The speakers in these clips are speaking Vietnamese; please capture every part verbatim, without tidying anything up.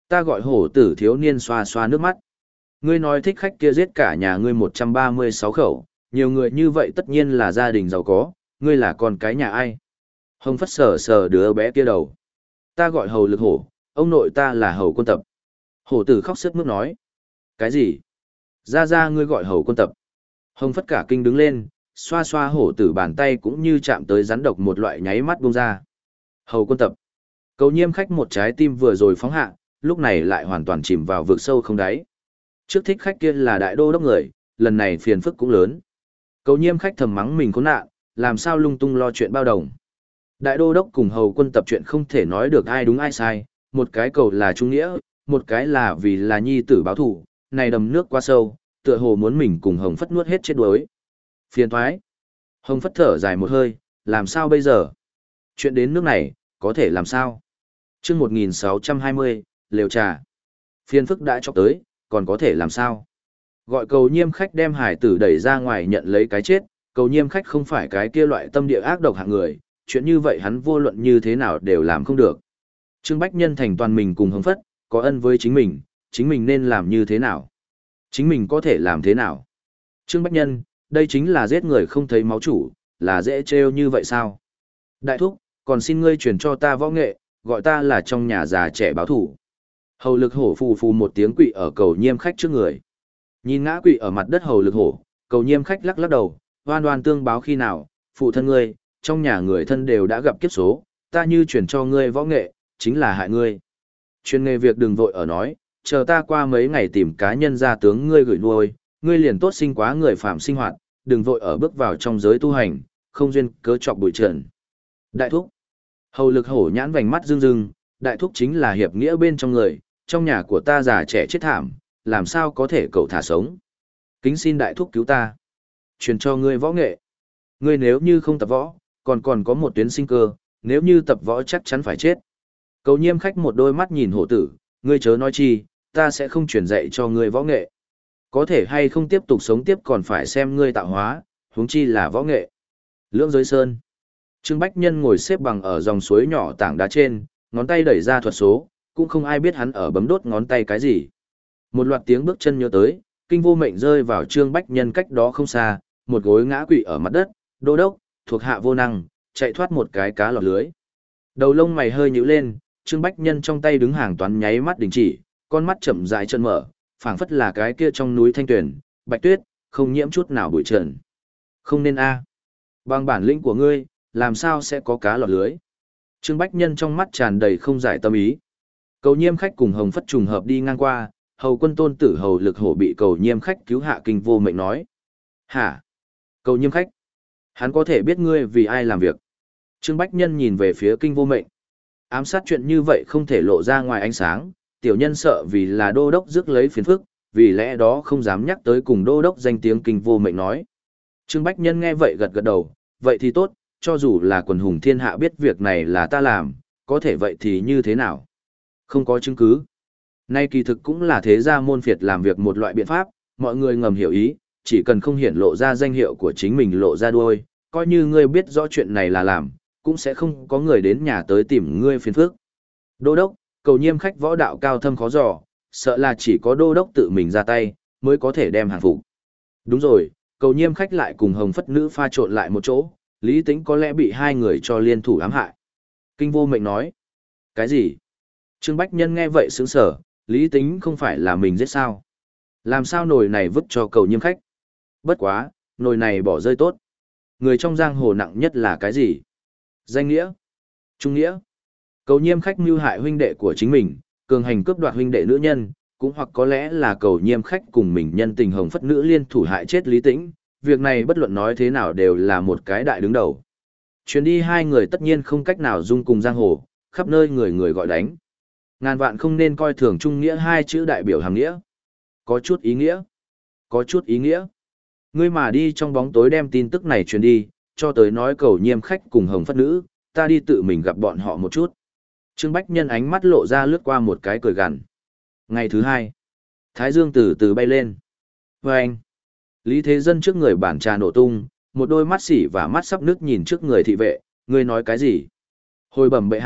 Ta gọi hổ tử thiếu niên xoa xoa nước mắt. Ngươi nói thích khách kia giết cả nhà ngươi một trăm ba mươi sáu khẩu, nhiều người như vậy tất nhiên là gia đình giàu có, ngươi là con cái nhà ai? Hồng Phất sờ sờ đứa bé kia đầu. Ta gọi hầu lực hổ, ông nội ta là hầu quân tập. Hổ tử khóc sướt mướt nói. Cái gì? Ra ra ngươi gọi hầu quân tập. Hồng Phất cả kinh đứng lên, xoa xoa hổ tử bàn tay cũng như chạm tới rắn độc một loại nháy mắt bung ra. Hầu quân tập. Cầu nhiêm khách một trái tim vừa rồi phóng hạ, lúc này lại hoàn toàn chìm vào vực sâu không đáy. Trước thích khách kia là đại đô đốc người, lần này phiền phức cũng lớn. Cầu nhiêm khách thầm mắng mình khốn nạn, làm sao lung tung lo chuyện bao đồng. Đại đô đốc cùng hầu quân tập chuyện không thể nói được ai đúng ai sai, một cái cầu là trung nghĩa, một cái là vì là nhi tử báo thủ, này đầm nước quá sâu, tựa hồ muốn mình cùng Hồng Phất nuốt hết chết đuối. Phiền thoái. Hồng Phất thở dài một hơi, làm sao bây giờ? Chuyện đến nước này, có thể làm sao? chương một nghìn sáu trăm hai mươi, lều trà. Phiền phức đã chọc tới, còn có thể làm sao? Gọi cầu nhiêm khách đem hải tử đẩy ra ngoài nhận lấy cái chết, cầu nhiêm khách không phải cái kia loại tâm địa ác độc hạng người, chuyện như vậy hắn vô luận như thế nào đều làm không được. Trương Bách Nhân thành toàn mình cùng Hồng Phất, có ân với chính mình, chính mình nên làm như thế nào? Chính mình có thể làm thế nào? Trương Bách Nhân, đây chính là giết người không thấy máu chủ, là dễ trêu như vậy sao? Đại thúc, còn xin ngươi truyền cho ta võ nghệ, gọi ta là trong nhà già trẻ báo thủ. Hầu lực hổ phù phù một tiếng quỵ ở cầu nhiêm khách trước người. Nhìn ngã quỵ ở mặt đất hầu lực hổ, cầu nhiêm khách lắc lắc đầu, oan oan tương báo khi nào, phụ thân ngươi, trong nhà người thân đều đã gặp kiếp số, ta như truyền cho ngươi võ nghệ, chính là hại ngươi. Chuyên nghề việc đừng vội ở nói, chờ ta qua mấy ngày tìm cá nhân ra tướng ngươi gửi nuôi, ngươi liền tốt sinh quá người phạm sinh hoạt, đừng vội ở bước vào trong giới tu hành, không duyên cớ chọc bụi trần. Đại thúc. Hầu lực hổ nhãn vành mắt rưng rưng, đại thúc chính là hiệp nghĩa bên trong người, trong nhà của ta già trẻ chết thảm, làm sao có thể cậu thả sống. Kính xin đại thúc cứu ta. Truyền cho ngươi võ nghệ. Ngươi nếu như không tập võ, còn còn có một tuyến sinh cơ, nếu như tập võ chắc chắn phải chết. Cầu nhiêm khách một đôi mắt nhìn hổ tử, ngươi chớ nói chi, ta sẽ không truyền dạy cho ngươi võ nghệ. Có thể hay không tiếp tục sống tiếp còn phải xem ngươi tạo hóa, huống chi là võ nghệ. Lưỡng giới sơn. Trương Bách Nhân ngồi xếp bằng ở dòng suối nhỏ tảng đá trên, ngón tay đẩy ra thuật số, cũng không ai biết hắn ở bấm đốt ngón tay cái gì. Một loạt tiếng bước chân nhớ tới, kinh vô mệnh rơi vào Trương Bách Nhân cách đó không xa, một gối ngã quỵ ở mặt đất, đô đốc, thuộc hạ vô năng, chạy thoát một cái cá lọt lưới. Đầu lông mày hơi nhíu lên, Trương Bách Nhân trong tay đứng hàng toán nháy mắt đình chỉ, con mắt chậm rãi trợn mở, phảng phất là cái kia trong núi thanh tuyển, bạch tuyết, không nhiễm chút nào bụi trần. Không nên a. Bằng bản lĩnh của ngươi, làm sao sẽ có cá lọt lưới? Trương Bách Nhân trong mắt tràn đầy không giải tâm ý. Cầu nhiêm khách cùng Hồng Phất trùng hợp đi ngang qua, hầu quân tôn tử hầu lực hổ bị cầu nhiêm khách cứu hạ kinh vô mệnh nói. Hả? Cầu nhiêm khách? Hắn có thể biết ngươi vì ai làm việc. Trương Bách Nhân nhìn về phía kinh vô mệnh. Ám sát chuyện như vậy không thể lộ ra ngoài ánh sáng, tiểu nhân sợ vì là đô đốc rước lấy phiền phức, vì lẽ đó không dám nhắc tới cùng đô đốc danh tiếng kinh vô mệnh nói. Trương Bách Nhân nghe vậy gật gật đầu, vậy thì tốt, cho dù là quần hùng thiên hạ biết việc này là ta làm, có thể vậy thì như thế nào? Không có chứng cứ. Nay kỳ thực cũng là thế gia môn phiệt làm việc một loại biện pháp, mọi người ngầm hiểu ý, chỉ cần không hiển lộ ra danh hiệu của chính mình lộ ra đuôi, coi như ngươi biết rõ chuyện này là làm, cũng sẽ không có người đến nhà tới tìm ngươi phiền phức. Đô đốc, cầu nhiêm khách võ đạo cao thâm khó dò, sợ là chỉ có đô đốc tự mình ra tay, mới có thể đem hàng phục. Đúng rồi, cầu nhiêm khách lại cùng Hồng Phất nữ pha trộn lại một chỗ, Lý Tĩnh có lẽ bị hai người cho liên thủ ám hại. Kinh vô mệnh nói. Cái gì? Trương Bách Nhân nghe vậy sướng sở, Lý Tĩnh không phải là mình giết sao? Làm sao nồi này vứt cho cầu nhiêm khách? Bất quá, nồi này bỏ rơi tốt. Người trong giang hồ nặng nhất là cái gì? Danh nghĩa? Trung nghĩa? Cầu nhiêm khách mưu hại huynh đệ của chính mình, cường hành cướp đoạt huynh đệ nữ nhân, cũng hoặc có lẽ là cầu nhiêm khách cùng mình nhân tình Hồng Phất nữ liên thủ hại chết Lý Tĩnh. Việc này bất luận nói thế nào đều là một cái đại đứng đầu. Chuyến đi hai người tất nhiên không cách nào dung cùng giang hồ, khắp nơi người người gọi đánh. Ngàn vạn không nên coi thường trung nghĩa hai chữ đại biểu hàng nghĩa. Có chút ý nghĩa. Có chút ý nghĩa. Ngươi mà đi trong bóng tối đem tin tức này truyền đi, cho tới nói cầu nhiêm khách cùng Hồng Phất nữ, ta đi tự mình gặp bọn họ một chút. Trương Bách Nhân ánh mắt lộ ra lướt qua một cái cười gằn. Ngày thứ hai, Thái Dương từ từ bay lên. Và anh, Lý Thế Dân trước người bản trà nổ tung, một đôi mắt xỉ và mắt sắp nước nhìn trước người thị vệ, ngươi nói cái gì? Hồi bẩm bệ hạ,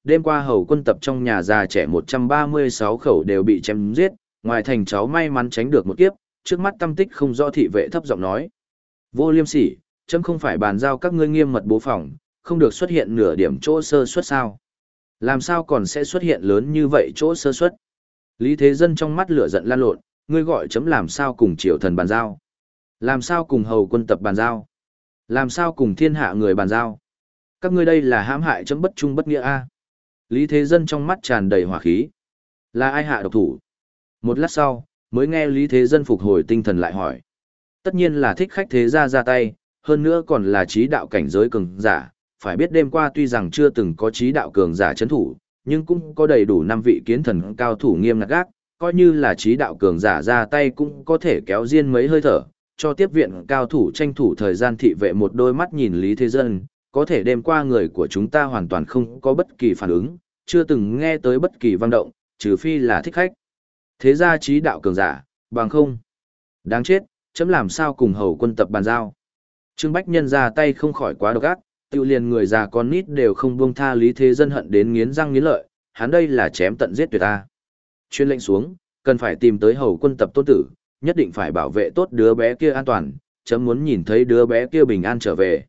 đêm qua hầu quân tập trong nhà già trẻ một trăm ba mươi sáu khẩu đều bị chém giết, ngoài thành cháu may mắn tránh được một kiếp, trước mắt tâm tích không rõ thị vệ thấp giọng nói. Vô liêm sỉ, chấm không phải bàn giao các ngươi nghiêm mật bố phòng, không được xuất hiện nửa điểm chỗ sơ suất sao. Làm sao còn sẽ xuất hiện lớn như vậy chỗ sơ suất? Lý Thế Dân trong mắt lửa giận lan lộn, ngươi gọi chấm làm sao cùng triều thần bàn giao? Làm sao cùng hầu quân tập bàn giao? Làm sao cùng thiên hạ người bàn giao? Các ngươi đây là hãm hại chấm bất trung bất nghĩa a. Lý Thế Dân trong mắt tràn đầy hỏa khí. Là ai hạ độc thủ? Một lát sau, mới nghe Lý Thế Dân phục hồi tinh thần lại hỏi. Tất nhiên là thích khách thế gia ra tay, hơn nữa còn là trí đạo cảnh giới cường giả. Phải biết đêm qua tuy rằng chưa từng có trí đạo cường giả chấn thủ, nhưng cũng có đầy đủ năm vị kiến thần cao thủ nghiêm ngặt gác, coi như là trí đạo cường giả ra tay cũng có thể kéo riêng mấy hơi thở, cho tiếp viện cao thủ tranh thủ thời gian. Thị vệ một đôi mắt nhìn Lý Thế Dân, có thể đêm qua người của chúng ta hoàn toàn không có bất kỳ phản ứng, chưa từng nghe tới bất kỳ vang động, trừ phi là thích khách. Thế ra trí đạo cường giả, bằng không. Đáng chết, chấm làm sao cùng hầu quân tập bàn giao. Trương Bách Nhân ra tay không khỏi quá độc ác, tự liền người già con nít đều không buông tha Lý Thế Dân hận đến nghiến răng nghiến lợi, hắn đây là chém tận giết tuyệt ta. Chuyên lệnh xuống, cần phải tìm tới hầu quân tập tôn tử, nhất định phải bảo vệ tốt đứa bé kia an toàn, chấm muốn nhìn thấy đứa bé kia bình an trở về.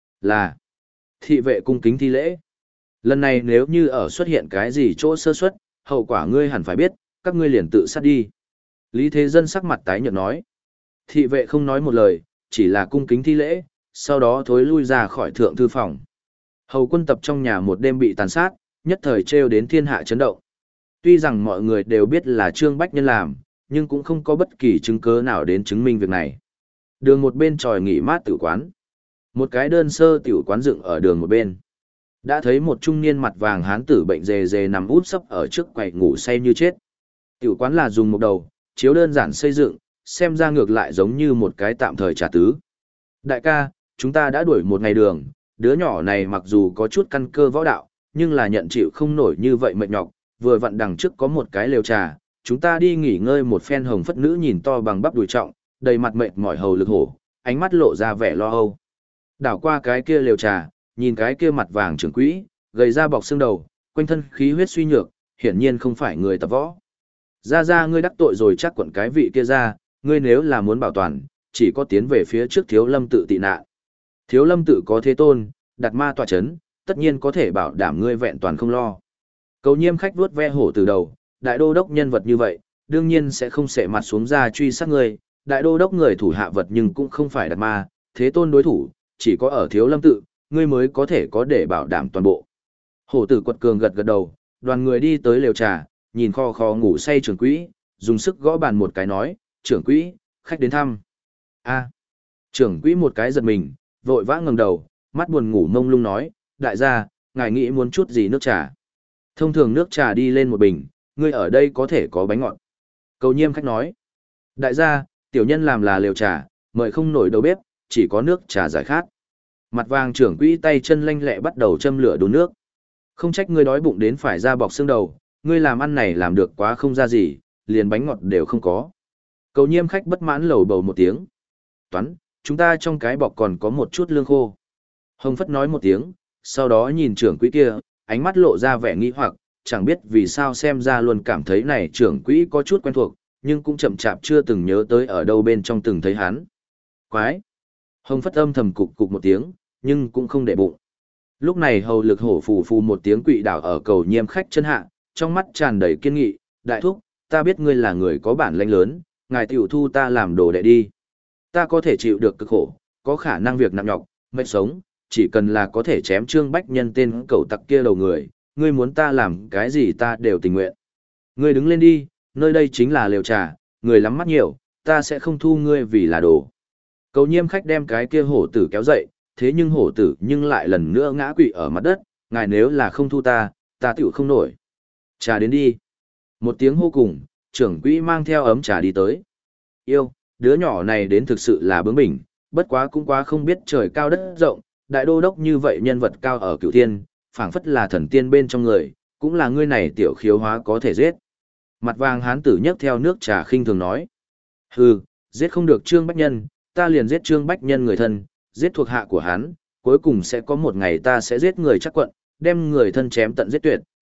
Là thị vệ cung kính thi lễ. Lần này nếu như ở xuất hiện cái gì chỗ sơ suất, hậu quả ngươi hẳn phải biết, các ngươi liền tự sát đi. Lý Thế Dân sắc mặt tái nhợt nói. Thị vệ không nói một lời, chỉ là cung kính thi lễ, sau đó thối lui ra khỏi thượng thư phòng. Hầu quân tập trong nhà một đêm bị tàn sát, nhất thời trêu đến thiên hạ chấn động. Tuy rằng mọi người đều biết là Trương Bách Nhân làm, nhưng cũng không có bất kỳ chứng cứ nào đến chứng minh việc này. Đường một bên tròi nghỉ mát tử quán. Một cái đơn sơ tiểu quán dựng ở đường một bên. Đã thấy một trung niên mặt vàng hán tử bệnh dề dề nằm út sấp ở trước quầy ngủ say như chết. Tiểu quán là dùng một đầu, chiếu đơn giản xây dựng, xem ra ngược lại giống như một cái tạm thời trà tứ. Đại ca, chúng ta đã đuổi một ngày đường, đứa nhỏ này mặc dù có chút căn cơ võ đạo, nhưng là nhận chịu không nổi như vậy mệt nhọc, vừa vặn đằng trước có một cái lều trà, chúng ta đi nghỉ ngơi. Một phen hồng phất nữ nhìn to bằng bắp đùi trọng, đầy mặt mệt mỏi hầu lực hổ, ánh mắt lộ ra vẻ lo âu. Đảo qua cái kia lều trà, nhìn cái kia mặt vàng trưởng quỹ, gầy ra bọc xương đầu, quanh thân khí huyết suy nhược, hiển nhiên không phải người tập võ. Ra ra ngươi đắc tội rồi chắc quận cái vị kia ra, ngươi nếu là muốn bảo toàn, chỉ có tiến về phía trước Thiếu Lâm tự tị nạn. Thiếu Lâm tự có thế tôn, đặt ma tọa chấn, tất nhiên có thể bảo đảm ngươi vẹn toàn không lo. Cầu Nhiêm khách vuốt ve hổ từ đầu, đại đô đốc nhân vật như vậy, đương nhiên sẽ không xệ mặt xuống ra truy sát ngươi, đại đô đốc người thủ hạ vật nhưng cũng không phải đặt ma, thế tôn đối thủ, chỉ có ở Thiếu Lâm tự, ngươi mới có thể có để bảo đảm toàn bộ. Hổ tử quật cường gật gật đầu, đoàn người đi tới lều trà, nhìn kho kho ngủ say trưởng quỹ, dùng sức gõ bàn một cái nói, trưởng quỹ, khách đến thăm. A. Trưởng quỹ một cái giật mình, vội vã ngẩng đầu, mắt buồn ngủ mông lung nói, đại gia, ngài nghĩ muốn chút gì nước trà? Thông thường nước trà đi lên một bình, ngươi ở đây có thể có bánh ngọt. Cầu Nhiêm khách nói, đại gia, tiểu nhân làm là lều trà, mời không nổi đầu bếp, chỉ có nước trà giải khát. Mặt vàng trưởng quỹ tay chân lanh lẹ bắt đầu châm lửa đun nước. Không trách ngươi đói bụng đến phải ra bọc xương đầu, ngươi làm ăn này làm được quá không ra gì, liền bánh ngọt đều không có. Cầu Nhiêm khách bất mãn lầu bầu một tiếng. Toán, chúng ta trong cái bọc còn có một chút lương khô. Hồng Phất nói một tiếng, sau đó nhìn trưởng quỹ kia, ánh mắt lộ ra vẻ nghi hoặc, chẳng biết vì sao xem ra luôn cảm thấy này trưởng quỹ có chút quen thuộc, nhưng cũng chậm chạp chưa từng nhớ tới ở đâu bên trong từng thấy hắn. Quái! Hồng Phất âm thầm cục cục một tiếng, nhưng cũng không để bụng. Lúc này hầu lực hổ phù phù một tiếng quỵ đảo ở Cầu Nhiêm khách chân hạ, trong mắt tràn đầy kiên nghị, đại thúc, ta biết ngươi là người có bản lĩnh lớn, ngài tiểu thu ta làm đồ đệ đi. Ta có thể chịu được cực khổ, có khả năng việc nặng nhọc, mệt sống, chỉ cần là có thể chém Trương Bách Nhân tên cẩu tặc kia đầu người, ngươi muốn ta làm cái gì ta đều tình nguyện. Ngươi đứng lên đi, nơi đây chính là lều trà, người lắm mắt nhiều, ta sẽ không thu ngươi vì là đồ. Cầu Nhiêm khách đem cái kia hổ tử kéo dậy, thế nhưng hổ tử nhưng lại lần nữa ngã quỵ ở mặt đất, ngài nếu là không thu ta, ta tiểu không nổi. Trà đến đi. Một tiếng hô cùng, trưởng quỹ mang theo ấm trà đi tới. Yêu, đứa nhỏ này đến thực sự là bướng bỉnh, bất quá cũng quá không biết trời cao đất rộng, đại đô đốc như vậy nhân vật cao ở cửu thiên, phảng phất là thần tiên bên trong người, cũng là ngươi này tiểu khiếu hóa có thể giết. Mặt vàng hán tử nhấc theo nước trà khinh thường nói. Hừ, giết không được Trương Bách Nhân, ta liền giết Trương Bách Nhân người thân, giết thuộc hạ của hắn, cuối cùng sẽ có một ngày ta sẽ giết người chắc quận, đem người thân chém tận giết tuyệt,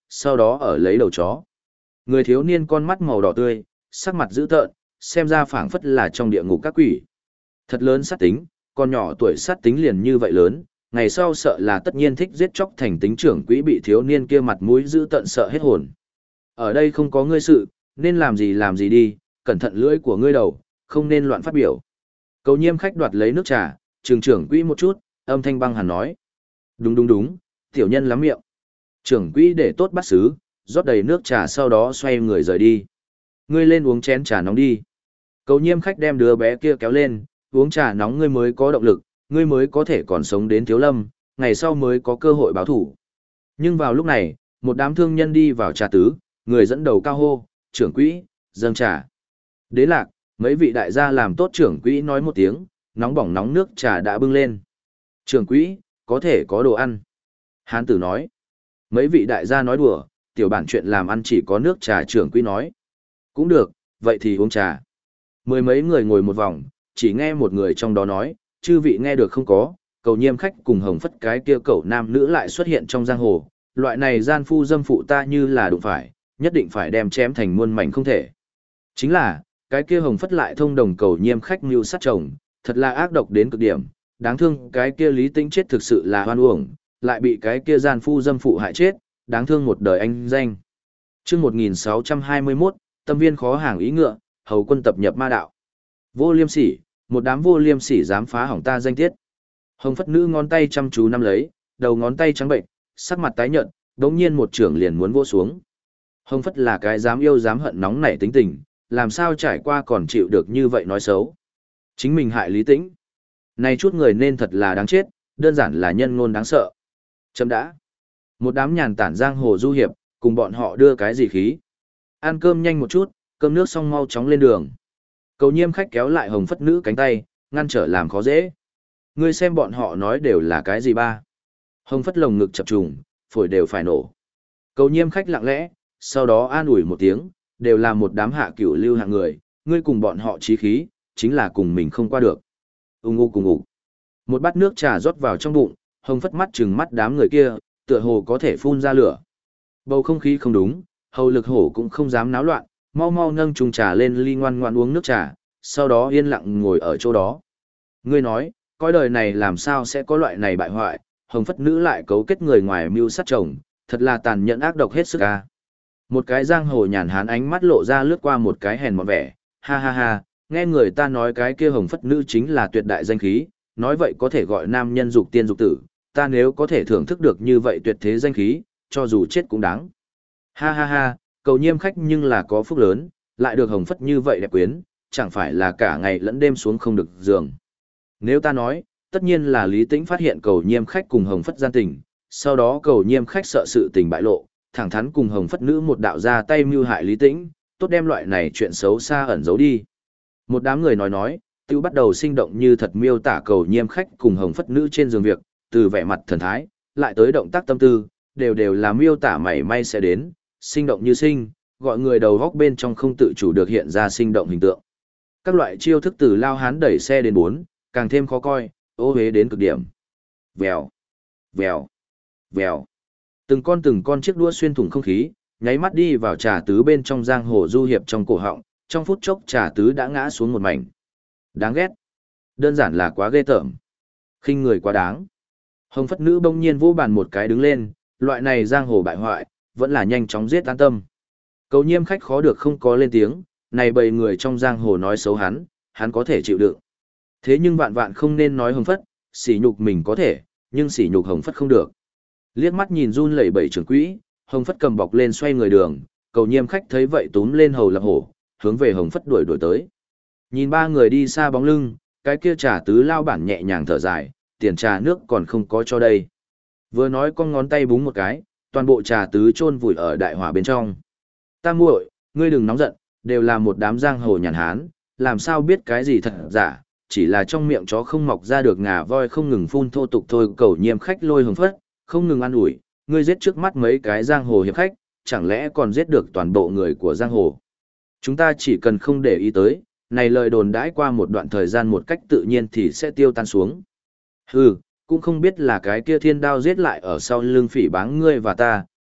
sau đó ở lấy đầu chó. Người thiếu niên con mắt màu đỏ tươi, sắc mặt dữ tợn, xem ra phảng phất là trong địa ngục các quỷ. Thật lớn sát tính, con nhỏ tuổi sát tính liền như vậy lớn, ngày sau sợ là tất nhiên thích giết chóc thành tính trưởng quỹ bị thiếu niên kia mặt mũi dữ tợn sợ hết hồn. Ở đây không có ngươi sự, nên làm gì làm gì đi, cẩn thận lưỡi của ngươi đầu, không nên loạn phát biểu. Cầu Nhiêm khách đoạt lấy nước trà, trường trưởng quỹ một chút, âm thanh băng hàn nói. Đúng đúng đúng, tiểu nhân lắm miệng. Trưởng quỹ để tốt bắt xứ, rót đầy nước trà sau đó xoay người rời đi. Ngươi lên uống chén trà nóng đi. Cầu Nhiêm khách đem đứa bé kia kéo lên, uống trà nóng ngươi mới có động lực, ngươi mới có thể còn sống đến thiếu lâm, ngày sau mới có cơ hội báo thủ. Nhưng vào lúc này, một đám thương nhân đi vào trà tứ, người dẫn đầu cao hô, trưởng quỹ, dâng trà. Đế lạc, mấy vị đại gia làm tốt trưởng quỹ nói một tiếng, nóng bỏng nóng nước trà đã bưng lên. Trưởng quỹ, có thể có đồ ăn. Hán tử nói. Mấy vị đại gia nói đùa, tiểu bản chuyện làm ăn chỉ có nước trà, trưởng quỹ nói. Cũng được, vậy thì uống trà. Mười mấy người ngồi một vòng, chỉ nghe một người trong đó nói, chư vị nghe được không có, Cầu Nhiêm khách cùng Hồng Phất cái kia cẩu nam nữ lại xuất hiện trong giang hồ, loại này gian phu dâm phụ ta như là đụng phải, nhất định phải đem chém thành muôn mảnh không thể. Chính là, cái kia Hồng Phất lại thông đồng Cầu Nhiêm khách mưu sát chồng, thật là ác độc đến cực điểm, đáng thương cái kia Lý Tĩnh chết thực sự là hoan uổng, lại bị cái kia gian phu dâm phụ hại chết, đáng thương một đời anh danh. Chương một nghìn sáu trăm hai mươi mốt, tâm viên khó hàng ý ngựa, hầu quân tập nhập ma đạo. Vô liêm sỉ, một đám vô liêm sỉ dám phá hỏng ta danh tiết. Hồng Phất nữ ngón tay chăm chú nắm lấy, đầu ngón tay trắng bệnh, sắc mặt tái nhợt, đống nhiên một trưởng liền muốn vỗ xuống. Hồng Phất là cái dám yêu dám hận nóng nảy tính tình, làm sao trải qua còn chịu được như vậy nói xấu. Chính mình hại Lý Tĩnh. Này chút người nên thật là đáng chết, đơn giản là nhân ngôn đáng sợ. Chấm đã. Một đám nhàn tản giang hồ du hiệp, cùng bọn họ đưa cái gì khí. Ăn cơm nhanh một chút, cơm nước xong mau chóng lên đường. Cầu Nhiêm khách kéo lại Hồng Phất nữ cánh tay, ngăn trở làm khó dễ. Ngươi xem bọn họ nói đều là cái gì ba. Hồng Phất lồng ngực chập trùng, phổi đều phải nổ. Cầu Nhiêm khách lặng lẽ, sau đó an ủi một tiếng, đều là một đám hạ cửu lưu hạng người, ngươi cùng bọn họ chí khí, chính là cùng mình không qua được. Ung ngu cùng ngủ. Một bát nước trà rót vào trong bụng, Hồng Phất mắt trừng mắt đám người kia, tựa hồ có thể phun ra lửa. Bầu không khí không đúng, hầu lực hổ cũng không dám náo loạn, mau mau nâng chung trà lên ly ngoan ngoan uống nước trà, sau đó yên lặng ngồi ở chỗ đó. Ngươi nói, coi đời này làm sao sẽ có loại này bại hoại, Hồng Phất nữ lại cấu kết người ngoài mưu sát chồng, thật là tàn nhẫn ác độc hết sức a. Một cái giang hồ nhàn hán ánh mắt lộ ra lướt qua một cái hèn mọn vẻ, ha ha ha, nghe người ta nói cái kia Hồng Phất nữ chính là tuyệt đại danh khí, nói vậy có thể gọi nam nhân dục tiên dục tử, ta nếu có thể thưởng thức được như vậy tuyệt thế danh khí, cho dù chết cũng đáng. Ha ha ha, Cầu Nhiêm khách nhưng là có phúc lớn, lại được Hồng Phất như vậy đẹp quyến, chẳng phải là cả ngày lẫn đêm xuống không được giường. Nếu ta nói, tất nhiên là Lý Tĩnh phát hiện Cầu Nhiêm khách cùng Hồng Phất gian tình, sau đó Cầu Nhiêm khách sợ sự tình bại lộ, thẳng thắn cùng Hồng Phất nữ một đạo ra tay mưu hại Lý Tĩnh, tốt đem loại này chuyện xấu xa ẩn giấu đi. Một đám người nói nói, tiêu bắt đầu sinh động như thật miêu tả Cầu Nhiêm khách cùng Hồng Phất nữ trên giường việc, từ vẻ mặt thần thái, lại tới động tác tâm tư, đều đều là miêu tả mảy may sẽ đến, sinh động như sinh, gọi người đầu góc bên trong không tự chủ được hiện ra sinh động hình tượng. Các loại chiêu thức từ lao hán đẩy xe đến bốn, càng thêm khó coi, ô hế đến cực điểm. Vèo, vèo, vèo. Từng con từng con chiếc đũa xuyên thủng không khí, nháy mắt đi vào trà tứ bên trong giang hồ du hiệp trong cổ họng, trong phút chốc trà tứ đã ngã xuống một mảnh. Đáng ghét. Đơn giản là quá ghê tởm. Khinh người quá đáng. Hồng Phất nữ bỗng nhiên vỗ bàn một cái đứng lên, loại này giang hồ bại hoại, vẫn là nhanh chóng giết an tâm. Cầu Nhiêm khách khó được không có lên tiếng, này bầy người trong giang hồ nói xấu hắn, hắn có thể chịu đựng. Thế nhưng vạn vạn không nên nói Hồng Phất, sỉ nhục mình có thể, nhưng sỉ nhục Hồng Phất không được. Liếc mắt nhìn run lẩy bẩy trưởng quỹ, Hồng Phất cầm bọc lên xoay người đường, Cầu Nhiêm khách thấy vậy túm lên hầu lập hổ, hướng về Hồng Phất đuổi đuổi tới. Nhìn ba người đi xa bóng lưng, cái kia trà tứ lao bản nhẹ nhàng thở dài, tiền trà nước còn không có cho đây. Vừa nói con ngón tay búng một cái, toàn bộ trà tứ chôn vùi ở đại hỏa bên trong. Ta muội, ngươi đừng nóng giận, đều là một đám giang hồ nhàn hán, làm sao biết cái gì thật giả, chỉ là trong miệng chó không mọc ra được ngà voi không ngừng phun thô tục thôi. Cầu Nhiêm khách lôi Hồng Phất, không ngừng ăn ủi, ngươi giết trước mắt mấy cái giang hồ hiệp khách, chẳng lẽ còn giết được toàn bộ người của giang hồ. Chúng ta chỉ cần không để ý tới, này lời đồn đãi qua một đoạn thời gian một cách tự nhiên thì sẽ tiêu tan xuống. Hừ, cũng không biết là cái kia thiên đao giết lại ở sau lưng phỉ báng ngươi và ta,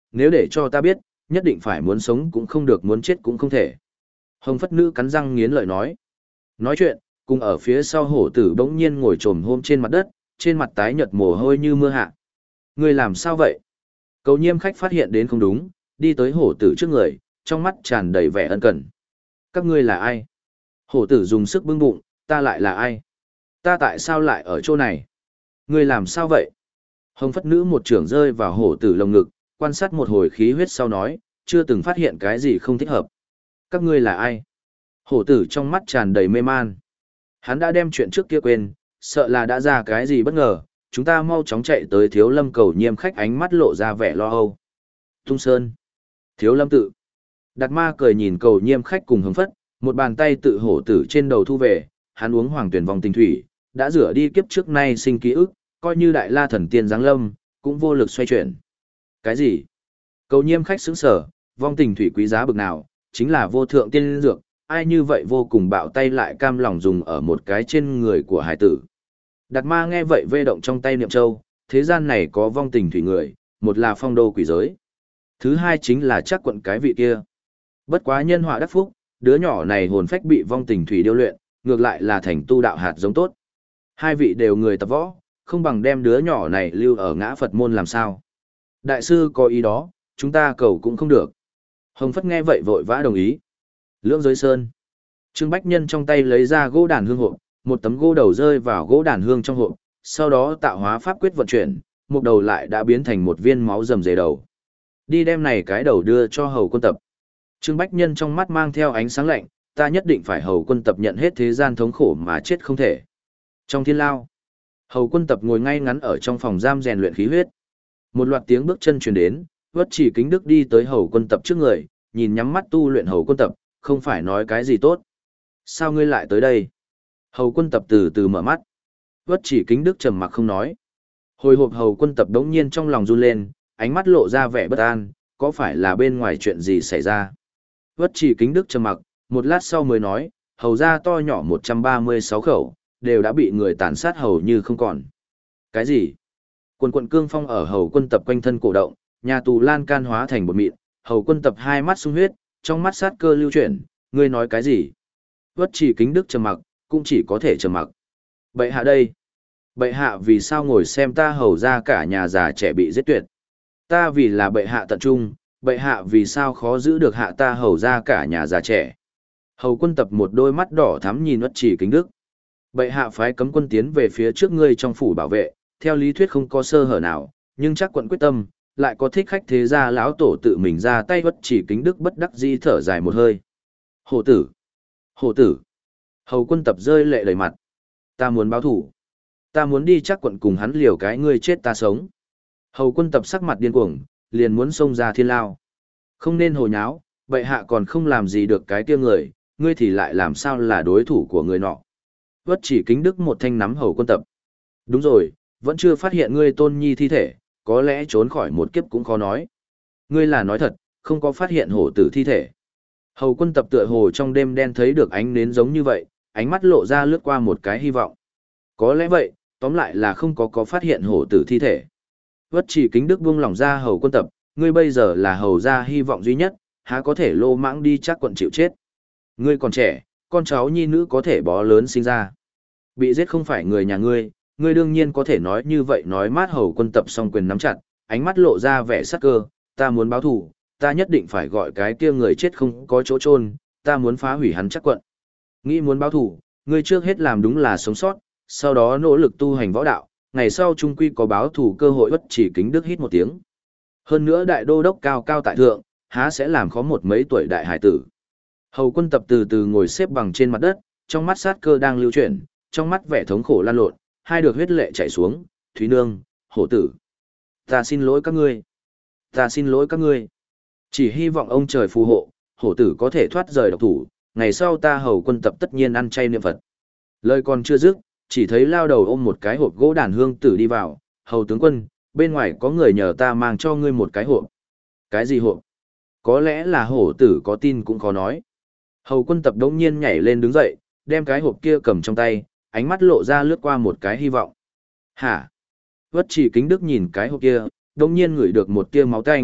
nếu để cho ta biết, nhất định phải muốn sống cũng không được, muốn chết cũng không thể. Hồng Phất Nữ cắn răng nghiến lợi nói. Nói chuyện, cùng ở phía sau hổ tử bỗng nhiên ngồi trồm hôm trên mặt đất, trên mặt tái nhợt mồ hôi như mưa hạ. Ngươi làm sao vậy? Cầu Nhiêm khách phát hiện đến không đúng, đi tới hổ tử trước người, trong mắt tràn đầy vẻ ân cần. Các ngươi là ai? Hổ tử dùng sức bưng bụng, ta lại là ai? Ta tại sao lại ở chỗ này? Ngươi làm sao vậy? Hồng Phất Nữ một trưởng rơi vào hổ tử lồng ngực, quan sát một hồi khí huyết sau nói, chưa từng phát hiện cái gì không thích hợp. Các ngươi là ai? Hổ tử trong mắt tràn đầy mê man. Hắn đã đem chuyện trước kia quên, sợ là đã ra cái gì bất ngờ, chúng ta mau chóng chạy tới Thiếu Lâm Cầu Nhiêm khách, ánh mắt lộ ra vẻ lo âu. Tung Sơn. Thiếu Lâm tự. Đạt Ma cười nhìn Cầu Nhiêm khách cùng Hồng Phất, một bàn tay tự hổ tử trên đầu thu về, hắn uống hoàng tuyển vòng tình thủy, đã rửa đi kiếp trước nay sinh ký ức, coi như đại la thần tiên giáng lâm, cũng vô lực xoay chuyển. Cái gì? Cầu Nhiêm khách sững sờ, vong tình thủy quý giá bực nào, chính là vô thượng tiên dược, ai như vậy vô cùng bạo tay lại cam lòng dùng ở một cái trên người của hải tử. Đạt Ma nghe vậy vê động trong tay niệm châu, thế gian này có vong tình thủy người, một là phong đô quỷ giới, thứ hai chính là chắc quận cái vị kia. Bất quá nhân họa đắc phúc, đứa nhỏ này hồn phách bị vong tình thủy điêu luyện, ngược lại là thành tu đạo hạt giống tốt. Hai vị đều người tập võ, không bằng đem đứa nhỏ này lưu ở ngã Phật môn làm sao. Đại sư có ý đó, chúng ta cầu cũng không được. Hồng Phất nghe vậy vội vã đồng ý. Lưỡng giới sơn. Trương Bách Nhân trong tay lấy ra gỗ đàn hương hộp, một tấm gỗ đầu rơi vào gỗ đàn hương trong hộp, sau đó tạo hóa pháp quyết vận chuyển, một đầu lại đã biến thành một viên máu rầm rề đầu. Đi đem này cái đầu đưa cho Hầu Quân Tập. Trương Bách Nhân trong mắt mang theo ánh sáng lạnh, ta nhất định phải Hầu Quân Tập nhận hết thế gian thống khổ mà chết không thể. Trong thiên lao, Hầu Quân Tập ngồi ngay ngắn ở trong phòng giam rèn luyện khí huyết. Một loạt tiếng bước chân truyền đến, Vất Chỉ Kính Đức đi tới Hầu Quân Tập trước người, nhìn nhắm mắt tu luyện Hầu Quân Tập, không phải nói cái gì tốt. Sao ngươi lại tới đây? Hầu Quân Tập từ từ mở mắt. Vất Chỉ Kính Đức trầm mặc không nói. Hồi hộp Hầu Quân Tập đống nhiên trong lòng run lên, ánh mắt lộ ra vẻ bất an, có phải là bên ngoài chuyện gì xảy ra? Vất Chỉ Kính Đức trầm mặc, một lát sau mới nói, hầu ra to nhỏ một trăm ba mươi sáu khẩu, đều đã bị người tàn sát hầu như không còn. Cái gì? Quần quận cương phong ở Hầu Quân Tập quanh thân cổ động, nhà tù lan can hóa thành bột mịn, Hầu Quân Tập hai mắt sung huyết, trong mắt sát cơ lưu chuyển, ngươi nói cái gì? Vất Chỉ Kính Đức trầm mặc, cũng chỉ có thể trầm mặc. Bệ hạ đây. Bệ hạ vì sao ngồi xem ta hầu ra cả nhà già trẻ bị giết tuyệt? Ta vì là bệ hạ tận trung, bệ hạ vì sao khó giữ được hạ ta hầu ra cả nhà già trẻ? Hầu Quân Tập một đôi mắt đỏ thắm nhìn Vất Chỉ Kính Đức. Bệ hạ phái cấm quân tiến về phía trước ngươi trong phủ bảo vệ, theo lý thuyết không có sơ hở nào, nhưng chắc quận quyết tâm, lại có thích khách thế gia lão tổ tự mình ra tay. Vất Chỉ Kính Đức bất đắc dĩ thở dài một hơi. Hổ tử! Hổ tử! Hầu Quân Tập rơi lệ đầy mặt. Ta muốn báo thủ. Ta muốn đi chắc quận cùng hắn liều cái ngươi chết ta sống. Hầu Quân Tập sắc mặt điên cuồng, liền muốn xông ra thiên lao. Không nên hồ nháo, bệ hạ còn không làm gì được cái kia người, ngươi thì lại làm sao là đối thủ của người nọ. Vất Chỉ Kính Đức một thanh nắm Hầu Quân Tập. Đúng rồi, vẫn chưa phát hiện ngươi tôn nhi thi thể, có lẽ trốn khỏi một kiếp cũng khó nói. Ngươi là nói thật, không có phát hiện hổ tử thi thể. Hầu Quân Tập tựa hồ trong đêm đen thấy được ánh nến giống như vậy, ánh mắt lộ ra lướt qua một cái hy vọng. Có lẽ vậy, tóm lại là không có có phát hiện hổ tử thi thể. Vất Chỉ Kính Đức buông lỏng ra Hầu Quân Tập, ngươi bây giờ là hầu gia hy vọng duy nhất, há có thể lô mãng đi chắc quận chịu chết. Ngươi còn trẻ, con cháu nhi nữ có thể bó lớn sinh ra. Bị giết không phải người nhà ngươi, ngươi đương nhiên có thể nói như vậy. Nói mát Hầu Quân Tập song quyền nắm chặt, ánh mắt lộ ra vẻ sắc cơ, ta muốn báo thù, ta nhất định phải gọi cái kia người chết không có chỗ chôn, ta muốn phá hủy hắn chắc quận. Nghĩ muốn báo thù, ngươi trước hết làm đúng là sống sót, sau đó nỗ lực tu hành võ đạo, ngày sau trung quy có báo thù cơ hội. Vất Chỉ Kính Đức hít một tiếng. Hơn nữa đại đô đốc cao cao tại thượng, há sẽ làm khó một mấy tuổi đại hải tử. Hầu Quân Tập từ từ ngồi xếp bằng trên mặt đất, trong mắt sát cơ đang lưu chuyển, trong mắt vẻ thống khổ lan lộn, hai được huyết lệ chảy xuống, Thúy Nương, hổ tử. Ta xin lỗi các ngươi. Ta xin lỗi các ngươi. Chỉ hy vọng ông trời phù hộ, hổ tử có thể thoát rời độc thủ, ngày sau ta Hầu Quân Tập tất nhiên ăn chay niệm Phật. Lời còn chưa dứt, chỉ thấy lao đầu ôm một cái hộp gỗ đàn hương tử đi vào, Hầu tướng quân, bên ngoài có người nhờ ta mang cho ngươi một cái hộp. Cái gì hộp? Có lẽ là hổ tử có tin cũng khó nói. Hầu Quân Tập đống nhiên nhảy lên đứng dậy, đem cái hộp kia cầm trong tay, ánh mắt lộ ra lướt qua một cái hy vọng. Hả? Vất Chỉ Kính Đức nhìn cái hộp kia, đống nhiên ngửi được một tia máu tanh,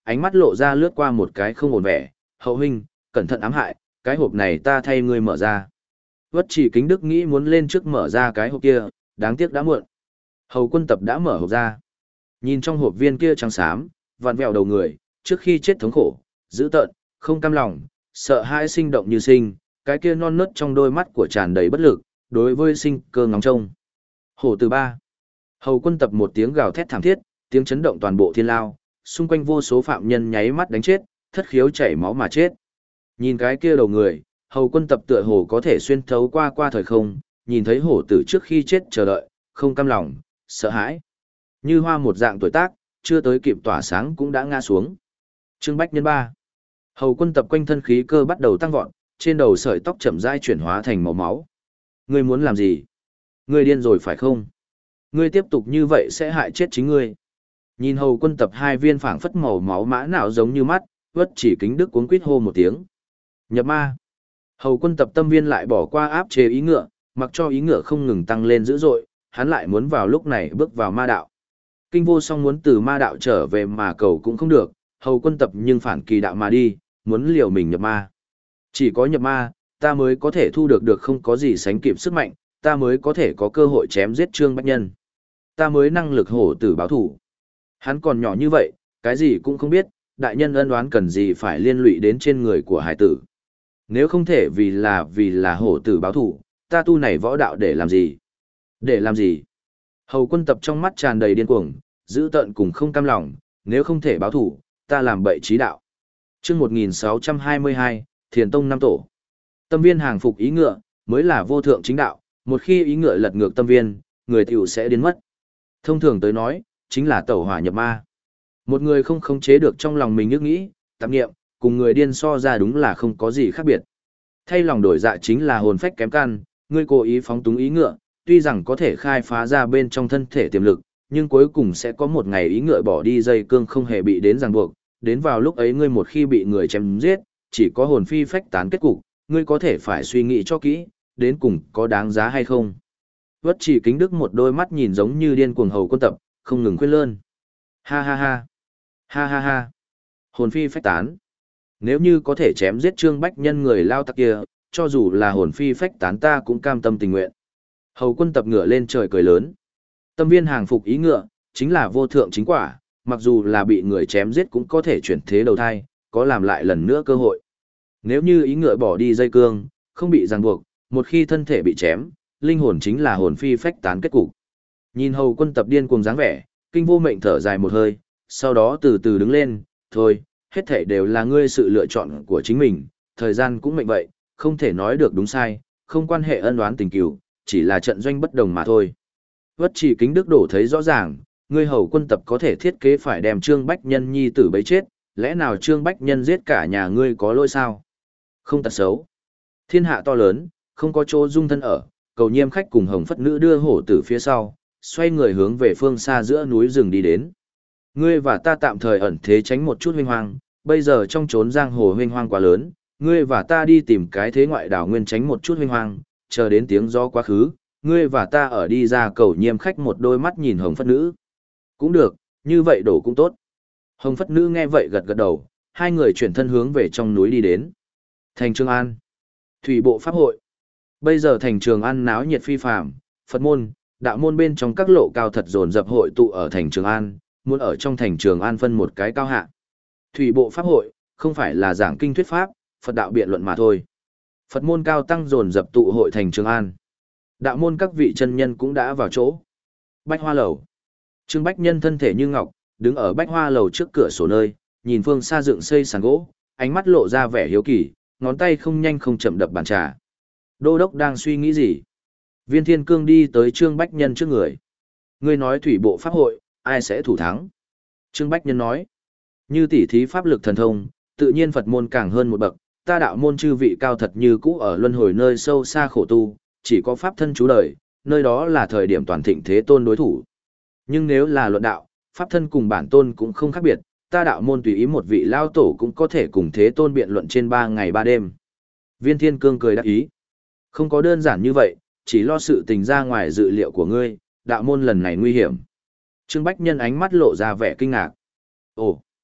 ánh mắt lộ ra lướt qua một cái không ổn vẻ, hậu huynh, cẩn thận ám hại, cái hộp này ta thay ngươi mở ra. Vất chỉ kính đức nghĩ muốn lên trước mở ra cái hộp kia, đáng tiếc đã muộn. Hầu quân tập đã mở hộp ra. Nhìn trong hộp viên kia trắng xám, vặn vẹo đầu người, trước khi chết thống khổ, dữ tợn, không cam lòng, sợ hãi sinh động như sinh, cái kia non nớt trong đôi mắt của tràn đầy bất lực, đối với sinh cơ ngóng trông. Hổ từ ba. Hầu quân tập một tiếng gào thét thảm thiết, tiếng chấn động toàn bộ thiên lao, xung quanh vô số phạm nhân nháy mắt đánh chết, thất khiếu chảy máu mà chết. Nhìn cái kia đầu người, hầu quân tập tựa hồ có thể xuyên thấu qua qua thời không, nhìn thấy hổ tử trước khi chết chờ đợi, không cam lòng, sợ hãi. Như hoa một dạng tuổi tác, chưa tới kịp tỏa sáng cũng đã ngã xuống. Trương Bách Nhân ba. Hầu quân tập quanh thân khí cơ bắt đầu tăng vọt, trên đầu sợi tóc chậm rãi chuyển hóa thành màu máu. Ngươi muốn làm gì? Ngươi điên rồi phải không? Ngươi tiếp tục như vậy sẽ hại chết chính ngươi. Nhìn hầu quân tập hai viên phảng phất màu máu mã não giống như mắt, vất chỉ kính đức cuống quýt hô một tiếng. Nhập ma. Hầu quân tập tâm viên lại bỏ qua áp chế ý ngựa, mặc cho ý ngựa không ngừng tăng lên dữ dội, hắn lại muốn vào lúc này bước vào ma đạo. Kinh vô song muốn từ ma đạo trở về mà cầu cũng không được, hầu quân tập nhưng phản kỳ đạo mà đi, muốn liều mình nhập ma. Chỉ có nhập ma, ta mới có thể thu được được không có gì sánh kịp sức mạnh, ta mới có thể có cơ hội chém giết Trương Bách Nhân. Ta mới năng lực hổ tử báo thủ. Hắn còn nhỏ như vậy, cái gì cũng không biết, đại nhân ân oán cần gì phải liên lụy đến trên người của hải tử. Nếu không thể vì là vì là hổ tử báo thủ, ta tu này võ đạo để làm gì? Để làm gì? Hầu quân tập trong mắt tràn đầy điên cuồng, giữ tợn cùng không cam lòng, nếu không thể báo thủ, ta làm bậy trí đạo. Chương một nghìn sáu trăm hai mươi hai, Thiền Tông năm tổ. Tâm viên hàng phục ý ngựa, mới là vô thượng chính đạo, một khi ý ngựa lật ngược tâm viên, người tiểu sẽ đến mất. Thông thường tới nói, chính là tẩu hỏa nhập ma. Một người không khống chế được trong lòng mình nhức nghĩ, tạp nghiệm, cùng người điên so ra đúng là không có gì khác biệt. Thay lòng đổi dạ chính là hồn phách kém căn, ngươi cố ý phóng túng ý ngựa, tuy rằng có thể khai phá ra bên trong thân thể tiềm lực, nhưng cuối cùng sẽ có một ngày ý ngựa bỏ đi dây cương không hề bị đến ràng buộc, đến vào lúc ấy ngươi một khi bị người chém giết, chỉ có hồn phi phách tán kết cục, ngươi có thể phải suy nghĩ cho kỹ, đến cùng có đáng giá hay không. Vất chỉ kính đức một đôi mắt nhìn giống như điên cuồng hầu quân tập, không ngừng khuyên lơn. Ha ha ha, ha ha ha, hồn phi phách tán. Nếu như có thể chém giết Trương Bách Nhân người lao tặc kia, cho dù là hồn phi phách tán ta cũng cam tâm tình nguyện. Hầu quân tập ngựa lên trời cười lớn. Tâm viên hàng phục ý ngựa, chính là vô thượng chính quả, mặc dù là bị người chém giết cũng có thể chuyển thế đầu thai, có làm lại lần nữa cơ hội. Nếu như ý ngựa bỏ đi dây cương, không bị ràng buộc, một khi thân thể bị chém, linh hồn chính là hồn phi phách tán kết cục. Nhìn hầu quân tập điên cuồng dáng vẻ, kinh vô mệnh thở dài một hơi, sau đó từ từ đứng lên, thôi, hết thể đều là ngươi sự lựa chọn của chính mình, thời gian cũng mệnh vậy, không thể nói được đúng sai, không quan hệ ân oán tình cừu, chỉ là trận doanh bất đồng mà thôi. Vất chỉ kính đức đổ thấy rõ ràng, ngươi hầu quân tập có thể thiết kế phải đem Trương Bách Nhân nhi tử bấy chết, lẽ nào Trương Bách Nhân giết cả nhà ngươi có lỗi sao? Không tật xấu. Thiên hạ to lớn, không có chỗ dung thân ở, cầu nhiêm khách cùng hồng phất nữ đưa hổ tử phía sau, xoay người hướng về phương xa giữa núi rừng đi đến. Ngươi và ta tạm thời ẩn thế tránh một chút huynh hoang, bây giờ trong trốn giang hồ huynh hoang quá lớn, ngươi và ta đi tìm cái thế ngoại đảo nguyên tránh một chút huynh hoang, chờ đến tiếng gió quá khứ, ngươi và ta ở đi ra cầu nhiêm khách một đôi mắt nhìn hồng phất nữ. Cũng được, như vậy đổ cũng tốt. Hồng phất nữ nghe vậy gật gật đầu, hai người chuyển thân hướng về trong núi đi đến. Thành Trường An, Thủy Bộ Pháp hội. Bây giờ thành Trường An náo nhiệt phi phàm, Phật môn, đạo môn bên trong các lộ cao thật dồn dập hội tụ ở thành Trường An, muốn ở trong thành Trường An phân một cái cao hạ. Thủy Bộ Pháp hội, không phải là giảng kinh thuyết pháp, Phật đạo biện luận mà thôi. Phật môn cao tăng dồn dập tụ hội thành Trường An. Đạo môn các vị chân nhân cũng đã vào chỗ. Bách Hoa Lầu. Trương Bách Nhân thân thể như ngọc, đứng ở Bách Hoa Lầu trước cửa sổ nơi, nhìn phương xa dựng xây sàn gỗ, ánh mắt lộ ra vẻ hiếu kỳ, ngón tay không nhanh không chậm đập bàn trà. Đô đốc đang suy nghĩ gì? Viên Thiên Cương đi tới Trương Bách Nhân trước người. Ngươi nói thủy bộ pháp hội, ai sẽ thủ thắng? Trương Bách Nhân nói. Như tỷ thí pháp lực thần thông, tự nhiên Phật môn càng hơn một bậc, ta đạo môn chư vị cao thật như cũ ở luân hồi nơi sâu xa khổ tu, chỉ có pháp thân chú đời, nơi đó là thời điểm toàn thịnh thế tôn đối thủ. Nhưng nếu là luận đạo, pháp thân cùng bản tôn cũng không khác biệt, ta đạo môn tùy ý một vị lao tổ cũng có thể cùng thế tôn biện luận trên ba ngày ba đêm. Viên Thiên Cương cười đáp ý. Không có đơn giản như vậy, chỉ lo sự tình ra ngoài dự liệu của ngươi, đạo môn lần này nguy hiểm. Trương Bách Nhân ánh mắt lộ ra vẻ kinh ngạc. Ồ,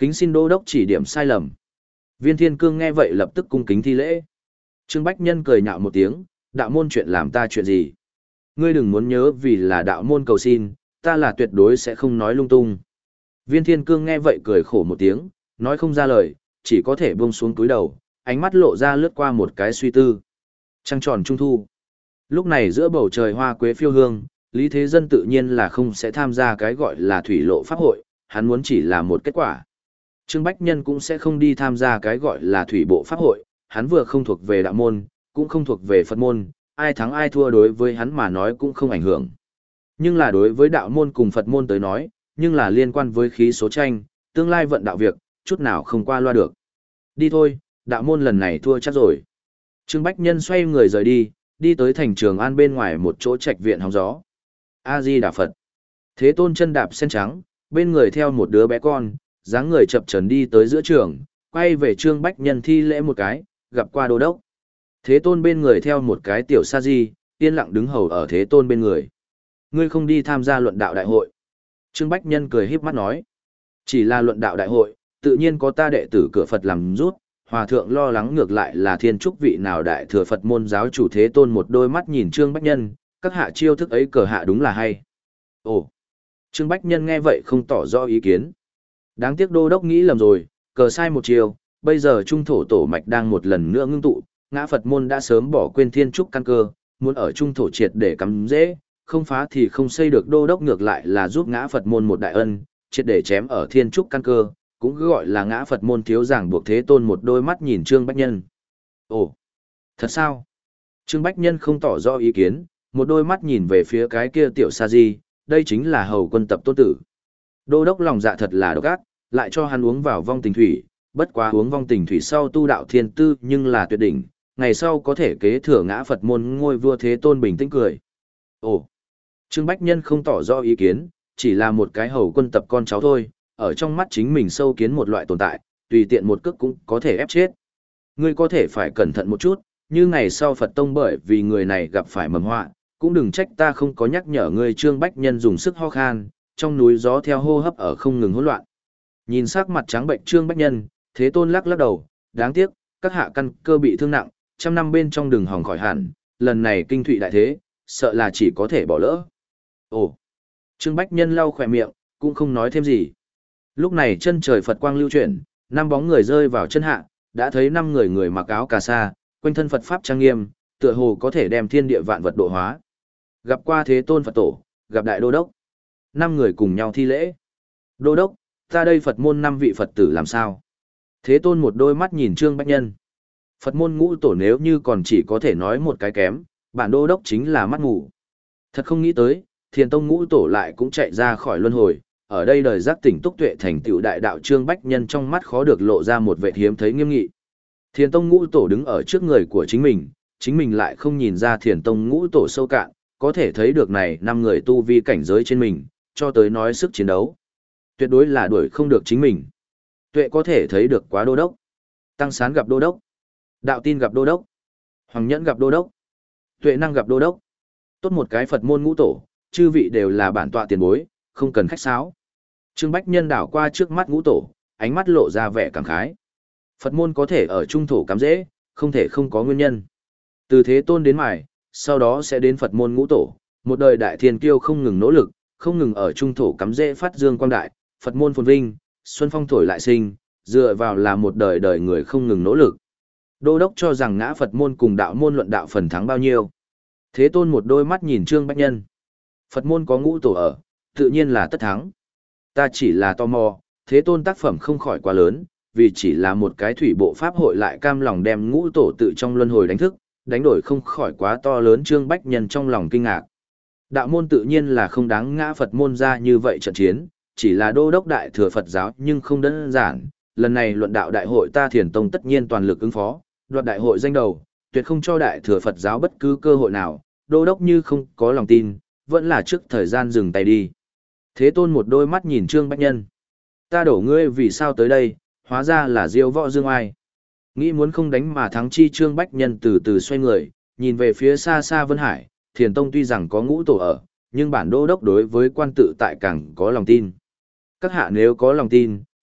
Kính xin đô đốc chỉ điểm sai lầm. Viên Thiên Cương nghe vậy lập tức cung kính thi lễ. Trương Bách Nhân cười nhạo một tiếng, đạo môn chuyện làm ta chuyện gì? Ngươi đừng muốn nhớ vì là đạo môn cầu xin, ta là tuyệt đối sẽ không nói lung tung. Viên Thiên Cương nghe vậy cười khổ một tiếng, nói không ra lời, chỉ có thể buông xuống túi đầu, ánh mắt lộ ra lướt qua một cái suy tư. Trăng tròn trung thu. Lúc này giữa bầu trời hoa quế phiêu hương, Lý Thế Dân tự nhiên là không sẽ tham gia cái gọi là thủy lộ pháp hội, hắn muốn chỉ là một kết quả. Trương Bách Nhân cũng sẽ không đi tham gia cái gọi là thủy bộ pháp hội, hắn vừa không thuộc về đạo môn, cũng không thuộc về Phật môn, ai thắng ai thua đối với hắn mà nói cũng không ảnh hưởng. Nhưng là đối với đạo môn cùng Phật môn tới nói, nhưng là liên quan với khí số tranh, tương lai vận đạo việc, chút nào không qua loa được. Đi thôi, đạo môn lần này thua chắc rồi. Trương Bách Nhân xoay người rời đi, đi tới thành Trường An bên ngoài một chỗ trạch viện hóng gió. A-di-đà Phật. Thế Tôn chân đạp sen trắng, bên người theo một đứa bé con, dáng người chập chờn đi tới giữa trường, quay về Trương Bách Nhân thi lễ một cái, gặp qua đô đốc. Thế Tôn bên người theo một cái tiểu sa di, yên lặng đứng hầu ở Thế Tôn bên người. Ngươi không đi tham gia luận đạo đại hội. Trương Bách Nhân cười híp mắt nói. Chỉ là luận đạo đại hội, tự nhiên có ta đệ tử cửa Phật làm rút, hòa thượng lo lắng ngược lại là thiên trúc vị nào đại thừa Phật môn giáo chủ Thế Tôn một đôi mắt nhìn Trương Bách Nhân, các hạ chiêu thức ấy cờ hạ đúng là hay. Ồ, Trương Bách Nhân nghe vậy không tỏ rõ ý kiến. Đáng tiếc đô đốc nghĩ lầm rồi, cờ sai một chiều, bây giờ trung thổ tổ mạch đang một lần nữa ngưng tụ, ngã Phật môn đã sớm bỏ quên thiên trúc căn cơ, muốn ở trung thổ triệt để cắm dễ, không phá thì không xây được, đô đốc ngược lại là giúp ngã Phật môn một đại ân, triệt để chém ở thiên trúc căn cơ, cũng cứ gọi là ngã Phật môn thiếu giảng buộc Thế Tôn một đôi mắt nhìn Trương Bách Nhân. Ồ, thật sao? Trương Bách Nhân không tỏ rõ ý kiến, một đôi mắt nhìn về phía cái kia tiểu sa di, đây chính là hầu quân tập Tôn tử. Đô đốc lòng dạ thật là độc ác, lại cho hắn uống vào vong tình thủy, bất quá uống vong tình thủy sau tu đạo thiên tư nhưng là tuyệt đỉnh, ngày sau có thể kế thừa ngã Phật môn ngôi vua. Thế Tôn bình tĩnh cười. Ồ, Trương Bách Nhân không tỏ rõ ý kiến, chỉ là một cái hầu quân tập con cháu thôi, ở trong mắt chính mình sâu kiến một loại tồn tại, tùy tiện một cước cũng có thể ép chết. Ngươi có thể phải cẩn thận một chút, như ngày sau Phật tông bởi vì người này gặp phải mầm họa, cũng đừng trách ta không có nhắc nhở ngươi. Trương Bách Nhân dùng sức ho khan, trong núi gió theo hô hấp ở không ngừng hỗn loạn. Nhìn sắc mặt trắng bệnh Trương Bách Nhân, Thế Tôn lắc lắc đầu, đáng tiếc, các hạ căn cơ bị thương nặng, trăm năm bên trong đường hỏng khỏi hẳn, lần này kinh thụy đại thế, sợ là chỉ có thể bỏ lỡ. Ồ, Trương Bách Nhân lau khỏe miệng, cũng không nói thêm gì. Lúc này chân trời Phật quang lưu chuyển, năm bóng người rơi vào chân hạ, đã thấy năm người người mặc áo cà sa, quanh thân Phật pháp trang nghiêm, tựa hồ có thể đem thiên địa vạn vật độ hóa. Gặp qua Thế Tôn Phật tổ, gặp đại đô đốc. Năm người cùng nhau thi lễ. Đô đốc, ta đây Phật môn năm vị Phật tử làm sao? Thế Tôn một đôi mắt nhìn Trương Bách Nhân. Phật môn ngũ tổ nếu như còn chỉ có thể nói một cái kém, bản đô đốc chính là mắt ngủ. Thật không nghĩ tới, Thiền Tông ngũ tổ lại cũng chạy ra khỏi luân hồi, ở đây đời giác tỉnh túc tuệ thành tựu đại đạo. Trương Bách Nhân trong mắt khó được lộ ra một vẻ hiếm thấy nghiêm nghị. Thiền Tông ngũ tổ đứng ở trước người của chính mình, chính mình lại không nhìn ra Thiền Tông ngũ tổ sâu cạn, có thể thấy được này năm người tu vi cảnh giới trên mình, cho tới nói sức chiến đấu. Tuyệt đối là đuổi không được chính mình. Tuệ có thể thấy được quá đô đốc. Tăng Sán gặp đô đốc. Đạo Tin gặp đô đốc. Hoàng Nhẫn gặp đô đốc. Tuệ Năng gặp đô đốc. Tốt một cái Phật môn ngũ tổ, chư vị đều là bản tọa tiền bối, không cần khách sáo. Trương Bách Nhân đảo qua trước mắt ngũ tổ, ánh mắt lộ ra vẻ cảm khái. Phật môn có thể ở trung thổ cắm dễ, không thể không có nguyên nhân. Từ Thế Tôn đến mài, sau đó sẽ đến Phật môn ngũ tổ, một đời đại thiên kiêu không ngừng nỗ lực, không ngừng ở trung thổ cắm dễ phát dương quang đại, Phật môn phồn vinh, xuân phong thổi lại sinh, dựa vào là một đời đời người không ngừng nỗ lực. Đô đốc cho rằng ngã Phật môn cùng đạo môn luận đạo phần thắng bao nhiêu? Thế Tôn một đôi mắt nhìn Trương Bách Nhân. Phật môn có ngũ tổ ở, tự nhiên là tất thắng. Ta chỉ là tò mò, Thế Tôn tác phẩm không khỏi quá lớn, vì chỉ là một cái thủy bộ pháp hội lại cam lòng đem ngũ tổ tự trong luân hồi đánh thức, đánh đổi không khỏi quá to lớn. Trương Bách Nhân trong lòng kinh ngạc. Đạo môn tự nhiên là không đáng ngã Phật môn ra như vậy trận chiến, chỉ là đô đốc đại thừa Phật giáo nhưng không đơn giản. Lần này luận đạo đại hội ta Thiền Tông tất nhiên toàn lực ứng phó, đoạt đại hội danh đầu, tuyệt không cho đại thừa Phật giáo bất cứ cơ hội nào. Đô đốc như không có lòng tin, vẫn là trước thời gian dừng tay đi. Thế Tôn một đôi mắt nhìn Trương Bách Nhân. Ta đổ ngươi vì sao tới đây, hóa ra là diêu võ dương ai. Nghĩ muốn không đánh mà thắng chi. Trương Bách Nhân từ từ xoay người, nhìn về phía xa xa Vân Hải. Thiền Tông tuy rằng có ngũ tổ ở, nhưng bản đô đốc đối với quan tự tại càng có lòng tin. Các hạ nếu có lòng tin,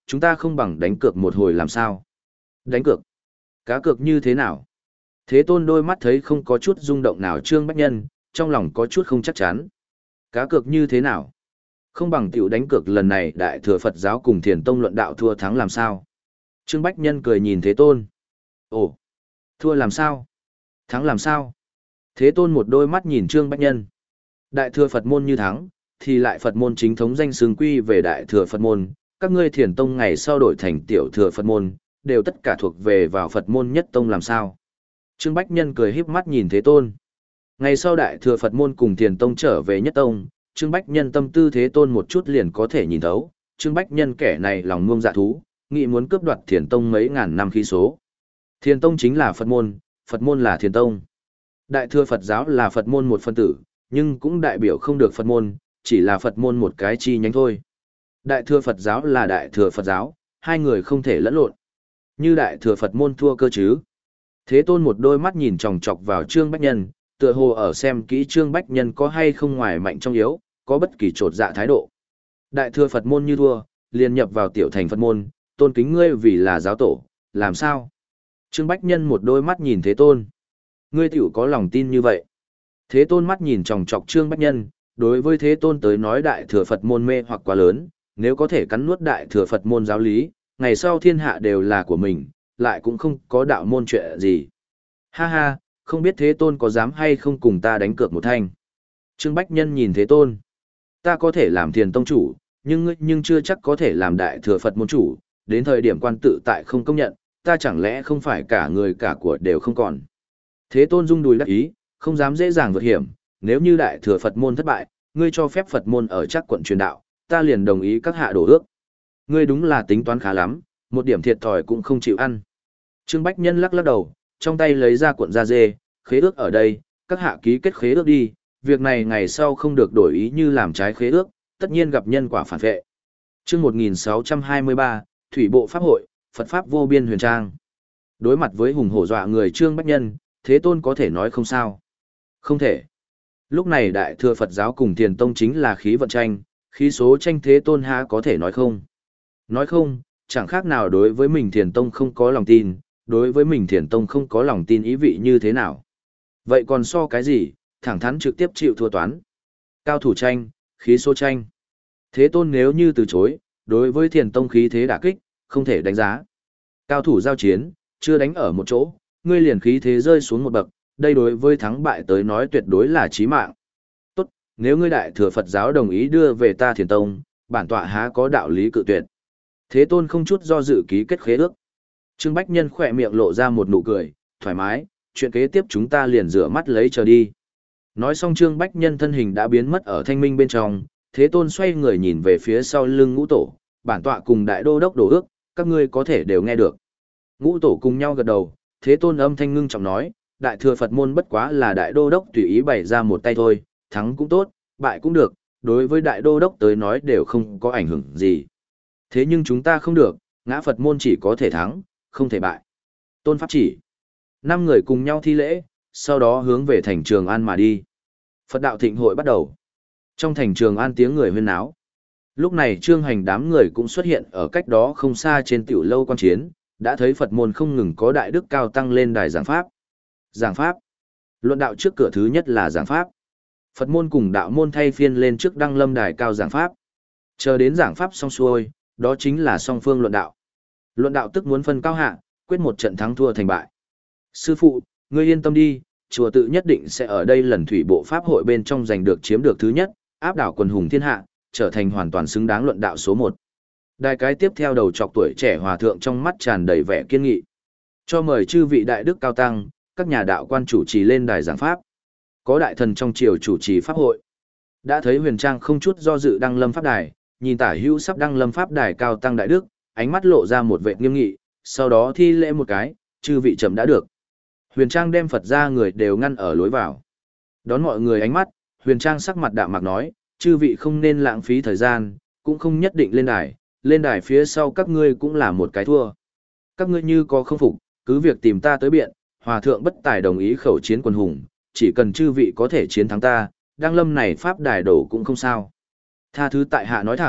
chúng ta không bằng đánh cược một hồi làm sao? Đánh cược? Cá cược như thế nào? Thế Tôn đôi mắt thấy không có chút rung động nào Trương Bách Nhân, trong lòng có chút không chắc chắn. Cá cược như thế nào? Không bằng tiểu đánh cược lần này Đại Thừa Phật giáo cùng Thiền Tông luận đạo thua thắng làm sao? Trương Bách Nhân cười nhìn Thế Tôn. Ồ, thua làm sao? Thắng làm sao? Thế Tôn một đôi mắt nhìn Trương Bách Nhân. Đại Thừa Phật môn như thắng, thì lại Phật môn chính thống danh xưng quy về Đại Thừa Phật môn, các ngươi Thiền Tông ngày sau đổi thành Tiểu Thừa Phật môn, đều tất cả thuộc về vào Phật môn nhất tông làm sao? Trương Bách Nhân cười híp mắt nhìn Thế Tôn. Ngày sau Đại Thừa Phật môn cùng Thiền Tông trở về nhất tông, Trương Bách Nhân tâm tư Thế Tôn một chút liền có thể nhìn thấu, Trương Bách Nhân kẻ này lòng ngông dạ thú, nghĩ muốn cướp đoạt Thiền Tông mấy ngàn năm khí số. Thiền Tông chính là Phật môn, Phật môn là Thiền Tông. Đại Thừa Phật giáo là Phật môn một phân tử, nhưng cũng đại biểu không được Phật môn, chỉ là Phật môn một cái chi nhánh thôi. Đại Thừa Phật giáo là Đại Thừa Phật giáo, hai người không thể lẫn lộn. Như Đại Thừa Phật môn thua cơ chứ. Thế Tôn một đôi mắt nhìn chòng chọc vào Trương Bách Nhân, tựa hồ ở xem kỹ Trương Bách Nhân có hay không ngoài mạnh trong yếu, có bất kỳ trột dạ thái độ. Đại Thừa Phật môn như thua, liền nhập vào tiểu thành Phật môn, tôn kính ngươi vì là giáo tổ, làm sao? Trương Bách Nhân một đôi mắt nhìn Thế Tôn. Ngươi tiểu có lòng tin như vậy. Thế Tôn mắt nhìn chòng chọc Trương Bách Nhân, đối với Thế Tôn tới nói Đại Thừa Phật môn mê hoặc quá lớn, nếu có thể cắn nuốt Đại Thừa Phật môn giáo lý, ngày sau thiên hạ đều là của mình, lại cũng không có đạo môn chuyện gì. Ha ha, không biết Thế Tôn có dám hay không cùng ta đánh cược một thanh. Trương Bách Nhân nhìn Thế Tôn. Ta có thể làm Thiền Tông chủ, nhưng ngươi nhưng chưa chắc có thể làm Đại Thừa Phật môn chủ, đến thời điểm quan tự tại không công nhận, ta chẳng lẽ không phải cả người cả của đều không còn. Thế Tôn rung đùi đắc ý, không dám dễ dàng vượt hiểm, nếu như Đại Thừa Phật môn thất bại, ngươi cho phép Phật môn ở chắc quận truyền đạo, ta liền đồng ý các hạ đổ ước. Ngươi đúng là tính toán khá lắm, một điểm thiệt thòi cũng không chịu ăn. Trương Bách Nhân lắc lắc đầu, trong tay lấy ra cuộn da dê, khế ước ở đây, các hạ ký kết khế ước đi, việc này ngày sau không được đổi ý như làm trái khế ước, tất nhiên gặp nhân quả phản vệ. Chương một nghìn sáu trăm hai mươi ba, Thủy Bộ Pháp Hội, Phật Pháp Vô Biên Huyền Trang. Đối mặt với hùng hổ dọa người Trương Bách Nhân, Thế Tôn có thể nói không sao. Không thể. Lúc này Đại Thừa Phật giáo cùng Thiền Tông chính là khí vận tranh, khí số tranh Thế Tôn há có thể nói không. Nói không, chẳng khác nào đối với mình Thiền Tông không có lòng tin, đối với mình Thiền Tông không có lòng tin ý vị như thế nào. Vậy còn so cái gì, thẳng thắn trực tiếp chịu thua toán. Cao thủ tranh, khí số tranh. Thế Tôn nếu như từ chối, đối với Thiền Tông khí thế đả kích, không thể đánh giá. Cao thủ giao chiến, chưa đánh ở một chỗ, ngươi liền khí thế rơi xuống một bậc, đây đối với thắng bại tới nói tuyệt đối là chí mạng. Tốt, nếu ngươi Đại Thừa Phật giáo đồng ý đưa về ta Thiền Tông, bản tọa há có đạo lý cự tuyệt. Thế Tôn không chút do dự ký kết khế ước. Trương Bách Nhân khỏe miệng lộ ra một nụ cười, thoải mái, chuyện kế tiếp chúng ta liền rửa mắt lấy chờ đi. Nói xong Trương Bách Nhân thân hình đã biến mất ở thanh minh bên trong, Thế Tôn xoay người nhìn về phía sau lưng ngũ tổ, bản tọa cùng đại đô đốc đổ ước, các ngươi có thể đều nghe được. Ngũ tổ cùng nhau gật đầu, Thế Tôn âm thanh ngưng trọng nói, Đại Thừa Phật môn bất quá là đại đô đốc tùy ý bày ra một tay thôi, thắng cũng tốt, bại cũng được, đối với đại đô đốc tới nói đều không có ảnh hưởng gì. Thế nhưng chúng ta không được, ngã Phật môn chỉ có thể thắng, không thể bại. Tôn pháp chỉ. Năm người cùng nhau thi lễ, sau đó hướng về thành Trường An mà đi. Phật đạo thịnh hội bắt đầu. Trong thành Trường An tiếng người huyên náo. Lúc này Trương Hành đám người cũng xuất hiện ở cách đó không xa trên tiểu lâu quan chiến, đã thấy Phật môn không ngừng có đại đức cao tăng lên đài giảng pháp. Giảng pháp. Luận đạo trước cửa thứ nhất là giảng pháp. Phật môn cùng đạo môn thay phiên lên trước đăng lâm đài cao giảng pháp. Chờ đến giảng pháp xong xuôi, đó chính là song phương luận đạo. Luận đạo tức muốn phân cao hạ, quyết một trận thắng thua thành bại. Sư phụ, ngươi yên tâm đi, chùa tự nhất định sẽ ở đây lần thủy bộ pháp hội bên trong giành được chiếm được thứ nhất, áp đảo quần hùng thiên hạ, trở thành hoàn toàn xứng đáng luận đạo số một. Đài cái tiếp theo đầu chọc tuổi trẻ hòa thượng trong mắt tràn đầy vẻ kiên nghị. Cho mời chư vị đại đức cao tăng, các nhà đạo quan chủ trì lên đài giảng pháp. Có đại thần trong triều chủ trì pháp hội. Đã thấy Huyền Trang không chút do dự đăng lâm pháp đài, nhìn tả hữu sắp đăng lâm pháp đài cao tăng đại đức, ánh mắt lộ ra một vẻ nghiêm nghị, sau đó thi lễ một cái, chư vị chậm đã được. Huyền Trang đem Phật ra người đều ngăn ở lối vào. Đón mọi người ánh mắt, Huyền Trang sắc mặt đạm mạc nói, chư vị không nên lãng phí thời gian, cũng không nhất định lên đài, lên đài phía sau các ngươi cũng là một cái thua. Các ngươi như có không phục, cứ việc tìm ta tới biện, hòa thượng bất tài đồng ý khẩu chiến quần hùng, chỉ cần chư vị có thể chiến thắng ta, đăng lâm này pháp đài đổ cũng không sao. Tha thứ tại hạ nói thẳng,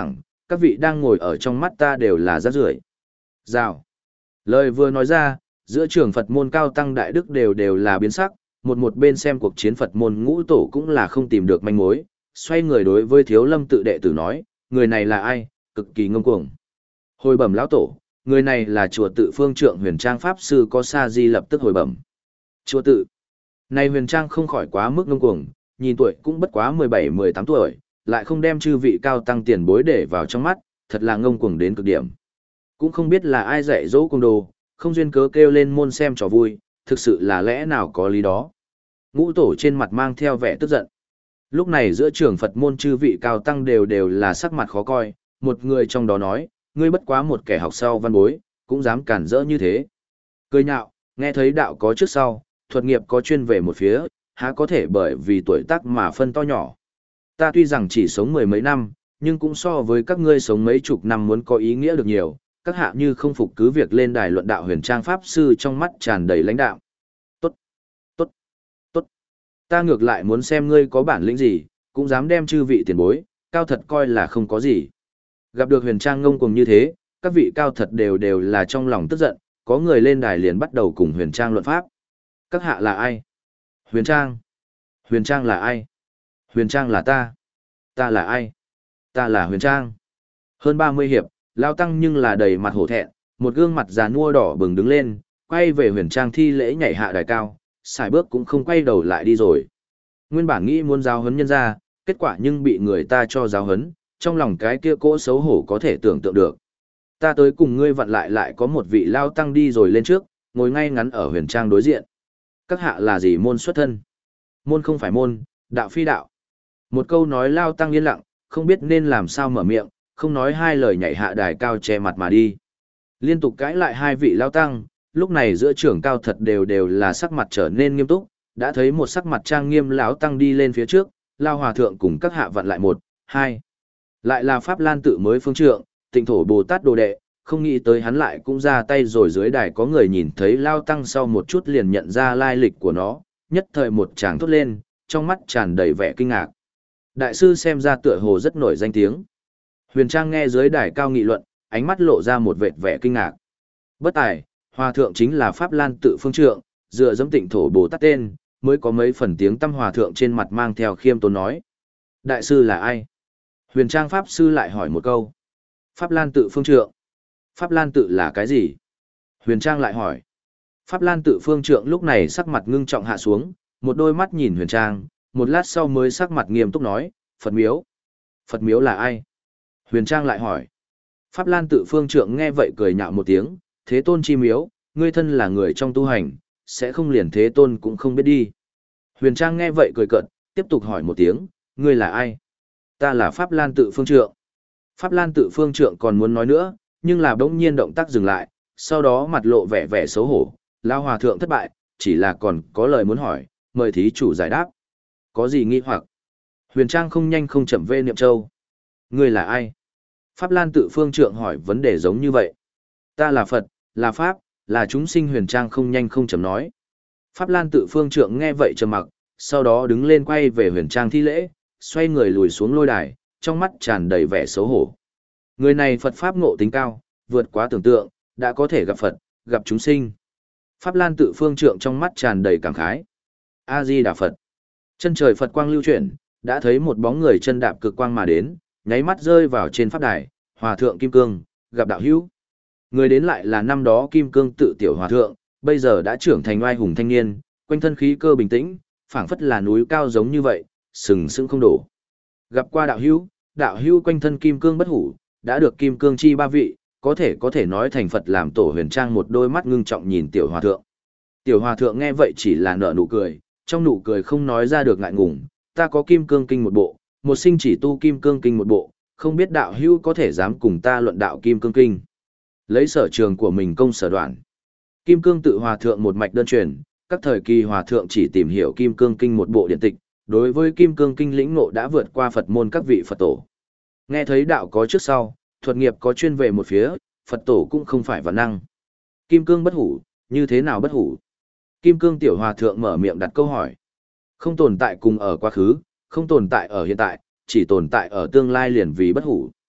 Các vị đang ngồi ở trong mắt ta đều là rác rưởi. Rào. Lời vừa nói ra, giữa trường Phật môn cao tăng đại đức đều đều là biến sắc, một một bên xem cuộc chiến Phật môn ngũ tổ cũng là không tìm được manh mối, xoay người đối với Thiếu Lâm tự đệ tử nói, người này là ai, cực kỳ ngông cuồng. Hồi bẩm lão tổ, người này là chùa tự Phương Trượng Huyền Trang pháp sư có sa di lập tức hồi bẩm. Chùa tự. Này Huyền Trang không khỏi quá mức ngông cuồng, nhìn tuổi cũng bất quá mười bảy mười tám tuổi, lại không đem chư vị cao tăng tiền bối để vào trong mắt, thật là ngông cuồng đến cực điểm. Cũng không biết là ai dạy dỗ cung đồ, không duyên cớ kêu lên môn xem trò vui, thực sự là lẽ nào có lý đó. Ngũ tổ trên mặt mang theo vẻ tức giận. Lúc này giữa trường Phật môn chư vị cao tăng đều đều là sắc mặt khó coi, một người trong đó nói, ngươi bất quá một kẻ học sau văn bối, cũng dám cản rỡ như thế. Cười nhạo, nghe thấy đạo có trước sau, thuật nghiệp có chuyên về một phía, há có thể bởi vì tuổi tác mà phân to nhỏ. Ta tuy rằng chỉ sống mười mấy năm, nhưng cũng so với các ngươi sống mấy chục năm muốn có ý nghĩa được nhiều, các hạ như không phục cứ việc lên đài luận đạo Huyền Trang pháp sư trong mắt tràn đầy lãnh đạo. Tốt, tốt, tốt. Ta ngược lại muốn xem ngươi có bản lĩnh gì, cũng dám đem chư vị tiền bối, cao thật coi là không có gì. Gặp được Huyền Trang ngông cuồng như thế, các vị cao thật đều đều là trong lòng tức giận, có người lên đài liền bắt đầu cùng Huyền Trang luận pháp. Các hạ là ai? Huyền Trang. Huyền Trang là ai? Huyền Trang là ta. Ta là ai? Ta là Huyền Trang. Hơn ba mươi hiệp, Lao Tăng nhưng là đầy mặt hổ thẹn, một gương mặt già nua đỏ bừng đứng lên, quay về Huyền Trang thi lễ nhảy hạ đài cao, xài bước cũng không quay đầu lại đi rồi. Nguyên bản nghĩ muốn giáo huấn nhân ra, kết quả nhưng bị người ta cho giáo huấn, trong lòng cái kia cỗ xấu hổ có thể tưởng tượng được. Ta tới cùng ngươi vặn lại lại có một vị Lao Tăng đi rồi lên trước, ngồi ngay ngắn ở Huyền Trang đối diện. Các hạ là gì môn xuất thân? Môn không phải môn, đạo phi đạo. Một câu nói Lao Tăng yên lặng, không biết nên làm sao mở miệng, không nói hai lời nhảy hạ đài cao che mặt mà đi. Liên tục cãi lại hai vị Lao Tăng, lúc này giữa trưởng cao thật đều đều là sắc mặt trở nên nghiêm túc, đã thấy một sắc mặt trang nghiêm lão Tăng đi lên phía trước, Lao Hòa Thượng cùng các hạ vặn lại một, hai. Lại là Pháp Lan tự mới phương trượng, Tịnh Thổ Bồ Tát đồ đệ, không nghĩ tới hắn lại cũng ra tay rồi. Dưới đài có người nhìn thấy Lao Tăng sau một chút liền nhận ra lai lịch của nó, nhất thời một tràng thốt lên, trong mắt tràn đầy vẻ kinh ngạc. Đại sư xem ra tựa hồ rất nổi danh tiếng. Huyền Trang nghe dưới đài cao nghị luận, ánh mắt lộ ra một vệt vẻ kinh ngạc. Bất tài, Hòa Thượng chính là Pháp Lan tự phương trượng, dựa dẫm Tịnh Thổ Bồ Tát tên, mới có mấy phần tiếng tăm. Hòa Thượng trên mặt mang theo khiêm tốn nói. Đại sư là ai? Huyền Trang Pháp sư lại hỏi một câu. Pháp Lan tự phương trượng. Pháp Lan tự là cái gì? Huyền Trang lại hỏi. Pháp Lan tự phương trượng lúc này sắc mặt ngưng trọng hạ xuống, một đôi mắt nhìn Huyền Trang, một lát sau mới sắc mặt nghiêm túc nói, Phật miếu. Phật miếu là ai? Huyền Trang lại hỏi. Pháp Lan tự phương trượng nghe vậy cười nhạo một tiếng, Thế Tôn chi miếu, ngươi thân là người trong tu hành, sẽ không liền Thế Tôn cũng không biết đi. Huyền Trang nghe vậy cười cợt, tiếp tục hỏi một tiếng, ngươi là ai? Ta là Pháp Lan tự phương trượng. Pháp Lan tự phương trượng còn muốn nói nữa, nhưng là bỗng nhiên động tác dừng lại, sau đó mặt lộ vẻ vẻ xấu hổ, Lao Hòa Thượng thất bại, chỉ là còn có lời muốn hỏi, mời thí chủ giải đáp. Có gì nghi hoặc? Huyền Trang không nhanh không chậm về Niệm Châu. Ngươi là ai? Pháp Lan tự phương trượng hỏi vấn đề giống như vậy. Ta là Phật, là Pháp, là chúng sinh. Huyền Trang không nhanh không chậm nói. Pháp Lan tự phương trượng nghe vậy trầm mặc, sau đó đứng lên quay về Huyền Trang thi lễ, xoay người lùi xuống lôi đài, trong mắt tràn đầy vẻ xấu hổ. Người này Phật Pháp ngộ tính cao, vượt quá tưởng tượng, đã có thể gặp Phật, gặp chúng sinh. Pháp Lan tự phương trượng trong mắt tràn đầy cảm khái. A-di-đà Phật. Chân trời Phật quang lưu chuyển, đã thấy một bóng người chân đạp cực quang mà đến, nháy mắt rơi vào trên pháp đài, Hòa Thượng Kim Cương, gặp đạo hữu. Người đến lại là năm đó Kim Cương tự tiểu Hòa Thượng, bây giờ đã trưởng thành oai hùng thanh niên, quanh thân khí cơ bình tĩnh, phảng phất là núi cao giống như vậy, sừng sững không đổ. Gặp qua đạo hữu, đạo hữu quanh thân kim cương bất hủ, đã được kim cương chi ba vị, có thể có thể nói thành Phật làm tổ. Huyền Trang một đôi mắt ngưng trọng nhìn tiểu Hòa Thượng. Tiểu Hòa Thượng nghe vậy chỉ là nở nụ cười, trong nụ cười không nói ra được ngại ngùng. Ta có kim cương kinh một bộ, một sinh chỉ tu kim cương kinh một bộ, không biết đạo hữu có thể dám cùng ta luận đạo kim cương kinh. Lấy sở trường của mình công sở đoạn. Kim cương tự Hòa Thượng một mạch đơn truyền, các thời kỳ Hòa Thượng chỉ tìm hiểu kim cương kinh một bộ điện tịch, đối với kim cương kinh lĩnh ngộ đã vượt qua Phật môn các vị Phật tổ. Nghe thấy đạo có trước sau, thuật nghiệp có chuyên về một phía, Phật tổ cũng không phải vạn năng. Kim cương bất hủ, như thế nào bất hủ? Kim cương tiểu Hòa Thượng mở miệng đặt câu hỏi. Không tồn tại cùng ở quá khứ, không tồn tại ở hiện tại, chỉ tồn tại ở tương lai liền vì bất hủ.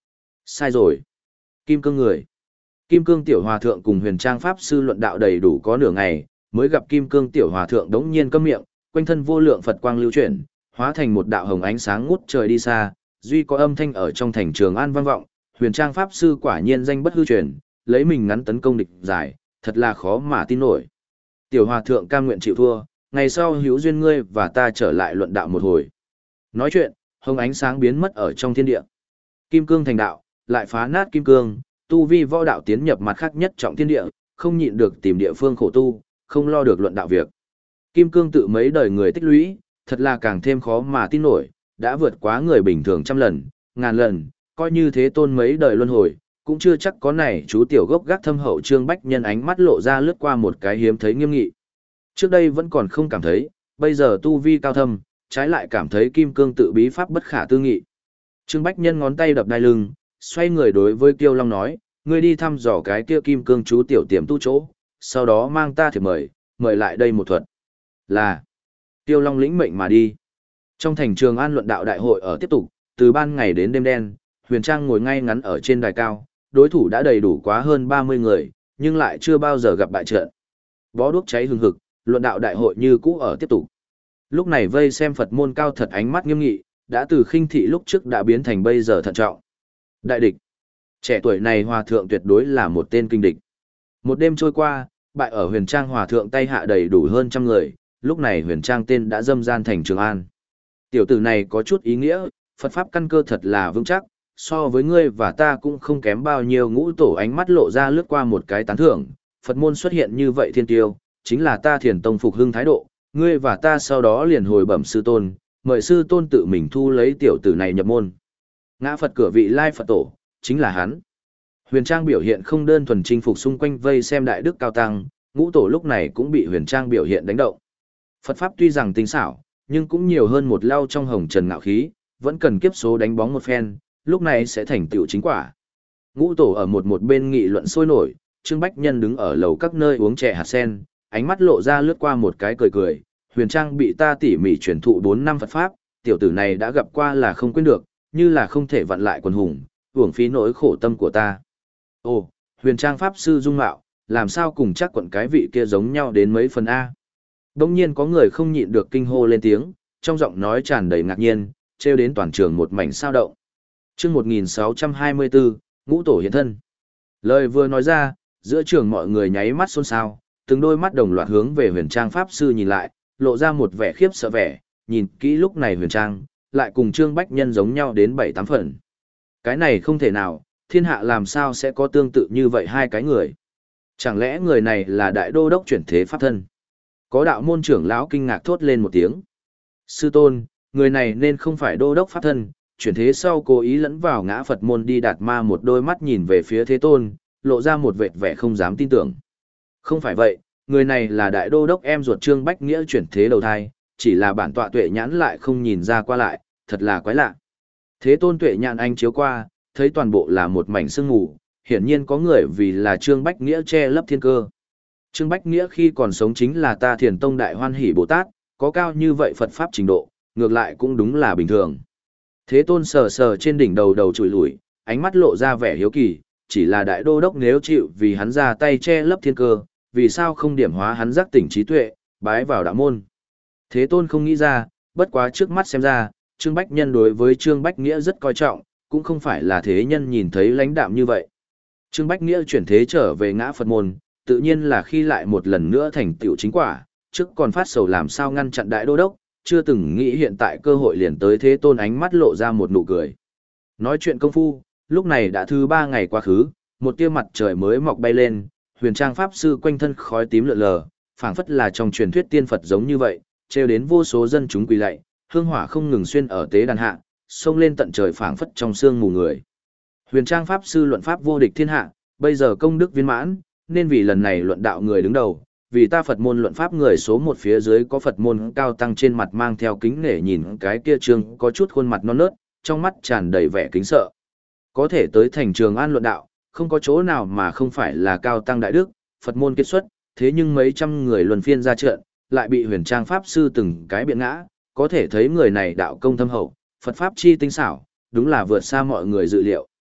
Sai rồi. Kim cương người. Kim cương tiểu hòa thượng cùng huyền trang pháp sư luận đạo đầy đủ có nửa ngày, mới gặp kim cương tiểu hòa thượng đống nhiên câm miệng, quanh thân vô lượng Phật quang lưu chuyển, hóa thành một đạo hồng ánh sáng ngút trời đi xa, duy có âm thanh ở trong thành Trường An vang vọng, huyền trang pháp sư quả nhiên danh bất hư truyền, lấy mình ngắn tấn công địch giải, thật là khó mà tin nổi. Tiểu hòa thượng cam nguyện chịu thua, ngày sau hữu duyên ngươi và ta trở lại luận đạo một hồi. Nói chuyện, hồng ánh sáng biến mất ở trong thiên địa. Kim cương thành đạo, lại phá nát kim cương, tu vi võ đạo tiến nhập mặt khác nhất trọng thiên địa, không nhịn được tìm địa phương khổ tu, không lo được luận đạo việc. Kim cương tự mấy đời người tích lũy, thật là càng thêm khó mà tin nổi, đã vượt quá người bình thường trăm lần, ngàn lần, coi như thế tôn mấy đời luân hồi, cũng chưa chắc có này chú tiểu gốc gác thâm hậu Trương Bách Nhân ánh mắt lộ ra lướt qua một cái hiếm thấy nghiêm nghị. Trước đây vẫn còn không cảm thấy, bây giờ tu vi cao thâm, trái lại cảm thấy kim cương tự bí pháp bất khả tư nghị. Trương Bách Nhân ngón tay đập đai lưng, xoay người đối với Kiêu Long nói, ngươi đi thăm dò cái kia kim cương chú tiểu tiềm tu chỗ, sau đó mang ta thiệp mời, mời lại đây một thuật. Là, Kiêu Long lĩnh mệnh mà đi. Trong thành Trường An luận đạo đại hội ở tiếp tục, từ ban ngày đến đêm đen, Huyền Trang ngồi ngay ngắn ở trên đài cao, đối thủ đã đầy đủ quá hơn ba mươi người, nhưng lại chưa bao giờ gặp bại trận. Bó đuốc cháy hừng hực, luận đạo đại hội như cũ ở tiếp tục. Lúc này vây xem Phật môn cao thật ánh mắt nghiêm nghị, đã từ khinh thị lúc trước đã biến thành bây giờ thận trọng. Đại địch. Trẻ tuổi này hòa thượng tuyệt đối là một tên kinh địch. Một đêm trôi qua, bại ở Huyền Trang hòa thượng tay hạ đầy đủ hơn trăm người, lúc này Huyền Trang tên đã dâm gian thành Trường An. Tiểu tử này có chút ý nghĩa, Phật pháp căn cơ thật là vững chắc, so với ngươi và ta cũng không kém bao nhiêu. Ngũ tổ ánh mắt lộ ra lướt qua một cái tán thưởng, Phật môn xuất hiện như vậy thiên tiêu, chính là ta Thiền Tông phục hưng thái độ, ngươi và ta sau đó liền hồi bẩm sư tôn, mời sư tôn tự mình thu lấy tiểu tử này nhập môn. Ngã Phật cửa vị lai Phật tổ, chính là hắn. Huyền Trang biểu hiện không đơn thuần chinh phục xung quanh vây xem đại đức cao tăng, ngũ tổ lúc này cũng bị Huyền Trang biểu hiện đánh động. Phật pháp tuy rằng tinh xảo, nhưng cũng nhiều hơn một lao trong hồng trần ngạo khí, vẫn cần kiếp số đánh bóng một phen, lúc này sẽ thành tựu chính quả. Ngũ tổ ở một một bên nghị luận sôi nổi, Trương Bách Nhân đứng ở lầu các nơi uống chè hạt sen, ánh mắt lộ ra lướt qua một cái cười cười, Huyền Trang bị ta tỉ mỉ truyền thụ bốn năm Phật pháp, tiểu tử này đã gặp qua là không quên được, như là không thể vặn lại quần hùng, uổng phí nỗi khổ tâm của ta. Ồ, Huyền Trang pháp sư dung mạo, làm sao cùng chắc quận cái vị kia giống nhau đến mấy phần A. Đông nhiên có người không nhịn được kinh hô lên tiếng, trong giọng nói tràn đầy ngạc nhiên, trêu đến toàn trường một mảnh sao động. Chương một nghìn sáu trăm hai mươi bốn, Ngũ tổ hiện thân. Lời vừa nói ra, giữa trường mọi người nháy mắt xôn xao, từng đôi mắt đồng loạt hướng về Huyền Trang pháp sư nhìn lại, lộ ra một vẻ khiếp sợ vẻ, nhìn kỹ lúc này Huyền Trang, lại cùng Trương Bách Nhân giống nhau đến bảy tám phần. Cái này không thể nào, thiên hạ làm sao sẽ có tương tự như vậy hai cái người? Chẳng lẽ người này là đại đô đốc chuyển thế pháp thân? Có đạo môn trưởng lão kinh ngạc thốt lên một tiếng. Sư tôn, người này nên không phải đô đốc pháp thân, chuyển thế sau cố ý lẫn vào ngã Phật môn đi đạt ma. Một đôi mắt nhìn về phía Thế Tôn, lộ ra một vệt vẻ không dám tin tưởng. Không phải vậy, người này là đại đô đốc em ruột Trương Bách Nghĩa chuyển thế đầu thai, chỉ là bản tọa tuệ nhãn lại không nhìn ra qua lại, thật là quái lạ. Thế Tôn tuệ nhãn anh chiếu qua, thấy toàn bộ là một mảnh sương mù, hiển nhiên có người vì là Trương Bách Nghĩa che lấp thiên cơ. Trương Bách Nghĩa khi còn sống chính là ta Thiền Tông Đại Hoan Hỷ Bồ Tát, có cao như vậy Phật Pháp trình độ, ngược lại cũng đúng là bình thường. Thế Tôn sờ sờ trên đỉnh đầu đầu chùi lủi, ánh mắt lộ ra vẻ hiếu kỳ, chỉ là đại đô đốc nếu chịu vì hắn ra tay che lấp thiên cơ, vì sao không điểm hóa hắn giác tỉnh trí tuệ, bái vào đạo môn. Thế Tôn không nghĩ ra, bất quá trước mắt xem ra, Trương Bách Nhân đối với Trương Bách Nghĩa rất coi trọng, cũng không phải là thế nhân nhìn thấy lãnh đạm như vậy. Trương Bách Nghĩa chuyển thế trở về ngã Phật môn, tự nhiên là khi lại một lần nữa thành tựu chính quả, trước còn phát sầu làm sao ngăn chặn đại đô đốc, chưa từng nghĩ hiện tại cơ hội liền tới. Thế Tôn ánh mắt lộ ra một nụ cười. Nói chuyện công phu, lúc này đã thứ ba ngày quá khứ, một tia mặt trời mới mọc bay lên, Huyền Trang pháp sư quanh thân khói tím lượn lờ, phảng phất là trong truyền thuyết tiên Phật giống như vậy, trêu đến vô số dân chúng quỳ lạy, hương hỏa không ngừng xuyên ở tế đàn hạ, xông lên tận trời phảng phất trong sương mù người. Huyền Trang pháp sư luận pháp vô địch thiên hạ, bây giờ công đức viên mãn, nên vì lần này luận đạo người đứng đầu, vì ta Phật môn luận pháp người số một phía dưới có Phật môn cao tăng trên mặt mang theo kính nể nhìn cái kia Trương có chút khuôn mặt non nớt, trong mắt tràn đầy vẻ kính sợ. Có thể tới thành Trường An luận đạo, không có chỗ nào mà không phải là cao tăng đại đức, Phật môn kết xuất, thế nhưng mấy trăm người luân phiên ra trận, lại bị Huyền Trang pháp sư từng cái biện ngã, có thể thấy người này đạo công thâm hậu, Phật pháp chi tinh xảo, đúng là vượt xa mọi người dự liệu.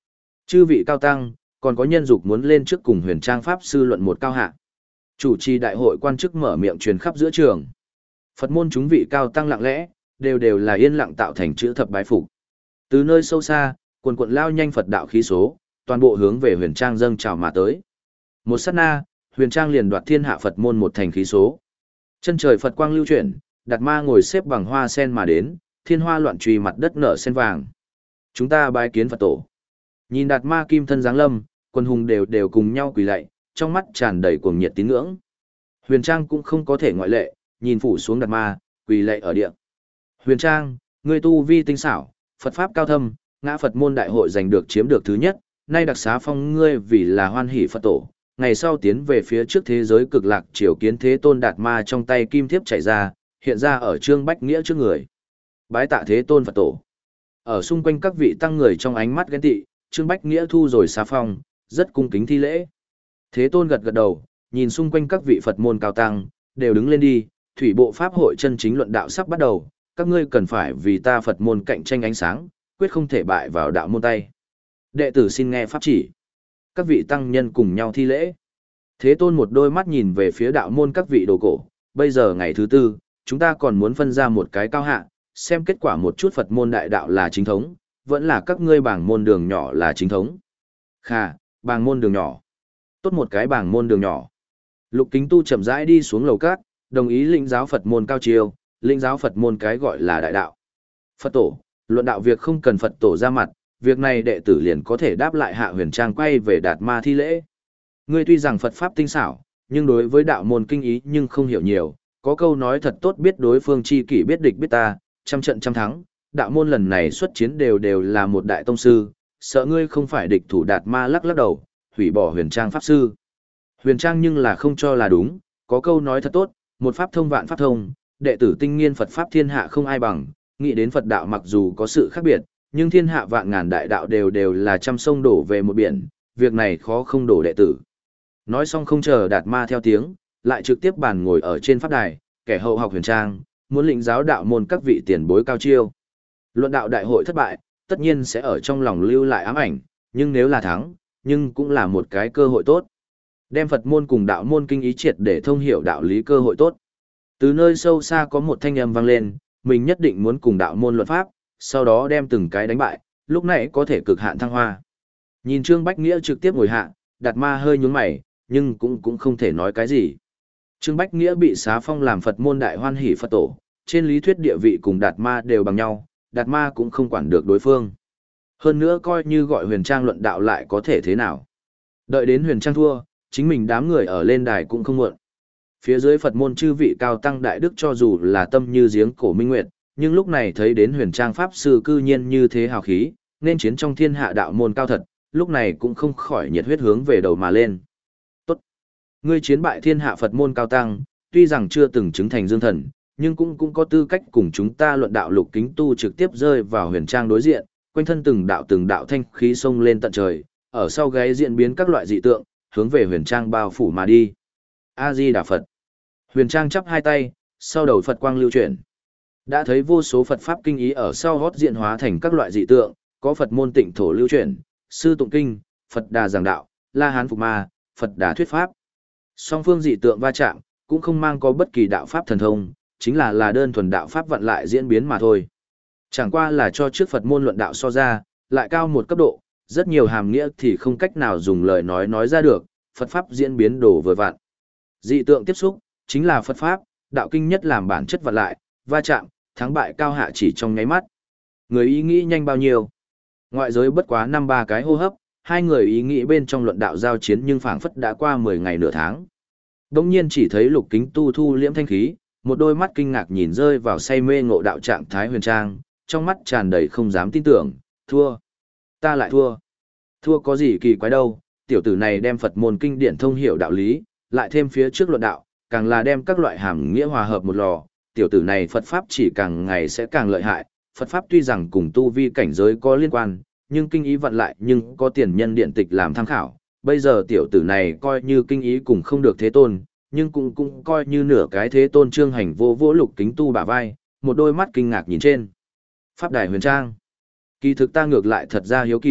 Chư vị cao tăng, còn có nhân dục muốn lên trước cùng Huyền Trang pháp sư luận một cao hạ. Chủ trì đại hội quan chức mở miệng truyền khắp giữa trường. Phật môn chúng vị cao tăng lặng lẽ, đều đều là yên lặng tạo thành chữ thập bái phục. Từ nơi sâu xa, quần quần lao nhanh Phật đạo khí số, toàn bộ hướng về Huyền Trang dâng trào mà tới. Một sát na, Huyền Trang liền đoạt thiên hạ Phật môn một thành khí số. Chân trời Phật quang lưu chuyển, Đạt Ma ngồi xếp bằng hoa sen mà đến, thiên hoa loạn truy mặt đất nở sen vàng. Chúng ta bái kiến Phật tổ. Nhìn Đạt Ma kim thân giáng lâm, quân hùng đều đều cùng nhau quỳ lạy, trong mắt tràn đầy cuồng nhiệt tín ngưỡng. Huyền Trang cũng không có thể ngoại lệ, nhìn phủ xuống Đạt Ma, quỳ lạy ở địa. Huyền Trang, ngươi tu vi tinh xảo, Phật pháp cao thâm, ngã Phật môn đại hội giành được chiếm được thứ nhất, nay đặc xá phong ngươi vì là hoan hỷ Phật tổ. Ngày sau tiến về phía trước thế giới cực lạc triều kiến thế tôn Đạt Ma trong tay kim thiếp chảy ra, hiện ra ở Trương Bách Nghĩa trước người. Bái tạ thế tôn Phật tổ. Ở xung quanh các vị tăng người trong ánh mắt ghen tị, Trương Bách Nghĩa thu rồi xá phong, rất cung kính thi lễ. Thế tôn gật gật đầu, nhìn xung quanh các vị Phật môn cao tăng, đều đứng lên đi, thủy bộ pháp hội chân chính luận đạo sắp bắt đầu, các ngươi cần phải vì ta Phật môn cạnh tranh ánh sáng, quyết không thể bại vào đạo môn tay. Đệ tử xin nghe pháp chỉ. Các vị tăng nhân cùng nhau thi lễ. Thế tôn một đôi mắt nhìn về phía đạo môn các vị đồ cổ, bây giờ ngày thứ tư, chúng ta còn muốn phân ra một cái cao hạ, xem kết quả một chút Phật môn đại đạo là chính thống, vẫn là các ngươi bảng môn đường nhỏ là chính thống. Khà, bảng môn đường nhỏ. Tốt một cái bảng môn đường nhỏ. Lục Kính Tu chậm rãi đi xuống lầu cát, đồng ý lĩnh giáo Phật môn cao chiêu, lĩnh giáo Phật môn cái gọi là đại đạo. Phật tổ, luận đạo việc không cần Phật tổ ra mặt, việc này đệ tử liền có thể đáp lại Hạ Huyền Trang quay về Đạt Ma thi lễ. Ngươi tuy rằng Phật pháp tinh xảo, nhưng đối với đạo môn kinh ý nhưng không hiểu nhiều, có câu nói thật tốt biết đối phương chi kỷ biết địch biết ta, trăm trận trăm thắng, đạo môn lần này xuất chiến đều đều là một đại tông sư, sợ ngươi không phải địch thủ. Đạt Ma lắc lắc đầu, hủy bỏ Huyền Trang pháp sư. Huyền Trang nhưng là không cho là đúng, có câu nói thật tốt, một pháp thông vạn pháp thông, đệ tử tinh nghiên Phật pháp thiên hạ không ai bằng, nghĩ đến Phật đạo mặc dù có sự khác biệt, nhưng thiên hạ vạn ngàn đại đạo đều đều là trăm sông đổ về một biển, việc này khó không đổ đệ tử. Nói xong không chờ Đạt Ma theo tiếng, lại trực tiếp bàn ngồi ở trên pháp đài, kẻ hậu học Huyền Trang, muốn lĩnh giáo đạo môn các vị tiền bối cao chiêu. Luận đạo đại hội thất bại, tất nhiên sẽ ở trong lòng lưu lại ám ảnh, nhưng nếu là thắng, nhưng cũng là một cái cơ hội tốt. Đem Phật môn cùng đạo môn kinh ý triệt để thông hiểu đạo lý cơ hội tốt. Từ nơi sâu xa có một thanh âm vang lên, mình nhất định muốn cùng đạo môn luận pháp, sau đó đem từng cái đánh bại, lúc này có thể cực hạn thăng hoa. Nhìn Trương Bách Nghĩa trực tiếp ngồi hạ, Đạt Ma hơi nhướng mày, nhưng cũng cũng không thể nói cái gì. Trương Bách Nghĩa bị xá phong làm Phật môn đại hoan hỷ Phật tổ, trên lý thuyết địa vị cùng Đạt Ma đều bằng nhau, Đạt Ma cũng không quản được đối phương. Hơn nữa coi như gọi Huyền Trang luận đạo lại có thể thế nào. Đợi đến Huyền Trang thua, chính mình đám người ở lên đài cũng không muộn. Phía dưới Phật môn chư vị cao tăng đại đức cho dù là tâm như giếng cổ minh nguyệt, nhưng lúc này thấy đến Huyền Trang pháp sư cư nhiên như thế hào khí, nên chiến trong thiên hạ đạo môn cao thật, lúc này cũng không khỏi nhiệt huyết hướng về đầu mà lên. Tốt! Ngươi chiến bại thiên hạ Phật môn cao tăng, tuy rằng chưa từng chứng thành dương thần, nhưng cũng cũng có tư cách cùng chúng ta luận đạo. Lục Kính Tu trực tiếp rơi vào Huyền Trang đối diện, quanh thân từng đạo từng đạo thanh khí xông lên tận trời, ở sau gáy diễn biến các loại dị tượng, hướng về Huyền Trang bao phủ mà đi. A Di Đà Phật. Huyền Trang chắp hai tay, sau đầu Phật quang lưu chuyển. Đã thấy vô số Phật pháp kinh ý ở sau hót diện hóa thành các loại dị tượng, có Phật môn tịnh thổ lưu chuyển, sư tụng kinh, Phật đà giảng đạo, La Hán phục ma, Phật đà thuyết pháp. Song phương dị tượng va chạm, cũng không mang có bất kỳ đạo pháp thần thông, chính là là đơn thuần đạo pháp vận lại diễn biến mà thôi. Chẳng qua là cho trước Phật môn luận đạo so ra, lại cao một cấp độ, rất nhiều hàm nghĩa thì không cách nào dùng lời nói nói ra được, Phật pháp diễn biến đổ vừa vặn. Dị tượng tiếp xúc, chính là Phật pháp, đạo kinh nhất làm bản chất vận lại, va chạm, thắng bại cao hạ chỉ trong nháy mắt. Người ý nghĩ nhanh bao nhiêu? Ngoại giới bất quá năm ba cái hô hấp, hai người ý nghĩ bên trong luận đạo giao chiến nhưng phảng phất đã qua mười ngày nửa tháng. Đông nhiên chỉ thấy Lục Kính Tu thu liễm thanh khí, một đôi mắt kinh ngạc nhìn rơi vào say mê ngộ đạo trạng thái Huyền Trang, trong mắt tràn đầy không dám tin tưởng, thua. Ta lại thua. Thua có gì kỳ quái đâu, tiểu tử này đem Phật môn kinh điển thông hiểu đạo lý, lại thêm phía trước luận đạo, càng là đem các loại hàm nghĩa hòa hợp một lò, tiểu tử này Phật Pháp chỉ càng ngày sẽ càng lợi hại, Phật Pháp tuy rằng cùng tu vi cảnh giới có liên quan, nhưng kinh ý vận lại nhưng có tiền nhân điện tịch làm tham khảo, bây giờ tiểu tử này coi như kinh ý cùng không được thế tôn, nhưng cũng cũng coi như nửa cái thế tôn. Trương Hành vô vô Lục Kính Tu bả vai, một đôi mắt kinh ngạc nhìn trên Pháp Đài Huyền Trang. Kỳ thực ta ngược lại thật ra hiếu kỳ,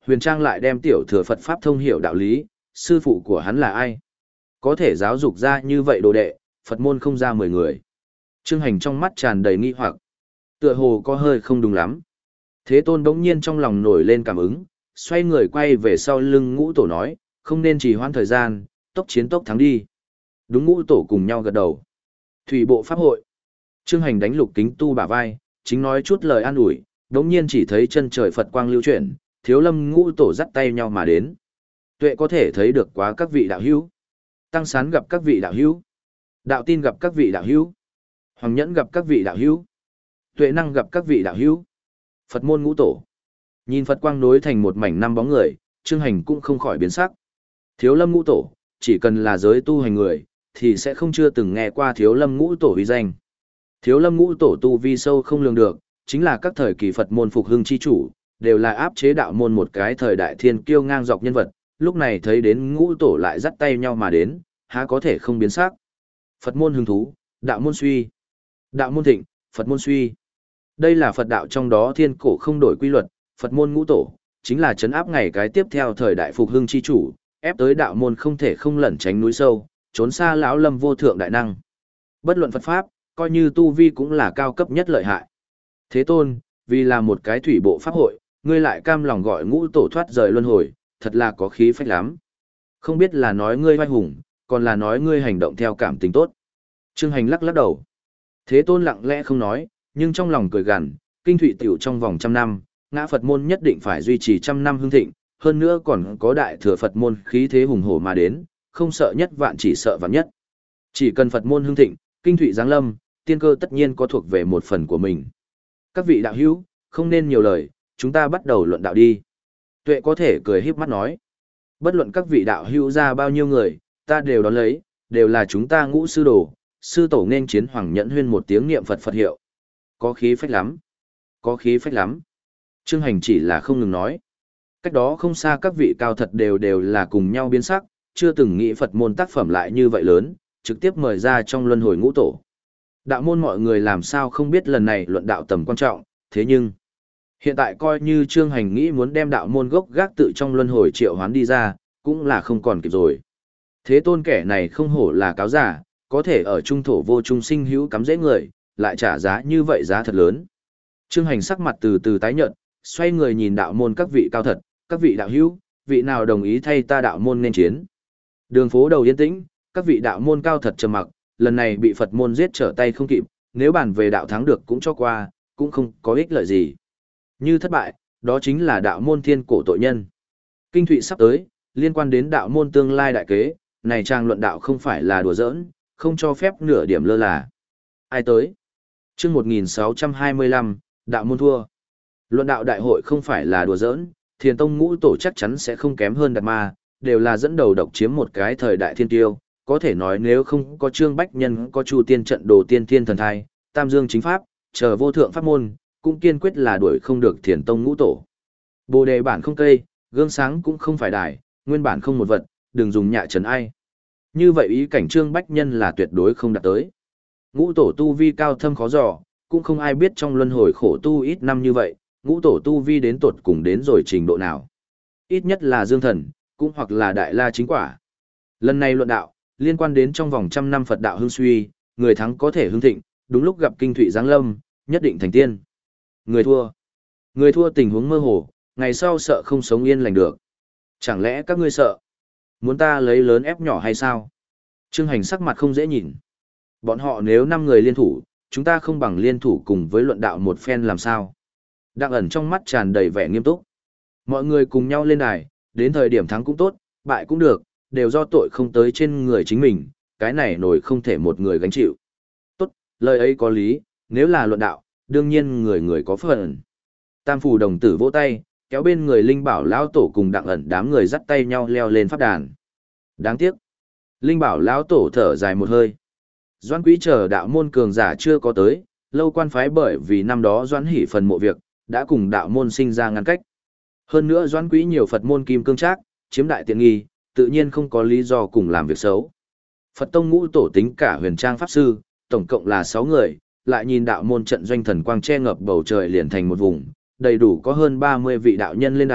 Huyền Trang lại đem tiểu thừa Phật Pháp thông hiểu đạo lý, sư phụ của hắn là ai? Có thể giáo dục ra như vậy đồ đệ, Phật môn không ra mười người. Trương Hành trong mắt tràn đầy nghi hoặc. Tựa hồ có hơi không đúng lắm. Thế Tôn đống nhiên trong lòng nổi lên cảm ứng, xoay người quay về sau lưng ngũ tổ nói, không nên trì hoãn thời gian, tốc chiến tốc thắng đi. Đúng, ngũ tổ cùng nhau gật đầu. Thủy bộ pháp hội. Trương Hành đánh Lục Kính Tu bả vai, chính nói chút lời an ủi, đống nhiên chỉ thấy chân trời Phật quang lưu chuyển, Thiếu Lâm ngũ tổ dắt tay nhau mà đến. Tuệ có thể thấy được quá các vị đạo hữu. Tăng Sán gặp các vị đạo hữu. Đạo Tin gặp các vị đạo hữu. Hoàng Nhẫn gặp các vị đạo hữu. Tuệ Năng gặp các vị đạo hữu. Phật môn ngũ tổ. Nhìn Phật quang nối thành một mảnh năm bóng người, Trương Hành cũng không khỏi biến sắc. Thiếu Lâm ngũ tổ, chỉ cần là giới tu hành người, thì sẽ không chưa từng nghe qua Thiếu Lâm ngũ tổ uy danh. Thiếu Lâm ngũ tổ tu vi sâu không lường được, chính là các thời kỳ Phật môn phục hưng chi chủ, đều là áp chế đạo môn một cái thời đại thiên kiêu ngang dọc nhân vật, lúc này thấy đến ngũ tổ lại dắt tay nhau mà đến, há có thể không biến sắc. Phật môn hưng thú, đạo môn suy. Đạo môn thịnh, Phật môn suy. Đây là Phật đạo trong đó thiên cổ không đổi quy luật, Phật môn ngũ tổ, chính là chấn áp ngày cái tiếp theo thời đại phục hưng chi chủ, ép tới đạo môn không thể không lẩn tránh núi sâu, trốn xa lão lâm vô thượng đại năng. Bất luận Phật Pháp, coi như tu vi cũng là cao cấp nhất lợi hại. Thế Tôn, vì là một cái thủy bộ pháp hội, ngươi lại cam lòng gọi ngũ tổ thoát rời luân hồi, thật là có khí phách lắm. Không biết là nói ngươi oai hùng, còn là nói ngươi hành động theo cảm tình tốt. Trương Hành lắc lắc đầu. Thế Tôn lặng lẽ không nói, nhưng trong lòng cười gằn, kinh thụy tiểu trong vòng trăm năm, ngã Phật môn nhất định phải duy trì trăm năm hưng thịnh, hơn nữa còn có đại thừa Phật môn khí thế hùng hổ mà đến, không sợ nhất vạn chỉ sợ vạn nhất. Chỉ cần Phật môn hưng thịnh, kinh thụy giáng lâm, tiên cơ tất nhiên có thuộc về một phần của mình. Các vị đạo hữu, không nên nhiều lời, chúng ta bắt đầu luận đạo đi. Tuệ có thể cười híp mắt nói. Bất luận các vị đạo hữu ra bao nhiêu người, ta đều đón lấy, đều là chúng ta ngũ sư đồ, sư tổ nên chiến Hoàng Nhẫn huyên một tiếng niệm Phật Phật hiệu. Có khí phách lắm, có khí phách lắm. Trương Hành chỉ là không ngừng nói. Cách đó không xa các vị cao thật đều đều là cùng nhau biến sắc, chưa từng nghĩ Phật môn tác phẩm lại như vậy lớn, trực tiếp mời ra trong luân hồi ngũ tổ. Đạo môn mọi người làm sao không biết lần này luận đạo tầm quan trọng, thế nhưng hiện tại coi như Trương Hành nghĩ muốn đem đạo môn gốc gác tự trong luân hồi triệu hoán đi ra, cũng là không còn kịp rồi. Thế Tôn kẻ này không hổ là cáo giả, có thể ở trung thổ vô trung sinh hữu cắm dễ người, lại trả giá như vậy giá thật lớn. Trương Hành sắc mặt từ từ tái nhợt, xoay người nhìn đạo môn các vị cao thật, các vị đạo hữu, vị nào đồng ý thay ta đạo môn nên chiến. Đường phố đầu yên tĩnh, các vị đạo môn cao thật trầm mặc, lần này bị Phật môn giết trở tay không kịp, nếu bàn về đạo thắng được cũng cho qua, cũng không có ích lợi gì. Như thất bại, đó chính là đạo môn thiên cổ tội nhân. Kinh thụy sắp tới, liên quan đến đạo môn tương lai đại kế, này trang luận đạo không phải là đùa giỡn, không cho phép nửa điểm lơ là. Ai tới? Chương một nghìn sáu trăm hai mươi lăm, đạo môn thua. Luận đạo đại hội không phải là đùa giỡn, Thiền Tông ngũ tổ chắc chắn sẽ không kém hơn Đạt Ma, đều là dẫn đầu độc chiếm một cái thời đại thiên tiêu, có thể nói nếu không có Trương Bách Nhân, có Chu Tiên trận đồ tiên thiên thần thai, Tam Dương chính pháp, chờ vô thượng pháp môn, cũng kiên quyết là đuổi không được Thiền Tông ngũ tổ. Bồ đề bản không cây, gương sáng cũng không phải đài, nguyên bản không một vật, đừng dùng nhạ trấn ai. Như vậy ý cảnh Trương Bách Nhân là tuyệt đối không đạt tới. Ngũ tổ tu vi cao thâm khó dò, cũng không ai biết trong luân hồi khổ tu ít năm như vậy, ngũ tổ tu vi đến tột cùng đến rồi trình độ nào. Ít nhất là dương thần, cũng hoặc là đại la chính quả. Lần này luận đạo, liên quan đến trong vòng trăm năm Phật đạo hưng suy, người thắng có thể hưng thịnh, đúng lúc gặp kinh thụy giáng lâm, nhất định thành tiên. Người thua. Người thua tình huống mơ hồ, ngày sau sợ không sống yên lành được. Chẳng lẽ các ngươi sợ? Muốn ta lấy lớn ép nhỏ hay sao? Trương Hành sắc mặt không dễ nhìn. Bọn họ nếu năm người liên thủ, chúng ta không bằng liên thủ cùng với luận đạo một phen làm sao? Đặng ẩn trong mắt tràn đầy vẻ nghiêm túc. Mọi người cùng nhau lên đài, đến thời điểm thắng cũng tốt, bại cũng được, đều do tội không tới trên người chính mình, cái này nổi không thể một người gánh chịu. Tốt, lời ấy có lý, nếu là luận đạo, đương nhiên người người có phần. Tam phù đồng tử vỗ tay, kéo bên người Linh Bảo lão tổ cùng Đặng ẩn đám người dắt tay nhau leo lên pháp đàn. Đáng tiếc. Linh Bảo lão tổ thở dài một hơi. Doãn Quý chờ đạo môn cường giả chưa có tới, lâu quan phái bởi vì năm đó Doãn Hỷ phần mộ việc, đã cùng đạo môn sinh ra ngăn cách. Hơn nữa Doãn Quý nhiều Phật môn kim cương trác, chiếm đại tiện nghi, tự nhiên không có lý do cùng làm việc xấu. Phật tông ngũ tổ tính cả Huyền Trang pháp sư, tổng cộng là sáu người, lại nhìn đạo môn trận doanh thần quang che ngập bầu trời liền thành một vùng, đầy đủ có hơn ba mươi vị đạo nhân lên đài,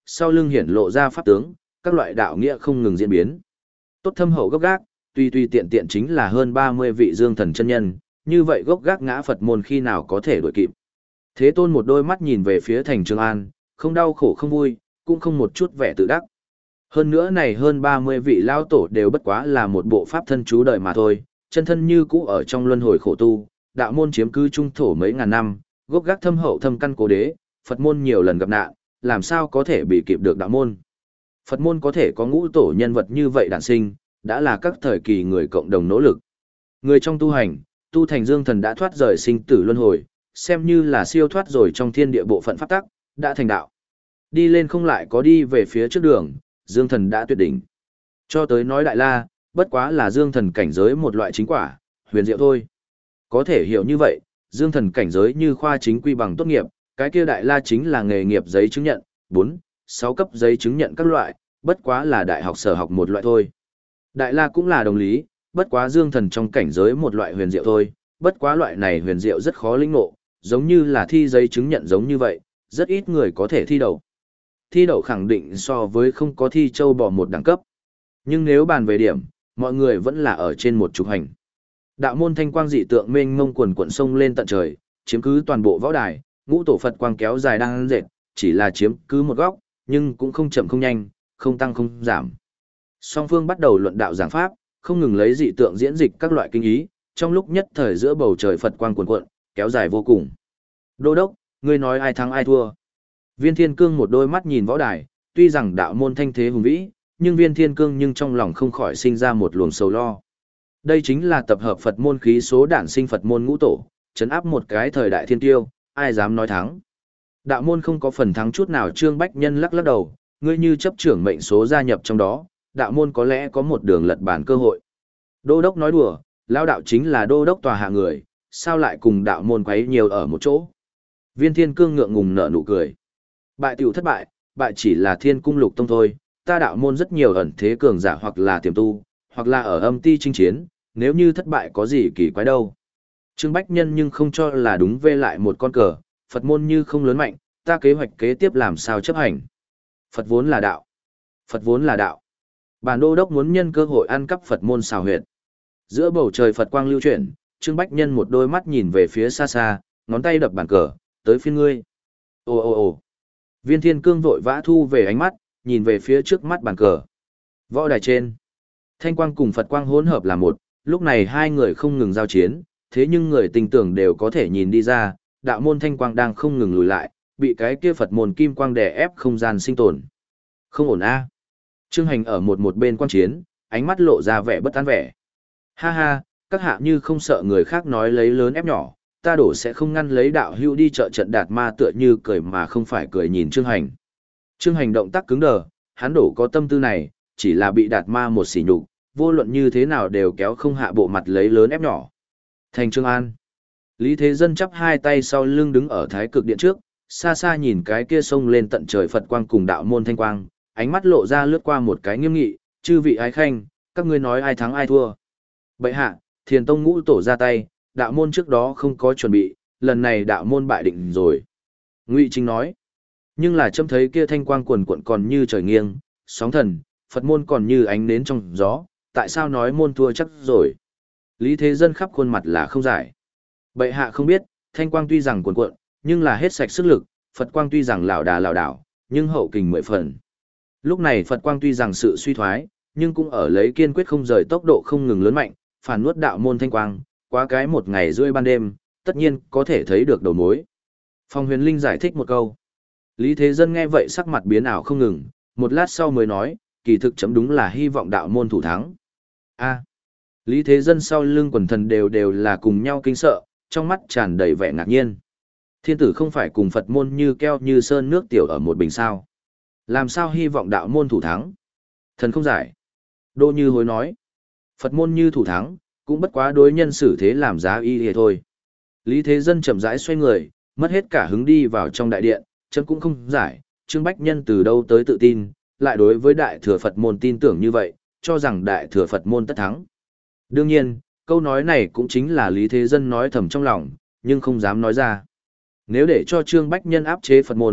sau lưng hiển lộ ra pháp tướng, các loại đạo nghĩa không ngừng diễn biến. Tốt thâm hậu gốc gác, tuy tuy tiện tiện chính là hơn ba mươi vị dương thần chân nhân, như vậy gốc gác ngã Phật môn khi nào có thể đuổi kịp. Thế Tôn một đôi mắt nhìn về phía thành Trường An, không đau khổ không vui, cũng không một chút vẻ tự đắc. Hơn nữa này hơn ba mươi vị lao tổ đều bất quá là một bộ pháp thân chú đời mà thôi, chân thân như cũ ở trong luân hồi khổ tu, đạo môn chiếm cứ trung thổ mấy ngàn năm, gốc gác thâm hậu thâm căn cố đế, Phật môn nhiều lần gặp nạn, làm sao có thể bị kịp được đạo môn. Phật môn có thể có ngũ tổ nhân vật như vậy đản sinh, đã là các thời kỳ người cộng đồng nỗ lực. Người trong tu hành, tu thành dương thần đã thoát rời sinh tử luân hồi, xem như là siêu thoát rồi trong thiên địa bộ phận pháp tắc, đã thành đạo. Đi lên không lại có đi về phía trước đường, dương thần đã tuyệt đỉnh. Cho tới nói đại la, bất quá là dương thần cảnh giới một loại chính quả, huyền diệu thôi. Có thể hiểu như vậy, dương thần cảnh giới như khoa chính quy bằng tốt nghiệp, cái kia đại la chính là nghề nghiệp giấy chứng nhận, bốn, sáu cấp giấy chứng nhận các loại, bất quá là đại học sở học một loại thôi. Đại la cũng là đồng lý, bất quá dương thần trong cảnh giới một loại huyền diệu thôi, bất quá loại này huyền diệu rất khó lĩnh ngộ, giống như là thi giấy chứng nhận giống như vậy, rất ít người có thể thi đậu. Thi đậu khẳng định so với không có thi châu bỏ một đẳng cấp. Nhưng nếu bàn về điểm, mọi người vẫn là ở trên một trục hành. Đạo môn thanh quang dị tượng mênh mông quần quận sông lên tận trời, chiếm cứ toàn bộ võ đài, ngũ tổ Phật quang kéo dài đang dệt, chỉ là chiếm cứ một góc, nhưng cũng không chậm không nhanh, không tăng không giảm. Song phương bắt đầu luận đạo giảng pháp, không ngừng lấy dị tượng diễn dịch các loại kinh ý, trong lúc nhất thời giữa bầu trời Phật quang cuồn cuộn, kéo dài vô cùng. Đô đốc, ngươi nói ai thắng ai thua? Viên Thiên Cương một đôi mắt nhìn võ đài, tuy rằng đạo môn thanh thế hùng vĩ, nhưng Viên Thiên Cương nhưng trong lòng không khỏi sinh ra một luồng sầu lo. Đây chính là tập hợp Phật môn khí số đản sinh Phật môn ngũ tổ, chấn áp một cái thời đại thiên tiêu, ai dám nói thắng. Đạo môn không có phần thắng chút nào. Trương Bách Nhân lắc lắc đầu, ngươi như chấp trưởng mệnh số gia nhập trong đó, đạo môn có lẽ có một đường lật bản cơ hội. Đô đốc nói đùa, lão đạo chính là đô đốc tòa hạ người, sao lại cùng đạo môn quấy nhiều ở một chỗ. Viên Thiên Cương ngượng ngùng nở nụ cười. Bại tiểu thất bại, bại chỉ là Thiên Cung Lục Tông thôi, ta đạo môn rất nhiều ẩn thế cường giả hoặc là tiềm tu, hoặc là ở âm ti chinh chiến, nếu như thất bại có gì kỳ quái đâu. Trương Bách Nhân nhưng không cho là đúng vê lại một con cờ, Phật môn như không lớn mạnh, ta kế hoạch kế tiếp làm sao chấp hành. Phật vốn là đạo. Phật vốn là đạo. Bản đô đốc muốn nhân cơ hội ăn cắp Phật môn xào huyệt. Giữa bầu trời Phật quang lưu chuyển, Trương Bách Nhân một đôi mắt nhìn về phía xa xa, ngón tay đập bàn cờ, tới phiên ngươi. Ồ ồ ồ. Viên Thiên Cương vội vã thu về ánh mắt, nhìn về phía trước mắt bàn cờ. Võ đài trên, thanh quang cùng Phật quang hỗn hợp là một, lúc này hai người không ngừng giao chiến, thế nhưng người tình tưởng đều có thể nhìn đi ra, đạo môn thanh quang đang không ngừng lùi lại, bị cái kia Phật môn kim quang đè ép không gian sinh tồn. Không ổn a. Trương Hành ở một một bên quan chiến, ánh mắt lộ ra vẻ bất an vẻ. Ha ha, các hạ như không sợ người khác nói lấy lớn ép nhỏ, ta đổ sẽ không ngăn lấy đạo hữu đi chợ trận Đạt Ma tựa như cười mà không phải cười nhìn Trương Hành. Trương Hành động tác cứng đờ, hắn đổ có tâm tư này, chỉ là bị Đạt Ma một sỉ nhục, vô luận như thế nào đều kéo không hạ bộ mặt lấy lớn ép nhỏ. Thành Trương An. Lý Thế Dân chắp hai tay sau lưng đứng ở thái cực điện trước, xa xa nhìn cái kia sông lên tận trời Phật quang cùng đạo môn thanh quang, ánh mắt lộ ra lướt qua một cái nghiêm nghị, chư vị ái khanh, các ngươi nói ai thắng ai thua. Bệ hạ, Thiền Tông ngũ tổ ra tay, đạo môn trước đó không có chuẩn bị, lần này đạo môn bại định rồi. Ngụy Trinh nói, nhưng là châm thấy kia thanh quang quần quận còn như trời nghiêng, sóng thần, Phật môn còn như ánh nến trong gió, tại sao nói môn thua chắc rồi. Lý Thế Dân khắp khuôn mặt là không giải. Bệ hạ không biết, thanh quang tuy rằng cuồn cuộn, nhưng là hết sạch sức lực, Phật quang tuy rằng lảo đà lảo đảo, nhưng hậu kình mười phần. Lúc này Phật quang tuy rằng sự suy thoái, nhưng cũng ở lấy kiên quyết không rời tốc độ không ngừng lớn mạnh, phản nuốt đạo môn thanh quang, quá cái một ngày rưỡi ban đêm, tất nhiên có thể thấy được đầu mối. Phong Huyền Linh giải thích một câu. Lý Thế Dân nghe vậy sắc mặt biến ảo không ngừng, một lát sau mới nói, kỳ thực chấm đúng là hy vọng đạo môn thủ thắng. A. Lý Thế Dân sau lưng quần thần đều đều là cùng nhau kinh sợ, trong mắt tràn đầy vẻ ngạc nhiên. Thiên tử không phải cùng Phật môn như keo như sơn nước tiểu ở một bình sao. Làm sao hy vọng đạo môn thủ thắng? Thần không giải. Đô Như Hối nói. Phật môn như thủ thắng, cũng bất quá đối nhân xử thế làm giá y hề thôi. Lý Thế Dân chậm rãi xoay người, mất hết cả hứng đi vào trong đại điện, chấm cũng không giải, Trương Bách Nhân từ đâu tới tự tin, lại đối với đại thừa Phật môn tin tưởng như vậy, cho rằng đại thừa Phật môn tất thắng. Đương nhiên, câu nói này cũng chính là Lý Thế Dân nói thầm trong lòng, nhưng không dám nói ra. Nếu để cho Trương Bách Nhân áp chế Phật môn,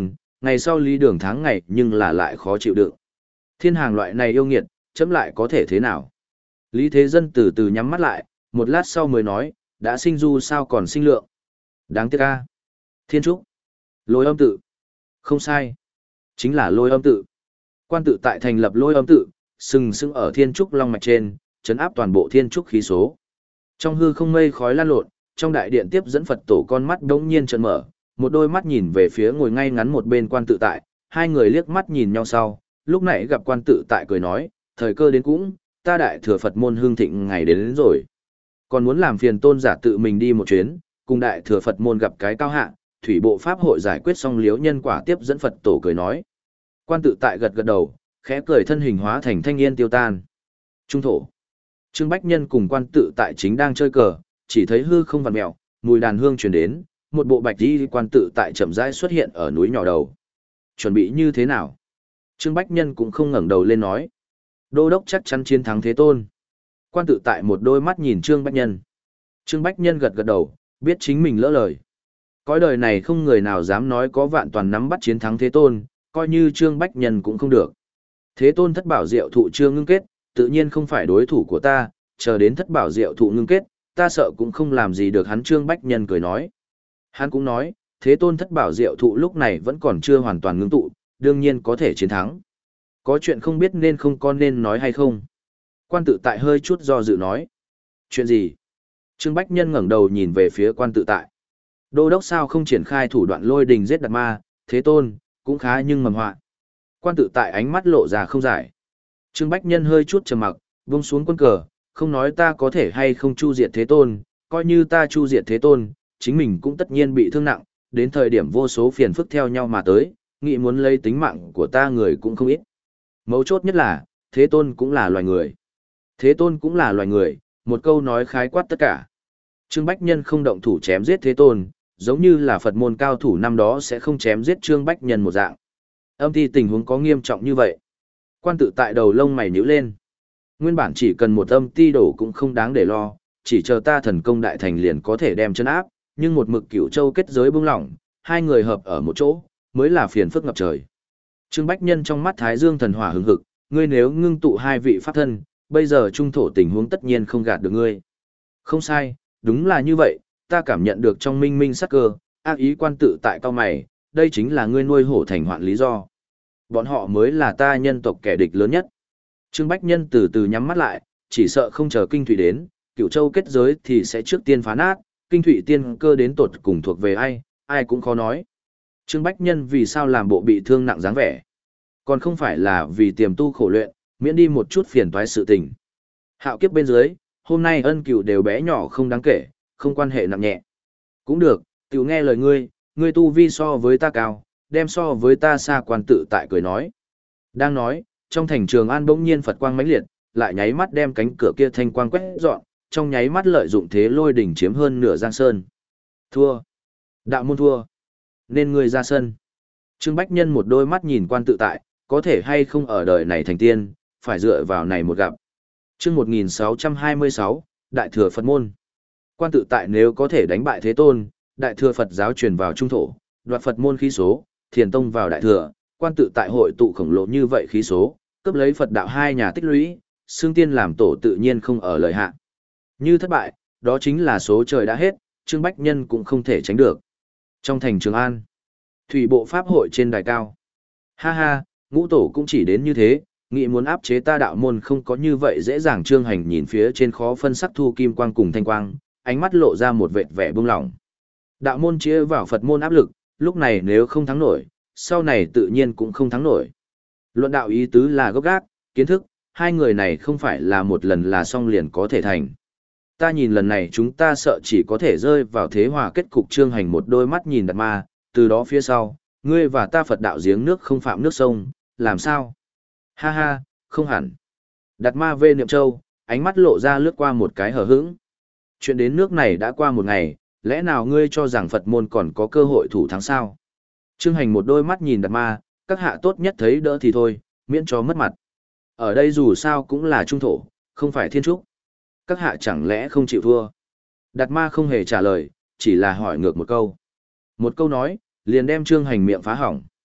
ngày sau Lý Đường tháng ngày nhưng là lại khó chịu đựng. Thiên hàng loại này yêu nghiệt, chấm lại có thể thế nào? Lý Thế Dân từ từ nhắm mắt lại, một lát sau mới nói, đã sinh du sao còn sinh lượng. Đáng tiếc a. Thiên Trúc. Lôi âm tự. Không sai. Chính là lôi âm tự. Quan tự tại thành lập lôi âm tự, sừng sững ở Thiên Trúc Long Mạch trên, chấn áp toàn bộ Thiên Trúc khí số. Trong hư không mây khói lan lộn, trong đại điện tiếp dẫn Phật tổ con mắt đống nhiên trợn mở, một đôi mắt nhìn về phía ngồi ngay ngắn một bên quan tự tại, hai người liếc mắt nhìn nhau sau, lúc nãy gặp quan tự tại cười nói, thời cơ đến cũng, ta đại thừa Phật môn hương thịnh ngày đến, đến rồi. Còn muốn làm phiền tôn giả tự mình đi một chuyến, cùng đại thừa Phật môn gặp cái cao hạ, thủy bộ pháp hội giải quyết xong liếu nhân quả tiếp dẫn Phật tổ cười nói. Quan tự tại gật gật đầu, khẽ cười thân hình hóa thành thanh niên tiêu tan. Trung thổ. Trương Bách Nhân cùng quan tự tại chính đang chơi cờ, chỉ thấy hư không vặn mèo, mùi đàn hương truyền đến, một bộ bạch y quan tự tại chậm rãi xuất hiện ở núi nhỏ đầu. Chuẩn bị như thế nào? Trương Bách Nhân cũng không ngẩng đầu lên nói. Đô đốc chắc chắn chiến thắng Thế Tôn. Quan tự tại một đôi mắt nhìn Trương Bách Nhân. Trương Bách Nhân gật gật đầu, biết chính mình lỡ lời. Cõi đời này không người nào dám nói có vạn toàn nắm bắt chiến thắng Thế Tôn, coi như Trương Bách Nhân cũng không được. Thế Tôn thất bảo diệu thụ chưa ngưng kết, tự nhiên không phải đối thủ của ta, chờ đến thất bảo diệu thụ ngưng kết, ta sợ cũng không làm gì được hắn. Trương Bách Nhân cười nói. Hắn cũng nói, Thế Tôn thất bảo diệu thụ lúc này vẫn còn chưa hoàn toàn ngưng tụ, đương nhiên có thể chiến thắng. Có chuyện không biết nên không con nên nói hay không? Quan tự tại hơi chút do dự nói. Chuyện gì? Trương Bách Nhân ngẩng đầu nhìn về phía quan tự tại. Đô đốc sao không triển khai thủ đoạn lôi đình giết Đạt Ma, Thế Tôn, cũng khá nhưng mầm họa. Quan tự tại ánh mắt lộ ra không giải. Trương Bách Nhân hơi chút trầm mặc, buông xuống quân cờ, không nói ta có thể hay không chu diệt Thế Tôn, coi như ta chu diệt Thế Tôn, chính mình cũng tất nhiên bị thương nặng, đến thời điểm vô số phiền phức theo nhau mà tới, nghĩ muốn lấy tính mạng của ta người cũng không ít. Mấu chốt nhất là, Thế Tôn cũng là loài người. Thế Tôn cũng là loài người, một câu nói khái quát tất cả. Trương Bách Nhân không động thủ chém giết Thế Tôn, giống như là Phật môn cao thủ năm đó sẽ không chém giết Trương Bách Nhân một dạng. Âm thi tình huống có nghiêm trọng như vậy. Quan tự tại đầu lông mày nhíu lên. Nguyên bản chỉ cần một âm ti đổ cũng không đáng để lo, chỉ chờ ta thần công đại thành liền có thể đem chân áp, nhưng một mực Cửu Châu kết giới bung lỏng, hai người hợp ở một chỗ, mới là phiền phức ngập trời. Trương Bách Nhân trong mắt Thái Dương thần hỏa hừng hực, ngươi nếu ngưng tụ hai vị pháp thân, bây giờ trung thổ tình huống tất nhiên không gạt được ngươi. Không sai, đúng là như vậy, ta cảm nhận được trong minh minh sắc cơ, ác ý quan tự tại cao mày, đây chính là ngươi nuôi hổ thành hoạn lý do. Bọn họ mới là ta nhân tộc kẻ địch lớn nhất. Trương Bách Nhân từ từ nhắm mắt lại, chỉ sợ không chờ kinh thủy đến, Cửu Châu kết giới thì sẽ trước tiên phá nát, kinh thủy tiên cơ đến tột cùng thuộc về ai, ai cũng khó nói. Trương Bách Nhân vì sao làm bộ bị thương nặng dáng vẻ? Còn không phải là vì tiềm tu khổ luyện, miễn đi một chút phiền toái sự tình. Hạo kiếp bên dưới, hôm nay ân cửu đều bé nhỏ không đáng kể, không quan hệ nặng nhẹ. Cũng được, tiểu nghe lời ngươi, ngươi tu vi so với ta cao, đem so với ta xa. Quan tự tại cười nói. Đang nói, trong thành Trường An bỗng nhiên Phật quang mãnh liệt, lại nháy mắt đem cánh cửa kia thanh quang quét dọn, trong nháy mắt lợi dụng thế lôi đỉnh chiếm hơn nửa giang sơn. Thua. Đạo môn thua. Nên ngươi ra sân. Trương Bách Nhân một đôi mắt nhìn quan tự tại, có thể hay không ở đời này thành tiên, phải dựa vào này một gặp. Chương một nghìn sáu trăm hai mươi sáu, Đại thừa Phật môn. Quan tự tại nếu có thể đánh bại Thế Tôn, Đại thừa Phật giáo truyền vào trung thổ, đoạt Phật môn khí số, Thiền tông vào Đại thừa, quan tự tại hội tụ khổng lồ như vậy khí số, cướp lấy Phật đạo hai nhà tích lũy, xương tiên làm tổ tự nhiên không ở lời hạ. Như thất bại, đó chính là số trời đã hết, Trương Bách Nhân cũng không thể tránh được. Trong thành Trường An, thủy bộ pháp hội trên đài cao. Ha ha, ngũ tổ cũng chỉ đến như thế, nghĩ muốn áp chế ta đạo môn không có như vậy dễ dàng. Trương Hành nhìn phía trên khó phân sắc thu kim quang cùng thanh quang, ánh mắt lộ ra một vệt vẻ buông lỏng. Đạo môn chia vào Phật môn áp lực, lúc này nếu không thắng nổi, sau này tự nhiên cũng không thắng nổi. Luận đạo ý tứ là gốc gác, kiến thức, hai người này không phải là một lần là xong liền có thể thành. Ta nhìn lần này chúng ta sợ chỉ có thể rơi vào thế hòa kết cục. Trương Hành một đôi mắt nhìn Đạt Ma, từ đó phía sau, ngươi và ta Phật đạo giếng nước không phạm nước sông, làm sao? Ha ha, không hẳn. Đạt Ma vê niệm châu, ánh mắt lộ ra lướt qua một cái hờ hững. Chuyện đến nước này đã qua một ngày, lẽ nào ngươi cho rằng Phật môn còn có cơ hội thủ thắng sao? Trương Hành một đôi mắt nhìn Đạt Ma, các hạ tốt nhất thấy đỡ thì thôi, miễn cho mất mặt. Ở đây dù sao cũng là trung thổ, không phải thiên trúc. Các hạ chẳng lẽ không chịu thua? Đạt Ma không hề trả lời, chỉ là hỏi ngược một câu. Một câu nói, liền đem Trương Hành miệng phá hỏng.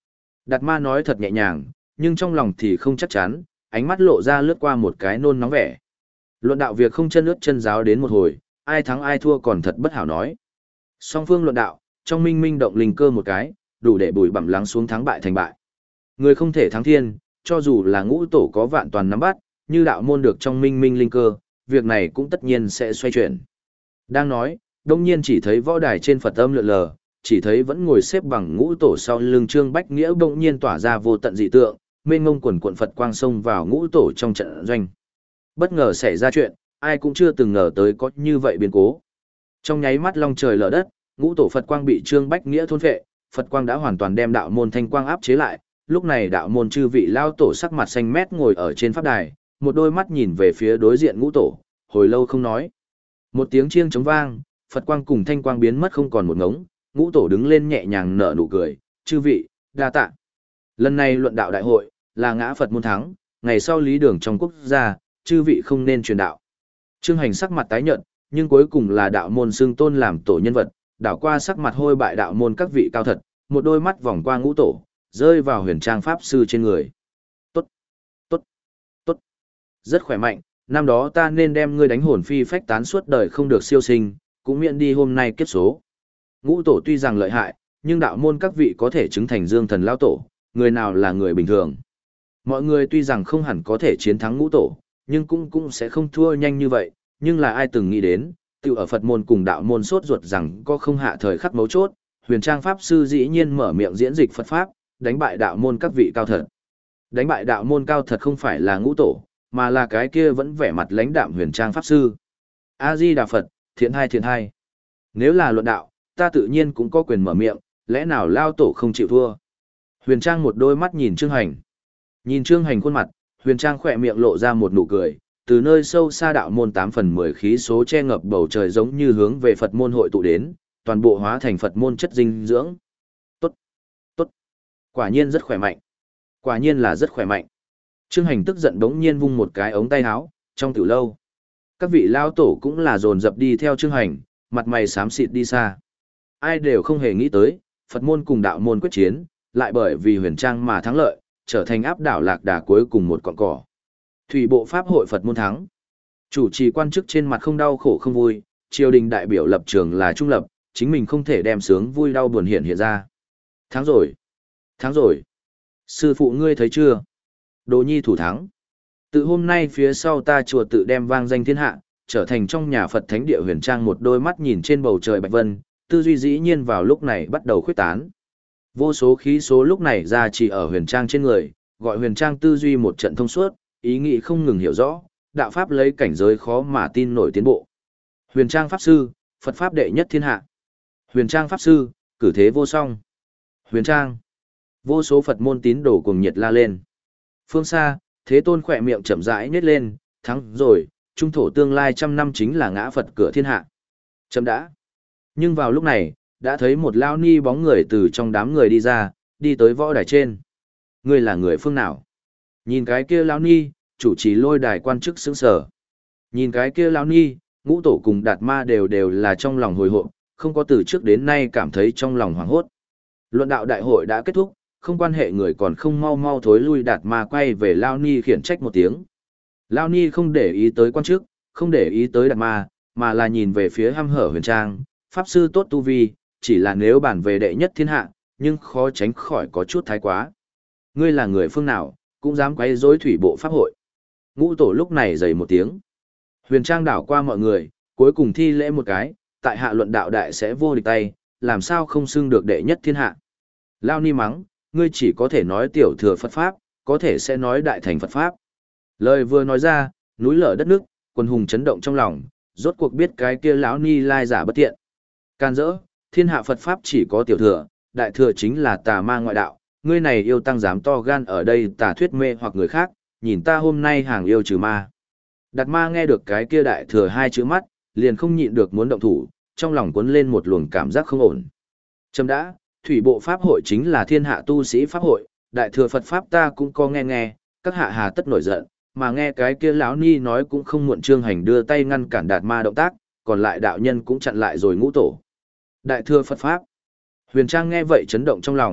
Đạt ma nói thật nhẹ nhàng, nhưng trong lòng thì không chắc chắn, ánh mắt lộ ra lướt qua một cái nôn nóng vẻ. Luận đạo việc không chân ướt chân giáo đến một hồi, ai thắng ai thua còn thật bất hảo nói. Song phương luận đạo, trong minh minh động linh cơ một cái, đủ để bùi bẩm lắng xuống thắng bại thành bại. Người không thể thắng thiên, cho dù là ngũ tổ có vạn toàn nắm bắt, như đạo môn được trong minh minh linh cơ, việc này cũng tất nhiên sẽ xoay chuyển. Đang nói, đông nhiên chỉ thấy võ đài trên Phật âm lượn lờ, chỉ thấy vẫn ngồi xếp bằng ngũ tổ sau lưng Trương Bách Nghĩa bỗng nhiên tỏa ra vô tận dị tượng, mênh ngông quần quận Phật quang xông vào ngũ tổ trong trận doanh. Bất ngờ xảy ra chuyện, ai cũng chưa từng ngờ tới có như vậy biến cố. Trong nháy mắt long trời lở đất, ngũ tổ Phật quang bị Trương Bách Nghĩa thôn phệ, Phật quang đã hoàn toàn đem đạo môn thanh quang áp chế lại. Lúc này đạo môn chư vị lao tổ sắc mặt xanh mét ngồi ở trên pháp đài, một đôi mắt nhìn về phía đối diện ngũ tổ, hồi lâu không nói. Một tiếng chiêng trống vang, Phật quang cùng thanh quang biến mất không còn một ngống, ngũ tổ đứng lên nhẹ nhàng nở nụ cười, chư vị, đa tạ. Lần này luận đạo đại hội, là ngã Phật môn thắng, ngày sau lý đường trong quốc gia, chư vị không nên truyền đạo. Trương Hành sắc mặt tái nhợt, nhưng cuối cùng là đạo môn xưng tôn làm tổ nhân vật, đảo qua sắc mặt hôi bại đạo môn các vị cao thật, một đôi mắt vòng qua ngũ tổ, rơi vào huyền trang pháp sư trên người. Tốt, tốt, tốt, rất khỏe mạnh, năm đó ta nên đem ngươi đánh hồn phi phách tán suốt đời không được siêu sinh, cũng miễn đi hôm nay kiếp số. Ngũ tổ tuy rằng lợi hại, nhưng đạo môn các vị có thể chứng thành dương thần lao tổ, người nào là người bình thường. Mọi người tuy rằng không hẳn có thể chiến thắng ngũ tổ, nhưng cũng cũng sẽ không thua nhanh như vậy, nhưng là ai từng nghĩ đến, tự ở Phật môn cùng đạo môn sốt ruột rằng có không hạ thời khắc mấu chốt, huyền trang pháp sư dĩ nhiên mở miệng diễn dịch Phật pháp, đánh bại đạo môn các vị cao thật. Đánh bại đạo môn cao thật không phải là ngũ tổ, mà là cái kia vẫn vẻ mặt lãnh đạm huyền trang pháp sư. A-di-đà Phật, thiện hai thiện hai. Nếu là luận đạo, ta tự nhiên cũng có quyền mở miệng, lẽ nào lao tổ không chịu thua. Huyền trang một đôi mắt nhìn Trương Hành. Nhìn Trương Hành khuôn mặt, huyền trang khỏe miệng lộ ra một nụ cười, từ nơi sâu xa đạo môn tám phần mười khí số che ngập bầu trời giống như hướng về Phật môn hội tụ đến, toàn bộ hóa thành Phật môn chất dinh dưỡng. Tốt, tốt, quả nhiên rất khỏe mạnh. Quả nhiên là rất khỏe mạnh. Trương Hành tức giận bỗng nhiên vung một cái ống tay áo, trong tiểu lâu. Các vị lao tổ cũng là dồn dập đi theo Trương Hành, mặt mày xám xịt đi xa. Ai đều không hề nghĩ tới, Phật môn cùng đạo môn quyết chiến, lại bởi vì huyền trang mà thắng lợi, trở thành áp đảo lạc đà cuối cùng một cọng cỏ. Thủy bộ pháp hội Phật môn thắng. Chủ trì quan chức trên mặt không đau khổ không vui, triều đình đại biểu lập trường là trung lập, chính mình không thể đem sướng vui đau buồn hiện hiện ra. Thắng rồi. Thắng rồi. Sư phụ ngươi thấy chưa? Đồ nhi thủ thắng. Từ hôm nay phía sau ta chùa tự đem vang danh thiên hạ, trở thành trong nhà Phật thánh địa huyền trang một đôi mắt nhìn trên bầu trời bạch vân, tư duy dĩ nhiên vào lúc này bắt đầu khuyết tán. Vô số khí số lúc này ra chỉ ở huyền trang trên người, gọi huyền trang tư duy một trận thông suốt, ý nghĩ không ngừng hiểu rõ, đạo pháp lấy cảnh giới khó mà tin nổi tiến bộ. Huyền trang pháp sư, Phật pháp đệ nhất thiên hạ. Huyền trang pháp sư, cử thế vô song. Huyền trang. Vô số Phật môn tín đồ cuồng nhiệt la lên. Phương xa, Thế Tôn khỏe miệng chậm rãi nhếch lên, thắng rồi, trung thổ tương lai trăm năm chính là ngã Phật cửa thiên hạ. Chậm đã. Nhưng vào lúc này, đã thấy một lao ni bóng người từ trong đám người đi ra, đi tới võ đài trên. Ngươi là người phương nào? Nhìn cái kia lao ni, chủ trì lôi đài quan chức sững sờ. Nhìn cái kia lao ni, ngũ tổ cùng đạt ma đều đều là trong lòng hồi hộp, không có từ trước đến nay cảm thấy trong lòng hoảng hốt. Luận đạo đại hội đã kết thúc, không quan hệ người còn không mau mau thối lui đạt ma quay về lao ni khiển trách một tiếng. Lao ni không để ý tới quan chức, không để ý tới đạt ma, mà là nhìn về phía hăm hở huyền trang, pháp sư tốt tu vi, chỉ là nếu bản về đệ nhất thiên hạ, nhưng khó tránh khỏi có chút thái quá. Ngươi là người phương nào, cũng dám quấy rối thủy bộ pháp hội. Ngũ tổ lúc này dày một tiếng. Huyền trang đảo qua mọi người, cuối cùng thi lễ một cái, tại hạ luận đạo đại sẽ vô địch tay, làm sao không xưng được đệ nhất thiên hạ. Lao ni mắng, ngươi chỉ có thể nói tiểu thừa Phật Pháp, có thể sẽ nói đại thành Phật Pháp. Lời vừa nói ra, núi lở đất nước, quần hùng chấn động trong lòng, rốt cuộc biết cái kia lão ni lai giả bất tiện. Can dỡ, thiên hạ Phật Pháp chỉ có tiểu thừa, đại thừa chính là tà ma ngoại đạo, ngươi này yêu tăng dám to gan ở đây tà thuyết mê hoặc người khác, nhìn ta hôm nay hàng yêu trừ ma. Đạt ma nghe được cái kia đại thừa hai chữ mắt, liền không nhịn được muốn động thủ, trong lòng cuốn lên một luồng cảm giác không ổn. Chấm đã, thủy bộ pháp hội chính là thiên hạ tu sĩ pháp hội, đại thừa Phật Pháp ta cũng có nghe nghe, các hạ hà tất nổi giận, mà nghe cái kia lão ni nói cũng không muộn. Trương Hành đưa tay ngăn cản Đạt ma động tác, còn lại đạo nhân cũng chặn lại rồi ngũ tổ. Đại thừa Phật Pháp. Huyền Trang nghe vậy chấn động trong lòng,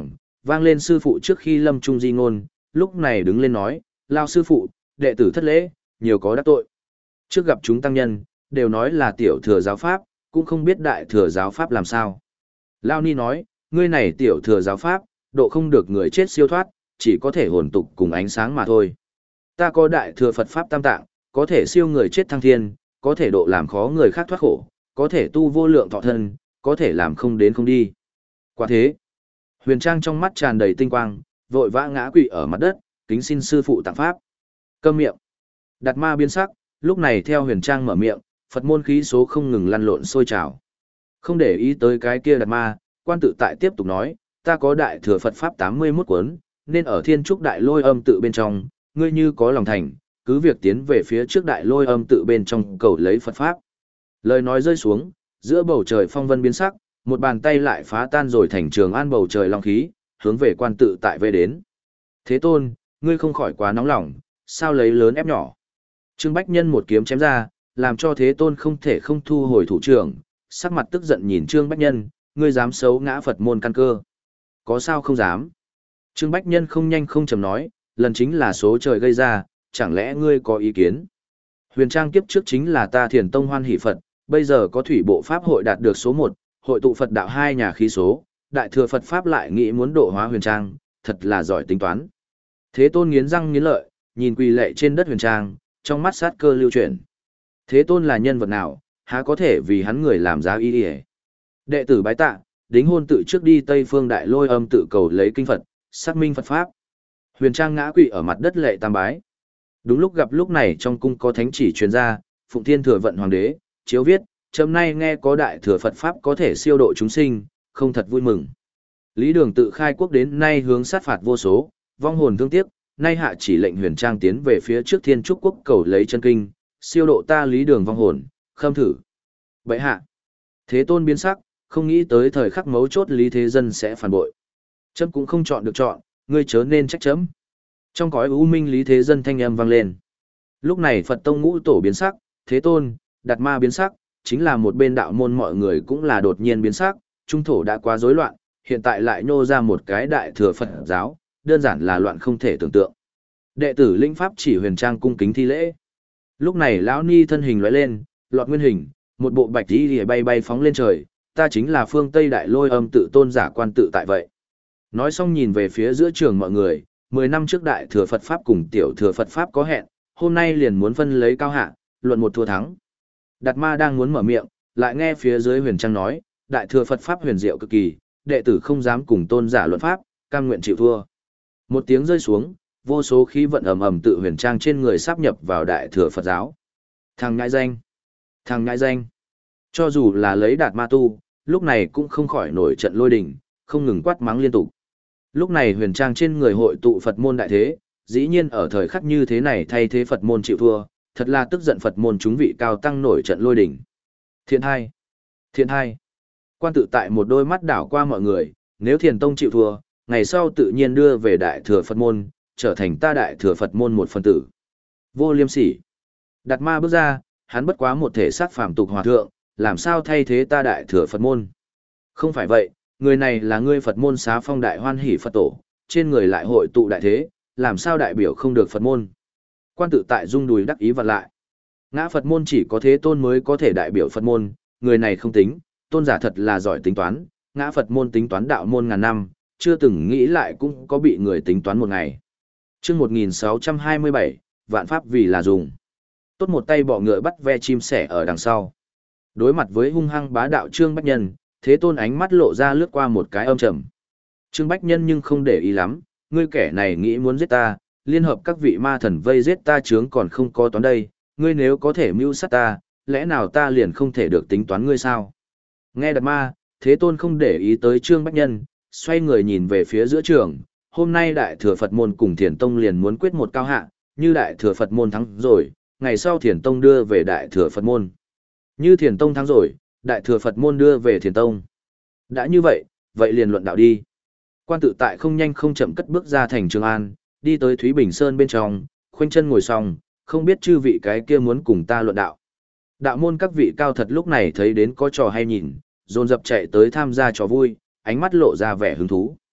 Vang lên sư phụ trước khi lâm trung di ngôn, lúc này đứng lên nói, lao sư phụ, đệ tử thất lễ, nhiều có đắc tội. Trước gặp chúng tăng nhân, đều nói là tiểu thừa giáo pháp, cũng không biết đại thừa giáo pháp làm sao. Lao ni nói, ngươi này tiểu thừa giáo pháp, độ không được người chết siêu thoát, chỉ có thể hồn tục cùng ánh sáng mà thôi. Ta có đại thừa Phật pháp tam tạng, có thể siêu người chết thăng thiên, có thể độ làm khó người khác thoát khổ, có thể tu vô lượng thọ thân, có thể làm không đến không đi. Quả thế, Huyền Trang trong mắt tràn đầy tinh quang, vội vã ngã quỵ ở mặt đất, kính xin sư phụ tặng pháp. Câm miệng. Đạt ma biến sắc, lúc này theo Huyền Trang mở miệng, Phật môn khí số không ngừng lăn lộn sôi trào. Không để ý tới cái kia Đạt ma, quan tự tại tiếp tục nói, ta có đại thừa Phật pháp tám mươi mốt cuốn, nên ở thiên trúc đại lôi âm tự bên trong, ngươi như có lòng thành, cứ việc tiến về phía trước đại lôi âm tự bên trong cầu lấy Phật pháp. Lời nói rơi xuống, giữa bầu trời phong vân biến sắc, một bàn tay lại phá tan rồi thành trường an bầu trời long khí, hướng về quan tự tại về đến. Thế tôn, ngươi không khỏi quá nóng lòng, sao lấy lớn ép nhỏ. Trương Bách Nhân một kiếm chém ra, làm cho thế tôn không thể không thu hồi thủ trưởng, sắc mặt tức giận nhìn Trương Bách Nhân, ngươi dám xấu ngã Phật môn căn cơ. Có sao không dám. Trương Bách Nhân không nhanh không chậm nói, lần chính là số trời gây ra, chẳng lẽ ngươi có ý kiến? Huyền Trang kiếp trước chính là ta Thiền Tông hoan hỷ Phật, bây giờ có thủy bộ Pháp hội đạt được số một, hội tụ Phật đạo hai nhà khí số, đại thừa Phật Pháp lại nghĩ muốn độ hóa Huyền Trang, thật là giỏi tính toán. Thế tôn nghiến răng nghiến lợi, nhìn quỳ lệ trên đất Huyền Trang, trong mắt sát cơ lưu chuyển. Thế tôn là nhân vật nào, há có thể vì hắn người làm giá y y. Đệ tử bái tạ, đính hôn tự trước đi Tây Phương Đại Lôi âm tự cầu lấy kinh Phật, xác minh Phật Pháp. Huyền Trang ngã quỵ ở mặt đất lệ tam bái. Đúng lúc gặp lúc này trong cung có thánh chỉ truyền ra, Phụng Thiên Thừa Vận Hoàng đế, chiếu viết, chấm nay nghe có đại thừa Phật Pháp có thể siêu độ chúng sinh, không thật vui mừng. Lý Đường tự khai quốc đến nay hướng sát phạt vô số, vong hồn thương tiếc, nay hạ chỉ lệnh Huyền Trang tiến về phía trước Thiên Trúc Quốc cầu lấy chân kinh, siêu độ ta Lý Đường vong hồn, khâm thử. Vậy hạ, Thế Tôn biến sắc, không nghĩ tới thời khắc mấu chốt Lý Thế Dân sẽ phản bội. Chấm cũng không chọn được chọn, ngươi chớ nên trách chấm. Trong cõi u minh Lý Thế Dân thanh âm vang lên. Lúc này Phật Tông ngũ tổ biến sắc, Thế Tôn, Đạt Ma biến sắc, chính là một bên đạo môn mọi người cũng là đột nhiên biến sắc, trung thổ đã quá rối loạn, hiện tại lại nô ra một cái đại thừa Phật giáo, đơn giản là loạn không thể tưởng tượng. Đệ tử linh pháp chỉ Huyền Trang cung kính thi lễ. Lúc này lão ni thân hình lóe lên, lọt nguyên hình, một bộ bạch y lìa bay bay phóng lên trời, ta chính là phương Tây Đại Lôi âm tự tôn giả quan tự tại vậy. Nói xong nhìn về phía giữa trường mọi người, mười năm trước đại thừa Phật Pháp cùng tiểu thừa Phật Pháp có hẹn, hôm nay liền muốn phân lấy cao hạ, luận một thua thắng. Đạt Ma đang muốn mở miệng, lại nghe phía dưới Huyền Trang nói, đại thừa Phật Pháp huyền diệu cực kỳ, đệ tử không dám cùng tôn giả luận pháp, cam nguyện chịu thua. Một tiếng rơi xuống, vô số khí vận ầm ầm tự Huyền Trang trên người sáp nhập vào đại thừa Phật giáo. Thằng ngại danh, thằng ngại danh. Cho dù là lấy Đạt Ma tu, lúc này cũng không khỏi nổi trận lôi đình, không ngừng quát mắng liên tục. Lúc này Huyền Trang trên người hội tụ Phật môn đại thế, dĩ nhiên ở thời khắc như thế này thay thế Phật môn chịu thua, thật là tức giận Phật môn chúng vị cao tăng nổi trận lôi đỉnh. Thiện hai, thiện hai. Quan tự tại một đôi mắt đảo qua mọi người, nếu Thiền Tông chịu thua, ngày sau tự nhiên đưa về đại thừa Phật môn, trở thành ta đại thừa Phật môn một phần tử. Vô liêm sỉ. Đạt Ma bước ra, hắn bất quá một thể xác phàm tục hòa thượng, làm sao thay thế ta đại thừa Phật môn? Không phải vậy, người này là ngươi Phật môn xá phong đại hoan hỷ Phật tổ, trên người lại hội tụ đại thế, làm sao đại biểu không được Phật môn? Quan tự tại rung đùi đắc ý vặn lại. Ngã Phật môn chỉ có Thế Tôn mới có thể đại biểu Phật môn, người này không tính, tôn giả thật là giỏi tính toán, ngã Phật môn tính toán đạo môn ngàn năm, chưa từng nghĩ lại cũng có bị người tính toán một ngày. Chương một nghìn sáu trăm hai mươi bảy, vạn pháp vì là dùng. Tốt một tay bọ ngựa bắt ve chim sẻ ở đằng sau. Đối mặt với hung hăng bá đạo Trương Bách Nhân, Thế Tôn ánh mắt lộ ra lướt qua một cái âm trầm. Trương Bách Nhân nhưng không để ý lắm, ngươi kẻ này nghĩ muốn giết ta, liên hợp các vị ma thần vây giết ta chướng còn không có toán đây, ngươi nếu có thể mưu sát ta, lẽ nào ta liền không thể được tính toán ngươi sao? Nghe Đạt Ma, Thế Tôn không để ý tới Trương Bách Nhân, xoay người nhìn về phía giữa trường, hôm nay Đại Thừa Phật Môn cùng Thiền Tông liền muốn quyết một cao hạ, như Đại Thừa Phật Môn thắng rồi, ngày sau Thiền Tông đưa về Đại Thừa Phật Môn. Như Thiền Tông thắng rồi, Đại Thừa Phật Môn đưa về Thiền Tông. Đã như vậy, vậy liền luận đạo đi. Quan tự tại không nhanh không chậm cất bước ra thành Trường An, đi tới Thúy Bình Sơn bên trong, khoanh chân ngồi xong, không biết chư vị cái kia muốn cùng ta luận đạo. Đạo môn các vị cao thật lúc này thấy đến có trò hay nhìn, dồn dập chạy tới tham gia trò vui, ánh mắt lộ ra vẻ hứng thú.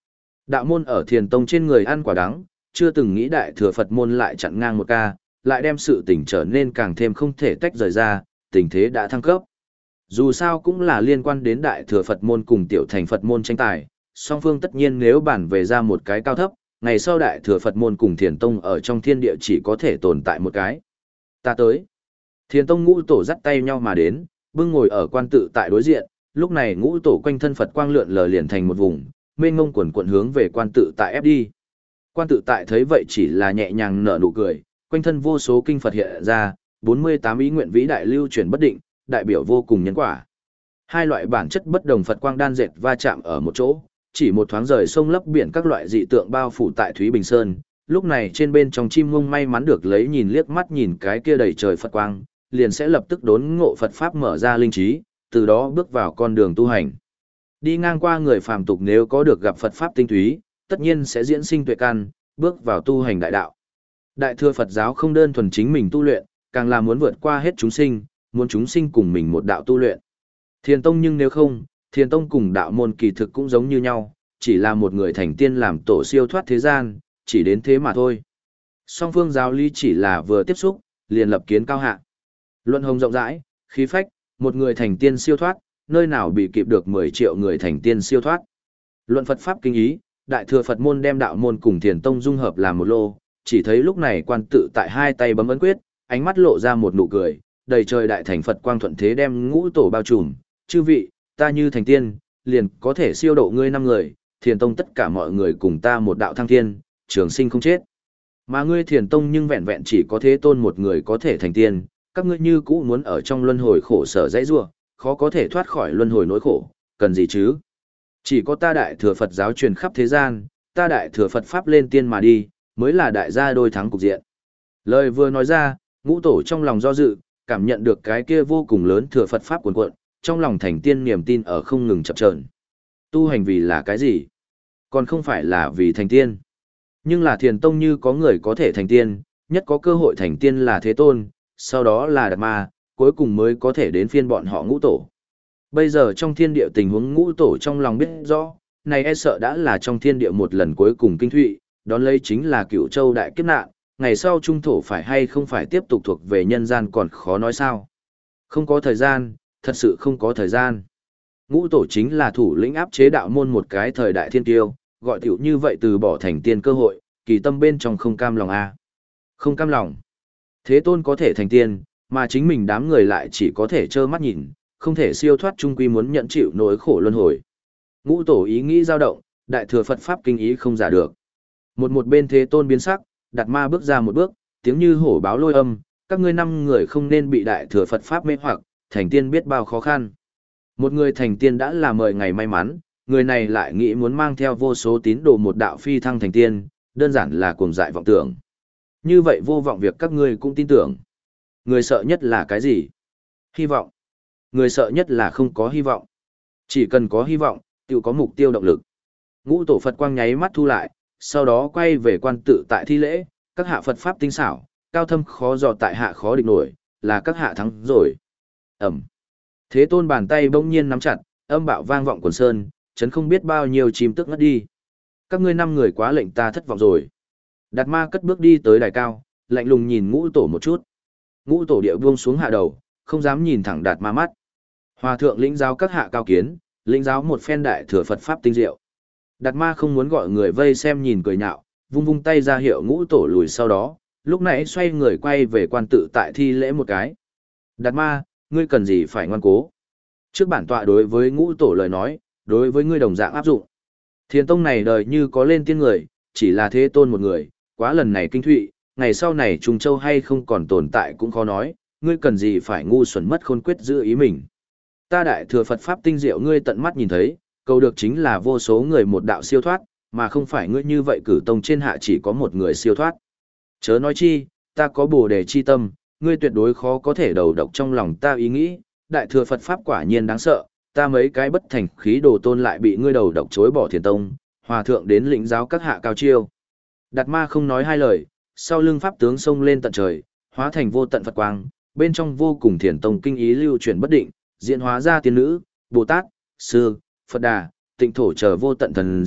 Đạo môn ở thiền tông trên người ăn quả đắng, chưa từng nghĩ đại thừa Phật môn lại chặn ngang một ca, lại đem sự tình trở nên càng thêm không thể tách rời ra, tình thế đã thăng cấp. Dù sao cũng là liên quan đến đại thừa Phật môn cùng tiểu thành Phật môn tranh tài, song phương tất nhiên nếu bản về ra một cái cao thấp, ngày sau đại thừa Phật môn cùng thiền tông ở trong thiên địa chỉ có thể tồn tại một cái. Ta tới. Thiền tông ngũ tổ dắt tay nhau mà đến, bưng ngồi ở quan tự tại đối diện, lúc này ngũ tổ quanh thân Phật quang lượn lờ liền thành một vùng, mênh ngông quần quận hướng về quan tự tại ép đi. Quan tự tại thấy vậy chỉ là nhẹ nhàng nở nụ cười, quanh thân vô số kinh Phật hiện ra, bốn mươi tám ý nguyện vĩ đại lưu chuyển bất định, đại biểu vô cùng nhân quả. Hai loại bản chất bất đồng Phật quang đan dệt va chạm ở một chỗ, chỉ một thoáng rời sông lấp biển các loại dị tượng bao phủ tại Thúy Bình Sơn. Lúc này trên bên trong chim ngông may mắn được lấy nhìn liếc mắt nhìn cái kia đầy trời Phật quang, liền sẽ lập tức đốn ngộ Phật Pháp mở ra linh trí, từ đó bước vào con đường tu hành. Đi ngang qua người phàm tục nếu có được gặp Phật Pháp tinh túy, tất nhiên sẽ diễn sinh tuệ căn, bước vào tu hành đại đạo. Đại thừa Phật giáo không đơn thuần chính mình tu luyện, càng là muốn vượt qua hết chúng sinh, muốn chúng sinh cùng mình một đạo tu luyện. Thiền tông nhưng nếu không, thiền tông cùng đạo môn kỳ thực cũng giống như nhau, chỉ là một người thành tiên làm tổ siêu thoát thế gian, chỉ đến thế mà thôi. Song phương giáo lý chỉ là vừa tiếp xúc, liền lập kiến cao hạ. Luận hồng rộng rãi, khí phách, một người thành tiên siêu thoát, nơi nào bị kịp được mười triệu người thành tiên siêu thoát. Luận Phật Pháp kinh ý, đại thừa Phật môn đem đạo môn cùng thiền tông dung hợp làm một lô, chỉ thấy lúc này quan tự tại hai tay bấm ấn quyết, ánh mắt lộ ra một nụ cười, đầy trời đại thành Phật quang thuận thế đem ngũ tổ bao trùm, chư vị, ta như thành tiên, liền có thể siêu độ ngươi năm người, thiền tông tất cả mọi người cùng ta một đạo thăng thiên, trường sinh không chết. Mà ngươi thiền tông nhưng vẹn vẹn chỉ có thế tôn một người có thể thành tiên, các ngươi như cũ muốn ở trong luân hồi khổ sở dãy rủa, khó có thể thoát khỏi luân hồi nỗi khổ, cần gì chứ? Chỉ có ta đại thừa Phật giáo truyền khắp thế gian, ta đại thừa Phật Pháp lên tiên mà đi, mới là đại gia đôi thắng cục diện. Lời vừa nói ra, ngũ tổ trong lòng do dự, cảm nhận được cái kia vô cùng lớn thừa Phật Pháp cuồn cuộn, trong lòng thành tiên niềm tin ở không ngừng chập chờn. Tu hành vì là cái gì? Còn không phải là vì thành tiên. Nhưng là thiền tông như có người có thể thành tiên, nhất có cơ hội thành tiên là Thế Tôn, sau đó là Đạt Ma, cuối cùng mới có thể đến phiên bọn họ ngũ tổ. Bây giờ trong thiên địa tình huống ngũ tổ trong lòng biết rõ, này e sợ đã là trong thiên địa một lần cuối cùng kinh thụy, đón lấy chính là Cửu Châu đại kiếp nạn, ngày sau trung thổ phải hay không phải tiếp tục thuộc về nhân gian còn khó nói sao. Không có thời gian, thật sự không có thời gian. Ngũ tổ chính là thủ lĩnh áp chế đạo môn một cái thời đại thiên tiêu, gọi tiểu như vậy từ bỏ thành tiên cơ hội, kỳ tâm bên trong không cam lòng a. À. Không cam lòng. Thế Tôn có thể thành tiên, mà chính mình đám người lại chỉ có thể trơ mắt nhìn, không thể siêu thoát trung quy muốn nhận chịu nỗi khổ luân hồi. Ngũ tổ ý nghĩ dao động, đại thừa Phật Pháp kinh ý không giả được. Một một bên Thế Tôn biến sắc, Đạt Ma bước ra một bước, tiếng như hổ báo lôi âm, các ngươi năm người không nên bị đại thừa Phật Pháp mê hoặc, thành tiên biết bao khó khăn. Một người thành tiên đã là mời ngày may mắn, người này lại nghĩ muốn mang theo vô số tín đồ một đạo phi thăng thành tiên, đơn giản là cuồng dại vọng tưởng. Như vậy vô vọng việc các ngươi cũng tin tưởng. Người sợ nhất là cái gì? Hy vọng. Người sợ nhất là không có hy vọng. Chỉ cần có hy vọng, tự có mục tiêu động lực. Ngũ tổ Phật quang nháy mắt thu lại, sau đó quay về quan tự tại thi lễ, các hạ Phật Pháp tinh xảo, cao thâm khó dò tại hạ khó địch nổi, là các hạ thắng rồi. Ẩm. Thế Tôn bàn tay bỗng nhiên nắm chặt, âm bạo vang vọng quần sơn, chấn không biết bao nhiêu chim tức ngất đi. Các ngươi năm người quá lệnh ta thất vọng rồi. Đạt Ma cất bước đi tới đài cao, lạnh lùng nhìn ngũ tổ một chút. Ngũ tổ địa buông xuống hạ đầu, không dám nhìn thẳng Đạt Ma mắt. Hòa thượng lĩnh giáo các hạ cao kiến, lĩnh giáo một phen đại thừa Phật Pháp tinh diệu. Đạt Ma không muốn gọi người vây xem nhìn cười nhạo, vung vung tay ra hiệu ngũ tổ lùi sau đó, lúc nãy xoay người quay về quan tự tại thi lễ một cái. Đạt Ma, ngươi cần gì phải ngoan cố. Trước bản tọa đối với ngũ tổ lời nói, đối với ngươi đồng dạng áp dụng. Thiền tông này đời như có lên tiên người, chỉ là Thế Tôn một người, quá lần này kinh thụy, ngày sau này Trung Châu hay không còn tồn tại cũng khó nói, ngươi cần gì phải ngu xuẩn mất khôn quyết giữ ý mình. Ta đại thừa Phật Pháp tinh diệu ngươi tận mắt nhìn thấy, cầu được chính là vô số người một đạo siêu thoát, mà không phải ngươi như vậy cử tông trên hạ chỉ có một người siêu thoát. Chớ nói chi, ta có bồ đề chi tâm, ngươi tuyệt đối khó có thể đầu độc trong lòng ta ý nghĩ, đại thừa Phật Pháp quả nhiên đáng sợ, ta mấy cái bất thành khí đồ tôn lại bị ngươi đầu độc chối bỏ thiền tông, hòa thượng đến lĩnh giáo các hạ cao chiêu. Đạt Ma không nói hai lời, sau lưng pháp tướng xông lên tận trời, hóa thành vô tận Phật quang, bên trong vô cùng thiền tông kinh ý lưu chuyển bất định, diễn hóa ra tiên nữ, Bồ Tát, Sư, Phật Đà, Tịnh Thổ chờ vô tận thần dị,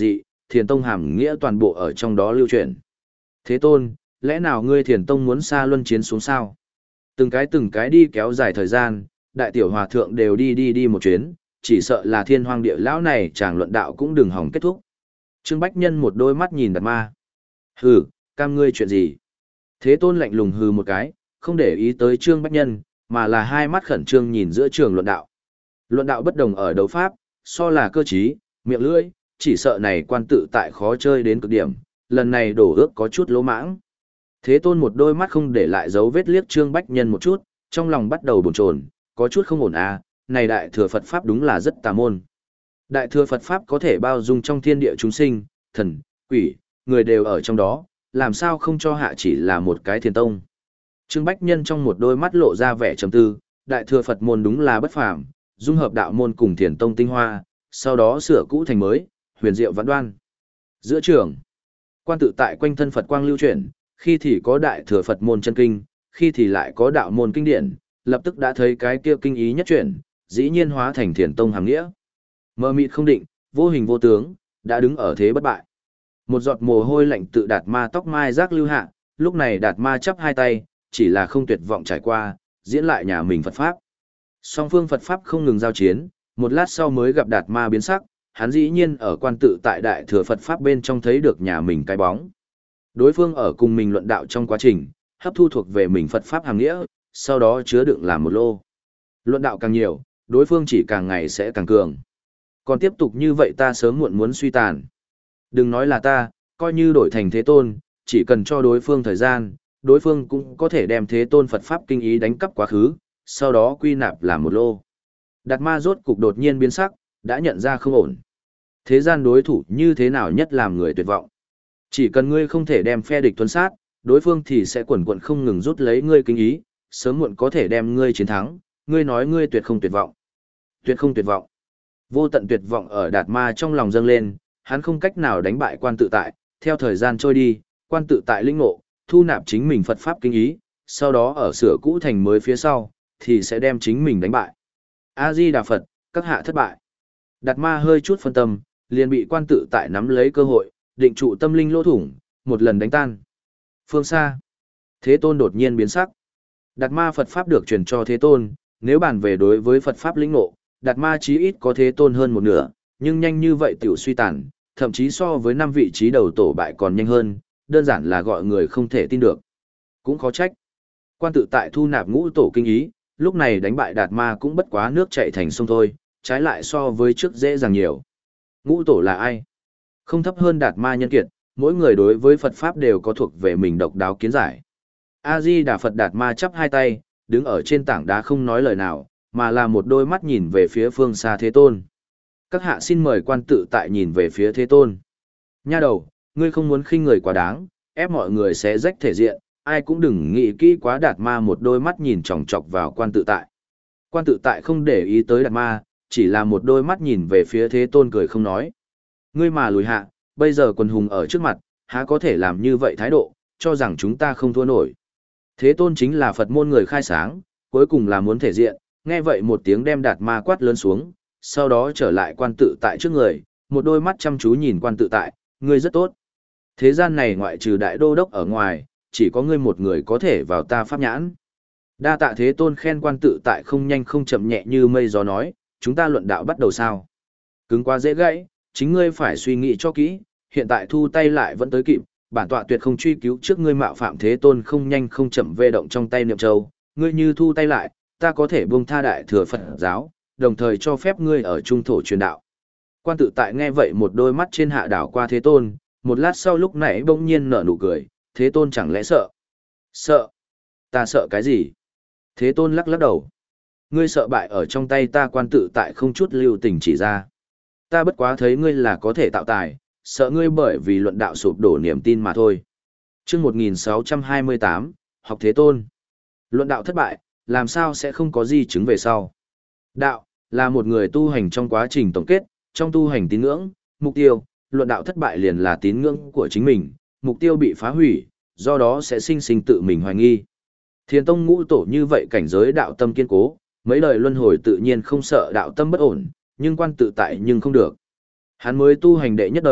thiền tông hàm nghĩa toàn bộ ở trong đó lưu truyền. Thế Tôn, lẽ nào ngươi thiền tông muốn xa luân chiến xuống sao? Từng cái từng cái đi kéo dài thời gian, đại tiểu hòa thượng đều đi đi đi một chuyến, chỉ sợ là thiên hoang địa lão này chàng luận đạo cũng đừng hỏng kết thúc. Trương Bách Nhân một đôi mắt nhìn Đạt Ma. Hừ, cam ngươi chuyện gì? Thế Tôn lạnh lùng hừ một cái, không để ý tới Trương Bách Nhân, mà là hai mắt khẩn trương nhìn giữa trường luận đạo. Luận đạo bất đồng ở đấu pháp, so là cơ trí, miệng lưỡi, chỉ sợ này quan tự tại khó chơi đến cực điểm, lần này đổ ước có chút lỗ mãng. Thế Tôn một đôi mắt không để lại dấu vết liếc Trương Bách Nhân một chút, trong lòng bắt đầu bồn chồn, có chút không ổn à, này đại thừa Phật Pháp đúng là rất tà môn. Đại thừa Phật Pháp có thể bao dung trong thiên địa chúng sinh, thần, quỷ, người đều ở trong đó, làm sao không cho hạ chỉ là một cái thiền tông. Trương Bách Nhân trong một đôi mắt lộ ra vẻ trầm tư, đại thừa Phật môn đúng là bất phàm, dung hợp đạo môn cùng thiền tông tinh hoa, sau đó sửa cũ thành mới, huyền diệu vạn đoan. Giữa trường, quan tự tại quanh thân Phật quang lưu chuyển, khi thì có đại thừa Phật môn chân kinh, khi thì lại có đạo môn kinh điển, lập tức đã thấy cái kia kinh ý nhất chuyển, dĩ nhiên hóa thành thiền tông hàm nghĩa. Mơ mịt không định, vô hình vô tướng, đã đứng ở thế bất bại. Một giọt mồ hôi lạnh tự Đạt Ma tóc mai rác lưu hạ, lúc này Đạt Ma chắp hai tay, chỉ là không tuyệt vọng trải qua, diễn lại nhà mình Phật Pháp. Song phương Phật Pháp không ngừng giao chiến, một lát sau mới gặp Đạt Ma biến sắc, hắn dĩ nhiên ở quan tự tại đại thừa Phật Pháp bên trong thấy được nhà mình cái bóng. Đối phương ở cùng mình luận đạo trong quá trình, hấp thu thuộc về mình Phật Pháp hàng nghĩa, sau đó chứa đựng làm một lô. Luận đạo càng nhiều, đối phương chỉ càng ngày sẽ càng cường. Còn tiếp tục như vậy ta sớm muộn muốn suy tàn. Đừng nói là ta, coi như đổi thành Thế Tôn, chỉ cần cho đối phương thời gian, đối phương cũng có thể đem Thế Tôn Phật Pháp kinh ý đánh cắp quá khứ, sau đó quy nạp làm một lô. Đạt Ma rốt cục đột nhiên biến sắc, đã nhận ra không ổn. Thế gian đối thủ như thế nào nhất làm người tuyệt vọng. Chỉ cần ngươi không thể đem phe địch tuân sát, đối phương thì sẽ quần quận không ngừng rút lấy ngươi kinh ý, sớm muộn có thể đem ngươi chiến thắng, ngươi nói ngươi tuyệt không tuyệt vọng. Tuyệt không tuyệt vọng. Vô tận tuyệt vọng ở Đạt Ma trong lòng dâng lên, hắn không cách nào đánh bại quan tự tại, theo thời gian trôi đi, quan tự tại linh ngộ, thu nạp chính mình Phật Pháp kinh ý, sau đó ở sửa cũ thành mới phía sau, thì sẽ đem chính mình đánh bại. A-di-đà Phật, các hạ thất bại. Đạt Ma hơi chút phân tâm, liền bị quan tự tại nắm lấy cơ hội, định trụ tâm linh lỗ thủng, một lần đánh tan. Phương xa, Thế Tôn đột nhiên biến sắc. Đạt Ma Phật Pháp được truyền cho Thế Tôn, nếu bàn về đối với Phật Pháp lĩnh ngộ, Đạt Ma chí ít có Thế Tôn hơn một nửa, nhưng nhanh như vậy tiểu suy tàn, thậm chí so với năm vị trí đầu tổ bại còn nhanh hơn, đơn giản là gọi người không thể tin được. Cũng khó trách. Quan tự tại thu nạp ngũ tổ kinh ý, lúc này đánh bại Đạt Ma cũng bất quá nước chảy thành sông thôi, trái lại so với trước dễ dàng nhiều. Ngũ tổ là ai? Không thấp hơn Đạt Ma nhân kiệt, mỗi người đối với Phật Pháp đều có thuộc về mình độc đáo kiến giải. A-di-đà Phật Đạt Ma chắp hai tay, đứng ở trên tảng đá không nói lời nào, mà là một đôi mắt nhìn về phía phương xa Thế Tôn. Các hạ xin mời quan tự tại nhìn về phía Thế Tôn. Nha đầu, ngươi không muốn khinh người quá đáng, ép mọi người sẽ rách thể diện, ai cũng đừng nghĩ kỹ quá. Đạt Ma một đôi mắt nhìn chòng chọc vào quan tự tại. Quan tự tại không để ý tới Đạt Ma, chỉ là một đôi mắt nhìn về phía Thế Tôn cười không nói. Ngươi mà lùi hạ, bây giờ quần hùng ở trước mặt, há có thể làm như vậy thái độ, cho rằng chúng ta không thua nổi. Thế Tôn chính là Phật môn người khai sáng, cuối cùng là muốn thể diện, nghe vậy một tiếng đem Đạt Ma quát lớn xuống, sau đó trở lại quan tự tại trước người, một đôi mắt chăm chú nhìn quan tự tại, ngươi rất tốt. Thế gian này ngoại trừ đại đô đốc ở ngoài, chỉ có ngươi một người có thể vào ta pháp nhãn. Đa tạ Thế Tôn khen quan tự tại không nhanh không chậm nhẹ như mây gió nói, chúng ta luận đạo bắt đầu sao. Cứng quá dễ gãy, chính ngươi phải suy nghĩ cho kỹ, hiện tại thu tay lại vẫn tới kịp, bản tọa tuyệt không truy cứu trước ngươi mạo phạm. Thế Tôn không nhanh không chậm vê động trong tay niệm châu, ngươi như thu tay lại, ta có thể buông tha đại thừa Phật giáo, đồng thời cho phép ngươi ở trung thổ truyền đạo. Quan tự tại nghe vậy một đôi mắt trên hạ đảo qua Thế Tôn, một lát sau lúc nãy bỗng nhiên nở nụ cười, Thế Tôn chẳng lẽ sợ? Sợ? Ta sợ cái gì? Thế Tôn lắc lắc đầu. Ngươi sợ bại ở trong tay ta. Quan tự tại không chút lưu tình chỉ ra. Ta bất quá thấy ngươi là có thể tạo tài, sợ ngươi bởi vì luận đạo sụp đổ niềm tin mà thôi. Chương một nghìn sáu trăm hai mươi tám, học Thế Tôn. Luận đạo thất bại, làm sao sẽ không có di chứng về sau? Đạo, là một người tu hành trong quá trình tổng kết, trong tu hành tín ngưỡng, mục tiêu, luận đạo thất bại liền là tín ngưỡng của chính mình, mục tiêu bị phá hủy, do đó sẽ sinh sinh tự mình hoài nghi. Thiền tông ngũ tổ như vậy cảnh giới đạo tâm kiên cố, mấy lời luân hồi tự nhiên không sợ đạo tâm bất ổn, nhưng quan tự tại nhưng không được. Hắn mới tu hành đệ nhất đời,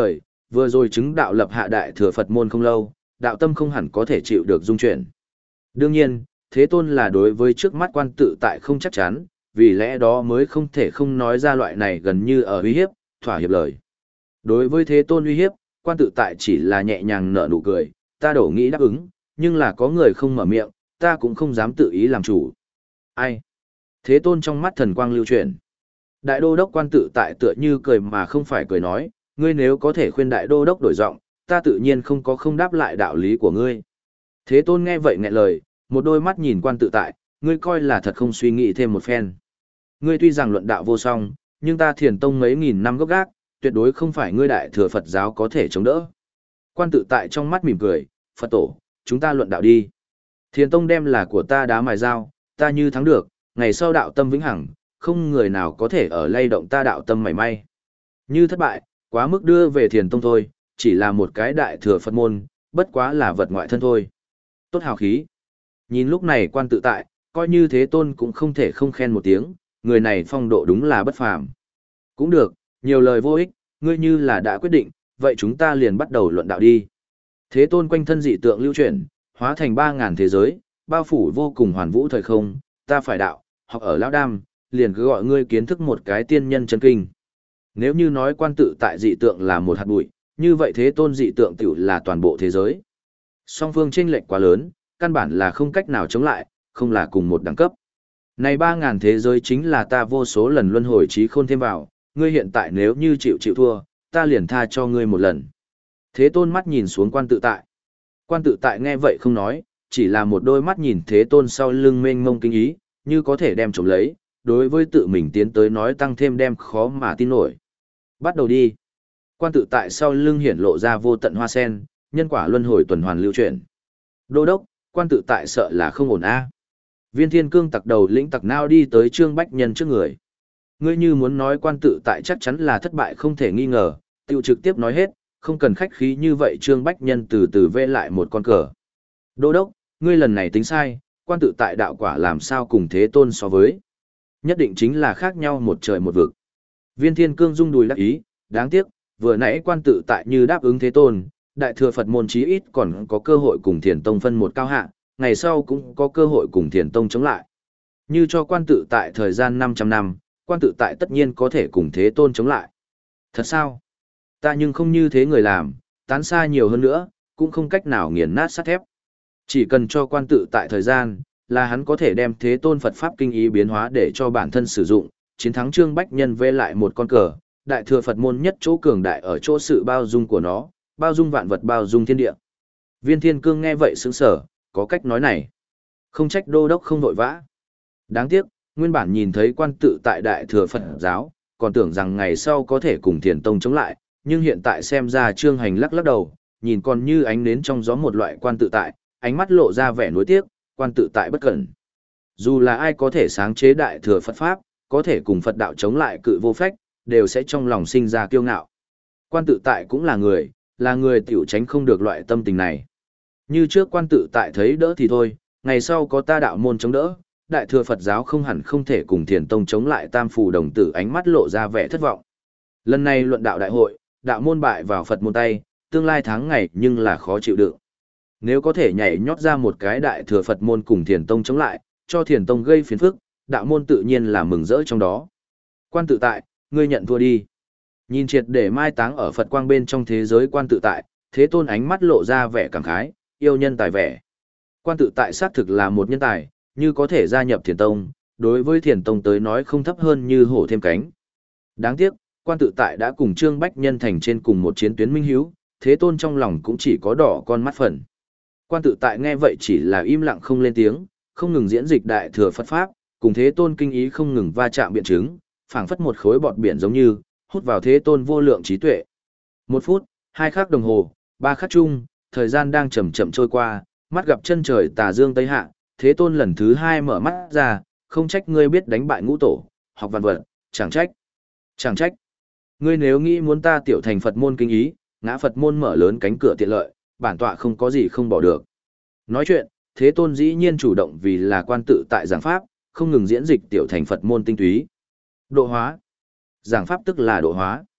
vừa rồi chứng đạo lập hạ đại thừa Phật môn không lâu, đạo tâm không hẳn có thể chịu được dung chuyển. Đương nhiên, Thế Tôn là đối với trước mắt quan tự tại không chắc chắn, vì lẽ đó mới không thể không nói ra loại này gần như ở uy hiếp, thỏa hiệp lời. Đối với Thế Tôn uy hiếp, quan tự tại chỉ là nhẹ nhàng nở nụ cười, ta đổ nghĩ đáp ứng, nhưng là có người không mở miệng, ta cũng không dám tự ý làm chủ. Ai? Thế Tôn trong mắt thần quang lưu chuyển. Đại đô đốc quan tự tại tựa như cười mà không phải cười nói, ngươi nếu có thể khuyên đại đô đốc đổi giọng, ta tự nhiên không có không đáp lại đạo lý của ngươi. Thế Tôn nghe vậy nghẹn lời, một đôi mắt nhìn quan tự tại, ngươi coi là thật không suy nghĩ thêm một phen. Ngươi tuy rằng luận đạo vô song, nhưng ta thiền tông mấy nghìn năm gốc gác, tuyệt đối không phải ngươi đại thừa Phật giáo có thể chống đỡ. Quan tự tại trong mắt mỉm cười, Phật tổ, chúng ta luận đạo đi. Thiền tông đem là của ta đá mài dao, ta như thắng được, ngày sau đạo tâm vĩnh hằng, không người nào có thể ở lay động ta đạo tâm mảy may. Như thất bại, quá mức đưa về thiền tông thôi, chỉ là một cái đại thừa Phật môn, bất quá là vật ngoại thân thôi. Tốt hào khí. Nhìn lúc này quan tự tại, coi như Thế Tôn cũng không thể không khen một tiếng, người này phong độ đúng là bất phàm. Cũng được, nhiều lời vô ích, ngươi như là đã quyết định, vậy chúng ta liền bắt đầu luận đạo đi. Thế Tôn quanh thân dị tượng lưu chuyển, hóa thành ba ngàn thế giới, bao phủ vô cùng hoàn vũ thời không, ta phải đạo, học ở lão đam, liền cứ gọi ngươi kiến thức một cái tiên nhân chân kinh. Nếu như nói quan tự tại dị tượng là một hạt bụi, như vậy Thế Tôn dị tượng tiểu là toàn bộ thế giới. Song phương chênh lệch quá lớn, căn bản là không cách nào chống lại, không là cùng một đẳng cấp. Này ba ngàn thế giới chính là ta vô số lần luân hồi trí khôn thêm vào, ngươi hiện tại nếu như chịu chịu thua, ta liền tha cho ngươi một lần. Thế Tôn mắt nhìn xuống quan tự tại. Quan tự tại nghe vậy không nói, chỉ là một đôi mắt nhìn Thế Tôn sau lưng mênh mông kinh ý, như có thể đem trộm lấy, đối với tự mình tiến tới nói tăng thêm đem khó mà tin nổi. Bắt đầu đi. Quan tự tại sau lưng hiển lộ ra vô tận hoa sen, nhân quả luân hồi tuần hoàn lưu chuyển. Đô đốc, quan tự tại sợ là không ổn a. Viên Thiên Cương tặc đầu lĩnh tặc nao đi tới Trương Bách Nhân trước người. Ngươi như muốn nói quan tự tại chắc chắn là thất bại không thể nghi ngờ, tiêu trực tiếp nói hết, không cần khách khí như vậy. Trương Bách Nhân từ từ vê lại một con cờ. Đô đốc, ngươi lần này tính sai, quan tự tại đạo quả làm sao cùng Thế Tôn so với. Nhất định chính là khác nhau một trời một vực. Viên Thiên Cương rung đùi đắc ý, đáng tiếc, vừa nãy quan tự tại như đáp ứng Thế Tôn, đại thừa Phật môn chí ít còn có cơ hội cùng Thiền Tông phân một cao hạ, ngày sau cũng có cơ hội cùng Thiền Tông chống lại. Như cho quan tự tại thời gian năm trăm năm, quan tự tại tất nhiên có thể cùng Thế Tôn chống lại. Thật sao? Ta nhưng không như thế người làm, tán xa nhiều hơn nữa, cũng không cách nào nghiền nát sắt thép. Chỉ cần cho quan tự tại thời gian, là hắn có thể đem Thế Tôn Phật Pháp kinh ý biến hóa để cho bản thân sử dụng, chiến thắng Trương Bách Nhân vê lại một con cờ, đại thừa Phật môn nhất chỗ cường đại ở chỗ sự bao dung của nó, bao dung vạn vật bao dung thiên địa. Viên Thiên Cương nghe vậy sững sờ, có cách nói này. Không trách đô đốc không vội vã. Đáng tiếc, nguyên bản nhìn thấy quan tự tại đại thừa Phật giáo, còn tưởng rằng ngày sau có thể cùng Thiền Tông chống lại, nhưng hiện tại xem ra Trương Hành lắc lắc đầu, nhìn còn như ánh nến trong gió một loại quan tự tại, ánh mắt lộ ra vẻ nuối tiếc, quan tự tại bất cẩn. Dù là ai có thể sáng chế đại thừa Phật Pháp, có thể cùng Phật đạo chống lại cự vô phách, đều sẽ trong lòng sinh ra kiêu ngạo. Quan tự tại cũng là người, là người tiểu tránh không được loại tâm tình này. Như trước quan tự tại thấy đỡ thì thôi, ngày sau có ta đạo môn chống đỡ, đại thừa Phật giáo không hẳn không thể cùng Thiền Tông chống lại tam phù đồng tử, ánh mắt lộ ra vẻ thất vọng. Lần này luận đạo đại hội, đạo môn bại vào Phật môn tay, tương lai tháng ngày nhưng là khó chịu đựng. Nếu có thể nhảy nhót ra một cái đại thừa Phật môn cùng Thiền Tông chống lại, cho Thiền Tông gây phiền phức, đạo môn tự nhiên là mừng rỡ trong đó. Quan tự tại, ngươi nhận thua đi. Nhìn triệt để mai táng ở Phật quang bên trong thế giới quan tự tại, Thế Tôn ánh mắt lộ ra vẻ cảm khái, yêu nhân tài vẻ. Quan tự tại xác thực là một nhân tài, như có thể gia nhập Thiền Tông, đối với Thiền Tông tới nói không thấp hơn như hổ thêm cánh. Đáng tiếc, quan tự tại đã cùng Trương Bách Nhân thành trên cùng một chiến tuyến minh hiếu, Thế Tôn trong lòng cũng chỉ có đỏ con mắt phần. Quan tự tại nghe vậy chỉ là im lặng không lên tiếng, không ngừng diễn dịch đại thừa Phật Pháp, cùng Thế Tôn kinh ý không ngừng va chạm biện chứng, phảng phất một khối bọt biển giống như, hút vào Thế Tôn vô lượng trí tuệ. Một phút, hai khắc đồng hồ, ba khắc chung, thời gian đang chậm chậm trôi qua, mắt gặp chân trời tà dương tây hạ, Thế Tôn lần thứ hai mở mắt ra, không trách ngươi biết đánh bại ngũ tổ, học văn vật, chẳng trách. Chẳng trách. Ngươi nếu nghĩ muốn ta tiểu thành Phật môn kinh ý, ngã Phật môn mở lớn cánh cửa tiện lợi, bản tọa không có gì không bỏ được. Nói chuyện, Thế Tôn dĩ nhiên chủ động vì là quan tự tại giảng pháp, không ngừng diễn dịch tiểu thành Phật môn tinh túy. Độ hóa. Giảng pháp tức là độ hóa.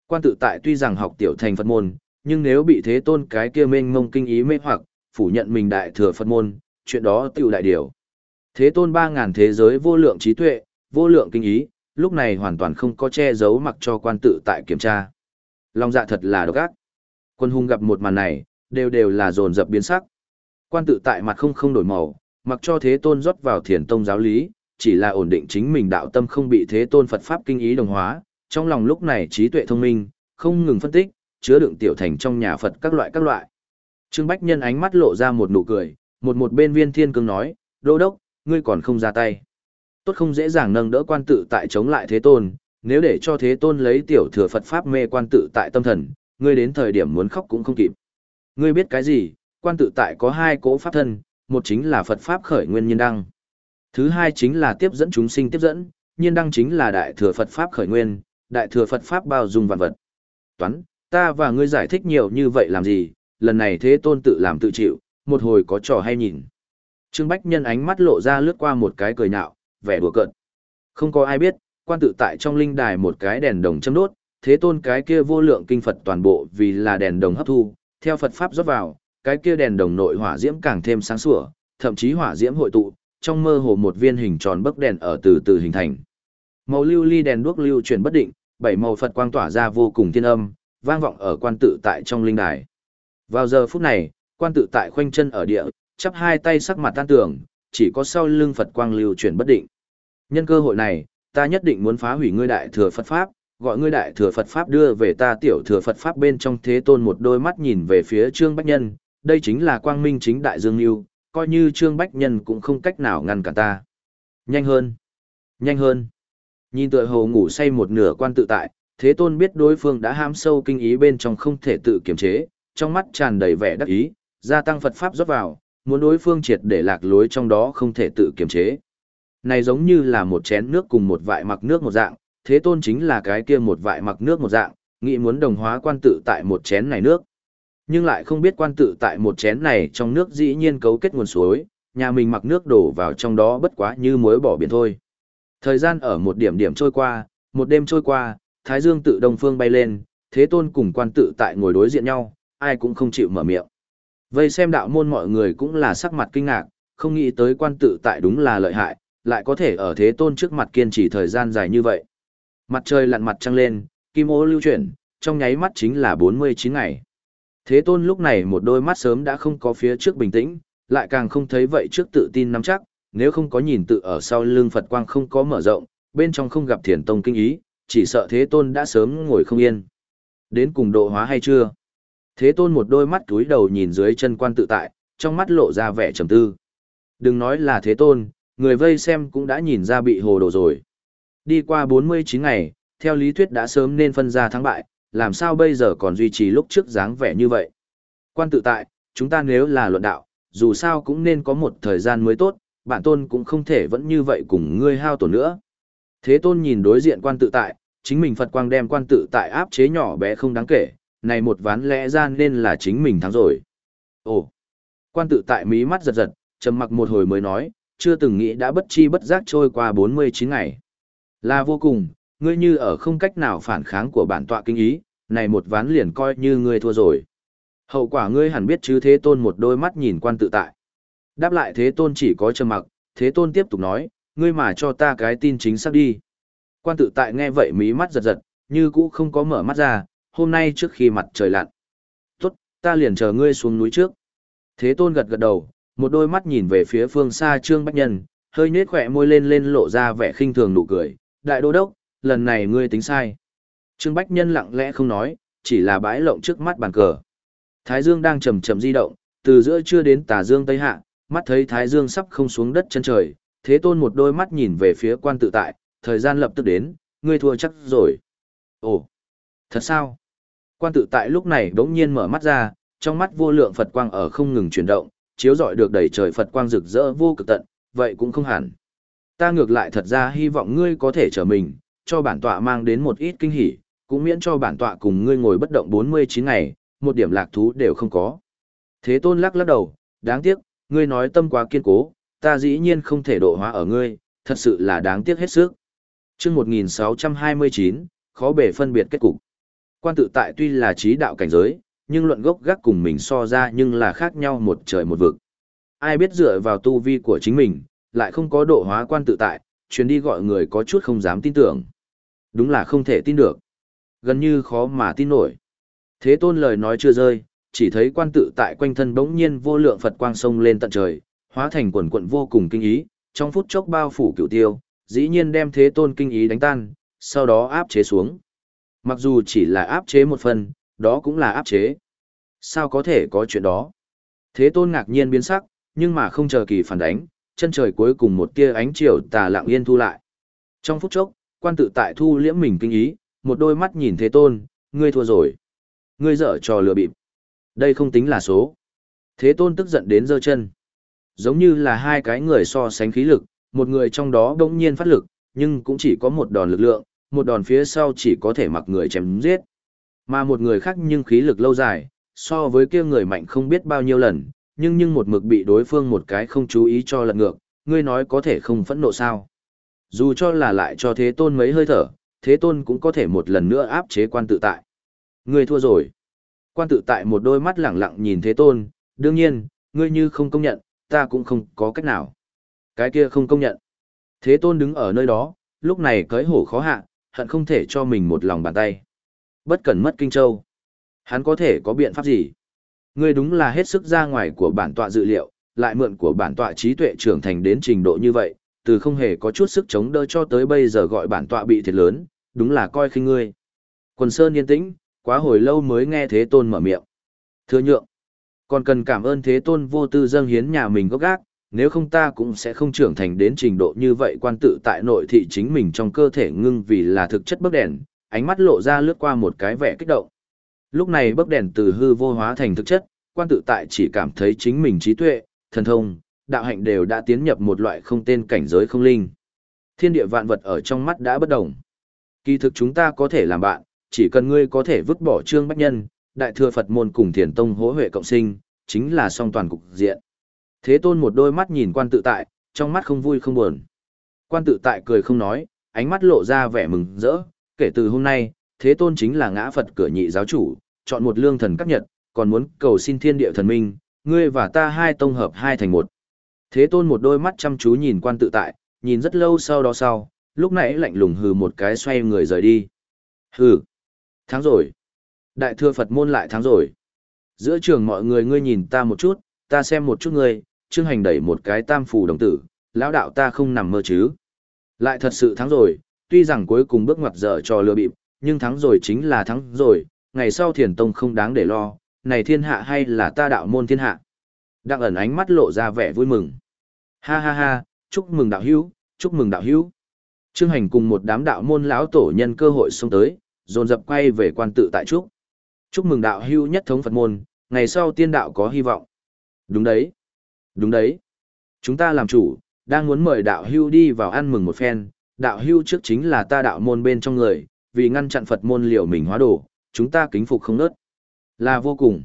Quan tự tại tuy rằng học tiểu thành Phật môn, nhưng nếu bị thế tôn cái kia mênh mông kinh ý mê hoặc, phủ nhận mình đại thừa Phật môn, chuyện đó tiểu đại điều. Thế tôn ba ngàn thế giới vô lượng trí tuệ, vô lượng kinh ý, lúc này hoàn toàn không có che giấu mặc cho quan tự tại kiểm tra. Lòng dạ thật là độc ác. Quân hùng gặp một màn này, đều đều là dồn dập biến sắc. Quan tự tại mặt không không đổi màu, mặc cho thế tôn rót vào thiền tông giáo lý, chỉ là ổn định chính mình đạo tâm không bị thế tôn Phật Pháp kinh ý đồng hóa, trong lòng lúc này trí tuệ thông minh, không ngừng phân tích, chứa đựng tiểu thành trong nhà Phật các loại các loại. Trương Bách Nhân ánh mắt lộ ra một nụ cười, một một bên Viên Thiên Cương nói, đô đốc, ngươi còn không ra tay. Tốt không dễ dàng nâng đỡ quan tự tại chống lại thế tôn, nếu để cho thế tôn lấy tiểu thừa Phật Pháp mê quan tự tại tâm thần, ngươi đến thời điểm muốn khóc cũng không kịp. Ngươi biết cái gì, quan tự tại có hai cỗ pháp thân, một chính là Phật Pháp khởi nguyên nhiên đăng. Thứ hai chính là tiếp dẫn chúng sinh tiếp dẫn, nhiên đăng chính là đại thừa Phật Pháp khởi nguyên, đại thừa Phật Pháp bao dung vạn vật. Toán, ta và ngươi giải thích nhiều như vậy làm gì, lần này thế tôn tự làm tự chịu, một hồi có trò hay nhìn. Trương Bách Nhân ánh mắt lộ ra lướt qua một cái cười nhạo, vẻ đùa cợt. Không có ai biết, quan tự tại trong linh đài một cái đèn đồng châm đốt, thế tôn cái kia vô lượng kinh Phật toàn bộ vì là đèn đồng hấp thu, theo Phật Pháp rót vào, cái kia đèn đồng nội hỏa diễm càng thêm sáng sủa, thậm chí hỏa diễm hội tụ, trong mơ hồ một viên hình tròn bấc đèn ở từ từ hình thành. Màu lưu ly đèn đuốc lưu chuyển bất định, bảy màu Phật quang tỏa ra vô cùng thiên âm, vang vọng ở quan tự tại trong linh đài. Vào giờ phút này, quan tự tại khoanh chân ở địa, chắp hai tay sắc mặt tan tưởng, chỉ có sau lưng Phật quang lưu chuyển bất định. Nhân cơ hội này, ta nhất định muốn phá hủy ngươi đại thừa Phật Pháp, gọi ngươi đại thừa Phật Pháp đưa về ta tiểu thừa Phật Pháp bên trong. Thế tôn một đôi mắt nhìn về phía Trương Bách Nhân, đây chính là quang minh chính đại dương lưu, coi như Trương Bách Nhân cũng không cách nào ngăn cản ta. Nhanh hơn, nhanh hơn. Nhìn tựa hồ ngủ say một nửa quan tự tại, thế tôn biết đối phương đã ham sâu kinh ý bên trong không thể tự kiềm chế, trong mắt tràn đầy vẻ đắc ý, gia tăng Phật Pháp rót vào, muốn đối phương triệt để lạc lối trong đó không thể tự kiềm chế. Này giống như là một chén nước cùng một vại mặc nước một dạng, thế tôn chính là cái kia một vại mặc nước một dạng, nghĩ muốn đồng hóa quan tự tại một chén này nước. Nhưng lại không biết quan tự tại một chén này trong nước dĩ nhiên cấu kết nguồn suối, nhà mình mặc nước đổ vào trong đó bất quá như muối bỏ biển thôi. Thời gian ở một điểm điểm trôi qua, một đêm trôi qua, thái dương tự đông phương bay lên, thế tôn cùng quan tự tại ngồi đối diện nhau, ai cũng không chịu mở miệng. Vây xem đạo môn mọi người cũng là sắc mặt kinh ngạc, không nghĩ tới quan tự tại đúng là lợi hại, lại có thể ở thế tôn trước mặt kiên trì thời gian dài như vậy. Mặt trời lặn mặt trăng lên, kim ô lưu chuyển, trong nháy mắt chính là bốn mươi chín ngày. Thế tôn lúc này một đôi mắt sớm đã không có phía trước bình tĩnh, lại càng không thấy vậy trước tự tin nắm chắc, nếu không có nhìn tự ở sau lưng Phật quang không có mở rộng, bên trong không gặp thiền tông kinh ý, chỉ sợ thế tôn đã sớm ngồi không yên. Đến cùng độ hóa hay chưa? Thế tôn một đôi mắt túi đầu nhìn dưới chân quan tự tại, trong mắt lộ ra vẻ trầm tư. Đừng nói là thế tôn, người vây xem cũng đã nhìn ra bị hồ đồ rồi. Đi qua bốn mươi chín ngày, theo lý thuyết đã sớm nên phân ra thắng bại, làm sao bây giờ còn duy trì lúc trước dáng vẻ như vậy. Quan tự tại, chúng ta nếu là luận đạo, dù sao cũng nên có một thời gian mới tốt, bản tôn cũng không thể vẫn như vậy cùng ngươi hao tổn nữa. Thế tôn nhìn đối diện quan tự tại, chính mình Phật quang đem quan tự tại áp chế nhỏ bé không đáng kể, này một ván lẽ ra nên là chính mình thắng rồi. Ồ, quan tự tại mí mắt giật giật, trầm mặc một hồi mới nói, chưa từng nghĩ đã bất chi bất giác trôi qua bốn mươi chín ngày. Là vô cùng, ngươi như ở không cách nào phản kháng của bản tọa kinh ý, này một ván liền coi như ngươi thua rồi. Hậu quả ngươi hẳn biết chứ. Thế tôn một đôi mắt nhìn quan tự tại. Đáp lại thế tôn chỉ có trầm mặc, thế tôn tiếp tục nói, ngươi mà cho ta cái tin chính xác đi. Quan tự tại nghe vậy mí mắt giật giật, như cũ không có mở mắt ra, hôm nay trước khi mặt trời lặn. Tốt, ta liền chờ ngươi xuống núi trước. Thế tôn gật gật đầu, một đôi mắt nhìn về phía phương xa Trương Bách Nhân, hơi nhếch khỏe môi lên lên lộ ra vẻ khinh thường nụ cười, đại đô đốc, lần này ngươi tính sai. Trương Bách Nhân lặng lẽ không nói, chỉ là bãi lộng trước mắt bàn cờ. Thái dương đang chậm chậm di động, từ giữa trưa đến tà dương tây hạ, mắt thấy thái dương sắp không xuống đất chân trời, thế tôn một đôi mắt nhìn về phía quan tự tại, thời gian lập tức đến, ngươi thua chắc rồi. Ồ, thật sao? Quan tự tại lúc này bỗng nhiên mở mắt ra, trong mắt vô lượng Phật quang ở không ngừng chuyển động, chiếu rọi được đầy trời Phật quang rực rỡ vô cực tận, vậy cũng không hẳn. Ta ngược lại thật ra hy vọng ngươi có thể trở mình, cho bản tọa mang đến một ít kinh hỉ, cũng miễn cho bản tọa cùng ngươi ngồi bất động bốn mươi chín ngày, một điểm lạc thú đều không có. Thế tôn lắc lắc đầu, đáng tiếc, ngươi nói tâm quá kiên cố, ta dĩ nhiên không thể độ hóa ở ngươi, thật sự là đáng tiếc hết sức. Chương một nghìn sáu trăm hai mươi chín, khó bề phân biệt kết cục. Quan tự tại tuy là trí đạo cảnh giới, nhưng luận gốc gác cùng mình so ra nhưng là khác nhau một trời một vực. Ai biết dựa vào tu vi của chính mình, lại không có độ hóa quan tự tại, chuyến đi gọi người có chút không dám tin tưởng. Đúng là không thể tin được. Gần như khó mà tin nổi. Thế Tôn lời nói chưa rơi, chỉ thấy quan tự tại quanh thân bỗng nhiên vô lượng Phật quang sông lên tận trời, hóa thành quần quận vô cùng kinh ý, trong phút chốc bao phủ cửu tiêu, dĩ nhiên đem Thế Tôn kinh ý đánh tan, sau đó áp chế xuống. Mặc dù chỉ là áp chế một phần, đó cũng là áp chế. Sao có thể có chuyện đó? Thế Tôn ngạc nhiên biến sắc, nhưng mà không chờ kỳ phản đánh, chân trời cuối cùng một tia ánh chiều tà lặng yên thu lại. Trong phút chốc, quan tự tại thu liễm mình kinh ý, một đôi mắt nhìn Thế Tôn, ngươi thua rồi. Ngươi dở trò lừa bịp. Đây không tính là số. Thế Tôn tức giận đến giơ chân. Giống như là hai cái người so sánh khí lực, một người trong đó bỗng nhiên phát lực, nhưng cũng chỉ có một đòn lực lượng, một đòn phía sau chỉ có thể mặc người chém giết. Mà một người khác nhưng khí lực lâu dài, so với kia người mạnh không biết bao nhiêu lần, nhưng nhưng một mực bị đối phương một cái không chú ý cho lật ngược, ngươi nói có thể không phẫn nộ sao? Dù cho là lại cho Thế Tôn mấy hơi thở, Thế Tôn cũng có thể một lần nữa áp chế quan tự tại. Ngươi thua rồi. Quan tự tại một đôi mắt lẳng lặng nhìn Thế Tôn, đương nhiên, ngươi như không công nhận, ta cũng không có cách nào. Cái kia không công nhận. Thế Tôn đứng ở nơi đó, lúc này cởi hổ khó hạ, hận không thể cho mình một lòng bàn tay. Bất cần mất Kinh Châu. Hắn có thể có biện pháp gì? Ngươi đúng là hết sức ra ngoài của bản tọa dự liệu, lại mượn của bản tọa trí tuệ trưởng thành đến trình độ như vậy, từ không hề có chút sức chống đỡ cho tới bây giờ gọi bản tọa bị thiệt lớn, đúng là coi khinh ngươi. Quần Sơn yên tĩnh, quá hồi lâu mới nghe Thế Tôn mở miệng. Thừa nhượng, còn cần cảm ơn Thế Tôn vô tư dâng hiến nhà mình gốc gác, nếu không ta cũng sẽ không trưởng thành đến trình độ như vậy. Quan tự tại nội thị chính mình trong cơ thể ngưng vì là thực chất bấc đèn, ánh mắt lộ ra lướt qua một cái vẻ kích động. Lúc này bấc đèn từ hư vô hóa thành thực chất, quan tự tại chỉ cảm thấy chính mình trí tuệ, thần thông, đạo hạnh đều đã tiến nhập một loại không tên cảnh giới không linh. Thiên địa vạn vật ở trong mắt đã bất động. Kỳ thực chúng ta có thể làm bạn, chỉ cần ngươi có thể vứt bỏ Trương Bách Nhân, Đại Thừa Phật môn cùng Thiền Tông hỗ huệ cộng sinh, chính là song toàn cục diện. Thế Tôn một đôi mắt nhìn quan tự tại, trong mắt không vui không buồn. Quan tự tại cười không nói, ánh mắt lộ ra vẻ mừng rỡ, kể từ hôm nay, Thế Tôn chính là ngã Phật cửa nhị giáo chủ, chọn một lương thần cấp nhật, còn muốn cầu xin thiên địa thần minh, ngươi và ta hai tông hợp hai thành một. Thế Tôn một đôi mắt chăm chú nhìn quan tự tại, nhìn rất lâu sau đó sau, lúc nãy lạnh lùng hừ một cái xoay người rời đi. Hừ, thắng rồi. Đại Thừa Phật môn lại thắng rồi. Giữa trường mọi người ngươi nhìn ta một chút, ta xem một chút ngươi, Trương Hành đẩy một cái tam phù đồng tử, lão đạo ta không nằm mơ chứ. Lại thật sự thắng rồi, tuy rằng cuối cùng bước ngoặt dở trò lừa bịp, nhưng thắng rồi chính là thắng rồi, ngày sau Thiền Tông không đáng để lo, này thiên hạ hay là ta đạo môn thiên hạ. Đặng ẩn ánh mắt lộ ra vẻ vui mừng. Ha ha ha, chúc mừng đạo hữu, chúc mừng đạo hữu. Trương Hành cùng một đám đạo môn lão tổ nhân cơ hội xông tới, dồn dập quay về quan tự tại chúc. Chúc mừng đạo hữu nhất thống Phật môn, ngày sau tiên đạo có hy vọng. Đúng đấy, đúng đấy. Chúng ta làm chủ, đang muốn mời đạo hữu đi vào ăn mừng một phen, đạo hữu trước chính là ta đạo môn bên trong người, vì ngăn chặn Phật môn liều mình hóa đồ, chúng ta kính phục không nớt. Là vô cùng,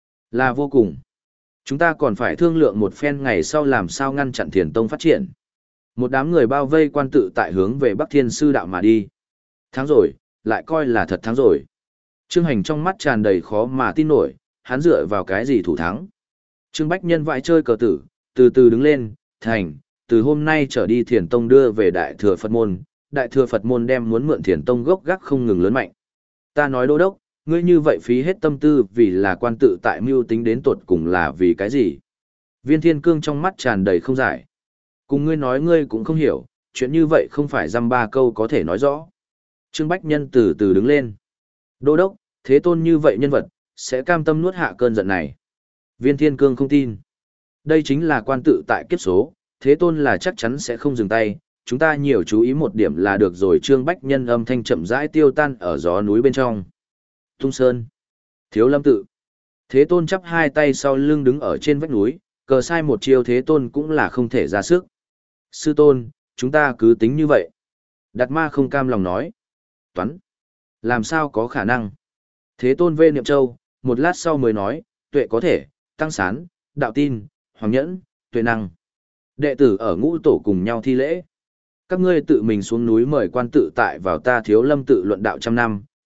là vô cùng. Chúng ta còn phải thương lượng một phen ngày sau làm sao ngăn chặn Thiền Tông phát triển. Một đám người bao vây quan tự tại hướng về Bắc Thiên Sư đạo mà đi. Thắng rồi, lại coi là thật thắng rồi. Trương Hành trong mắt tràn đầy khó mà tin nổi, hắn dựa vào cái gì thủ thắng. Trương Bách Nhân vãi chơi cờ tử, từ từ đứng lên, thành, từ hôm nay trở đi Thiền Tông đưa về Đại Thừa Phật môn, Đại Thừa Phật môn đem muốn mượn Thiền Tông gốc gác không ngừng lớn mạnh. Ta nói đô đốc, ngươi như vậy phí hết tâm tư vì là quan tự tại mưu tính đến tột cùng là vì cái gì? Viên Thiên Cương trong mắt tràn đầy không giải. Cùng ngươi nói ngươi cũng không hiểu, chuyện như vậy không phải dăm ba câu có thể nói rõ. Trương Bách Nhân từ từ đứng lên. Đô đốc, Thế Tôn như vậy nhân vật, sẽ cam tâm nuốt hạ cơn giận này. Viên Thiên Cương không tin. Đây chính là quan tự tại kiếp số, Thế Tôn là chắc chắn sẽ không dừng tay, chúng ta nhiều chú ý một điểm là được rồi. Trương Bách Nhân âm thanh chậm rãi tiêu tan ở gió núi bên trong. Tung Sơn, Thiếu Lâm Tự. Thế Tôn chắp hai tay sau lưng đứng ở trên vách núi, cờ sai một chiêu Thế Tôn cũng là không thể ra sức. Sư Tôn, chúng ta cứ tính như vậy. Đạt Ma không cam lòng nói. Toán, làm sao có khả năng? Thế Tôn vê niệm châu, một lát sau mới nói, tuệ có thể, tăng sán, đạo tin, hoàng nhẫn, tuệ năng. Đệ tử ở ngũ tổ cùng nhau thi lễ. Các ngươi tự mình xuống núi mời quan tự tại vào ta Thiếu Lâm Tự luận đạo trăm năm,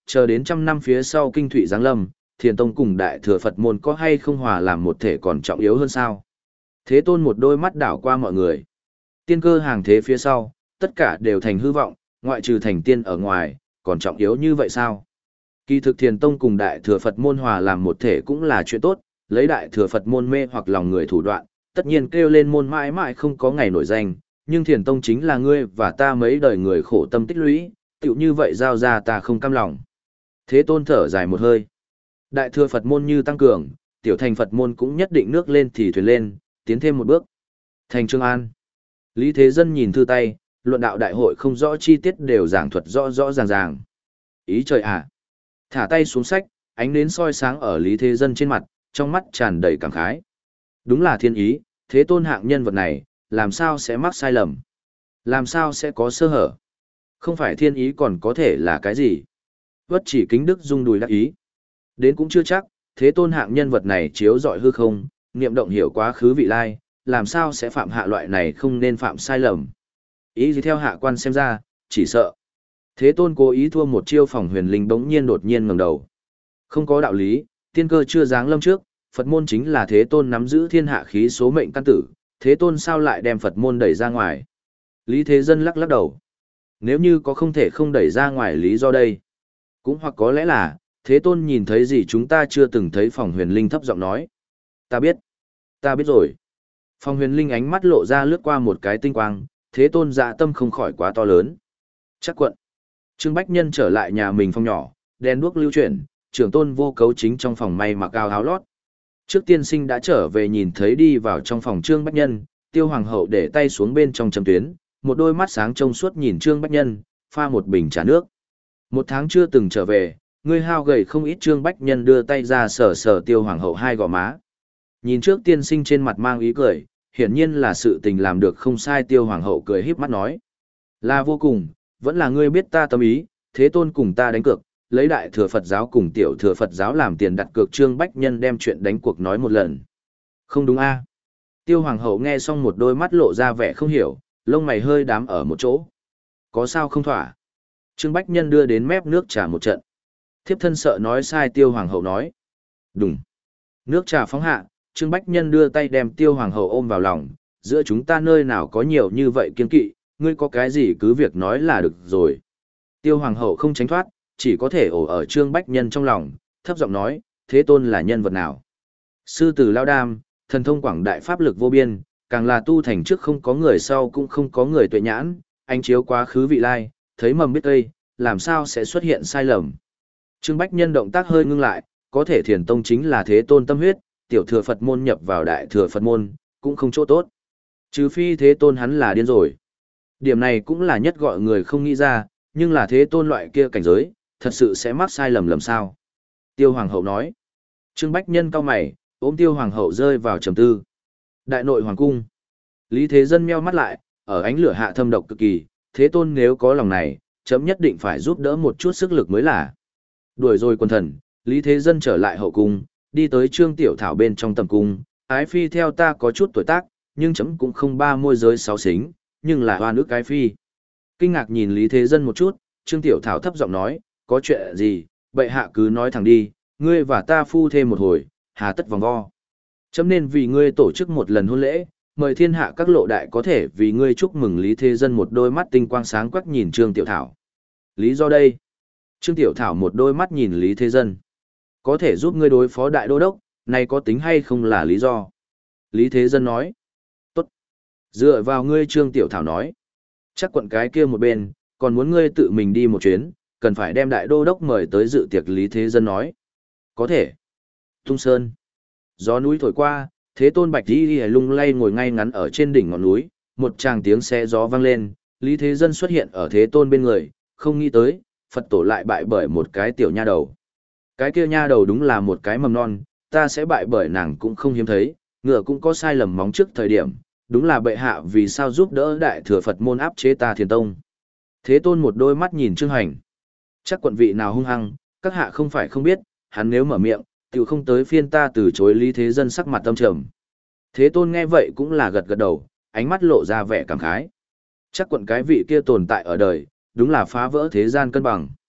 chờ đến trăm năm phía sau kinh thụy giáng lâm, Thiền Tông cùng Đại Thừa Phật môn có hay không hòa làm một thể còn trọng yếu hơn sao? Thế Tôn một đôi mắt đảo qua mọi người. Tiên cơ hàng thế phía sau, tất cả đều thành hư vọng, ngoại trừ thành tiên ở ngoài, còn trọng yếu như vậy sao? Kỳ thực Thiền Tông cùng Đại Thừa Phật môn hòa làm một thể cũng là chuyện tốt, lấy Đại Thừa Phật môn mê hoặc lòng người thủ đoạn, tất nhiên kêu lên môn mãi mãi không có ngày nổi danh, nhưng Thiền Tông chính là ngươi và ta mấy đời người khổ tâm tích lũy, tựu như vậy giao ra ta không cam lòng. Thế Tôn thở dài một hơi. Đại Thừa Phật môn như tăng cường, tiểu thành Phật môn cũng nhất định nước lên thì thuyền lên, tiến thêm một bước. Thành Trương An. Lý Thế Dân nhìn thư tay, luận đạo đại hội không rõ chi tiết đều giảng thuật rõ rõ ràng ràng. Ý trời à. Thả tay xuống sách, ánh nến soi sáng ở Lý Thế Dân trên mặt, trong mắt tràn đầy cảm khái. Đúng là thiên ý, Thế Tôn hạng nhân vật này, làm sao sẽ mắc sai lầm? Làm sao sẽ có sơ hở? Không phải thiên ý còn có thể là cái gì? Vất chỉ kính đức dung đùi đắc ý. Đến cũng chưa chắc, Thế Tôn hạng nhân vật này chiếu rọi hư không, niệm động hiểu quá khứ vị lai, làm sao sẽ phạm hạ loại này không nên phạm sai lầm. Ý gì theo hạ quan xem ra, chỉ sợ. Thế Tôn cố ý thua một chiêu phòng huyền linh bỗng nhiên đột nhiên ngẩng đầu. Không có đạo lý, tiên cơ chưa giáng lâm trước, Phật môn chính là Thế Tôn nắm giữ thiên hạ khí số mệnh căn tử, Thế Tôn sao lại đem Phật môn đẩy ra ngoài? Lý Thế Dân lắc lắc đầu. Nếu như có không thể không đẩy ra ngoài lý do đây, cũng hoặc có lẽ là, Thế Tôn nhìn thấy gì chúng ta chưa từng thấy, phòng huyền linh thấp giọng nói. Ta biết, ta biết rồi. Phòng huyền linh ánh mắt lộ ra lướt qua một cái tinh quang, Thế Tôn dạ tâm không khỏi quá to lớn. Chắc quận. Trương Bách Nhân trở lại nhà mình phòng nhỏ, đèn đuốc lưu chuyển, trưởng tôn vô cấu chính trong phòng may mặc áo áo lót. Trước tiên sinh đã trở về nhìn thấy đi vào trong phòng Trương Bách Nhân, Tiêu Hoàng hậu để tay xuống bên trong châm tuyến, một đôi mắt sáng trông suốt nhìn Trương Bách Nhân, pha một bình trà nước. Một tháng chưa từng trở về, người hao gầy không ít. Trương Bách Nhân đưa tay ra sờ sờ Tiêu Hoàng hậu hai gò má. Nhìn trước tiên sinh trên mặt mang ý cười, hiển nhiên là sự tình làm được không sai. Tiêu Hoàng hậu cười híp mắt nói. Là vô cùng, vẫn là ngươi biết ta tâm ý, Thế Tôn cùng ta đánh cược, lấy Đại Thừa Phật giáo cùng Tiểu Thừa Phật giáo làm tiền đặt cược. Trương Bách Nhân đem chuyện đánh cuộc nói một lần. Không đúng a? Tiêu Hoàng hậu nghe xong một đôi mắt lộ ra vẻ không hiểu, lông mày hơi đám ở một chỗ. Có sao không thỏa? Trương Bách Nhân đưa đến mép nước trà một trận. Thiếp thân sợ nói sai. Tiêu Hoàng hậu nói. Đúng. Nước trà phóng hạ, Trương Bách Nhân đưa tay đem Tiêu Hoàng hậu ôm vào lòng. Giữa chúng ta nơi nào có nhiều như vậy kiên kỵ, ngươi có cái gì cứ việc nói là được rồi. Tiêu Hoàng hậu không tránh thoát, chỉ có thể ổ ở Trương Bách Nhân trong lòng, thấp giọng nói, Thế Tôn là nhân vật nào? Sư tử Lao Đam, thần thông quảng đại pháp lực vô biên, càng là tu thành trước không có người sau cũng không có người tuệ nhãn, anh chiếu quá khứ vị lai, thấy mầm biết cây, làm sao sẽ xuất hiện sai lầm. Trương Bách Nhân động tác hơi ngưng lại, có thể Thiền Tông chính là Thế Tôn tâm huyết, Tiểu Thừa Phật môn nhập vào Đại Thừa Phật môn, cũng không chỗ tốt. Trừ phi Thế Tôn hắn là điên rồi. Điểm này cũng là nhất gọi người không nghĩ ra, nhưng là Thế Tôn loại kia cảnh giới, thật sự sẽ mắc sai lầm lầm sao? Tiêu Hoàng hậu nói. Trương Bách Nhân cau mày, ôm Tiêu Hoàng hậu rơi vào trầm tư. Đại nội hoàng cung. Lý Thế Dân meo mắt lại, ở ánh lửa hạ thâm độc cực kỳ, Thế Tôn nếu có lòng này, chấm nhất định phải giúp đỡ một chút sức lực mới là. Đuổi rồi quân thần, Lý Thế Dân trở lại hậu cung, đi tới Trương Tiểu Thảo bên trong tầm cung, ái phi theo ta có chút tuổi tác, nhưng chấm cũng không ba môi giới sáu xính, nhưng là hoa nước ái phi. Kinh ngạc nhìn Lý Thế Dân một chút, Trương Tiểu Thảo thấp giọng nói, có chuyện gì, bệ hạ cứ nói thẳng đi, ngươi và ta phu thêm một hồi, hà tất vòng vo. Chấm nên vì ngươi tổ chức một lần hôn lễ, mời thiên hạ các lộ đại có thể vì ngươi chúc mừng. Lý Thế Dân một đôi mắt tinh quang sáng quắc nhìn Trương Tiểu Thảo. Lý do đây? Trương Tiểu Thảo một đôi mắt nhìn Lý Thế Dân. Có thể giúp ngươi đối phó đại đô đốc, này có tính hay không là lý do? Lý Thế Dân nói. Tốt. Dựa vào ngươi. Trương Tiểu Thảo nói. Chắc quận cái kia một bên, còn muốn ngươi tự mình đi một chuyến, cần phải đem đại đô đốc mời tới dự tiệc. Lý Thế Dân nói. Có thể. Tung Sơn. Gió núi thổi qua, Thế Tôn bạch đi lung lay ngồi ngay ngắn ở trên đỉnh ngọn núi, một tràng tiếng xe gió vang lên, Lý Thế Dân xuất hiện ở Thế Tôn bên người, không nghĩ tới, Phật tổ lại bại bởi một cái tiểu nha đầu. Cái kia nha đầu đúng là một cái mầm non, ta sẽ bại bởi nàng cũng không hiếm thấy, ngựa cũng có sai lầm móng trước thời điểm, đúng là bệ hạ vì sao giúp đỡ Đại Thừa Phật môn áp chế ta Thiền Tông. Thế Tôn một đôi mắt nhìn Trương Hành. Chắc quận vị nào hung hăng, các hạ không phải không biết, hắn nếu mở miệng, tiểu không tới phiên ta từ chối. Lý Thế Dân sắc mặt tâm trầm. Thế Tôn nghe vậy cũng là gật gật đầu, ánh mắt lộ ra vẻ cảm khái. Chắc quận cái vị kia tồn tại ở đời, đúng là phá vỡ thế gian cân bằng.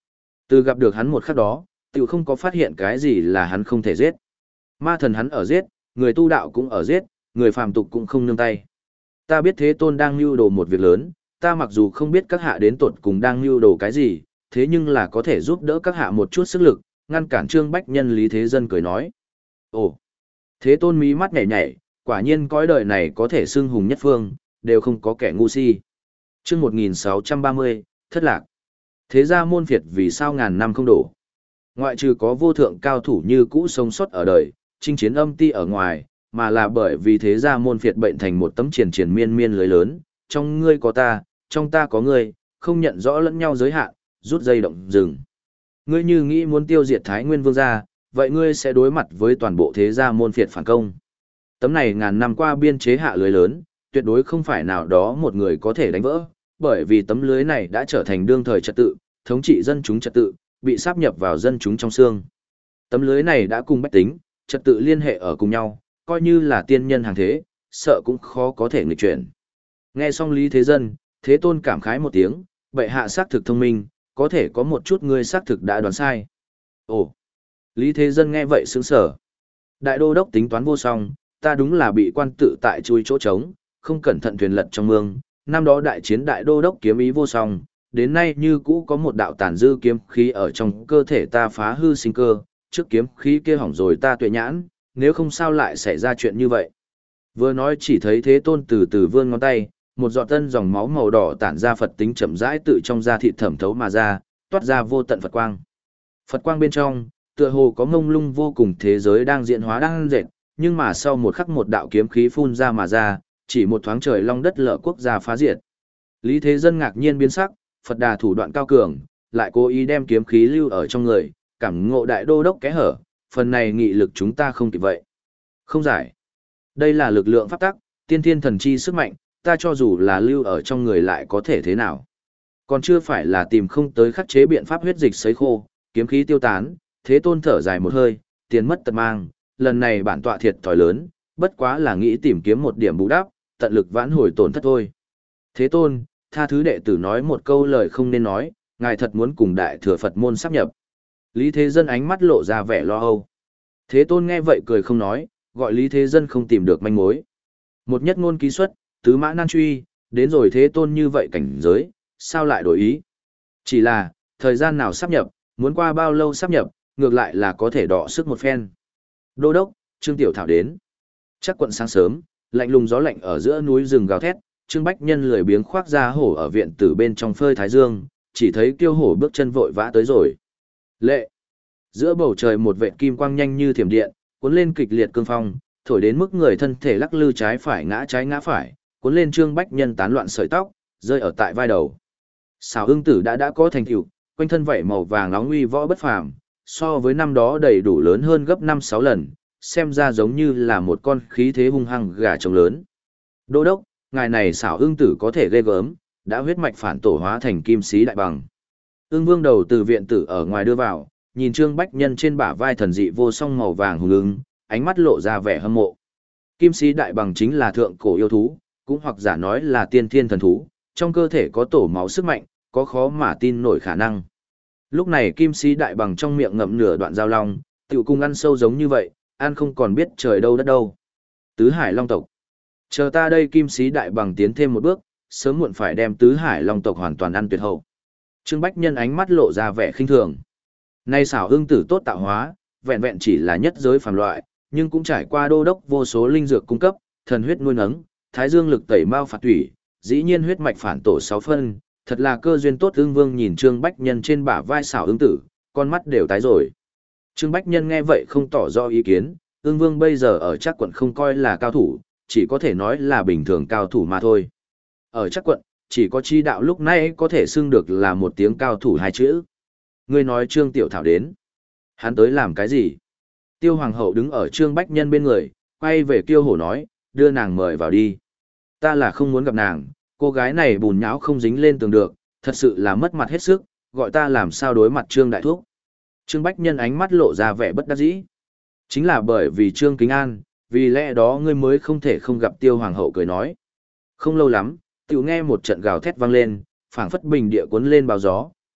Từ gặp được hắn một khắc đó, tiểu không có phát hiện cái gì là hắn không thể giết. Ma thần hắn ở giết, người tu đạo cũng ở giết, người phàm tục cũng không nương tay. Ta biết Thế Tôn đang mưu đồ một việc lớn, ta mặc dù không biết các hạ đến tột cùng đang mưu đồ cái gì, thế nhưng là có thể giúp đỡ các hạ một chút sức lực, ngăn cản Trương Bách Nhân. Lý Thế Dân cười nói. Ồ, Thế Tôn mí mắt nhảy nhảy, quả nhiên cõi đời này có thể xưng hùng nhất phương, đều không có kẻ ngu si. Chương một nghìn sáu trăm ba mươi, thất lạc. Thế gia môn phiệt vì sao ngàn năm không đổ? Ngoại trừ có vô thượng cao thủ như cũ sống sót ở đời, chinh chiến âm ti ở ngoài, mà là bởi vì thế gia môn phiệt bệnh thành một tấm triển triển miên miên lưới lớn, trong ngươi có ta, trong ta có ngươi, không nhận rõ lẫn nhau giới hạn, rút dây động rừng. Ngươi như nghĩ muốn tiêu diệt Thái Nguyên Vương gia, vậy ngươi sẽ đối mặt với toàn bộ thế gia môn phiệt phản công. Tấm này ngàn năm qua biên chế hạ lưới lớn, tuyệt đối không phải nào đó một người có thể đánh vỡ, bởi vì tấm lưới này đã trở thành đương thời trật tự, thống trị dân chúng trật tự, bị sáp nhập vào dân chúng trong xương. Tấm lưới này đã cùng bách tính, trật tự liên hệ ở cùng nhau, coi như là tiên nhân hàng thế, sợ cũng khó có thể nghịch chuyển. Nghe xong Lý Thế Dân, Thế Tôn cảm khái một tiếng, bệ hạ xác thực thông minh, có thể có một chút ngươi xác thực đã đoán sai. Ồ, Lý Thế Dân nghe vậy sững sờ. Đại đô đốc tính toán vô song, ta đúng là bị quan tự tại chui chỗ trống, không cẩn thận thuyền lật trong mương. Năm đó đại chiến đại đô đốc kiếm ý vô song, đến nay như cũ có một đạo tàn dư kiếm khí ở trong cơ thể ta phá hư sinh cơ, trước kiếm khí kia hỏng rồi ta tuệ nhãn, nếu không sao lại xảy ra chuyện như vậy. Vừa nói chỉ thấy Thế Tôn từ từ vươn ngón tay, một giọt tân dòng máu màu đỏ tản ra Phật tính chậm rãi tự trong da thịt thẩm thấu mà ra, toát ra vô tận Phật quang. Phật quang bên trong, tựa hồ có mông lung vô cùng thế giới đang diễn hóa đang dệt, nhưng mà sau một khắc một đạo kiếm khí phun ra mà ra, chỉ một thoáng trời long đất lở quốc gia phá diệt. Lý Thế Dân ngạc nhiên biến sắc, Phật Đà thủ đoạn cao cường, lại cố ý đem kiếm khí lưu ở trong người, cảm ngộ đại đô đốc kẽ hở, phần này nghị lực chúng ta không kịp vậy. Không giải. Đây là lực lượng pháp tắc, tiên thiên thần chi sức mạnh, ta cho dù là lưu ở trong người lại có thể thế nào. Còn chưa phải là tìm không tới khắc chế biện pháp huyết dịch sấy khô, kiếm khí tiêu tán, Thế Tôn thở dài một hơi, tiền mất tật mang, lần này bản tọa thiệt thòi lớn, bất quá là nghĩ tìm kiếm một điểm bù đắp, tận lực vãn hồi tổn thất thôi. Thế Tôn, tha thứ đệ tử nói một câu lời không nên nói, ngài thật muốn cùng đại thừa Phật môn sáp nhập. Lý Thế Dân ánh mắt lộ ra vẻ lo âu. Thế Tôn nghe vậy cười không nói, gọi Lý Thế Dân không tìm được manh mối. Một nhất ngôn ký xuất, tứ mã nan truy, đến rồi Thế Tôn như vậy cảnh giới, sao lại đổi ý? Chỉ là, thời gian nào sáp nhập, muốn qua bao lâu sáp nhập, ngược lại là có thể đọ sức một phen. Đô đốc, Trương Tiểu Thảo đến. Chắc quận sáng sớm, lạnh lùng gió lạnh ở giữa núi rừng gào thét, Trương Bách Nhân lười biếng khoác ra hổ ở viện tử bên trong phơi thái dương, chỉ thấy Kiêu Hổ bước chân vội vã tới rồi. Lệ. Giữa bầu trời một vệt kim quang nhanh như thiểm điện, cuốn lên kịch liệt cương phong, thổi đến mức người thân thể lắc lư trái phải ngã trái ngã phải, cuốn lên Trương Bách Nhân tán loạn sợi tóc, rơi ở tại vai đầu. Xảo Ưng Tử đã đã có thành tựu, quanh thân vảy màu vàng nóng uy võ bất phàm, so với năm đó đầy đủ lớn hơn gấp năm sáu lần, xem ra giống như là một con khí thế hung hăng gà trống lớn. Đô đốc, ngài này Xảo Ưng Tử có thể ghê gớm, đã huyết mạch phản tổ hóa thành kim sĩ đại bằng. Ưng Vương đầu từ viện tử ở ngoài đưa vào, nhìn Trương Bách Nhân trên bả vai thần dị vô song màu vàng hùng ưng, ánh mắt lộ ra vẻ hâm mộ. Kim sĩ đại bằng chính là thượng cổ yêu thú, cũng hoặc giả nói là tiên thiên thần thú, trong cơ thể có tổ máu sức mạnh, có khó mà tin nổi khả năng. Lúc này kim sĩ đại bằng trong miệng ngậm nửa đoạn dao long, tiểu cung ăn sâu giống như vậy, ăn không còn biết trời đâu đất đâu. Tứ Hải Long tộc. Chờ ta đây kim sĩ đại bằng tiến thêm một bước, sớm muộn phải đem Tứ Hải Long tộc hoàn toàn ăn tuyệt hậu. Trương Bách Nhân ánh mắt lộ ra vẻ khinh thường. Nay Xảo Ưng Tử tốt tạo hóa, vẹn vẹn chỉ là nhất giới phàm loại, nhưng cũng trải qua đô đốc vô số linh dược cung cấp, thần huyết nuôi nấng, thái dương lực tẩy mao phạt thủy, dĩ nhiên huyết mạch phản tổ sáu phân, thật là cơ duyên tốt. Ưng Vương nhìn Trương Bách Nhân trên bả vai Xảo Ưng Tử, con mắt đều tái rồi. Trương Bách Nhân nghe vậy không tỏ rõ ý kiến, Ưng Vương bây giờ ở Trác quận không coi là cao thủ, chỉ có thể nói là bình thường cao thủ mà thôi. Ở Trác quận, chỉ có chi đạo lúc này có thể xưng được là một tiếng cao thủ hai chữ. Ngươi nói Trương Tiểu Thảo đến. Hắn tới làm cái gì? Tiêu Hoàng hậu đứng ở Trương Bách Nhân bên người, quay về Kiêu Hổ nói, đưa nàng mời vào đi. Ta là không muốn gặp nàng, cô gái này bùn nhão không dính lên tường được, thật sự là mất mặt hết sức, gọi ta làm sao đối mặt Trương Đại Thúc. Trương Bách Nhân ánh mắt lộ ra vẻ bất đắc dĩ. Chính là bởi vì Trương Kính An, vì lẽ đó ngươi mới không thể không gặp Tiêu Hoàng hậu cười nói. Không lâu lắm, tiểu nghe một trận gào thét vang lên, phảng phất bình địa cuốn lên bao gió,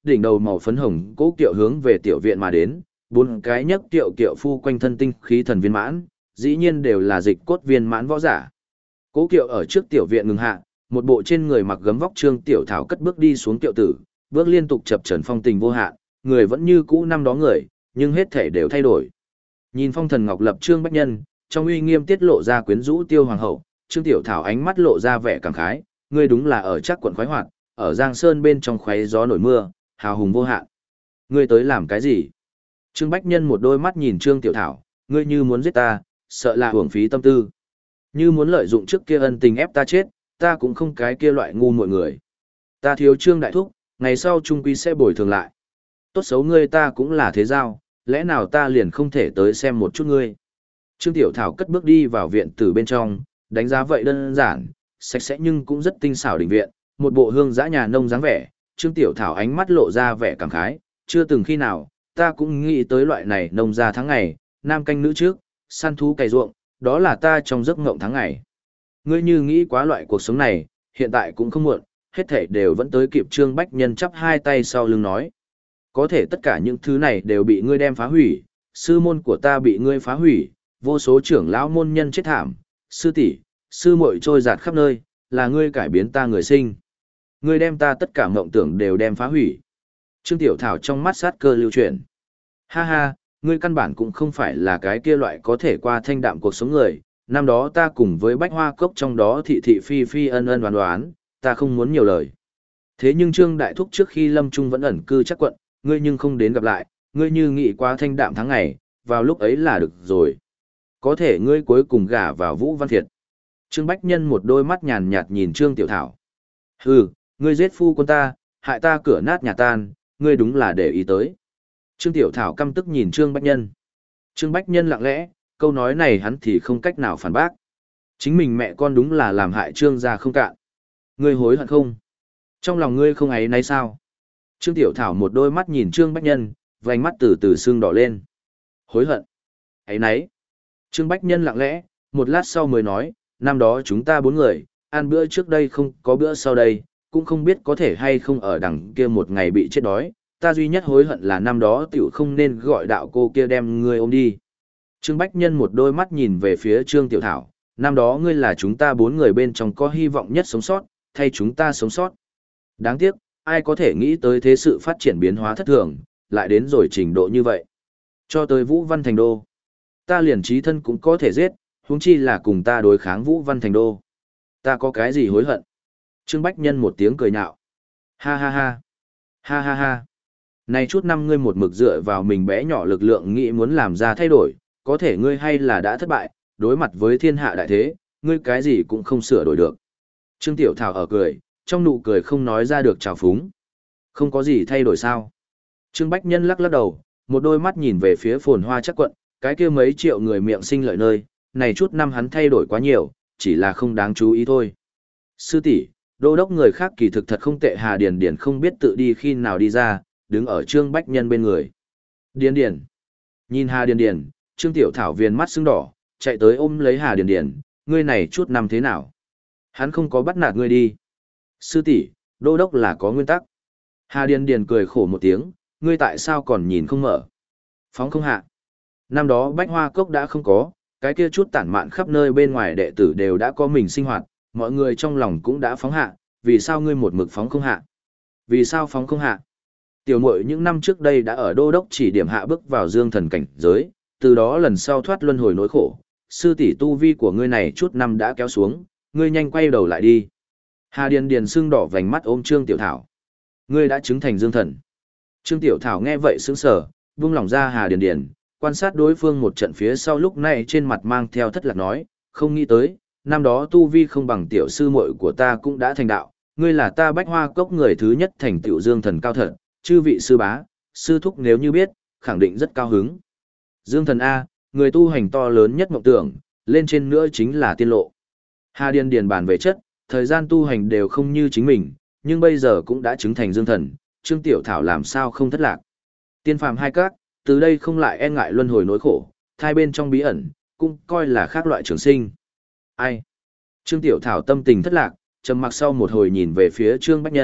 đỉnh đầu màu phấn hồng cố kiệu hướng về tiểu viện mà đến, bốn cái nhấc kiệu kiệu phu quanh thân tinh khí thần viên mãn, dĩ nhiên đều là dịch cốt viên mãn võ giả. Cố kiệu ở trước tiểu viện ngừng hạ, một bộ trên người mặc gấm vóc Trương Tiểu Thảo cất bước đi xuống kiệu tử, bước liên tục chập chờn phong tình vô hạn, người vẫn như cũ năm đó người, nhưng hết thể đều thay đổi. Nhìn phong thần ngọc lập Trương Bách Nhân, trong uy nghiêm tiết lộ ra quyến rũ Tiêu hoàng hậu, Trương Tiểu Thảo ánh mắt lộ ra vẻ cảm khái, ngươi đúng là ở chắc quận khoái hoạt, ở Giang Sơn bên trong khoáy gió nổi mưa, hào hùng vô hạn. Ngươi tới làm cái gì? Trương Bách Nhân một đôi mắt nhìn Trương Tiểu Thảo, ngươi như muốn giết ta, sợ là hưởng phí tâm tư. Như muốn lợi dụng trước kia ân tình ép ta chết, ta cũng không cái kia loại ngu muội người. Ta thiếu Trương đại thúc, ngày sau trung quy sẽ bồi thường lại. Tốt xấu ngươi ta cũng là thế giao, lẽ nào ta liền không thể tới xem một chút ngươi. Trương Tiểu Thảo cất bước đi vào viện từ bên trong, đánh giá vậy đơn giản, sạch sẽ nhưng cũng rất tinh xảo đình viện, một bộ hương dã nhà nông dáng vẻ. Trương Tiểu Thảo ánh mắt lộ ra vẻ cảm khái, chưa từng khi nào, ta cũng nghĩ tới loại này nông gia tháng ngày, nam canh nữ trước, săn thú cày ruộng, đó là ta trong giấc mộng tháng ngày. Ngươi như nghĩ quá loại cuộc sống này, hiện tại cũng không muộn, hết thảy đều vẫn tới kịp. Trương Bách Nhân chắp hai tay sau lưng nói. Có thể tất cả những thứ này đều bị ngươi đem phá hủy, sư môn của ta bị ngươi phá hủy, vô số trưởng lão môn nhân chết thảm, sư tỷ, sư muội trôi dạt khắp nơi, là ngươi cải biến ta người sinh. Ngươi đem ta tất cả mộng tưởng đều đem phá hủy. Trương Tiểu Thảo trong mắt sát cơ lưu chuyển. Ha ha, ngươi căn bản cũng không phải là cái kia loại có thể qua thanh đạm cuộc sống người, năm đó ta cùng với Bách Hoa Cốc trong đó thị thị phi phi ân ân đoán đoán, ta không muốn nhiều lời. Thế nhưng Trương Đại Thúc trước khi lâm trung vẫn ẩn cư chắc quận, ngươi nhưng không đến gặp lại, ngươi như nghĩ quá thanh đạm tháng ngày, vào lúc ấy là được rồi. Có thể ngươi cuối cùng gả vào Vũ Văn Thiệt. Trương Bách Nhân một đôi mắt nhàn nhạt nhìn Trương Tiểu Thảo. Hừ, ngươi giết phu quân ta, hại ta cửa nát nhà tan, ngươi đúng là để ý tới. Trương Tiểu Thảo căm tức nhìn Trương Bách Nhân. Trương Bách Nhân lặng lẽ, câu nói này hắn thì không cách nào phản bác. Chính mình mẹ con đúng là làm hại Trương gia không cạn. Ngươi hối hận không? Trong lòng ngươi không ấy nấy sao? Trương Tiểu Thảo một đôi mắt nhìn Trương Bách Nhân, vành mắt từ từ sưng đỏ lên. Hối hận? Ấy nấy? Trương Bách Nhân lặng lẽ, một lát sau mới nói, năm đó chúng ta bốn người, ăn bữa trước đây không có bữa sau đây, cũng không biết có thể hay không ở đằng kia một ngày bị chết đói, ta duy nhất hối hận là năm đó tiểu không nên gọi đạo cô kia đem ngươi ôm đi. Trương Bách Nhân một đôi mắt nhìn về phía Trương Tiểu Thảo, năm đó ngươi là chúng ta bốn người bên trong có hy vọng nhất sống sót, thay chúng ta sống sót. Đáng tiếc, ai có thể nghĩ tới thế sự phát triển biến hóa thất thường, lại đến rồi trình độ như vậy. Cho tới Vũ Văn Thành Đô, ta liền trí thân cũng có thể giết, huống chi là cùng ta đối kháng Vũ Văn Thành Đô. Ta có cái gì hối hận? Trương Bách Nhân một tiếng cười nhạo. Ha ha ha. Ha ha ha. Này chút năm ngươi một mực dựa vào mình bé nhỏ lực lượng nghĩ muốn làm ra thay đổi, có thể ngươi hay là đã thất bại, đối mặt với thiên hạ đại thế, ngươi cái gì cũng không sửa đổi được. Trương Tiểu Thảo ở cười, trong nụ cười không nói ra được trào phúng. Không có gì thay đổi sao? Trương Bách Nhân lắc lắc đầu, một đôi mắt nhìn về phía Phồn Hoa chắc quận, cái kia mấy triệu người miệng sinh lợi nơi, này chút năm hắn thay đổi quá nhiều, chỉ là không đáng chú ý thôi. Sư tỷ, đô đốc người khác kỳ thực thật không tệ. Hà Điền Điền không biết tự đi khi nào đi ra, đứng ở Trương Bách Nhân bên người. Điền Điền. Nhìn Hà Điền Điền, Trương Tiểu Thảo viền mắt sưng đỏ, chạy tới ôm lấy Hà Điền Điền, ngươi này chút năm thế nào? Hắn không có bắt nạt ngươi đi. Sư tỷ, đô đốc là có nguyên tắc. Hà Điền Điền cười khổ một tiếng, ngươi tại sao còn nhìn không mở? Phóng không hạ. Năm đó Bách Hoa Cốc đã không có, cái kia chút tản mạn khắp nơi bên ngoài đệ tử đều đã có mình sinh hoạt, mọi người trong lòng cũng đã phóng hạ, vì sao ngươi một mực phóng không hạ? Vì sao phóng không hạ? Tiểu muội những năm trước đây đã ở đô đốc chỉ điểm hạ bước vào dương thần cảnh giới, từ đó lần sau thoát luân hồi nỗi khổ, sư tỷ tu vi của ngươi này chút năm đã kéo xuống, ngươi nhanh quay đầu lại đi. Hà Điền Điền sưng đỏ vành mắt ôm Trương Tiểu Thảo. Ngươi đã chứng thành dương thần. Trương Tiểu Thảo nghe vậy sững sờ, buông lỏng ra Hà Điền Điền, quan sát đối phương một trận phía sau lúc này trên mặt mang theo thất lạc nói, không nghĩ tới, năm đó tu vi không bằng tiểu sư muội của ta cũng đã thành đạo, ngươi là ta Bách Hoa Cốc người thứ nhất thành tiểu dương thần cao thật, chư vị sư bá, sư thúc nếu như biết, khẳng định rất cao hứng. Dương thần A, người tu hành to lớn nhất mộng tưởng, lên trên nữa chính là tiên lộ. Hà Điền Điền bàn về chất, thời gian tu hành đều không như chính mình, nhưng bây giờ cũng đã chứng thành dương thần, Trương Tiểu Thảo làm sao không thất lạc. Tiên phàm hai các, từ đây không lại e ngại luân hồi nỗi khổ, thai bên trong bí ẩn, cũng coi là khác loại trường sinh. Ai? Trương Tiểu Thảo tâm tình thất lạc, trầm mặc sau một hồi nhìn về phía Trương Bách Nhân,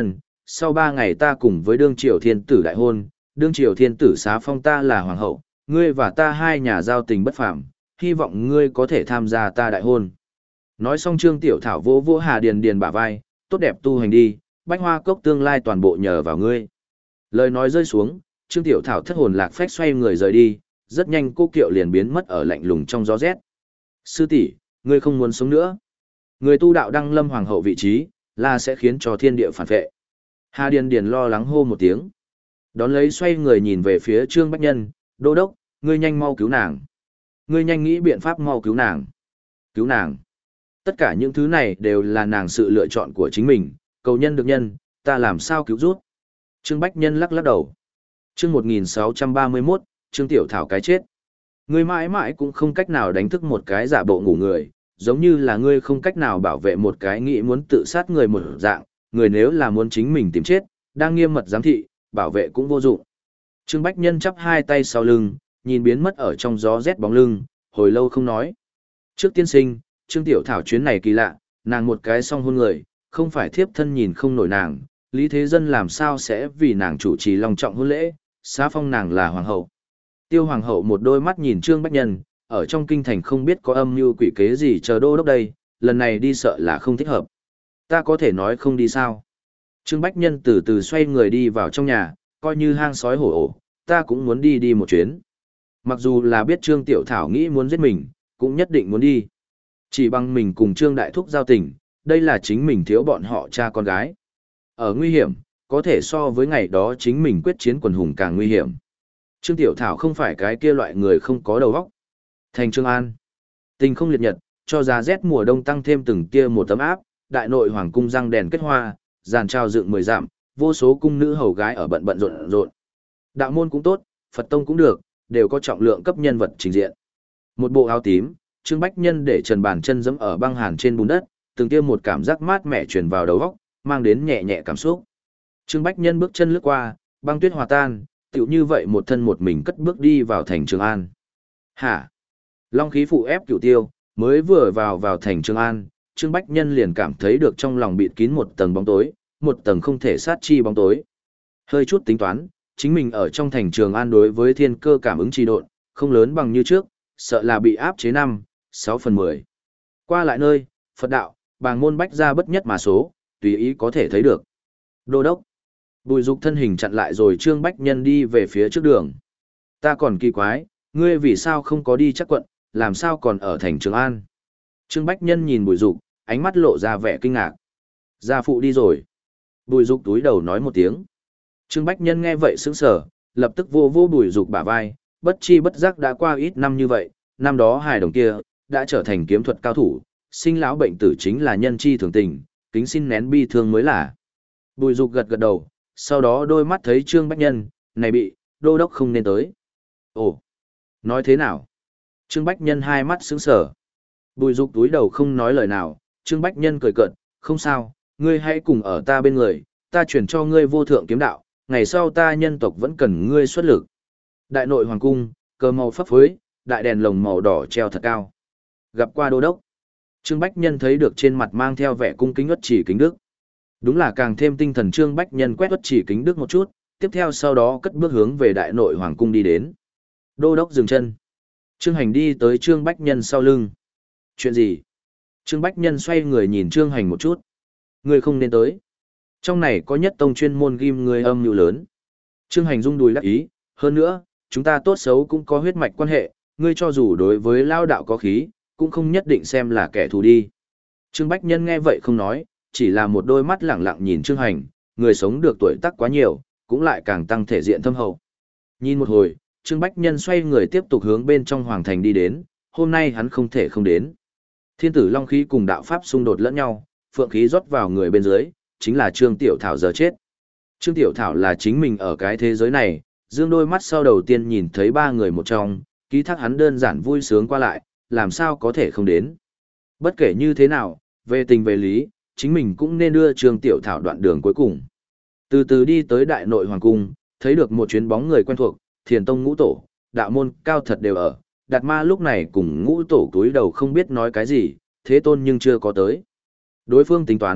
sau ba ngày ta cùng với đương triều thiên tử đại hôn, đương triều thiên tử xá phong ta là hoàng hậu, ngươi và ta hai nhà giao tình bất phàm, hy vọng ngươi có thể tham gia ta đại hôn. Nói xong Trương Tiểu Thảo vỗ vỗ Hà Điền Điền bả vai, tốt đẹp tu hành đi, Bách Hoa Cốc tương lai toàn bộ nhờ vào ngươi. Lời nói rơi xuống, Trương Tiểu Thảo thất hồn lạc phách xoay người rời đi, rất nhanh cô Kiệu liền biến mất ở lạnh lùng trong gió rét. Sư tỷ, ngươi không muốn sống nữa. Người tu đạo đăng lâm hoàng hậu vị trí, là sẽ khiến cho thiên địa phản vệ. Hà Điền Điền lo lắng hô một tiếng. Đón lấy xoay người nhìn về phía Trương Bách Nhân, đô đốc, ngươi nhanh mau cứu nàng. Ngươi nhanh nghĩ biện pháp mau cứu nàng. Cứu nàng. Tất cả những thứ này đều là nàng sự lựa chọn của chính mình, cầu nhân được nhân, ta làm sao cứu rút. Trương Bách Nhân lắc lắc đầu. Chương một nghìn sáu trăm ba mươi mốt, Trương Tiểu Thảo cái chết. Ngươi mãi mãi cũng không cách nào đánh thức một cái giả bộ ngủ người, giống như là ngươi không cách nào bảo vệ một cái nghĩ muốn tự sát người một dạng, người nếu là muốn chính mình tìm chết, đang nghiêm mật giám thị, bảo vệ cũng vô dụng. Trương Bách Nhân chắp hai tay sau lưng, nhìn biến mất ở trong gió rét bóng lưng, hồi lâu không nói. Trước tiên sinh, Trương Tiểu Thảo chuyến này kỳ lạ, nàng một cái song hôn người, không phải thiếp thân nhìn không nổi nàng, Lý Thế Dân làm sao sẽ vì nàng chủ trì long trọng hôn lễ, xá phong nàng là hoàng hậu. Tiêu hoàng hậu một đôi mắt nhìn Trương Bách Nhân, ở trong kinh thành không biết có âm mưu quỷ kế gì chờ đô đốc đây, lần này đi sợ là không thích hợp. Ta có thể nói không đi sao? Trương Bách Nhân từ từ xoay người đi vào trong nhà, coi như hang sói hổ ổ, ta cũng muốn đi đi một chuyến. Mặc dù là biết Trương Tiểu Thảo nghĩ muốn giết mình, cũng nhất định muốn đi. Chỉ bằng mình cùng Trương Đại Thúc giao tình, đây là chính mình thiếu bọn họ cha con gái. Ở nguy hiểm, có thể so với ngày đó chính mình quyết chiến quần hùng càng nguy hiểm. Trương Tiểu Thảo không phải cái kia loại người không có đầu óc. Thành Trương An. Tình không liệt nhật, cho giá rét mùa đông tăng thêm từng tia một tấm áp, đại nội hoàng cung răng đèn kết hoa, giàn trao dựng mười dặm, vô số cung nữ hầu gái ở bận bận rộn rộn. Đạo môn cũng tốt, Phật tông cũng được, đều có trọng lượng cấp nhân vật trình diện. Một bộ áo tím, Trương Bách Nhân để trần bàn chân giẫm ở băng hàn trên bùn đất, từng tia một cảm giác mát mẻ truyền vào đầu óc, mang đến nhẹ nhẹ cảm xúc. Trương Bách Nhân bước chân lướt qua, băng tuyết hòa tan, tựu như vậy một thân một mình cất bước đi vào thành Trường An. Hả? Long khí phụ ép cửu tiêu, mới vừa vào vào thành Trường An, Trương Bách Nhân liền cảm thấy được trong lòng bịt kín một tầng bóng tối, một tầng không thể sát chi bóng tối. Hơi chút tính toán, chính mình ở trong thành Trường An đối với thiên cơ cảm ứng trì độn, không lớn bằng như trước, sợ là bị áp chế năm, sáu phần mười. Qua lại nơi, Phật đạo, bàng môn bách ra bất nhất mà số, tùy ý có thể thấy được. Đô đốc. Bùi Dục thân hình chặn lại rồi Trương Bách Nhân đi về phía trước đường. Ta còn kỳ quái, ngươi vì sao không có đi chắc quận, làm sao còn ở thành Trường An? Trương Bách Nhân nhìn Bùi Dục, ánh mắt lộ ra vẻ kinh ngạc. Gia phụ đi rồi. Bùi Dục túi đầu nói một tiếng. Trương Bách Nhân nghe vậy sững sờ, lập tức vô vô Bùi Dục bả vai, bất chi bất giác đã qua ít năm như vậy, năm đó hài đồng kia đã trở thành kiếm thuật cao thủ, sinh lão bệnh tử chính là nhân chi thường tình, kính xin nén bi thương mới là. Bùi Dục gật gật đầu, sau đó đôi mắt thấy Trương Bách Nhân, này bị, đô đốc không nên tới. Ồ, nói thế nào? Trương Bách Nhân hai mắt sững sờ. Bùi Dục túi đầu không nói lời nào, Trương Bách Nhân cười cợt, không sao, ngươi hãy cùng ở ta bên người, ta chuyển cho ngươi vô thượng kiếm đạo, ngày sau ta nhân tộc vẫn cần ngươi xuất lực. Đại nội hoàng cung, cờ màu phấp phới, đại đèn lồng màu đỏ treo thật cao. Gặp qua đô đốc. Trương Bách Nhân thấy được trên mặt mang theo vẻ cung kính uất chỉ kính đức. Đúng là càng thêm tinh thần Trương Bách Nhân quét uất chỉ kính đức một chút, tiếp theo sau đó cất bước hướng về đại nội hoàng cung đi đến. Đô đốc dừng chân. Trương Hành đi tới Trương Bách Nhân sau lưng. Chuyện gì? Trương Bách Nhân xoay người nhìn Trương Hành một chút. Ngươi không nên tới. Trong này có nhất tông chuyên môn ghim người âm mưu lớn. Trương Hành rung đùi đắc ý, hơn nữa, chúng ta tốt xấu cũng có huyết mạch quan hệ, ngươi cho dù đối với lao đạo có khí, cũng không nhất định xem là kẻ thù đi. Trương Bách Nhân nghe vậy không nói, chỉ là một đôi mắt lẳng lặng nhìn Trương Hành, người sống được tuổi tác quá nhiều, cũng lại càng tăng thể diện thâm hậu. Nhìn một hồi, Trương Bách Nhân xoay người tiếp tục hướng bên trong hoàng thành đi đến, hôm nay hắn không thể không đến. Thiên tử long khí cùng đạo pháp xung đột lẫn nhau, phượng khí rót vào người bên dưới, chính là Trương Tiểu Thảo giờ chết. Trương Tiểu Thảo là chính mình ở cái thế giới này, dương đôi mắt sau đầu tiên nhìn thấy ba người một trong, ký thác hắn đơn giản vui sướng qua lại, làm sao có thể không đến. Bất kể như thế nào, về tình về lý, chính mình cũng nên đưa Trương Tiểu Thảo đoạn đường cuối cùng. Từ từ đi tới đại nội hoàng cung, thấy được một chuyến bóng người quen thuộc, Thiền Tông ngũ tổ, đạo môn cao thật đều ở. Đạt Ma lúc này cùng ngũ tổ túi đầu không biết nói cái gì, thế tôn nhưng chưa có tới. Đối phương tính toán,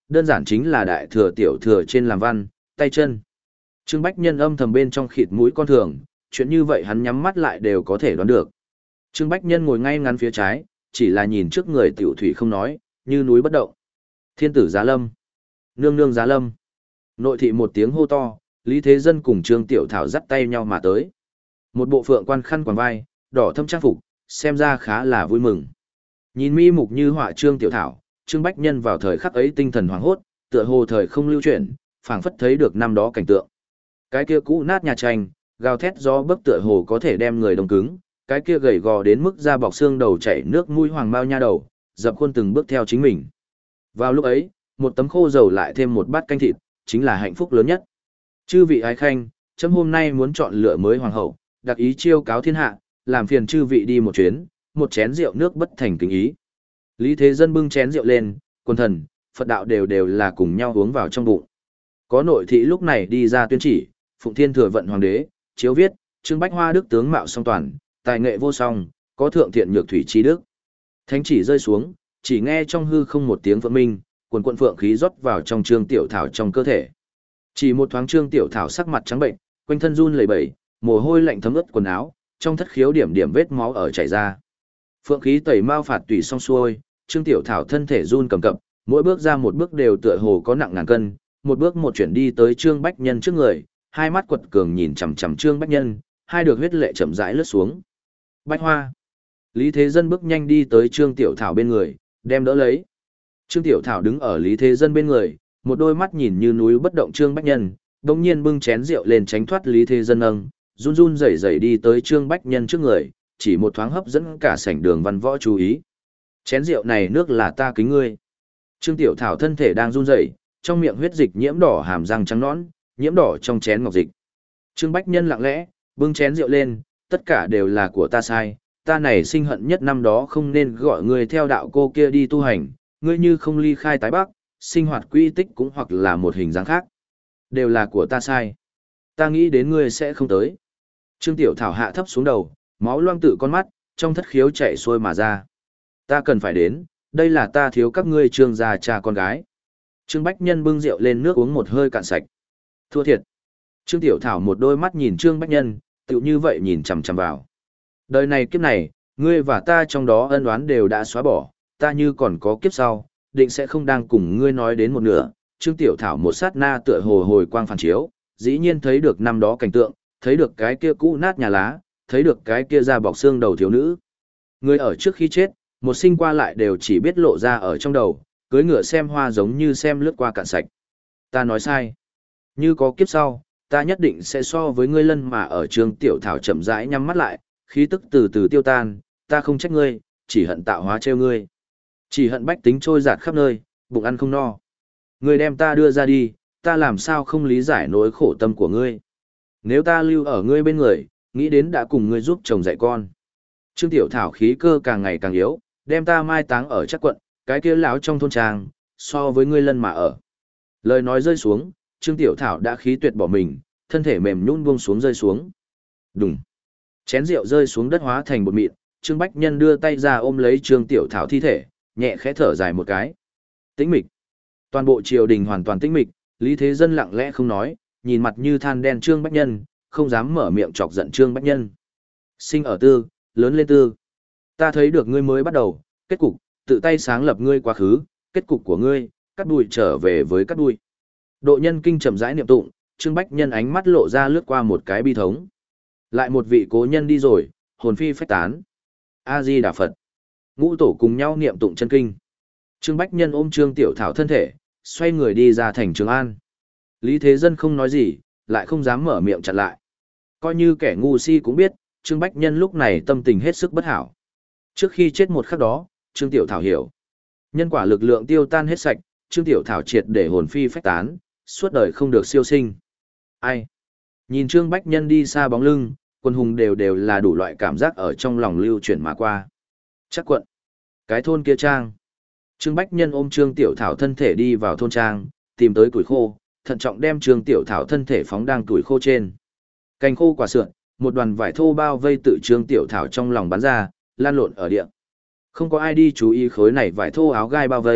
Đơn giản chính là đại thừa tiểu thừa trên làm văn, tay chân. Trương Bách Nhân âm thầm bên trong khịt mũi con thường, chuyện như vậy hắn nhắm mắt lại đều có thể đoán được. Trương Bách Nhân ngồi ngay ngắn phía trái, chỉ là nhìn trước người tiểu thủy không nói, như núi bất động. Thiên tử giá lâm. Nương nương giá lâm. Nội thị một tiếng hô to, Lý Thế Dân cùng Trương Tiểu Thảo dắt tay nhau mà tới. Một bộ phượng quan khăn quàng vai, đỏ thâm trang phục, xem ra khá là vui mừng. Nhìn mi mục như họa Trương Tiểu Thảo, Trương Bách Nhân vào thời khắc ấy tinh thần hoảng hốt, tựa hồ thời không lưu chuyển, phảng phất thấy được năm đó cảnh tượng. Cái kia cũ nát nhà tranh, gào thét gió bấc tựa hồ có thể đem người đông cứng, cái kia gầy gò đến mức da bọc xương đầu chảy nước mũi hoàng bao nha đầu, dập khuôn từng bước theo chính mình. Vào lúc ấy, một tấm khô dầu lại thêm một bát canh thịt, chính là hạnh phúc lớn nhất. Chư vị ái khanh, chấm hôm nay muốn chọn lựa mới hoàng hậu, đặc ý chiêu cáo thiên hạ, làm phiền chư vị đi một chuyến, một chén rượu nước bất thành kính ý. Lý Thế Dân bưng chén rượu lên, quân thần, Phật đạo đều đều là cùng nhau uống vào trong bụng. Có nội thị lúc này đi ra tuyên chỉ, Phụng Thiên Thừa Vận Hoàng đế, chiếu viết, Trương Bách Hoa đức tướng mạo song toàn, tài nghệ vô song, có thượng thiện nhược thủy chi đức. Thánh chỉ rơi xuống, chỉ nghe trong hư không một tiếng phượng minh, quần quần phượng khí rót vào trong Trương Tiểu Thảo trong cơ thể. Chỉ một thoáng Trương Tiểu Thảo sắc mặt trắng bệnh, quanh thân run lẩy bẩy, mồ hôi lạnh thấm ướt quần áo, trong thất khiếu điểm điểm vết máu ở chảy ra. Phượng khí tẩy mao phạt tùy xong xuôi, Trương Tiểu Thảo thân thể run cầm cập, mỗi bước ra một bước đều tựa hồ có nặng ngàn cân, một bước một chuyển đi tới Trương Bách Nhân trước người, hai mắt quật cường nhìn chằm chằm Trương Bách Nhân, hai được huyết lệ chậm rãi lướt xuống. Bách Hoa. Lý Thế Dân bước nhanh đi tới Trương Tiểu Thảo bên người, đem đỡ lấy. Trương Tiểu Thảo đứng ở Lý Thế Dân bên người, một đôi mắt nhìn như núi bất động Trương Bách Nhân, đồng nhiên bưng chén rượu lên tránh thoát Lý Thế Dân nâng, run run rẩy rẩy đi tới Trương Bách Nhân trước người, chỉ một thoáng hấp dẫn cả sảnh đường văn võ chú ý. Chén rượu này nước là ta kính ngươi. Trương Tiểu Thảo thân thể đang run rẩy, trong miệng huyết dịch nhiễm đỏ hàm răng trắng nõn, nhiễm đỏ trong chén ngọc dịch. Trương Bách Nhân lặng lẽ bưng chén rượu lên, tất cả đều là của ta sai, ta này sinh hận nhất năm đó không nên gọi ngươi theo đạo cô kia đi tu hành, ngươi như không ly khai tái bắc, sinh hoạt quy tích cũng hoặc là một hình dáng khác. Đều là của ta sai. Ta nghĩ đến ngươi sẽ không tới. Trương Tiểu Thảo hạ thấp xuống đầu, máu loang tự con mắt, trong thất khiếu chảy xuôi mà ra. Ta cần phải đến, đây là ta thiếu các ngươi Trương gia cha con gái. Trương Bách Nhân bưng rượu lên nước uống một hơi cạn sạch. Thua thiệt. Trương Tiểu Thảo một đôi mắt nhìn Trương Bách Nhân, tựu như vậy nhìn chằm chằm vào. Đời này kiếp này, ngươi và ta trong đó ân oán đều đã xóa bỏ, ta như còn có kiếp sau, định sẽ không đang cùng ngươi nói đến một nửa. Trương Tiểu Thảo một sát na tựa hồ hồi quang phản chiếu, dĩ nhiên thấy được năm đó cảnh tượng, thấy được cái kia cũ nát nhà lá, thấy được cái kia da bọc xương đầu thiếu nữ. Người ở trước khi chết, một sinh qua lại đều chỉ biết lộ ra ở trong đầu, cưới ngựa xem hoa giống như xem lướt qua cạn sạch. Ta nói sai. Như có kiếp sau, ta nhất định sẽ so với ngươi lân mà ở Trương Tiểu Thảo chậm rãi nhắm mắt lại, khí tức từ từ tiêu tan, ta không trách ngươi, chỉ hận tạo hóa trêu ngươi. Chỉ hận bách tính trôi giạt khắp nơi, bụng ăn không no. Ngươi đem ta đưa ra đi, ta làm sao không lý giải nỗi khổ tâm của ngươi. Nếu ta lưu ở ngươi bên người, nghĩ đến đã cùng ngươi giúp chồng dạy con. Trương Tiểu Thảo khí cơ càng ngày càng yếu, đem ta mai táng ở chắc quận, cái kia lão trong thôn trang, so với ngươi lân mà ở. Lời nói rơi xuống, Trương Tiểu Thảo đã khí tuyệt bỏ mình, thân thể mềm nhũn buông xuống rơi xuống. Đùng. Chén rượu rơi xuống đất hóa thành bột mịn, Trương Bách Nhân đưa tay ra ôm lấy Trương Tiểu Thảo thi thể, nhẹ khẽ thở dài một cái. Tĩnh mịch. Toàn bộ triều đình hoàn toàn tĩnh mịch, Lý Thế Dân lặng lẽ không nói, nhìn mặt như than đen Trương Bách Nhân, không dám mở miệng chọc giận Trương Bách Nhân. Sinh ở tư, lớn lên tư. Ta thấy được ngươi mới bắt đầu, kết cục, tự tay sáng lập ngươi quá khứ, kết cục của ngươi, cắt đuôi trở về với cắt đuôi. Độ nhân kinh chậm rãi niệm tụng, Trương Bách Nhân ánh mắt lộ ra lướt qua một cái bi thống. Lại một vị cố nhân đi rồi, hồn phi phách tán. A Di Đà Phật. Ngũ tổ cùng nhau niệm tụng chân kinh. Trương Bách Nhân ôm Trương Tiểu Thảo thân thể, xoay người đi ra thành Trường An. Lý Thế Dân không nói gì, lại không dám mở miệng chặn lại. Coi như kẻ ngu si cũng biết, Trương Bách Nhân lúc này tâm tình hết sức bất hảo. Trước khi chết một khắc đó, Trương Tiểu Thảo hiểu. Nhân quả lực lượng tiêu tan hết sạch, Trương Tiểu Thảo triệt để hồn phi phách tán, suốt đời không được siêu sinh. Ai? Nhìn Trương Bách Nhân đi xa bóng lưng, quân hùng đều đều là đủ loại cảm giác ở trong lòng lưu chuyển mà qua. Chắc quận. Cái thôn kia trang. Trương Bách Nhân ôm Trương Tiểu Thảo thân thể đi vào thôn trang, tìm tới củi khô, thận trọng đem Trương Tiểu Thảo thân thể phóng đang củi khô trên. Cành khô quả sượn, một đoàn vải thô bao vây tự Trương Tiểu Thảo trong lòng bắn ra, lan lộn ở địa. Không có ai đi chú ý khối này vải thô áo gai bao vây,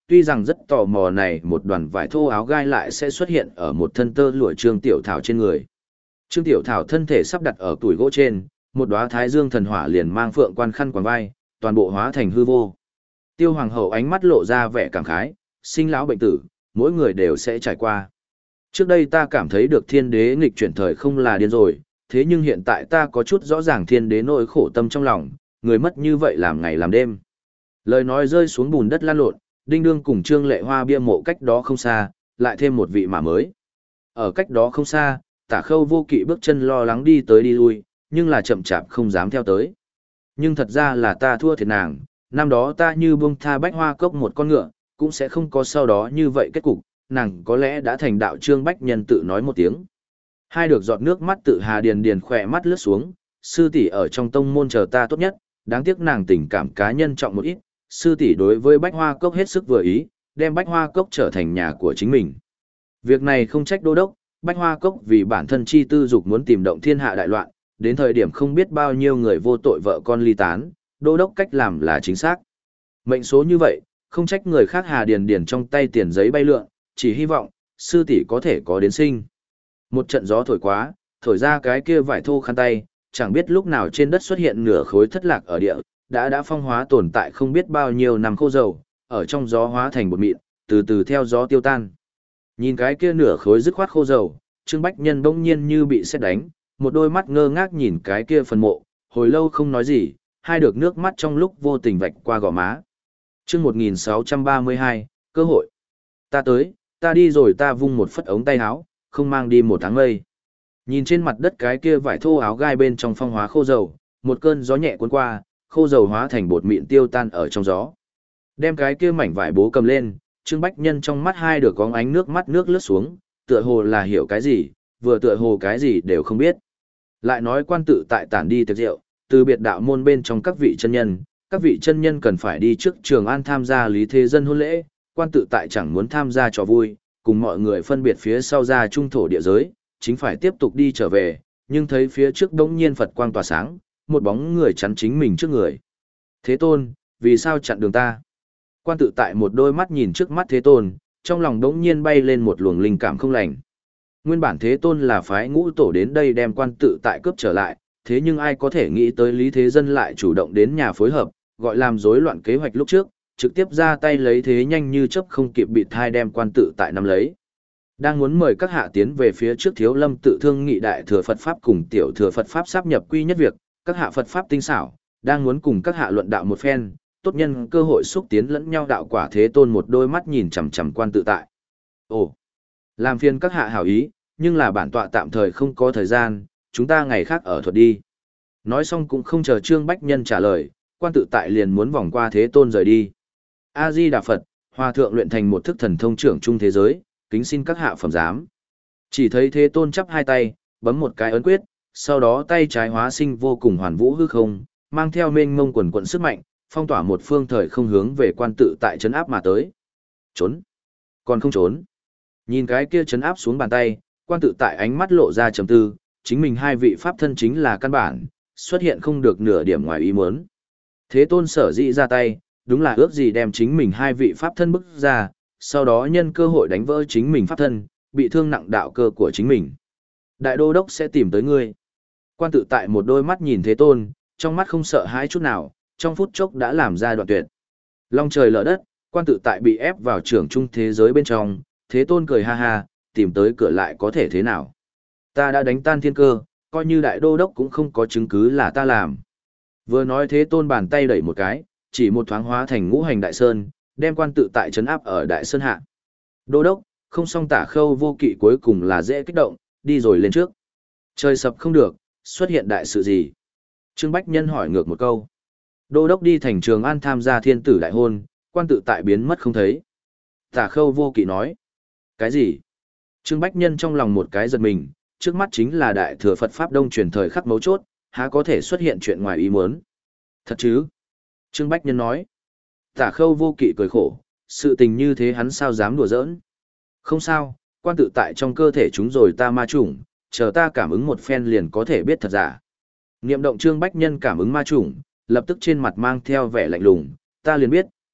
tuy rằng rất tò mò này một đoàn vải thô áo gai lại sẽ xuất hiện ở một thân tơ lụa Trương Tiểu Thảo trên người. Trương Tiểu Thảo thân thể sắp đặt ở tuổi gỗ trên, một đóa thái dương thần hỏa liền mang phượng quan khăn quàng vai, toàn bộ hóa thành hư vô. Tiêu Hoàng hậu ánh mắt lộ ra vẻ cảm khái, sinh lão bệnh tử, mỗi người đều sẽ trải qua. Trước đây ta cảm thấy được thiên đế nghịch chuyển thời không là điên rồi, thế nhưng hiện tại ta có chút rõ ràng thiên đế nỗi khổ tâm trong lòng, người mất như vậy làm ngày làm đêm. Lời nói rơi xuống bùn đất lan lộn, Đinh Đương cùng Trương Lệ Hoa bia mộ cách đó không xa, lại thêm một vị mã mới. Ở cách đó không xa, Tả Khâu Vô Kỵ bước chân lo lắng đi tới đi lui, nhưng là chậm chạp không dám theo tới. Nhưng thật ra là ta thua thiệt nàng, năm đó ta như buông tha Bách Hoa Cốc một con ngựa, cũng sẽ không có sau đó như vậy kết cục, nàng có lẽ đã thành đạo. Trương Bách Nhân tự nói một tiếng. Hai được giọt nước mắt tự Hà Điền Điền khỏe mắt lướt xuống, sư tỷ ở trong tông môn chờ ta tốt nhất, đáng tiếc nàng tình cảm cá nhân trọng một ít, sư tỷ đối với Bách Hoa Cốc hết sức vừa ý, đem Bách Hoa Cốc trở thành nhà của chính mình. Việc này không trách đô đốc, Bách Hoa Cốc vì bản thân chi tư dục muốn tìm động thiên hạ đại loạn, đến thời điểm không biết bao nhiêu người vô tội vợ con ly tán, đô đốc cách làm là chính xác. Mệnh số như vậy, không trách người khác Hà Điền Điền trong tay tiền giấy bay lượn, chỉ hy vọng, sư tỷ có thể có đến sinh. Một trận gió thổi quá, thổi ra cái kia vải thô khăn tay, chẳng biết lúc nào trên đất xuất hiện nửa khối thất lạc ở địa, đã đã phong hóa tồn tại không biết bao nhiêu năm khô dầu, ở trong gió hóa thành bột mịn, từ từ theo gió tiêu tan. Nhìn cái kia nửa khối dứt khoát khô dầu, Trương Bách Nhân bỗng nhiên như bị sét đánh, một đôi mắt ngơ ngác nhìn cái kia phần mộ, hồi lâu không nói gì, hai được nước mắt trong lúc vô tình vạch qua gò má. Chương một nghìn sáu trăm ba mươi hai, cơ hội. Ta tới, ta đi rồi. Ta vung một phất ống tay áo, không mang đi một tháng mây. Nhìn trên mặt đất cái kia vải thô áo gai bên trong phong hóa khô dầu, một cơn gió nhẹ cuốn qua, khô dầu hóa thành bột mịn tiêu tan ở trong gió. Đem cái kia mảnh vải bố cầm lên, Trương Bách Nhân trong mắt hai được có ánh nước mắt nước lướt xuống, tựa hồ là hiểu cái gì, vừa tựa hồ cái gì đều không biết. Lại nói quan tự tại tản đi tiệc rượu, từ biệt đạo môn bên trong các vị chân nhân, các vị chân nhân cần phải đi trước Trường An tham gia Lý Thế Dân hôn lễ, quan tự tại chẳng muốn tham gia trò vui, cùng mọi người phân biệt phía sau ra trung thổ địa giới, chính phải tiếp tục đi trở về, nhưng thấy phía trước đống nhiên Phật quang tỏa sáng, một bóng người chắn chính mình trước người. Thế Tôn, vì sao chặn đường ta? Quan tự tại một đôi mắt nhìn trước mắt Thế Tôn, trong lòng đống nhiên bay lên một luồng linh cảm không lành. Nguyên bản Thế Tôn là phái ngũ tổ đến đây đem quan tự tại cướp trở lại, thế nhưng ai có thể nghĩ tới Lý Thế Dân lại chủ động đến nhà phối hợp, gọi làm rối loạn kế hoạch lúc trước, trực tiếp ra tay lấy thế nhanh như chớp không kịp bị thai đem quan tự tại nắm lấy. Đang muốn mời các hạ tiến về phía trước Thiếu Lâm tự thương nghị đại thừa Phật Pháp cùng tiểu thừa Phật Pháp sáp nhập quy nhất việc, các hạ Phật Pháp tinh xảo, đang muốn cùng các hạ luận đạo một phen, tốt nhân cơ hội xúc tiến lẫn nhau đạo quả. Thế Tôn một đôi mắt nhìn chằm chằm quan tự tại. Ồ, làm phiền các hạ hảo ý, nhưng là bản tọa tạm thời không có thời gian, chúng ta ngày khác ở thuật đi. Nói xong cũng không chờ Trương Bách Nhân trả lời, quan tự tại liền muốn vòng qua Thế Tôn rời đi. A-di-đà Phật, Hòa thượng luyện thành một thức thần thông trưởng trung thế giới, kính xin các hạ phẩm giám. Chỉ thấy Thế Tôn chắp hai tay, bấm một cái ấn quyết, sau đó tay trái hóa sinh vô cùng hoàn vũ hư không, mang theo mênh mông quần quận sức mạnh, phong tỏa một phương thời không hướng về quan tự tại trấn áp mà tới. Trốn? Còn không trốn? Nhìn cái kia trấn áp xuống bàn tay, quan tự tại ánh mắt lộ ra trầm tư, chính mình hai vị pháp thân chính là căn bản, xuất hiện không được nửa điểm ngoài ý muốn. Thế Tôn sở dĩ ra tay, đúng là ước gì đem chính mình hai vị pháp thân bức ra, sau đó nhân cơ hội đánh vỡ chính mình pháp thân, bị thương nặng đạo cơ của chính mình. Đại đô đốc sẽ tìm tới ngươi. Quan tự tại một đôi mắt nhìn Thế Tôn, trong mắt không sợ hãi chút nào, trong phút chốc đã làm ra đoạn tuyệt. Long trời lở đất, quan tự tại bị ép vào trưởng trung thế giới bên trong, Thế Tôn cười ha ha, tìm tới cửa lại có thể thế nào. Ta đã đánh tan thiên cơ, coi như đại đô đốc cũng không có chứng cứ là ta làm. Vừa nói Thế Tôn bàn tay đẩy một cái, chỉ một thoáng hóa thành ngũ hành đại sơn, đem quan tự tại trấn áp ở đại sơn hạ. Đô đốc, không song Tả Khâu Vô Kỵ cuối cùng là dễ kích động, đi rồi lên trước. Trời sập không được, xuất hiện đại sự gì? Trương Bách Nhân hỏi ngược một câu. Đô đốc đi thành Trường An tham gia thiên tử đại hôn, quan tự tại biến mất không thấy. Tả Khâu Vô Kỵ nói. Cái gì? Trương Bách Nhân trong lòng một cái giật mình, trước mắt chính là đại thừa Phật Pháp Đông truyền thời khắc mấu chốt, há có thể xuất hiện chuyện ngoài ý muốn. Thật chứ? Trương Bách Nhân nói. Tả Khâu Vô Kỵ cười khổ, sự tình như thế hắn sao dám đùa giỡn. Không sao, quan tự tại trong cơ thể chúng rồi ta ma chủng, chờ ta cảm ứng một phen liền có thể biết thật giả. Niệm động Trương Bách Nhân cảm ứng ma chủng, lập tức trên mặt mang theo vẻ lạnh lùng, ta liền biết,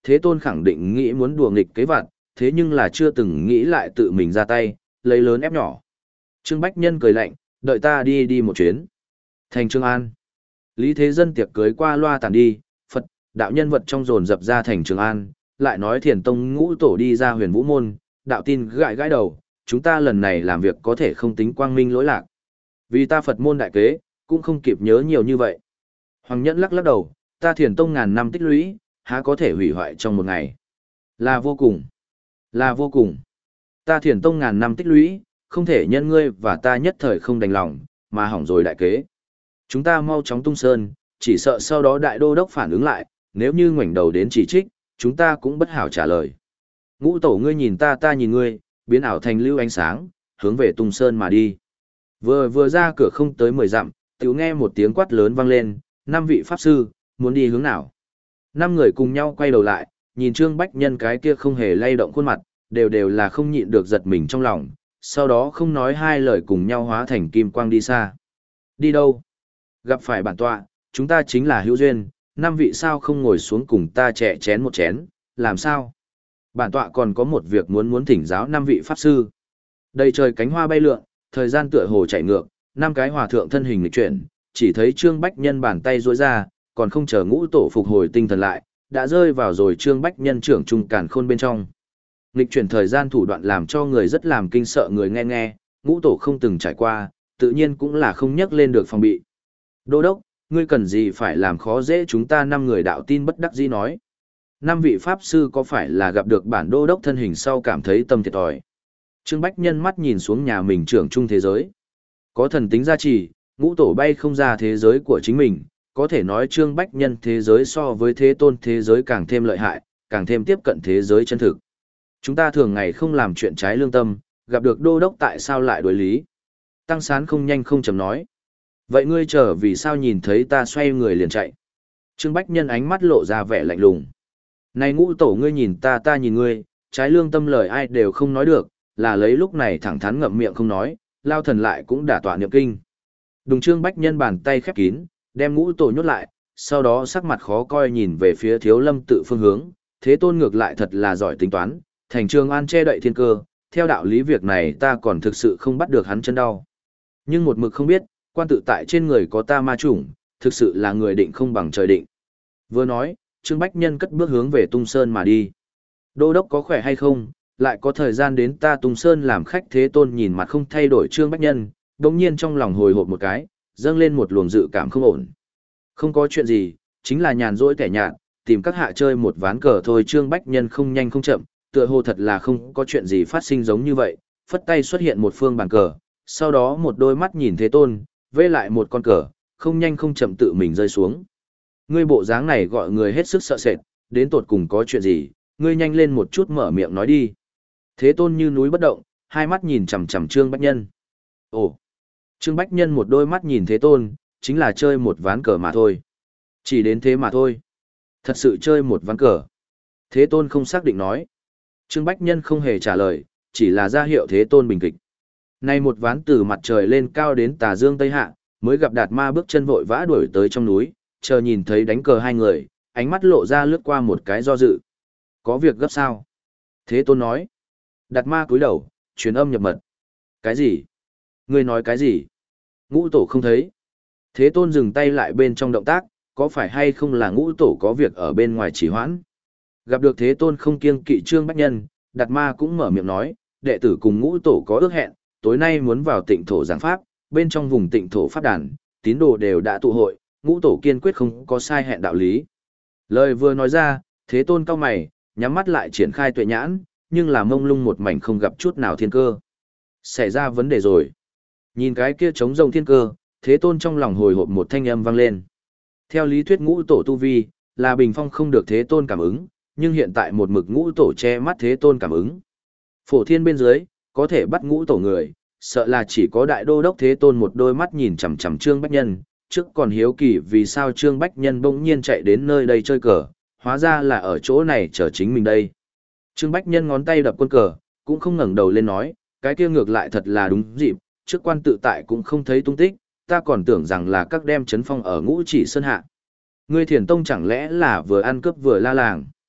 Thế Tôn khẳng định nghĩ muốn đùa nghịch kế vặt, thế nhưng là chưa từng nghĩ lại tự mình ra tay, lấy lớn ép nhỏ. Trương Bách Nhân cười lạnh, đợi ta đi đi một chuyến. Thành Trường An. Lý Thế Dân tiệc cưới qua loa tàn đi, Phật, đạo nhân vật trong dồn dập ra thành Trường An, lại nói Thiền Tông ngũ tổ đi ra huyền vũ môn, đạo tin gãi gãi đầu, chúng ta lần này làm việc có thể không tính quang minh lỗi lạc. Vì ta Phật môn đại kế, cũng không kịp nhớ nhiều như vậy. Hoàng Nhẫn lắc lắc đầu, ta Thiền Tông ngàn năm tích lũy, há có thể hủy hoại trong một ngày. Là vô cùng. Là vô cùng. Ta Thiền Tông ngàn năm tích lũy, không thể nhân ngươi và ta nhất thời không đành lòng, mà hỏng rồi đại kế. Chúng ta mau chóng tung sơn, chỉ sợ sau đó đại đô đốc phản ứng lại, nếu như ngoảnh đầu đến chỉ trích, chúng ta cũng bất hảo trả lời. Ngũ tổ ngươi nhìn ta ta nhìn ngươi, biến ảo thành lưu ánh sáng, hướng về tung sơn mà đi. Vừa vừa ra cửa không tới mười dặm, tiểu nghe một tiếng quát lớn vang lên, năm vị pháp sư, muốn đi hướng nào? Năm người cùng nhau quay đầu lại, nhìn Trương Bách Nhân cái kia không hề lay động khuôn mặt, đều đều là không nhịn được giật mình trong lòng, sau đó không nói hai lời cùng nhau hóa thành kim quang đi xa. Đi đâu? Gặp phải bản tọa, chúng ta chính là hữu duyên, năm vị sao không ngồi xuống cùng ta chè chén một chén, làm sao? Bản tọa còn có một việc muốn muốn thỉnh giáo năm vị pháp sư. Đầy trời cánh hoa bay lượn, thời gian tựa hồ chạy ngược, năm cái hòa thượng thân hình lịch chuyển, chỉ thấy Trương Bách Nhân bàn tay duỗi ra, còn không chờ ngũ tổ phục hồi tinh thần lại, đã rơi vào rồi Trương Bách Nhân trưởng trung càn khôn bên trong. Lịch chuyển thời gian thủ đoạn làm cho người rất làm kinh sợ người nghe nghe, ngũ tổ không từng trải qua, tự nhiên cũng là không nhắc lên được phòng bị. Đô đốc, ngươi cần gì phải làm khó dễ chúng ta năm người đạo tin bất đắc dĩ nói. Năm vị pháp sư có phải là gặp được bản đô đốc thân hình sau cảm thấy tâm thiệt thòi. Trương Bách Nhân mắt nhìn xuống nhà mình trưởng trung thế giới. Có thần tính gia trì, ngũ tổ bay không ra thế giới của chính mình, có thể nói Trương Bách Nhân thế giới so với thế tôn thế giới càng thêm lợi hại, càng thêm tiếp cận thế giới chân thực. Chúng ta thường ngày không làm chuyện trái lương tâm, gặp được đô đốc tại sao lại đối lý. Tăng Sán không nhanh không chậm nói. Vậy ngươi chờ vì sao nhìn thấy ta xoay người liền chạy. Trương Bách Nhân ánh mắt lộ ra vẻ lạnh lùng. Này ngũ tổ ngươi nhìn ta ta nhìn ngươi, trái lương tâm lời ai đều không nói được, là lấy lúc này thẳng thắn ngậm miệng không nói, lao thần lại cũng đã tỏa niệm kinh. Đùng Trương Bách Nhân bàn tay khép kín, đem ngũ tổ nhốt lại, sau đó sắc mặt khó coi nhìn về phía Thiếu Lâm tự phương hướng, thế tôn ngược lại thật là giỏi tính toán, thành Trường An che đậy thiên cơ, theo đạo lý việc này ta còn thực sự không bắt được hắn chân đau. Nhưng một mực không biết, quan tự tại trên người có ta ma chủng, thực sự là người định không bằng trời định. Vừa nói, Trương Bách Nhân cất bước hướng về Tung Sơn mà đi. Đô đốc có khỏe hay không, lại có thời gian đến ta Tung Sơn làm khách. Thế tôn nhìn mặt không thay đổi Trương Bách Nhân, đồng nhiên trong lòng hồi hộp một cái, dâng lên một luồng dự cảm không ổn. Không có chuyện gì, chính là nhàn rỗi kẻ nhạt, tìm các hạ chơi một ván cờ thôi. Trương Bách Nhân không nhanh không chậm, tựa hồ thật là không có chuyện gì phát sinh giống như vậy, phất tay xuất hiện một phương bàn cờ, sau đó một đôi mắt nhìn Thế tôn, vê lại một con cờ, không nhanh không chậm tự mình rơi xuống. Ngươi bộ dáng này gọi người hết sức sợ sệt, đến tột cùng có chuyện gì, ngươi nhanh lên một chút mở miệng nói đi. Thế tôn như núi bất động, hai mắt nhìn chằm chằm Trương Bách Nhân. Ồ, Trương Bách Nhân một đôi mắt nhìn Thế tôn, chính là chơi một ván cờ mà thôi. Chỉ đến thế mà thôi. Thật sự chơi một ván cờ. Thế tôn không xác định nói. Trương Bách Nhân không hề trả lời, chỉ là ra hiệu Thế tôn bình kịch. Nay một ván từ mặt trời lên cao đến tà dương tây hạ, mới gặp Đạt Ma bước chân vội vã đuổi tới trong núi, chờ nhìn thấy đánh cờ hai người, ánh mắt lộ ra lướt qua một cái do dự. Có việc gấp sao? Thế tôn nói. Đạt Ma cúi đầu, truyền âm nhập mật. Cái gì? Ngươi nói cái gì? Ngũ tổ không thấy. Thế tôn dừng tay lại bên trong động tác, có phải hay không là ngũ tổ có việc ở bên ngoài chỉ hoãn? Gặp được Thế tôn không kiêng kỵ Trương Bách Nhân, Đạt Ma cũng mở miệng nói, đệ tử cùng ngũ tổ có ước hẹn, tối nay muốn vào tịnh thổ giảng pháp, bên trong vùng tịnh thổ pháp đàn, tín đồ đều đã tụ hội, ngũ tổ kiên quyết không có sai hẹn đạo lý. Lời vừa nói ra, Thế tôn cao mày, nhắm mắt lại triển khai tuệ nhãn, nhưng là mông lung một mảnh không gặp chút nào thiên cơ. Xảy ra vấn đề rồi. Nhìn cái kia trống rông thiên cơ, Thế tôn trong lòng hồi hộp một thanh âm vang lên. Theo lý thuyết ngũ tổ tu vi, là bình phong không được Thế tôn cảm ứng, nhưng hiện tại một mực ngũ tổ che mắt Thế tôn cảm ứng. Phổ thiên bên dưới, có thể bắt ngũ tổ người, sợ là chỉ có đại đô đốc. Thế tôn một đôi mắt nhìn chằm chằm Trương Bách Nhân, trước còn hiếu kỳ vì sao Trương Bách Nhân bỗng nhiên chạy đến nơi đây chơi cờ, hóa ra là ở chỗ này chờ chính mình đây. Trương Bách Nhân ngón tay đập quân cờ, cũng không ngẩng đầu lên nói, cái kia ngược lại thật là đúng dịp, trước quan tự tại cũng không thấy tung tích, ta còn tưởng rằng là các đem chấn phong ở Ngũ Chỉ Sơn hạ. Ngươi Thiền Tông chẳng lẽ là vừa ăn cướp vừa la làng?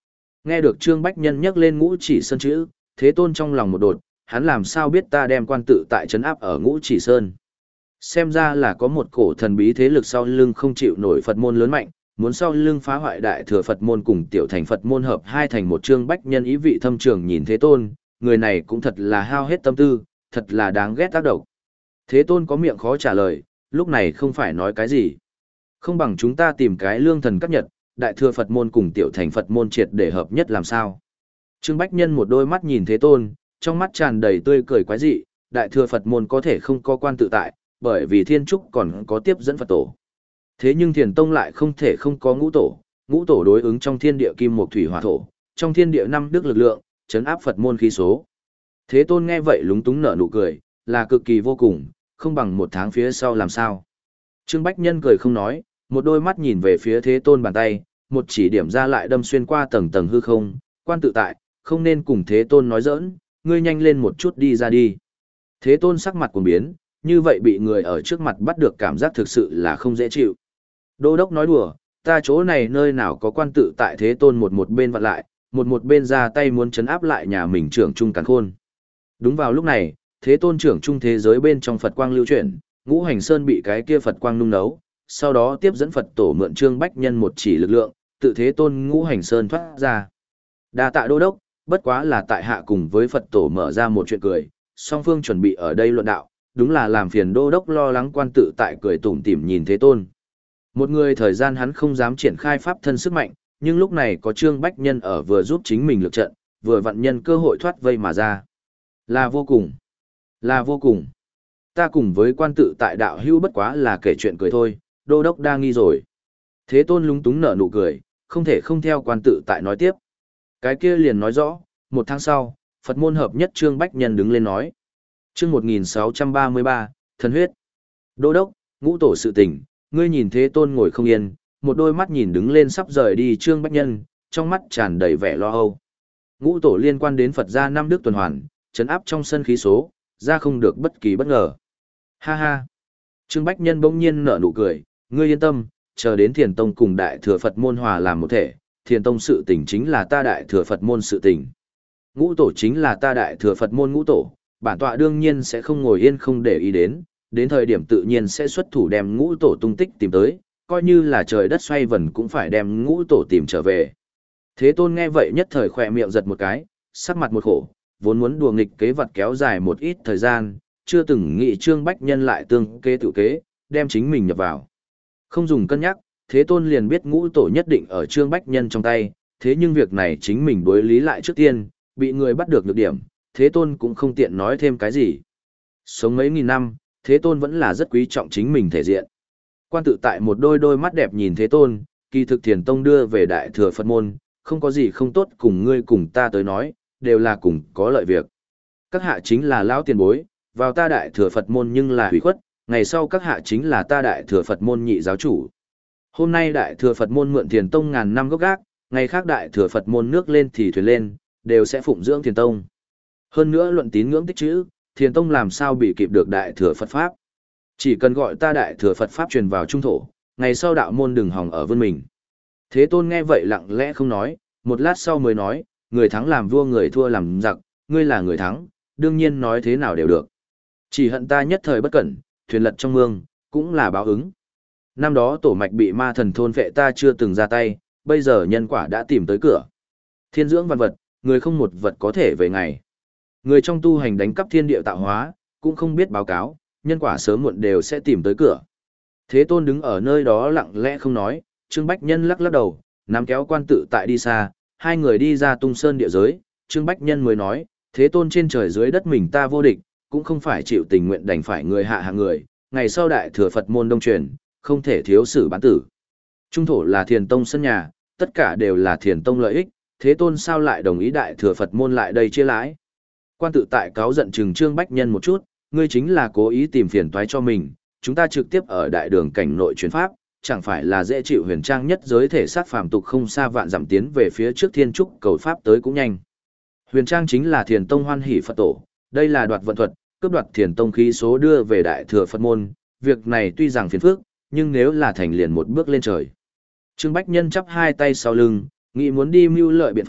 Nghe được Trương Bách Nhân nhắc lên Ngũ Chỉ Sơn chữ, Thế Tôn trong lòng một đột, hắn làm sao biết ta đem quan tự tại trấn áp ở Ngũ Chỉ Sơn. Xem ra là có một cổ thần bí thế lực sau lưng không chịu nổi Phật môn lớn mạnh, muốn sau lưng phá hoại đại thừa Phật môn cùng tiểu thành Phật môn hợp hai thành một. Trương Bách Nhân ý vị thâm trường nhìn Thế Tôn, người này cũng thật là hao hết tâm tư, thật là đáng ghét tác động. Thế Tôn có miệng khó trả lời, lúc này không phải nói cái gì. Không bằng chúng ta tìm cái lương thần cấp nhật, đại thừa Phật môn cùng tiểu thành Phật môn triệt để hợp nhất làm sao. Trương Bách Nhân một đôi mắt nhìn Thế Tôn, trong mắt tràn đầy tươi cười quái dị, đại thừa Phật môn có thể không có quan tự tại, bởi vì thiên trúc còn có tiếp dẫn Phật tổ. Thế nhưng thiền tông lại không thể không có ngũ tổ, ngũ tổ đối ứng trong thiên địa kim mộc thủy hỏa thổ, trong thiên địa năm đức lực lượng, chấn áp Phật môn khí số. Thế Tôn nghe vậy lúng túng nở nụ cười, là cực kỳ vô cùng, không bằng một tháng phía sau làm sao. Trương Bách Nhân cười không nói, một đôi mắt nhìn về phía Thế Tôn bàn tay, một chỉ điểm ra lại đâm xuyên qua tầng tầng hư không, quan tự tại, không nên cùng Thế Tôn nói giỡn, ngươi nhanh lên một chút đi ra đi. Thế Tôn sắc mặt cuồng biến, như vậy bị người ở trước mặt bắt được cảm giác thực sự là không dễ chịu. Đô đốc nói đùa, ta chỗ này nơi nào có quan tự tại. Thế Tôn một một bên vặn lại, một một bên ra tay muốn chấn áp lại nhà mình trưởng trung càn khôn. Đúng vào lúc này, Thế Tôn trưởng trung thế giới bên trong Phật quang lưu chuyển, ngũ hành sơn bị cái kia Phật quang nung nấu, sau đó tiếp dẫn Phật tổ mượn Trương Bách Nhân một chỉ lực lượng, tự Thế Tôn ngũ hành sơn thoát ra. Đa tạ đô đốc, bất quá là tại hạ cùng với Phật tổ mở ra một chuyện cười, song phương chuẩn bị ở đây luận đạo, đúng là làm phiền đô đốc lo lắng. Quan tự tại cười tủm tỉm nhìn Thế Tôn. Một người thời gian hắn không dám triển khai pháp thân sức mạnh, nhưng lúc này có Trương Bách Nhân ở vừa giúp chính mình lực trận, vừa vận nhân cơ hội thoát vây mà ra. Là vô cùng, là vô cùng. Ta cùng với quan tự tại đạo hữu bất quá là kể chuyện cười thôi, đô đốc đa nghi rồi. Thế Tôn lúng túng nở nụ cười, không thể không theo quan tự tại nói tiếp. Cái kia liền nói rõ, một tháng sau, Phật môn hợp nhất. Trương Bách Nhân đứng lên nói. Chương một nghìn sáu trăm ba mươi ba, thần huyết. Đô đốc, ngũ tổ sự tình, ngươi nhìn Thế Tôn ngồi không yên, một đôi mắt nhìn đứng lên sắp rời đi Trương Bách Nhân, trong mắt tràn đầy vẻ lo âu. Ngũ tổ liên quan đến Phật gia năm đức tuần hoàn, trấn áp trong sân khí số, ra không được bất kỳ bất ngờ. Ha ha. Trương Bách Nhân bỗng nhiên nở nụ cười, ngươi yên tâm, chờ đến Thiền Tông cùng Đại Thừa Phật môn hòa làm một thể, Thiền Tông sự tình chính là ta Đại Thừa Phật môn sự tình. Ngũ tổ chính là ta Đại Thừa Phật môn ngũ tổ, bản tọa đương nhiên sẽ không ngồi yên không để ý đến, đến thời điểm tự nhiên sẽ xuất thủ đem ngũ tổ tung tích tìm tới, coi như là trời đất xoay vần cũng phải đem ngũ tổ tìm trở về. Thế Tôn nghe vậy nhất thời khỏe miệng giật một cái, sắc mặt một khổ, vốn muốn đùa nghịch kế vật kéo dài một ít thời gian, chưa từng nghĩ Trương Bách Nhân lại tương kế tự kế, đem chính mình nhập vào. Không dùng cân nhắc, Thế Tôn liền biết ngũ tổ nhất định ở Trương Bách Nhân trong tay, thế nhưng việc này chính mình đối lý lại trước tiên, bị người bắt được nhược điểm, Thế Tôn cũng không tiện nói thêm cái gì. Sống mấy nghìn năm, Thế Tôn vẫn là rất quý trọng chính mình thể diện. Quan tự tại một đôi đôi mắt đẹp nhìn Thế Tôn, kỳ thực Thiền Tông đưa về Đại Thừa Phật môn, không có gì không tốt cùng ngươi cùng ta tới nói, đều là cùng có lợi việc. Các hạ chính là lão tiền bối, vào ta Đại Thừa Phật môn nhưng là hủy khuất, ngày sau các hạ chính là ta Đại Thừa Phật môn nhị giáo chủ. Hôm nay Đại Thừa Phật môn mượn Thiền Tông ngàn năm gốc gác, ngày khác Đại Thừa Phật môn nước lên thì thuyền lên, đều sẽ phụng dưỡng Thiền Tông. Hơn nữa luận tín ngưỡng tích chữ, Thiền Tông làm sao bị kịp được Đại Thừa Phật Pháp. Chỉ cần gọi ta Đại Thừa Phật Pháp truyền vào trung thổ, ngày sau đạo môn đừng hòng ở vươn mình. Thế Tôn nghe vậy lặng lẽ không nói, một lát sau mới nói, người thắng làm vua người thua làm giặc, ngươi là người thắng, đương nhiên nói thế nào đều được. Chỉ hận ta nhất thời bất cẩn, thuyền lật trong mương, cũng là báo ứng. Năm đó tổ mạch bị ma thần thôn vệ ta chưa từng ra tay, bây giờ nhân quả đã tìm tới cửa. Thiên dưỡng văn vật, người không một vật có thể về ngày. Người trong tu hành đánh cắp thiên địa tạo hóa, cũng không biết báo cáo, nhân quả sớm muộn đều sẽ tìm tới cửa. Thế Tôn đứng ở nơi đó lặng lẽ không nói, Trương Bách Nhân lắc lắc đầu, nắm kéo quan tự tại đi xa, hai người đi ra tung sơn địa giới, Trương Bách Nhân mới nói, Thế Tôn trên trời dưới đất mình ta vô địch, cũng không phải chịu tình nguyện đành phải người hạ hạng người, ngày sau Đại Thừa Phật môn đông truyền, không thể thiếu xử bán tử. Trung thổ là Thiền Tông sân nhà, tất cả đều là Thiền Tông lợi ích, Thế Tôn sao lại đồng ý Đại Thừa Phật môn lại đây chia lãi. Quan tự tại cáo giận chừng Trương Bách Nhân một chút, ngươi chính là cố ý tìm phiền toái cho mình, chúng ta trực tiếp ở đại đường cảnh nội truyền pháp, chẳng phải là dễ chịu huyền trang nhất giới thể sát phàm tục không xa vạn dặm tiến về phía trước thiên trúc cầu pháp tới cũng nhanh. Huyền trang chính là Thiền Tông hoan hỷ Phật tổ, đây là đoạt vận thuật, cướp đoạt Thiền Tông khí số đưa về Đại Thừa Phật môn, việc này tuy rằng phiền phức, nhưng nếu là thành liền một bước lên trời. Trương Bách Nhân chắp hai tay sau lưng, nghĩ muốn đi mưu lợi biện pháp,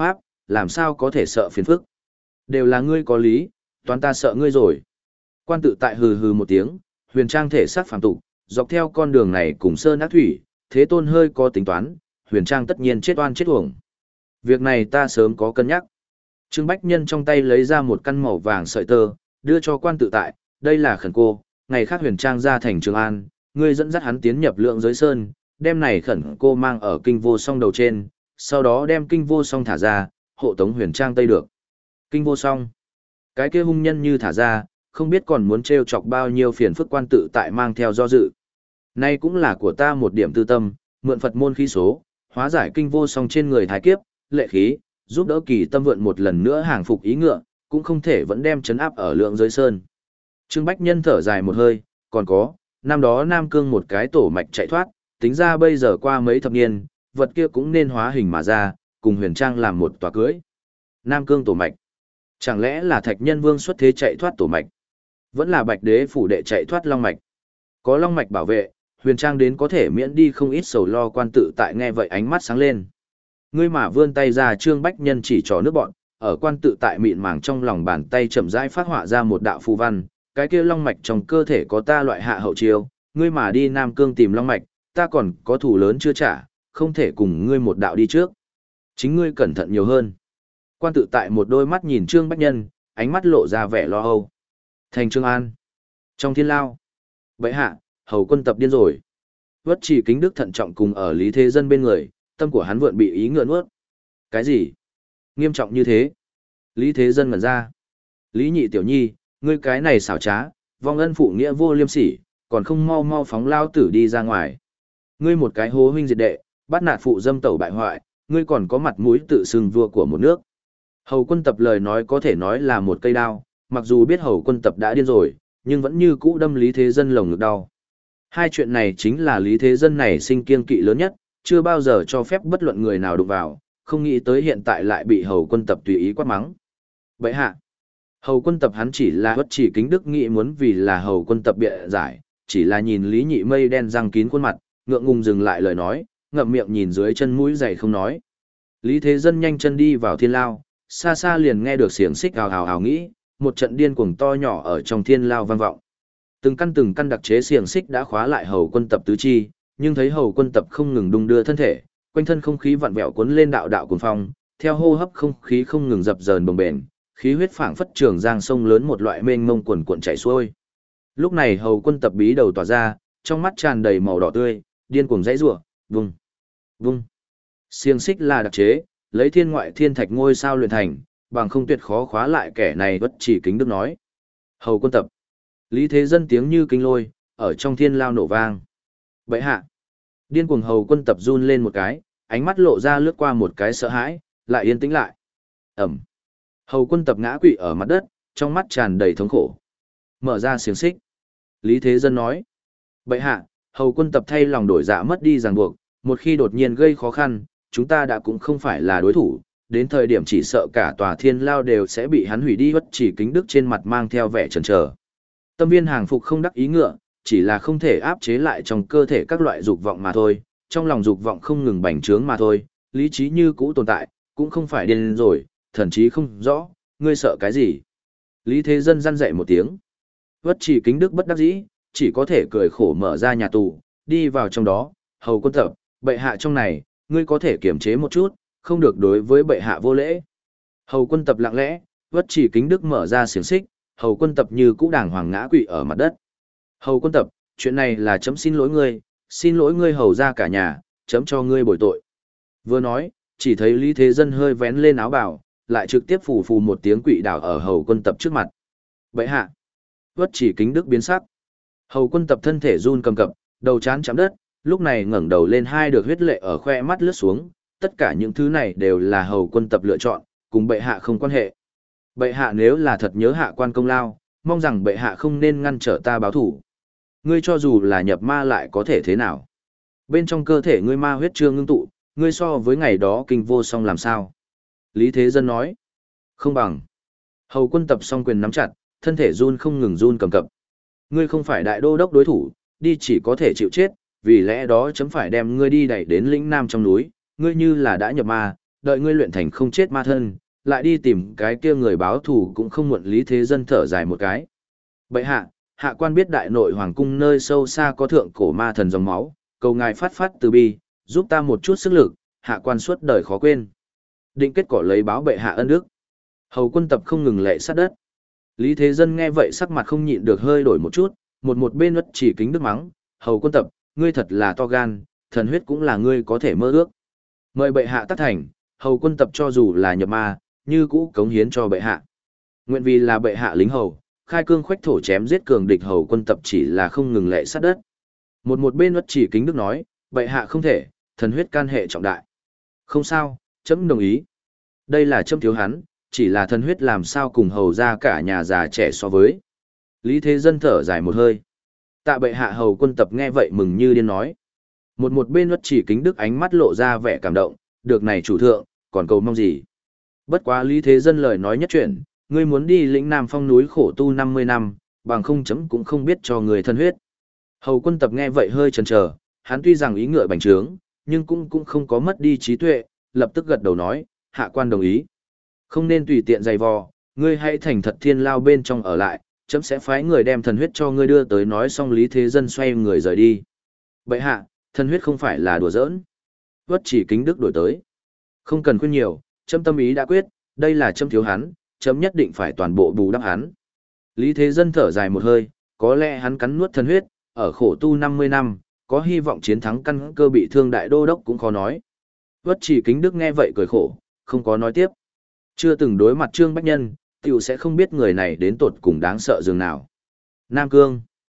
làm sao có thể sợ phiền phức. Đều là ngươi có lý, toán ta sợ ngươi rồi. Quan tự tại hừ hừ một tiếng, huyền trang thể xác phàm tục, dọc theo con đường này cùng sơn ác thủy, thế tôn hơi có tính toán, huyền trang tất nhiên chết oan chết uổng. Việc này ta sớm có cân nhắc. Trương Bách Nhân trong tay lấy ra một căn màu vàng sợi tơ, đưa cho quan tự tại, đây là khẩn cô, ngày khác huyền trang ra thành Trường An, ngươi dẫn dắt hắn tiến nhập lượng giới sơn, đem này khẩn cô mang ở kinh vô song đầu trên, sau đó đem kinh vô song thả ra, hộ tống huyền trang tây được. Kinh vô song, cái kia hung nhân như thả ra, không biết còn muốn trêu chọc bao nhiêu phiền phức quan tự tại mang theo do dự. Nay cũng là của ta một điểm tư tâm, mượn Phật môn khí số, hóa giải kinh vô song trên người thái kiếp, lệ khí, giúp đỡ kỳ tâm vượn một lần nữa hàng phục ý ngựa, cũng không thể vẫn đem chấn áp ở lượng giới sơn. Trương Bách Nhân thở dài một hơi, còn có, năm đó Nam Cương một cái tổ mạch chạy thoát, tính ra bây giờ qua mấy thập niên, vật kia cũng nên hóa hình mà ra, cùng huyền trang làm một tòa cưới. Nam Cương tổ mạch. Chẳng lẽ là Thạch Nhân Vương xuất thế chạy thoát tổ mạch? Vẫn là Bạch Đế phủ đệ chạy thoát long mạch. Có long mạch bảo vệ, huyền trang đến có thể miễn đi không ít sầu lo. Quan tự tại nghe vậy ánh mắt sáng lên. Ngươi mà vươn tay ra, Trương Bách Nhân chỉ trỏ nước bọn, ở quan tự tại mịn màng trong lòng bàn tay chậm rãi phát họa ra một đạo phù văn, cái kia long mạch trong cơ thể có ta loại hạ hậu chiêu, ngươi mà đi Nam Cương tìm long mạch, ta còn có thủ lớn chưa trả, không thể cùng ngươi một đạo đi trước. Chính ngươi cẩn thận nhiều hơn. Quan tự tại một đôi mắt nhìn Trương Bách Nhân, ánh mắt lộ ra vẻ lo âu. Thành Trường An. Trong thiên lao. Vậy hạ, hầu quân tập điên rồi. Vất Chỉ Kính Đức thận trọng cùng ở Lý Thế Dân bên người, tâm của hắn vượn bị ý ngựa nuốt. Cái gì? Nghiêm trọng như thế? Lý Thế Dân ngẩn ra. Lý Nhị Tiểu Nhi, ngươi cái này xảo trá, vong ân phụ nghĩa vô liêm sỉ, còn không mau mau phóng lao tử đi ra ngoài. Ngươi một cái hố huynh diệt đệ, bắt nạt phụ dâm tẩu bại hoại, ngươi còn có mặt mũi tự xưng vua của một nước. Hầu quân tập lời nói có thể nói là một cây đao, mặc dù biết hầu quân tập đã điên rồi, nhưng vẫn như cũ đâm Lý Thế Dân lồng ngực đau. Hai chuyện này chính là Lý Thế Dân này sinh kiêng kỵ lớn nhất, chưa bao giờ cho phép bất luận người nào đụng vào, không nghĩ tới hiện tại lại bị hầu quân tập tùy ý quát mắng. Vậy hạ, hầu quân tập hắn chỉ là Vất Chỉ Kính Đức nghĩ muốn vì là hầu quân tập bịa giải, chỉ là nhìn Lý Nhị mây đen răng kín khuôn mặt, ngượng ngùng dừng lại lời nói, ngậm miệng nhìn dưới chân mũi giày không nói. Lý Thế Dân nhanh chân đi vào thiên lao, xa xa liền nghe được xiềng xích hào hào hào nghĩ, một trận điên cuồng to nhỏ ở trong thiên lao vang vọng. Từng căn từng căn đặc chế xiềng xích đã khóa lại hầu quân tập tứ chi, nhưng thấy hầu quân tập không ngừng đung đưa thân thể, quanh thân không khí vặn vẹo cuốn lên đạo đạo cuồng phong, theo hô hấp không khí không ngừng dập dờn bồng bềnh, khí huyết phảng phất trường giang sông lớn một loại mênh mông cuồn cuộn chảy xuôi. Lúc này hầu quân tập bí đầu tỏa ra, trong mắt tràn đầy màu đỏ tươi, điên cuồng dãy rủa, vung, vung. Xiềng xích là đặc chế, lấy thiên ngoại thiên thạch ngôi sao luyện thành, bằng không tuyệt khó khóa lại kẻ này. Vất Chỉ Kính Đức nói. Hầu quân tập. Lý Thế Dân tiếng như kinh lôi, ở trong thiên lao nổ vang. Bậy hạ. Điên cuồng hầu quân tập run lên một cái, ánh mắt lộ ra lướt qua một cái sợ hãi, lại yên tĩnh lại. Ẩm. Hầu quân tập ngã quỵ ở mặt đất, trong mắt tràn đầy thống khổ. Mở ra xiềng xích. Lý Thế Dân nói. Bậy hạ, hầu quân tập thay lòng đổi dạ mất đi ràng buộc, một khi đột nhiên gây khó khăn, chúng ta đã cũng không phải là đối thủ, đến thời điểm chỉ sợ cả tòa thiên lao đều sẽ bị hắn hủy đi. Vất Chỉ Kính Đức trên mặt mang theo vẻ chần chờ. Tâm viên hàng phục không đắc ý ngựa, chỉ là không thể áp chế lại trong cơ thể các loại dục vọng mà thôi, trong lòng dục vọng không ngừng bành trướng mà thôi, lý trí như cũ tồn tại, cũng không phải điên rồi, thần trí không rõ, ngươi sợ cái gì? Lý Thế Dân răn dạy một tiếng. Vất Chỉ Kính Đức bất đắc dĩ, chỉ có thể cười khổ mở ra nhà tù, đi vào trong đó, hầu quân tập, bệ hạ trong này, ngươi có thể kiềm chế một chút, không được đối với bệ hạ vô lễ. Hầu quân tập lặng lẽ, Vất Chỉ Kính Đức mở ra xiềng xích, hầu quân tập như cũ đàng hoàng ngã quỵ ở mặt đất. Hầu quân tập, chuyện này là chấm xin lỗi ngươi, xin lỗi ngươi hầu ra cả nhà, chấm cho ngươi bồi tội. Vừa nói, chỉ thấy Lý Thế Dân hơi vén lên áo bào, lại trực tiếp phù phù một tiếng quỵ đảo ở hầu quân tập trước mặt. Bệ hạ. Vất Chỉ Kính Đức biến sắc. Hầu quân tập thân thể run cầm cập, đầu chán chạm đất, lúc này ngẩng đầu lên, hai được huyết lệ ở khoe mắt lướt xuống, tất cả những thứ này đều là hầu quân tập lựa chọn, cùng bệ hạ không quan hệ. Bệ hạ nếu là thật nhớ hạ quan công lao, mong rằng bệ hạ không nên ngăn trở ta báo thủ. Ngươi cho dù là nhập ma lại có thể thế nào? Bên trong cơ thể ngươi ma huyết chưa ngưng tụ, ngươi so với ngày đó kinh vô song làm sao? Lý Thế Dân nói. Không bằng. Hầu quân tập song quyền nắm chặt, thân thể run không ngừng run cầm cập. Ngươi không phải đại đô đốc đối thủ, đi chỉ có thể chịu chết, vì lẽ đó chấm phải đem ngươi đi đẩy đến lĩnh nam trong núi, ngươi như là đã nhập ma, đợi ngươi luyện thành không chết ma thân, lại đi tìm cái kia người báo thù cũng không muộn. Lý Thế Dân thở dài một cái. Bệ hạ, hạ quan biết đại nội hoàng cung nơi sâu xa có thượng cổ ma thần dòng máu, cầu ngài phát phát từ bi, giúp ta một chút sức lực, hạ quan suốt đời khó quên. Định kết cỏ lấy báo bệ hạ ân đức. Hầu Quân Tập không ngừng lệ sát đất. Lý Thế Dân nghe vậy sắc mặt không nhịn được hơi đổi một chút, một một bên Uất Chỉ Kính đức mắng, Hầu Quân Tập, ngươi thật là to gan, thần huyết cũng là ngươi có thể mơ ước. Mời bệ hạ tác thành, Hầu Quân Tập cho dù là nhập ma, như cũ cống hiến cho bệ hạ. Nguyện vì là bệ hạ lính hầu, khai cương khoách thổ chém giết cường địch. Hầu Quân Tập chỉ là không ngừng lệ sát đất. Một một bên Uất Chỉ Kính đức nói, bệ hạ không thể, thần huyết can hệ trọng đại. Không sao, chấm đồng ý. Đây là chấm thiếu hắn, chỉ là thần huyết làm sao cùng hầu ra cả nhà già trẻ so với. Lý Thế Dân thở dài một hơi. Tạ bệ hạ. Hầu Quân Tập nghe vậy mừng như điên nói. Một một bên Uất Chỉ Kính đức ánh mắt lộ ra vẻ cảm động, được này chủ thượng, còn cầu mong gì. Bất quá Lý Thế Dân lời nói nhất chuyển, ngươi muốn đi lĩnh Nam Phong núi khổ tu năm mươi năm, bằng không chấm cũng không biết cho người thân huyết. Hầu Quân Tập nghe vậy hơi chần chờ, hắn tuy rằng ý ngựa bành trướng, nhưng cũng cũng không có mất đi trí tuệ, lập tức gật đầu nói, hạ quan đồng ý. Không nên tùy tiện dày vò, ngươi hãy thành thật thiên lao bên trong ở lại, chấm sẽ phái người đem thần huyết cho ngươi đưa tới. Nói xong Lý Thế Dân xoay người rời đi. Bệ hạ, thần huyết không phải là đùa giỡn. Uất Chỉ Kính đức đổi tới. Không cần khuyên nhiều, chấm tâm ý đã quyết, đây là chấm thiếu hắn, chấm nhất định phải toàn bộ bù đắp hắn. Lý Thế Dân thở dài một hơi, có lẽ hắn cắn nuốt thần huyết, ở khổ tu năm mươi năm, có hy vọng chiến thắng căn cơ bị thương đại đô đốc cũng khó nói. Uất Chỉ Kính đức nghe vậy cười khổ, không có nói tiếp. Chưa từng đối mặt Trương Bách Nhân, tiểu sẽ không biết người này đến tột cùng đáng sợ dường nào. Nam Cương.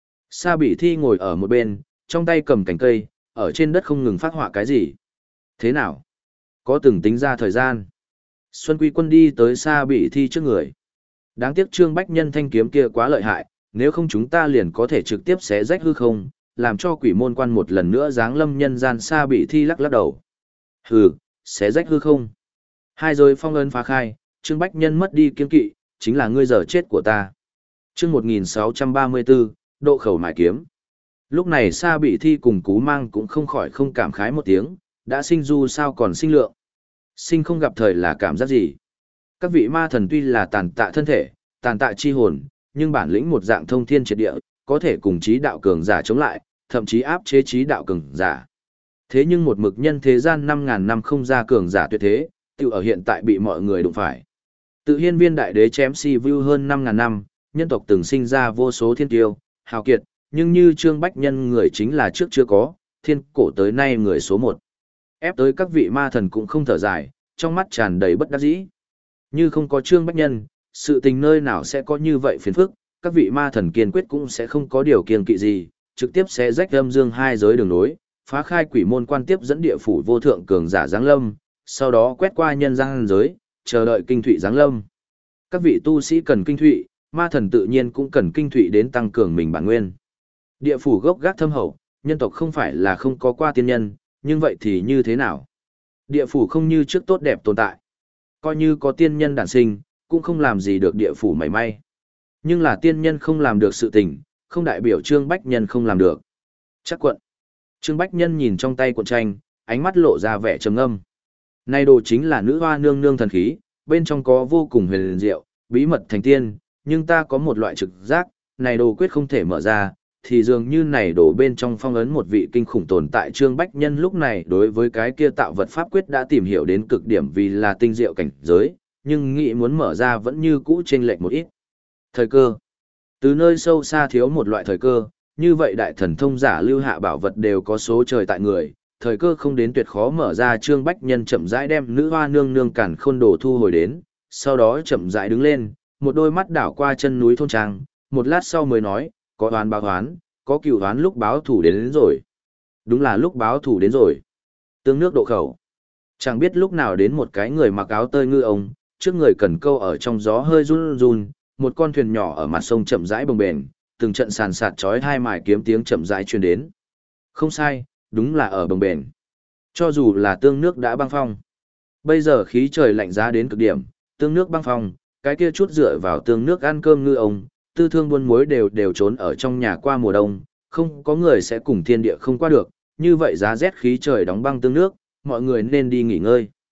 Sa Bỉ Thi ngồi ở một bên, trong tay cầm cành cây, ở trên đất không ngừng phát họa cái gì. Thế nào? Có từng tính ra thời gian. Xuân Quy Quân đi tới Sa Bỉ Thi trước người. Đáng tiếc Trương Bách Nhân thanh kiếm kia quá lợi hại, nếu không chúng ta liền có thể trực tiếp xé rách hư không, làm cho quỷ môn quan một lần nữa giáng lâm nhân gian. Sa Bỉ Thi lắc lắc đầu. Hừ, xé rách hư không. Hai rồi phong ấn phá khai, Trương Bách Nhân mất đi kiên kỵ, chính là ngươi giờ chết của ta. Chương một nghìn sáu trăm ba mươi tư, độ khẩu mài kiếm. Lúc này Sa Bỉ Thi cùng Cú Mang cũng không khỏi không cảm khái một tiếng, đã sinh du sao còn sinh lượng. Sinh không gặp thời là cảm giác gì? Các vị ma thần tuy là tàn tạ thân thể, tàn tạ chi hồn, nhưng bản lĩnh một dạng thông thiên triệt địa, có thể cùng trí đạo cường giả chống lại, thậm chí áp chế trí đạo cường giả. Thế nhưng một mực nhân thế gian năm ngàn năm không ra cường giả tuyệt thế, tự ở hiện tại bị mọi người đụng phải. Tự Hiên Viên đại đế chém si vu hơn năm ngàn năm, nhân tộc từng sinh ra vô số thiên tiêu, hào kiệt, nhưng như Trương Bách Nhân người chính là trước chưa có, thiên cổ tới nay người số một. Ép tới các vị ma thần cũng không thở dài, trong mắt tràn đầy bất đắc dĩ. Như không có Trương Bách Nhân, sự tình nơi nào sẽ có như vậy phiền phức, các vị ma thần kiên quyết cũng sẽ không có điều kiên kỵ gì, trực tiếp sẽ rách âm dương hai giới đường nối, phá khai quỷ môn quan tiếp dẫn địa phủ vô thượng cường giả giáng lâm, sau đó quét qua nhân gian giới, chờ đợi kinh thụy giáng lâm. Các vị tu sĩ cần kinh thụy, ma thần tự nhiên cũng cần kinh thụy đến tăng cường mình bản nguyên. Địa phủ gốc gác thâm hậu, nhân tộc không phải là không có qua tiên nhân, nhưng vậy thì như thế nào? Địa phủ không như trước tốt đẹp tồn tại. Coi như có tiên nhân đản sinh, cũng không làm gì được địa phủ mảy may. Nhưng là tiên nhân không làm được sự tình, không đại biểu Trương Bách Nhân không làm được. Chắc quận. Trương Bách Nhân nhìn trong tay cuộn tranh, ánh mắt lộ ra vẻ trầm ngâm. Này đồ chính là nữ hoa nương nương thần khí, bên trong có vô cùng huyền diệu, bí mật thành tiên, nhưng ta có một loại trực giác, này đồ quyết không thể mở ra, thì dường như này đồ bên trong phong ấn một vị kinh khủng tồn tại. Trương Bách Nhân lúc này đối với cái kia tạo vật pháp quyết đã tìm hiểu đến cực điểm vì là tinh diệu cảnh giới, nhưng nghĩ muốn mở ra vẫn như cũ chênh lệch một ít. Thời cơ. Từ nơi sâu xa thiếu một loại thời cơ, như vậy đại thần thông giả lưu hạ bảo vật đều có số trời tại người, thời cơ không đến tuyệt khó mở ra. Trương Bách Nhân chậm rãi đem nữ hoa nương nương cản khôn đồ thu hồi đến, sau đó chậm rãi đứng lên, một đôi mắt đảo qua chân núi thôn trang, một lát sau mới nói, có oán báo oán, có cựu oán lúc báo thủ đến, đến rồi. Đúng là lúc báo thủ đến rồi. Tương nước độ khẩu. Chẳng biết lúc nào đến một cái người mặc áo tơi ngư ông, trước người cần câu ở trong gió hơi run run, một con thuyền nhỏ ở mặt sông chậm rãi bồng bềnh, từng trận sàn sạt chói hai mài kiếm tiếng chậm rãi truyền đến. Không sai, đúng là ở bồng bềnh. Cho dù là tương nước đã băng phong. Bây giờ khí trời lạnh giá đến cực điểm, tương nước băng phong, cái kia chút dựa vào tương nước ăn cơm ngư ông, tư thương buôn muối đều đều trốn ở trong nhà qua mùa đông, không có người sẽ cùng thiên địa không qua được, như vậy giá rét khí trời đóng băng tương nước, mọi người nên đi nghỉ ngơi.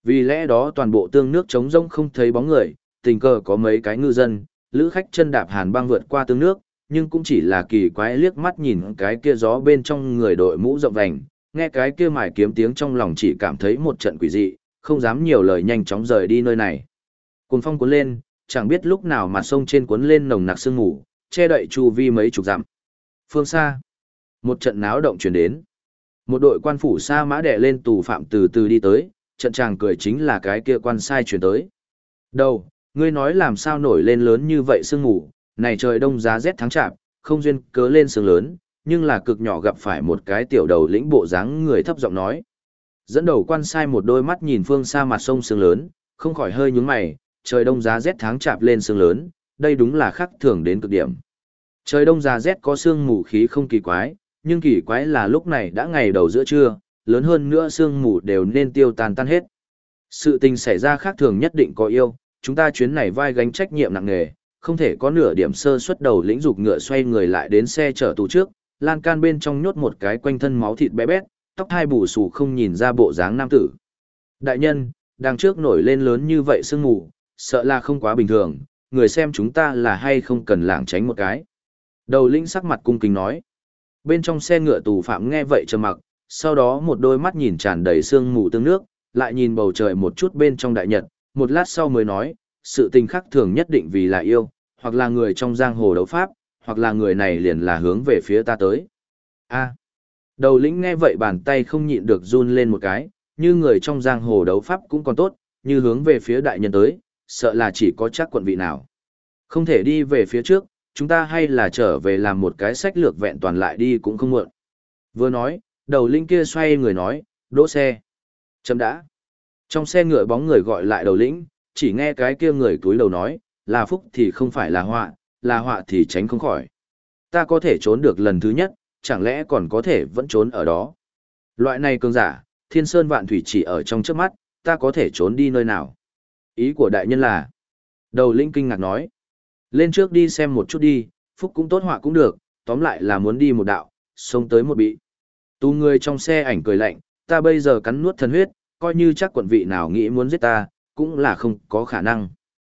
Vì lẽ đó toàn bộ tương nước trống rỗng không thấy bóng người, tình cờ có mấy cái ngư dân, lữ khách chân đạp hàn băng vượt qua tương nước, nhưng cũng chỉ là kỳ quái liếc mắt nhìn cái kia gió bên trong người đội mũ rộng vành, nghe cái kia mài kiếm tiếng trong lòng chỉ cảm thấy một trận quỷ dị, không dám nhiều lời nhanh chóng rời đi nơi này. Cuồng phong cuốn lên, chẳng biết lúc nào mặt sông trên cuốn lên nồng nặc sương mù, che đậy chu vi mấy chục dặm. Phương xa, một trận náo động truyền đến. Một đội quan phủ sa mã đè lên tù phạm từ từ đi tới, trận chàng cười chính là cái kia quan sai truyền tới. Đâu, ngươi nói làm sao nổi lên lớn như vậy sương mù, này trời đông giá rét tháng chạp, không duyên cớ lên sương lớn, nhưng là cực nhỏ gặp phải một cái tiểu đầu lĩnh bộ dáng người thấp giọng nói. Dẫn đầu quan sai một đôi mắt nhìn phương xa mặt sông sương lớn, không khỏi hơi nhướng mày, trời đông giá rét tháng chạp lên sương lớn, đây đúng là khắc thường đến cực điểm. Trời đông giá rét có sương mù khí không kỳ quái, nhưng kỳ quái là lúc này đã ngày đầu giữa trưa, lớn hơn nữa sương mù đều nên tiêu tan tan hết. Sự tình xảy ra khác thường nhất định có yêu, chúng ta chuyến này vai gánh trách nhiệm nặng nề, không thể có nửa điểm sơ suất. Đầu lĩnh dục ngựa xoay người lại đến xe chở tù trước, lan can bên trong nhốt một cái quanh thân máu thịt bé bét, tóc hai bù xù không nhìn ra bộ dáng nam tử. Đại nhân, đằng trước nổi lên lớn như vậy sương mù, sợ là không quá bình thường, người xem chúng ta là hay không cần lảng tránh một cái. Đầu lĩnh sắc mặt cung kính nói. Bên trong xe ngựa tù phạm nghe vậy trầm mặc, sau đó một đôi mắt nhìn tràn đầy sương mù tương nước, lại nhìn bầu trời một chút bên trong đại nhật, một lát sau mới nói, sự tình khác thường nhất định vì là yêu, hoặc là người trong giang hồ đấu pháp, hoặc là người này liền là hướng về phía ta tới. A. Đầu lĩnh nghe vậy bàn tay không nhịn được run lên một cái, như người trong giang hồ đấu pháp cũng còn tốt, như hướng về phía đại nhân tới, sợ là chỉ có chắc quận vị nào. Không thể đi về phía trước, chúng ta hay là trở về làm một cái sách lược vẹn toàn lại đi cũng không muộn. Vừa nói, đầu lĩnh kia xoay người nói, đỗ xe. Chấm đã. Trong xe ngựa bóng người gọi lại đầu lĩnh, chỉ nghe cái kia người túi đầu nói, là phúc thì không phải là họa, là họa thì tránh không khỏi. Ta có thể trốn được lần thứ nhất, chẳng lẽ còn có thể vẫn trốn ở đó. Loại này cường giả, thiên sơn vạn thủy chỉ ở trong trước mắt, ta có thể trốn đi nơi nào. Ý của đại nhân là, đầu lĩnh kinh ngạc nói, lên trước đi xem một chút đi, phúc cũng tốt họa cũng được, tóm lại là muốn đi một đạo, xông tới một bị. Tu người trong xe ảnh cười lạnh, ta bây giờ cắn nuốt thần huyết, coi như chắc quận vị nào nghĩ muốn giết ta, cũng là không có khả năng.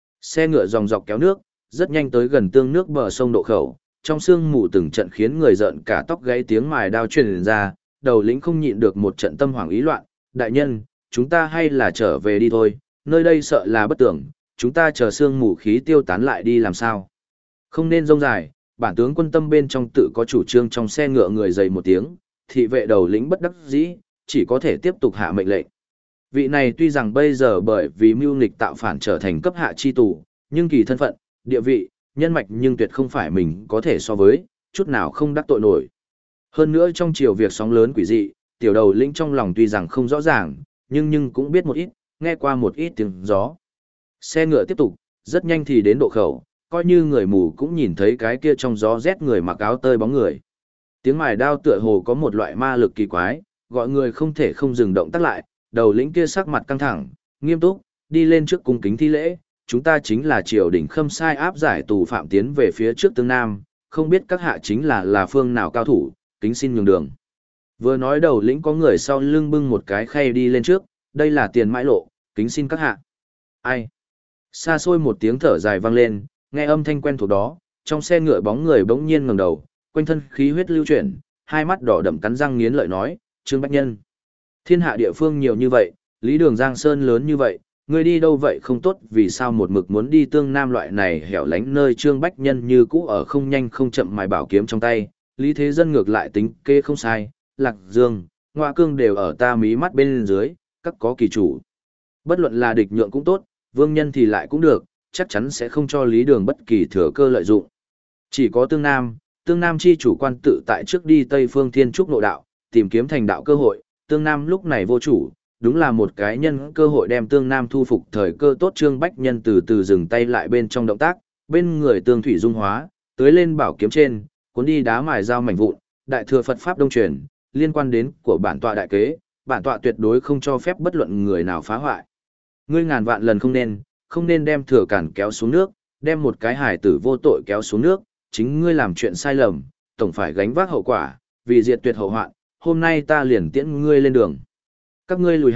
Xe ngựa dòng dọc kéo nước, rất nhanh tới gần tương nước bờ sông độ khẩu, trong sương mù từng trận khiến người giận cả tóc gáy, tiếng mài đao truyền ra, đầu lĩnh không nhịn được một trận tâm hoảng ý loạn, đại nhân, chúng ta hay là trở về đi thôi, nơi đây sợ là bất tưởng, chúng ta chờ sương mù khí tiêu tán lại đi làm sao. Không nên rông dài, bản tướng quân tâm bên trong tự có chủ trương. Trong xe ngựa người dày một tiếng, thị vệ đầu lĩnh bất đắc dĩ, chỉ có thể tiếp tục hạ mệnh lệnh. Vị này tuy rằng bây giờ bởi vì mưu nghịch tạo phản trở thành cấp hạ chi tù, nhưng kỳ thân phận, địa vị, nhân mạch nhưng tuyệt không phải mình có thể so với, chút nào không đắc tội nổi. Hơn nữa trong chiều việc sóng lớn quỷ dị, tiểu đầu lĩnh trong lòng tuy rằng không rõ ràng, nhưng nhưng cũng biết một ít, nghe qua một ít tiếng gió. Xe ngựa tiếp tục, rất nhanh thì đến độ khẩu, coi như người mù cũng nhìn thấy cái kia trong gió rét người mặc áo tơi bóng người. Tiếng mài đao tựa hồ có một loại ma lực kỳ quái, gọi người không thể không dừng động tác lại, đầu lĩnh kia sắc mặt căng thẳng, nghiêm túc, đi lên trước cung kính thi lễ, chúng ta chính là triều đình khâm sai áp giải tù phạm tiến về phía trước tương nam, không biết các hạ chính là là phương nào cao thủ, kính xin nhường đường. Vừa nói đầu lĩnh có người sau lưng bưng một cái khay đi lên trước, đây là tiền mãi lộ, kính xin các hạ. Ai? Xa xôi một tiếng thở dài vang lên, nghe âm thanh quen thuộc đó, trong xe ngựa bóng người bỗng nhiên ngẩng đầu, quanh thân khí huyết lưu chuyển, hai mắt đỏ đậm cắn răng nghiến lợi nói, Trương Bách Nhân. Thiên hạ địa phương nhiều như vậy, lý đường Giang Sơn lớn như vậy, ngươi đi đâu vậy không tốt, vì sao một mực muốn đi tương nam loại này hẻo lánh nơi. Trương Bách Nhân như cũ ở không nhanh không chậm mài bảo kiếm trong tay, lý thế dân ngược lại tính kê không sai, Lạc Dương, Ngoa Cương đều ở ta mí mắt bên dưới, các có kỳ chủ. Bất luận là địch nhượng cũng tốt, vương nhân thì lại cũng được, chắc chắn sẽ không cho lý đường bất kỳ thừa cơ lợi dụng. Chỉ có tương nam, tương nam chi chủ quan tự tại trước đi Tây Phương Thiên Trúc nội đạo, tìm kiếm thành đạo cơ hội, tương nam lúc này vô chủ, đúng là một cái nhân cơ hội đem tương nam thu phục thời cơ tốt. Trương Bách Nhân từ từ dừng tay lại bên trong động tác, bên người tương thủy dung hóa, tới lên bảo kiếm trên, cuốn đi đá mài dao mảnh vụn, đại thừa Phật pháp đông truyền, liên quan đến của bản tọa đại kế, bản tọa tuyệt đối không cho phép bất luận người nào phá hoại. Ngươi ngàn vạn lần không nên, không nên đem thừa cản kéo xuống nước, đem một cái hải tử vô tội kéo xuống nước, chính ngươi làm chuyện sai lầm, tổng phải gánh vác hậu quả, vì diệt tuyệt hậu hoạn, hôm nay ta liền tiễn ngươi lên đường. Các ngươi lùi hạ,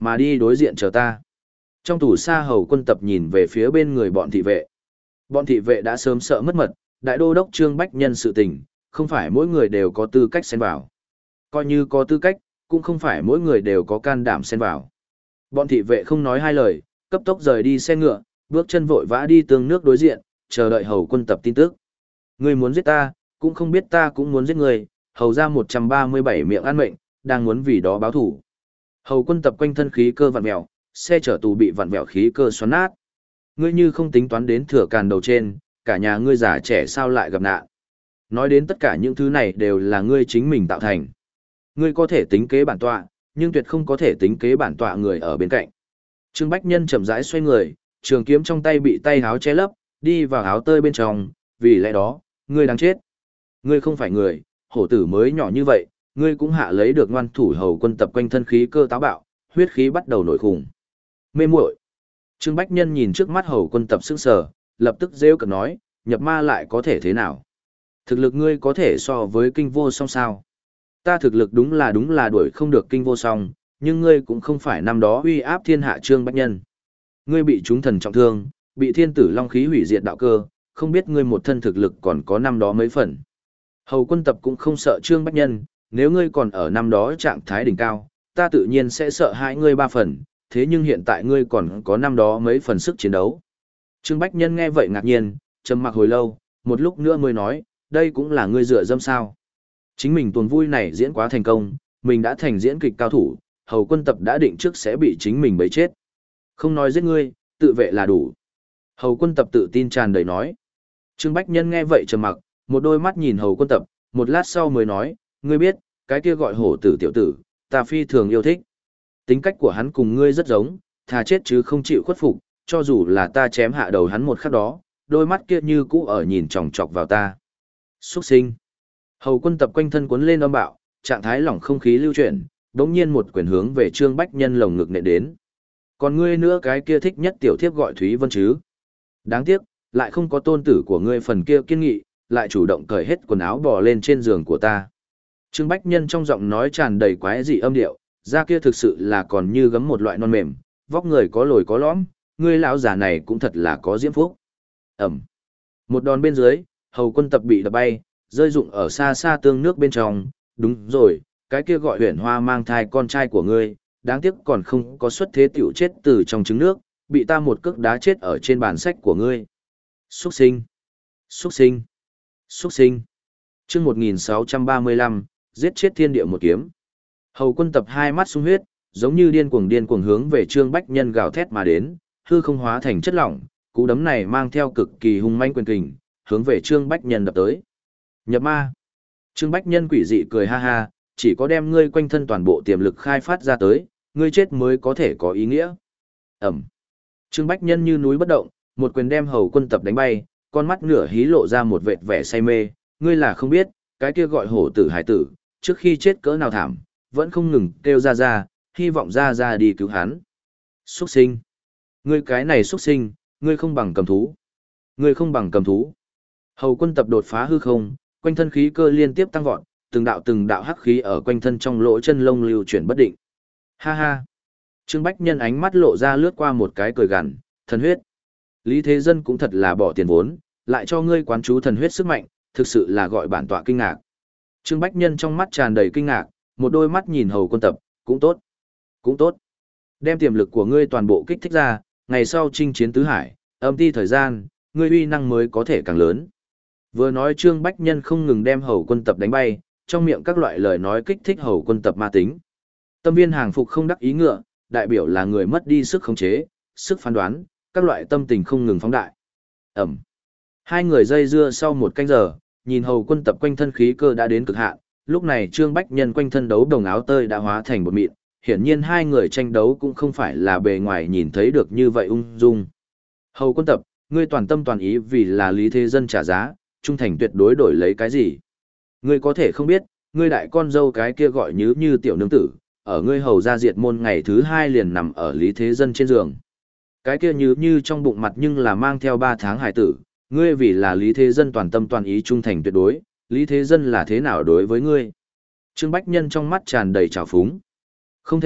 mà đi đối diện chờ ta. Trong tủ xa hầu quân tập nhìn về phía bên người bọn thị vệ. Bọn thị vệ đã sớm sợ mất mật, đại đô đốc Trương Bách Nhân sự tình, không phải mỗi người đều có tư cách xen vào. Coi như có tư cách, cũng không phải mỗi người đều có can đảm xen vào. Bọn thị vệ không nói hai lời, cấp tốc rời đi xe ngựa, bước chân vội vã đi tương nước đối diện, chờ đợi hầu quân tập tin tức. Ngươi muốn giết ta, cũng không biết ta cũng muốn giết ngươi, hầu ra một trăm ba mươi bảy miệng ăn mệnh, đang muốn vì đó báo thủ. Hầu quân tập quanh thân khí cơ vặn mèo, xe chở tù bị vặn mèo khí cơ xoắn nát. Ngươi như không tính toán đến thừa càn đầu trên, cả nhà ngươi già trẻ sao lại gặp nạn. Nói đến tất cả những thứ này đều là ngươi chính mình tạo thành. Ngươi có thể tính kế bản tọa, nhưng tuyệt không có thể tính kế bản tọa người ở bên cạnh. Trương Bách Nhân chậm rãi xoay người, trường kiếm trong tay bị tay háo che lấp, đi vào áo tơi bên trong, vì lẽ đó, ngươi đang chết. Ngươi không phải người, hổ tử mới nhỏ như vậy, ngươi cũng hạ lấy được ngoan thủ hầu quân tập quanh thân khí cơ táo bạo, huyết khí bắt đầu nổi khủng. Mê muội. Trương Bách Nhân nhìn trước mắt hầu quân tập sững sờ, lập tức rêu cợt nói, nhập ma lại có thể thế nào? Thực lực ngươi có thể so với kinh vô song sao? Ta thực lực đúng là đúng là đuổi không được kinh vô song, nhưng ngươi cũng không phải năm đó uy áp thiên hạ Trương Bách Nhân. Ngươi bị chúng thần trọng thương, bị thiên tử long khí hủy diệt đạo cơ, không biết ngươi một thân thực lực còn có năm đó mấy phần. Hầu quân tập cũng không sợ Trương Bách Nhân, nếu ngươi còn ở năm đó trạng thái đỉnh cao, ta tự nhiên sẽ sợ hãi ngươi ba phần, thế nhưng hiện tại ngươi còn có năm đó mấy phần sức chiến đấu. Trương Bách Nhân nghe vậy ngạc nhiên, trầm mặc hồi lâu, một lúc nữa mới nói, đây cũng là ngươi dựa dâm sao. Chính mình tuần vui này diễn quá thành công, mình đã thành diễn kịch cao thủ, hầu quân tập đã định trước sẽ bị chính mình bấy chết. Không nói giết ngươi, tự vệ là đủ. Hầu quân tập tự tin tràn đầy nói. Trương Bách Nhân nghe vậy trầm mặc, một đôi mắt nhìn hầu quân tập, một lát sau mới nói, ngươi biết, cái kia gọi hổ tử tiểu tử, ta phi thường yêu thích. Tính cách của hắn cùng ngươi rất giống, thà chết chứ không chịu khuất phục, cho dù là ta chém hạ đầu hắn một khắc đó, đôi mắt kia như cũ ở nhìn chòng chọc vào ta. Xuất sinh. Hầu quân tập quanh thân cuốn lên âm bạo, trạng thái lỏng không khí lưu chuyển, đống nhiên một quyền hướng về Trương Bách Nhân lồng ngực nện đến. Còn ngươi nữa cái kia thích nhất tiểu thiếp gọi Thúy Vân chứ. Đáng tiếc, lại không có tôn tử của ngươi phần kia kiên nghị, lại chủ động cởi hết quần áo bò lên trên giường của ta. Trương Bách Nhân trong giọng nói tràn đầy quái dị âm điệu, da kia thực sự là còn như gấm một loại non mềm, vóc người có lồi có lõm, ngươi lão già này cũng thật là có diễm phúc. Ẩm. Một đòn bên dưới, hầu quân tập bị đập bay, rơi rụng ở xa xa tương nước bên trong, đúng rồi, cái kia gọi huyền hoa mang thai con trai của ngươi, đáng tiếc còn không có xuất thế tiểu chết từ trong trứng nước, bị ta một cước đá chết ở trên bàn sách của ngươi. Xuất sinh! Xuất sinh! Xuất sinh! Chương một nghìn sáu trăm ba mươi lăm, giết chết thiên địa một kiếm. Hầu quân tập hai mắt sung huyết, giống như điên cuồng điên cuồng hướng về Trương Bách Nhân gào thét mà đến, hư không hóa thành chất lỏng, cú đấm này mang theo cực kỳ hung manh quyền kình, hướng về Trương Bách Nhân đập tới. Nhập ma! Trương Bách Nhân quỷ dị cười ha ha, chỉ có đem ngươi quanh thân toàn bộ tiềm lực khai phát ra tới, ngươi chết mới có thể có ý nghĩa. Ẩm! Trương Bách Nhân như núi bất động, một quyền đem hầu quân tập đánh bay, con mắt nửa hí lộ ra một vệt vẻ say mê, ngươi là không biết, cái kia gọi hổ tử hải tử, trước khi chết cỡ nào thảm, vẫn không ngừng kêu ra ra, hy vọng ra ra đi cứu hắn. Xuất sinh! Ngươi cái này xuất sinh, ngươi không bằng cầm thú. Ngươi không bằng cầm thú. Hầu quân tập đột phá hư không, quanh thân khí cơ liên tiếp tăng vọt, từng đạo từng đạo hắc khí ở quanh thân trong lỗ chân lông lưu chuyển bất định. Ha ha! Trương Bách Nhân ánh mắt lộ ra lướt qua một cái cười gằn, thần huyết. Lý Thế Dân cũng thật là bỏ tiền vốn, lại cho ngươi quán chú thần huyết sức mạnh, thực sự là gọi bản tọa kinh ngạc. Trương Bách Nhân trong mắt tràn đầy kinh ngạc, một đôi mắt nhìn hầu quân tập, cũng tốt, cũng tốt. Đem tiềm lực của ngươi toàn bộ kích thích ra, ngày sau chinh chiến tứ hải, âm ti thời gian, ngươi uy năng mới có thể càng lớn. Vừa nói Trương Bách Nhân không ngừng đem hầu quân tập đánh bay, trong miệng các loại lời nói kích thích hầu quân tập ma tính. Tâm viên hàng phục không đắc ý ngựa, đại biểu là người mất đi sức khống chế, sức phán đoán, các loại tâm tình không ngừng phóng đại. Ẩm. Hai người dây dưa sau một canh giờ, nhìn hầu quân tập quanh thân khí cơ đã đến cực hạn, lúc này Trương Bách Nhân quanh thân đấu đồng áo tơi đã hóa thành một mịn, hiển nhiên hai người tranh đấu cũng không phải là bề ngoài nhìn thấy được như vậy ung dung. Hầu quân tập, ngươi toàn tâm toàn ý vì là Lý Thế Dân trả giá, trung thành tuyệt đối đổi lấy cái gì? Ngươi có thể không biết, ngươi đại con dâu cái kia gọi như như tiểu nương tử, ở ngươi hầu gia diệt môn ngày thứ hai liền nằm ở Lý Thế Dân trên giường. Cái kia như như trong bụng mặt nhưng là mang theo ba tháng hải tử, ngươi vì là Lý Thế Dân toàn tâm toàn ý trung thành tuyệt đối, Lý Thế Dân là thế nào đối với ngươi? Trương Bách Nhân trong mắt tràn đầy trào phúng. Không thể,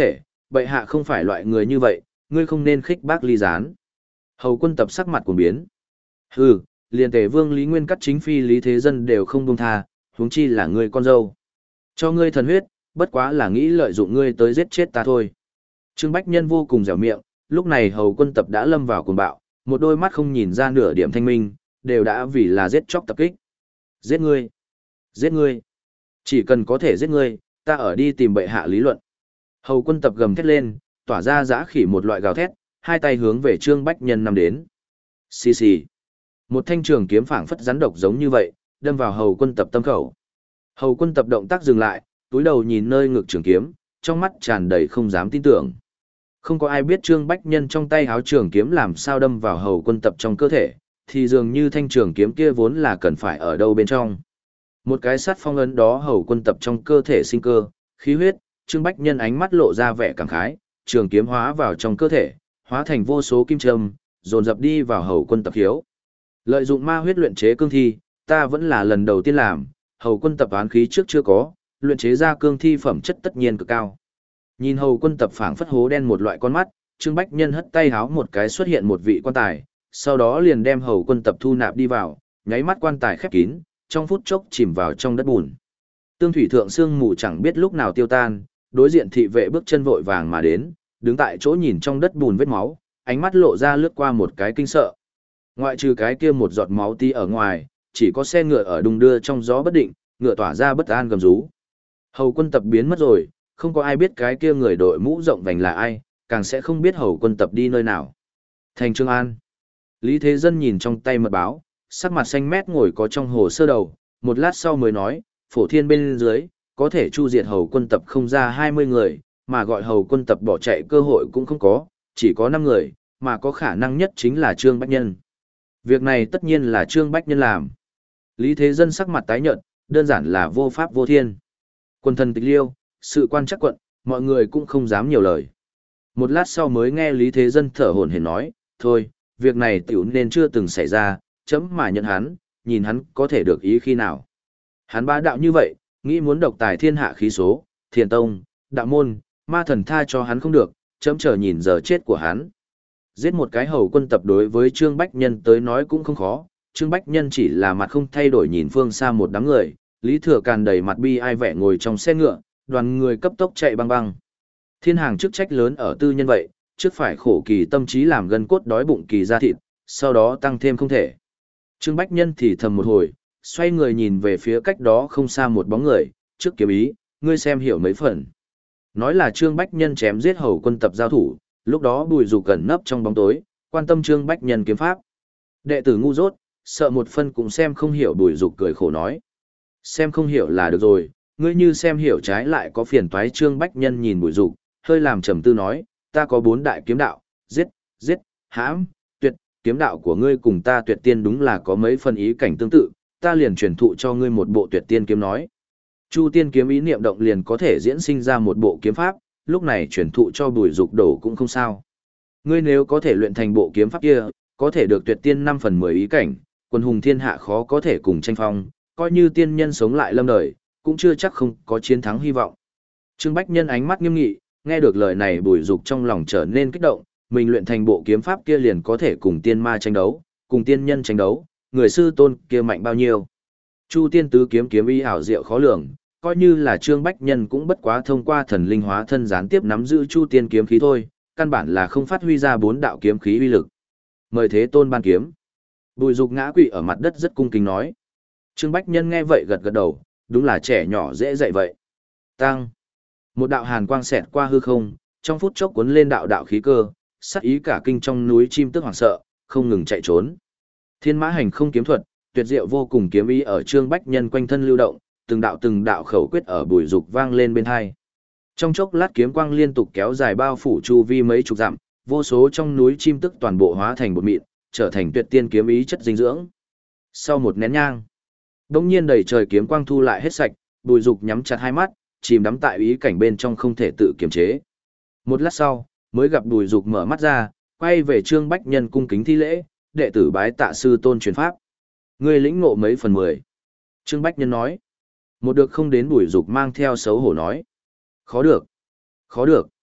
bệ hạ không phải loại người như vậy, ngươi không nên khích bác ly gián. Hầu quân tập sắc mặt cuồng biến. Hừ, liền tề vương Lý Nguyên cắt chính phi Lý Thế Dân đều không buông tha, huống chi là ngươi con dâu. Cho ngươi thần huyết, bất quá là nghĩ lợi dụng ngươi tới giết chết ta thôi. Trương Bách Nhân vô cùng dẻo miệng, lúc này hầu quân tập đã lâm vào cuồng bạo, một đôi mắt không nhìn ra nửa điểm thanh minh, đều đã vì là giết chóc tập kích. Giết ngươi! Giết ngươi! Chỉ cần có thể giết ngươi, ta ở đi tìm bệ hạ lý luận. Hầu quân tập gầm thét lên, tỏa ra dã khỉ một loại gào thét, hai tay hướng về Trương Bách Nhân nằm đến. Xì xì. Một thanh trường kiếm phảng phất rắn độc giống như vậy, đâm vào hầu quân tập tâm khẩu. Hầu quân tập động tác dừng lại, túi đầu nhìn nơi ngực trường kiếm, trong mắt tràn đầy không dám tin tưởng. Không có ai biết Trương Bách Nhân trong tay háo trường kiếm làm sao đâm vào hầu quân tập trong cơ thể, thì dường như thanh trường kiếm kia vốn là cần phải ở đâu bên trong. Một cái sát phong ấn đó hầu quân tập trong cơ thể sinh cơ, khí huyết, Trương Bách Nhân ánh mắt lộ ra vẻ cảm khái, trường kiếm hóa vào trong cơ thể, hóa thành vô số kim châm, dồn dập đi vào hầu quân tập hiếu. Lợi dụng ma huyết luyện chế cương thi, ta vẫn là lần đầu tiên làm, hầu quân tập án khí trước chưa có, luyện chế ra cương thi phẩm chất tất nhiên cực cao. Nhìn hầu quân tập phảng phất hố đen một loại con mắt, Trương Bách Nhân hất tay háo một cái xuất hiện một vị quan tài, sau đó liền đem hầu quân tập thu nạp đi vào, nháy mắt quan tài khép kín, trong phút chốc chìm vào trong đất bùn. Tương thủy thượng sương mù chẳng biết lúc nào tiêu tan, đối diện thị vệ bước chân vội vàng mà đến, đứng tại chỗ nhìn trong đất bùn vết máu, ánh mắt lộ ra lướt qua một cái kinh sợ. Ngoại trừ cái kia một giọt máu tí ở ngoài, chỉ có xe ngựa ở đung đưa trong gió bất định, ngựa tỏa ra bất an gầm rú. Hầu quân tập biến mất rồi, không có ai biết cái kia người đội mũ rộng vành là ai, càng sẽ không biết hầu quân tập đi nơi nào. Thành Trương An. Lý Thế Dân nhìn trong tay mật báo, sắc mặt xanh mét ngồi có trong hồ sơ đầu, một lát sau mới nói, phổ thiên bên dưới, có thể chu diệt hầu quân tập không ra hai mươi người, mà gọi hầu quân tập bỏ chạy cơ hội cũng không có, chỉ có năm người, mà có khả năng nhất chính là Trương Bách Nhân. Việc này tất nhiên là Trương Bách Nhân làm. Lý Thế Dân sắc mặt tái nhợt, đơn giản là vô pháp vô thiên. Quân thần tịch liêu, sự quan chắc quận, mọi người cũng không dám nhiều lời. Một lát sau mới nghe Lý Thế Dân thở hổn hển nói, thôi, việc này tiểu nên chưa từng xảy ra, chấm mà nhận hắn, nhìn hắn có thể được ý khi nào. Hắn bá đạo như vậy, nghĩ muốn độc tài thiên hạ khí số, thiền tông, đạo môn, ma thần tha cho hắn không được, chấm chờ nhìn giờ chết của hắn. Giết một cái hầu quân tập đối với Trương Bách Nhân tới nói cũng không khó, Trương Bách Nhân chỉ là mặt không thay đổi nhìn phương xa một đám người, Lý Thừa Càn đầy mặt bi ai vẻ ngồi trong xe ngựa, đoàn người cấp tốc chạy băng băng. Thiên hàng chức trách lớn ở tư nhân vậy, trước phải khổ kỳ tâm trí làm gân cốt đói bụng kỳ ra thịt, sau đó tăng thêm không thể. Trương Bách Nhân thì thầm một hồi, xoay người nhìn về phía cách đó không xa một bóng người, trước kiếm ý, ngươi xem hiểu mấy phần. Nói là Trương Bách Nhân chém giết hầu quân tập giao thủ, lúc đó Bùi Dục gần nấp trong bóng tối, quan tâm Trương Bách Nhân kiếm pháp. Đệ tử ngu dốt, sợ một phân cũng xem không hiểu. Bùi Dục cười khổ nói. Xem không hiểu là được rồi, ngươi như xem hiểu trái lại có phiền toái. Trương Bách Nhân nhìn Bùi Dục, hơi làm trầm tư nói, ta có bốn đại kiếm đạo, giết, giết, hãm, tuyệt, kiếm đạo của ngươi cùng ta tuyệt tiên đúng là có mấy phần ý cảnh tương tự, ta liền truyền thụ cho ngươi một bộ tuyệt tiên kiếm nói. Chu tiên kiếm ý niệm động liền có thể diễn sinh ra một bộ kiếm pháp, lúc này truyền thụ cho Bùi Dục đổ cũng không sao. Ngươi nếu có thể luyện thành bộ kiếm pháp kia, có thể được tuyệt tiên năm phần mười ý cảnh, quân hùng thiên hạ khó có thể cùng tranh phong, coi như tiên nhân sống lại lâm đời, cũng chưa chắc không có chiến thắng hy vọng. Trương Bách Nhân ánh mắt nghiêm nghị, nghe được lời này Bùi Dục trong lòng trở nên kích động, mình luyện thành bộ kiếm pháp kia liền có thể cùng tiên ma tranh đấu, cùng tiên nhân tranh đấu, người sư tôn kia mạnh bao nhiêu. Chu tiên tứ kiếm kiếm ý ảo diệu khó lường, coi như là Trương Bách Nhân cũng bất quá thông qua thần linh hóa thân gián tiếp nắm giữ chu tiên kiếm khí thôi, căn bản là không phát huy ra bốn đạo kiếm khí uy lực. Mời Thế Tôn ban kiếm. Bùi Dục ngã quỵ ở mặt đất rất cung kính nói. Trương Bách Nhân nghe vậy gật gật đầu, đúng là trẻ nhỏ dễ dạy vậy. Tăng. Một đạo hàn quang xẹt qua hư không, trong phút chốc cuốn lên đạo đạo khí cơ, sát ý cả kinh trong núi chim tức hoảng sợ, không ngừng chạy trốn. Thiên mã hành không kiếm thuật, tuyệt diệu vô cùng kiếm ý ở Trương Bách Nhân quanh thân lưu động, từng đạo từng đạo khẩu quyết ở Bùi Dục vang lên bên tai. Trong chốc lát kiếm quang liên tục kéo dài bao phủ chu vi mấy chục dặm, vô số trong núi chim tức toàn bộ hóa thành bột mịn, trở thành tuyệt tiên kiếm ý chất dinh dưỡng. Sau một nén nhang, đống nhiên đầy trời kiếm quang thu lại hết sạch, Bùi Dục nhắm chặt hai mắt, chìm đắm tại ý cảnh bên trong không thể tự kiềm chế. Một lát sau, mới gặp Bùi Dục mở mắt ra, quay về Trương Bách Nhân cung kính thi lễ, đệ tử bái tạ sư tôn truyền pháp. Ngươi lĩnh ngộ mấy phần mười? Trương Bách Nhân nói. Một được không đến Bùi Dục mang theo xấu hổ nói. Khó được. Khó được.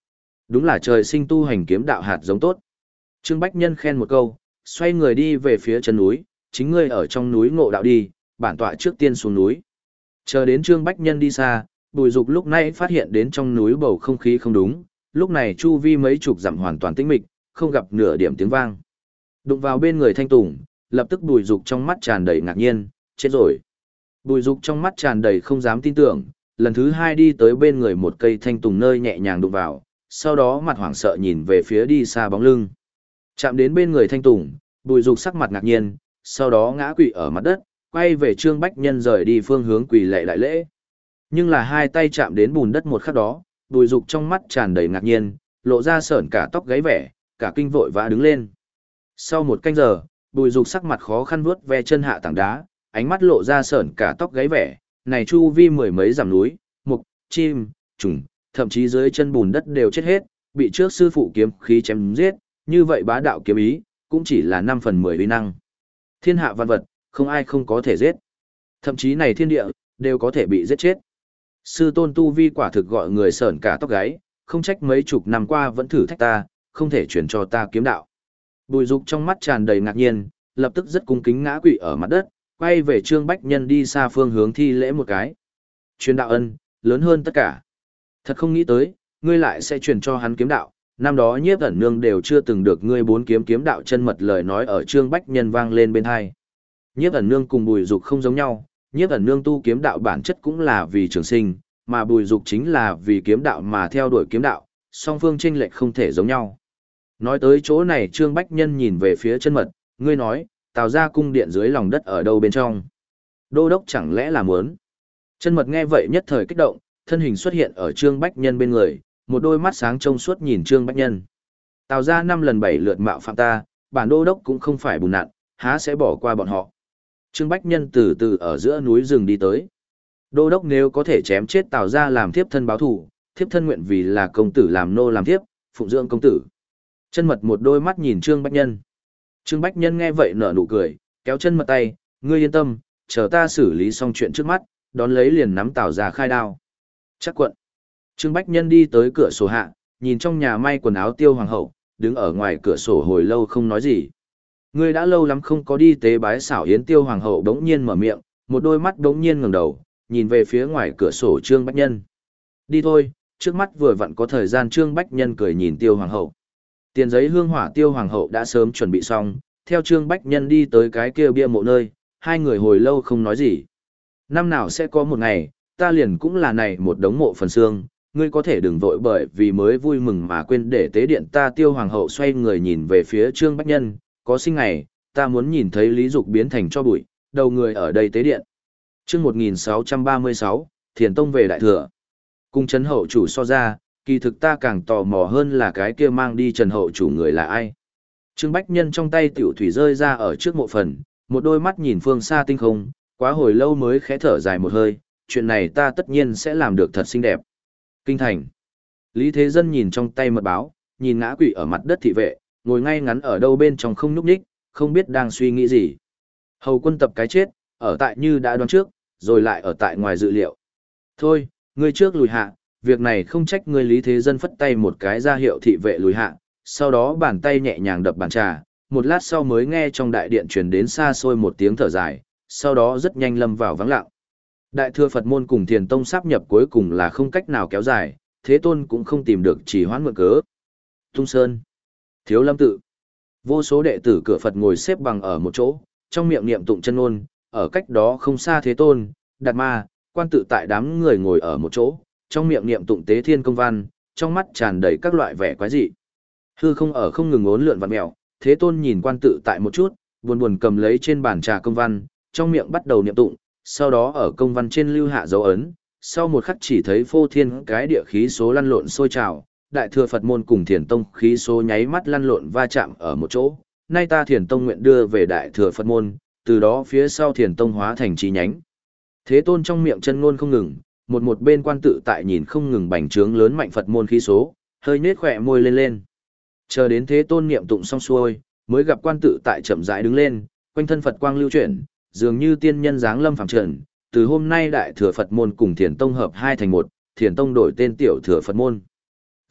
Đúng là trời sinh tu hành kiếm đạo hạt giống tốt. Trương Bách Nhân khen một câu, xoay người đi về phía chân núi, chính ngươi ở trong núi ngộ đạo đi, bản tọa trước tiên xuống núi. Chờ đến Trương Bách Nhân đi xa, Bùi Dục lúc này phát hiện đến trong núi bầu không khí không đúng, lúc này chu vi mấy chục dặm hoàn toàn tĩnh mịch, không gặp nửa điểm tiếng vang. Đụng vào bên người Thanh Tùng, lập tức Bùi Dục trong mắt tràn đầy ngạc nhiên, chết rồi. Bùi Dục trong mắt tràn đầy không dám tin tưởng, lần thứ hai đi tới bên người một cây thanh tùng nơi nhẹ nhàng đụng vào, sau đó mặt hoảng sợ nhìn về phía đi xa bóng lưng. Chạm đến bên người thanh tùng, Bùi Dục sắc mặt ngạc nhiên, sau đó ngã quỵ ở mặt đất, quay về Trương Bách Nhân rời đi phương hướng quỳ lạy đại lễ. Nhưng là hai tay chạm đến bùn đất một khắc đó, Bùi Dục trong mắt tràn đầy ngạc nhiên, lộ ra sởn cả tóc gáy vẻ, cả kinh vội vã đứng lên. Sau một canh giờ, Bùi Dục sắc mặt khó khăn vuốt ve chân hạ tảng đá, ánh mắt lộ ra sởn cả tóc gáy vẻ, này chu vi mười mấy dặm núi, mục, chim, trùng, thậm chí dưới chân bùn đất đều chết hết, bị trước sư phụ kiếm khí chém giết, như vậy bá đạo kiếm ý, cũng chỉ là năm phần mười uy năng. Thiên hạ văn vật, không ai không có thể giết. Thậm chí này thiên địa, đều có thể bị giết chết. Sư tôn tu vi quả thực gọi người sởn cả tóc gáy, không trách mấy chục năm qua vẫn thử thách ta, không thể chuyển cho ta kiếm đạo. Bùi Dục trong mắt tràn đầy ngạc nhiên, lập tức rất cung kính ngã quỵ ở mặt đất, quay về Trương Bách Nhân đi xa phương hướng thi lễ một cái. Truyền đạo ân, lớn hơn tất cả. Thật không nghĩ tới, ngươi lại sẽ truyền cho hắn kiếm đạo, năm đó Nhiếp ẩn nương đều chưa từng được ngươi bốn kiếm kiếm đạo chân mật lời nói ở Trương Bách Nhân vang lên bên hai. Nhiếp ẩn nương cùng Bùi Dục không giống nhau, Nhiếp ẩn nương tu kiếm đạo bản chất cũng là vì trường sinh, mà Bùi Dục chính là vì kiếm đạo mà theo đuổi kiếm đạo, song phương chênh lệch không thể giống nhau. Nói tới chỗ này Trương Bách Nhân nhìn về phía chân mật, ngươi nói, Tào gia cung điện dưới lòng đất ở đâu bên trong? Đô đốc chẳng lẽ là muốn? Chân mật nghe vậy nhất thời kích động, thân hình xuất hiện ở Trương Bách Nhân bên người, một đôi mắt sáng trông suốt nhìn Trương Bách Nhân. Tào gia năm lần bảy lượt mạo phạm ta, bản đô đốc cũng không phải bùn nặn, há sẽ bỏ qua bọn họ. Trương Bách Nhân từ từ ở giữa núi rừng đi tới. Đô đốc nếu có thể chém chết Tào gia làm thiếp thân báo thù, thiếp thân nguyện vì là công tử làm nô làm thiếp, phụng dưỡng công tử. Chân mật một đôi mắt nhìn Trương Bách Nhân. Trương Bách Nhân nghe vậy nở nụ cười, kéo chân mật tay, ngươi yên tâm, chờ ta xử lý xong chuyện trước mắt, đón lấy liền nắm Tào gia khai đao. Chắc quận. Trương Bách Nhân đi tới cửa sổ hạ, nhìn trong nhà may quần áo Tiêu Hoàng hậu, đứng ở ngoài cửa sổ hồi lâu không nói gì. Ngươi đã lâu lắm không có đi tế bái xảo yến. Tiêu Hoàng hậu đống nhiên mở miệng, một đôi mắt đống nhiên ngẩng đầu, nhìn về phía ngoài cửa sổ Trương Bách Nhân. Đi thôi, trước mắt vừa vặn có thời gian. Trương Bách Nhân cười nhìn Tiêu Hoàng hậu. Tiền giấy hương hỏa Tiêu Hoàng hậu đã sớm chuẩn bị xong, theo Trương Bách Nhân đi tới cái kia bia mộ nơi, hai người hồi lâu không nói gì. Năm nào sẽ có một ngày, ta liền cũng là này một đống mộ phần xương, ngươi có thể đừng vội bởi vì mới vui mừng mà quên để tế điện ta. Tiêu Hoàng hậu xoay người nhìn về phía Trương Bách Nhân, có sinh ngày, ta muốn nhìn thấy Lý Dục biến thành cho bụi, đầu người ở đây tế điện. Chương một nghìn sáu trăm ba mươi sáu, Thiền Tông về Đại Thừa. Cung Trấn hậu chủ so ra, kỳ thực ta càng tò mò hơn là cái kia mang đi Trần hậu chủ người là ai. Trương Bách Nhân trong tay tiểu thủy rơi ra ở trước mộ phần, một đôi mắt nhìn phương xa tinh không, quá hồi lâu mới khẽ thở dài một hơi, chuyện này ta tất nhiên sẽ làm được thật xinh đẹp. Kinh thành. Lý Thế Dân nhìn trong tay mật báo, nhìn ngã quỵ ở mặt đất thị vệ, ngồi ngay ngắn ở đâu bên trong không nhúc nhích, không biết đang suy nghĩ gì. Hầu quân tập cái chết, ở tại như đã đoán trước, rồi lại ở tại ngoài dự liệu. Thôi, ngươi trước lùi hạ, việc này không trách ngươi. Lý Thế Dân phất tay một cái ra hiệu thị vệ lùi hạ, sau đó bàn tay nhẹ nhàng đập bàn trà, một lát sau mới nghe trong đại điện truyền đến xa xôi một tiếng thở dài, sau đó rất nhanh lâm vào vắng lặng. Đại thừa Phật môn cùng Thiền Tông sáp nhập cuối cùng là không cách nào kéo dài, Thế Tôn cũng không tìm được chỉ hoãn mượn cớ. Tung Sơn, Thiếu Lâm tự, vô số đệ tử cửa Phật ngồi xếp bằng ở một chỗ, trong miệng niệm tụng chân ngôn, ở cách đó không xa Thế Tôn, Đạt Ma, Quan Tự tại đám người ngồi ở một chỗ, trong miệng niệm tụng tế thiên công văn, trong mắt tràn đầy các loại vẻ quái dị. Hư không ở không ngừng uốn lượn vặn mèo, Thế Tôn nhìn Quan Tự tại một chút, buồn buồn cầm lấy trên bàn trà công văn, trong miệng bắt đầu niệm tụng, sau đó ở công văn trên lưu hạ dấu ấn, sau một khắc chỉ thấy phô thiên cái địa khí số lăn lộn sôi trào, Đại thừa Phật môn cùng Thiền Tông khí số nháy mắt lăn lộn va chạm ở một chỗ. Nay ta Thiền Tông nguyện đưa về Đại thừa Phật môn, từ đó phía sau Thiền Tông hóa thành chi nhánh. Thế Tôn trong miệng chân ngôn không ngừng, một một bên Quan Tự tại nhìn không ngừng bành trướng lớn mạnh Phật môn khí số, hơi nhếch khỏe môi lên lên. Chờ đến Thế Tôn niệm tụng xong xuôi, mới gặp Quan Tự tại chậm rãi đứng lên, quanh thân Phật quang lưu chuyển, dường như tiên nhân giáng lâm phàm trần. Từ hôm nay Đại thừa Phật môn cùng Thiền Tông hợp hai thành một, Thiền Tông đổi tên Tiểu thừa Phật môn.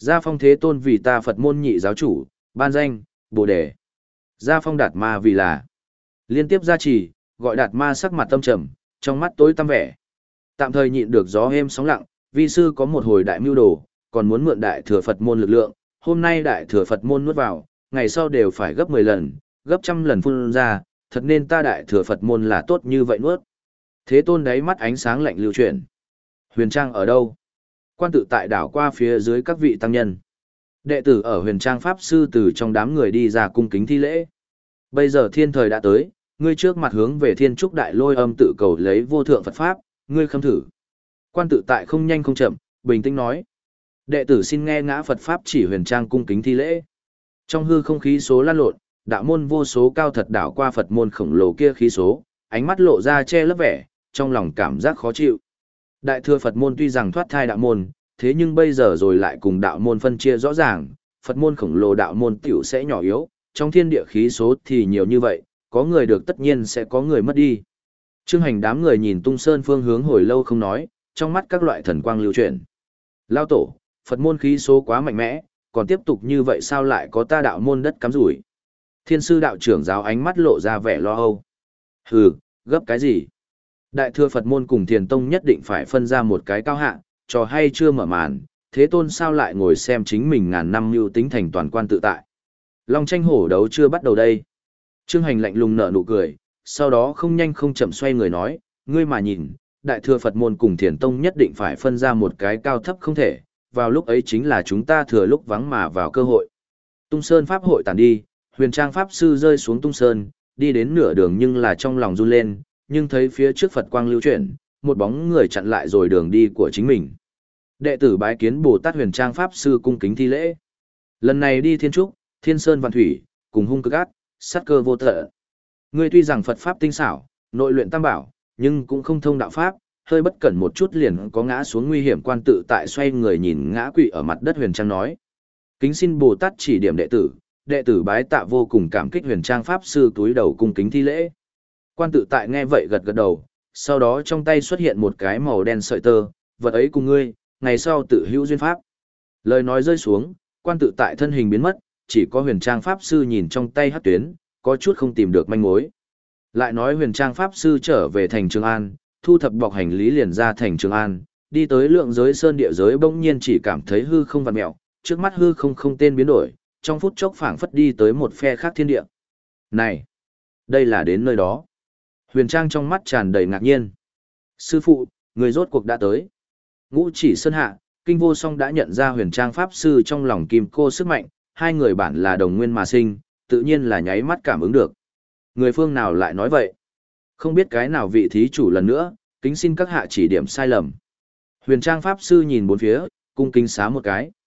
Gia phong thế tôn vì ta Phật môn nhị giáo chủ, ban danh, Bồ Đề. Gia phong Đạt Ma vì là. Liên tiếp gia trì, gọi Đạt Ma sắc mặt tâm trầm, trong mắt tối tăm vẻ. Tạm thời nhịn được gió êm sóng lặng, vi sư có một hồi đại mưu đồ, còn muốn mượn đại thừa Phật môn lực lượng, hôm nay đại thừa Phật môn nuốt vào, ngày sau đều phải gấp mười lần, gấp trăm lần phun ra, thật nên ta đại thừa Phật môn là tốt như vậy nuốt. Thế tôn đáy mắt ánh sáng lạnh lưu chuyển. Huyền Trang ở đâu? Quan tự tại đảo qua phía dưới các vị tăng nhân. Đệ tử ở Huyền Trang Pháp Sư từ trong đám người đi ra cung kính thi lễ. Bây giờ thiên thời đã tới, ngươi trước mặt hướng về thiên trúc đại lôi âm tự cầu lấy vô thượng Phật Pháp, ngươi khâm thử. Quan tự tại không nhanh không chậm, bình tĩnh nói. Đệ tử xin nghe ngã Phật Pháp chỉ Huyền Trang cung kính thi lễ. Trong hư không khí số lan lộn, đạo môn vô số cao thật đảo qua Phật môn khổng lồ kia khí số, ánh mắt lộ ra che lấp vẻ, trong lòng cảm giác khó chịu. Đại thừa Phật môn tuy rằng thoát thai đạo môn, thế nhưng bây giờ rồi lại cùng đạo môn phân chia rõ ràng, Phật môn khổng lồ đạo môn tiểu sẽ nhỏ yếu, trong thiên địa khí số thì nhiều như vậy, có người được tất nhiên sẽ có người mất đi. Trương Hành đám người nhìn Tung Sơn phương hướng hồi lâu không nói, trong mắt các loại thần quang lưu chuyển. Lao tổ, Phật môn khí số quá mạnh mẽ, còn tiếp tục như vậy sao lại có ta đạo môn đất cắm rủi. Thiên sư đạo trưởng giáo ánh mắt lộ ra vẻ lo âu. Hừ, gấp cái gì? Đại thừa Phật môn cùng Thiền Tông nhất định phải phân ra một cái cao hạ, trò hay chưa mở màn, thế tôn sao lại ngồi xem chính mình ngàn năm mưu tính thành toàn quan tự tại. Long tranh hổ đấu chưa bắt đầu đây. Trương Hành lạnh lùng nở nụ cười, sau đó không nhanh không chậm xoay người nói, ngươi mà nhìn, Đại thừa Phật môn cùng Thiền Tông nhất định phải phân ra một cái cao thấp không thể, vào lúc ấy chính là chúng ta thừa lúc vắng mà vào cơ hội. Tung Sơn Pháp hội tàn đi, Huyền Trang Pháp Sư rơi xuống Tung Sơn, đi đến nửa đường nhưng là trong lòng run lên, nhưng thấy phía trước Phật quang lưu chuyển, một bóng người chặn lại rồi đường đi của chính mình. Đệ tử bái kiến Bồ Tát Huyền Trang Pháp Sư cung kính thi lễ. Lần này đi Thiên Trúc, Thiên Sơn Vạn Thủy, cùng hung cực ác, sát cơ vô tận. Ngươi tuy rằng Phật Pháp tinh xảo, nội luyện tam bảo, nhưng cũng không thông đạo Pháp, hơi bất cẩn một chút liền có ngã xuống nguy hiểm. Quan tự tại xoay người nhìn ngã quỵ ở mặt đất Huyền Trang nói. Kính xin Bồ Tát chỉ điểm đệ tử, đệ tử bái tạ vô cùng cảm kích. Huyền Trang Pháp Sư túi đầu cung kính thi lễ. Quan tự tại nghe vậy gật gật đầu, sau đó trong tay xuất hiện một cái màu đen sợi tơ, vật ấy cùng ngươi, ngày sau tự hữu duyên pháp. Lời nói rơi xuống, quan tự tại thân hình biến mất, chỉ có Huyền Trang Pháp Sư nhìn trong tay hắc tuyến, có chút không tìm được manh mối. Lại nói Huyền Trang Pháp Sư trở về thành Trường An, thu thập bọc hành lý liền ra thành Trường An, đi tới lượng giới sơn địa giới bỗng nhiên chỉ cảm thấy hư không vặn mẹo, trước mắt hư không không tên biến đổi, trong phút chốc phảng phất đi tới một phe khác thiên địa. Này, đây là đến nơi đó. Huyền Trang trong mắt tràn đầy ngạc nhiên. Sư phụ, người rốt cuộc đã tới. Ngũ Chỉ Sơn hạ, Kinh Vô Song đã nhận ra Huyền Trang Pháp Sư trong lòng kim cô sức mạnh, hai người bản là đồng nguyên mà sinh, tự nhiên là nháy mắt cảm ứng được. Người phương nào lại nói vậy? Không biết cái nào vị thí chủ lần nữa, kính xin các hạ chỉ điểm sai lầm. Huyền Trang Pháp Sư nhìn bốn phía, cung kính xá một cái.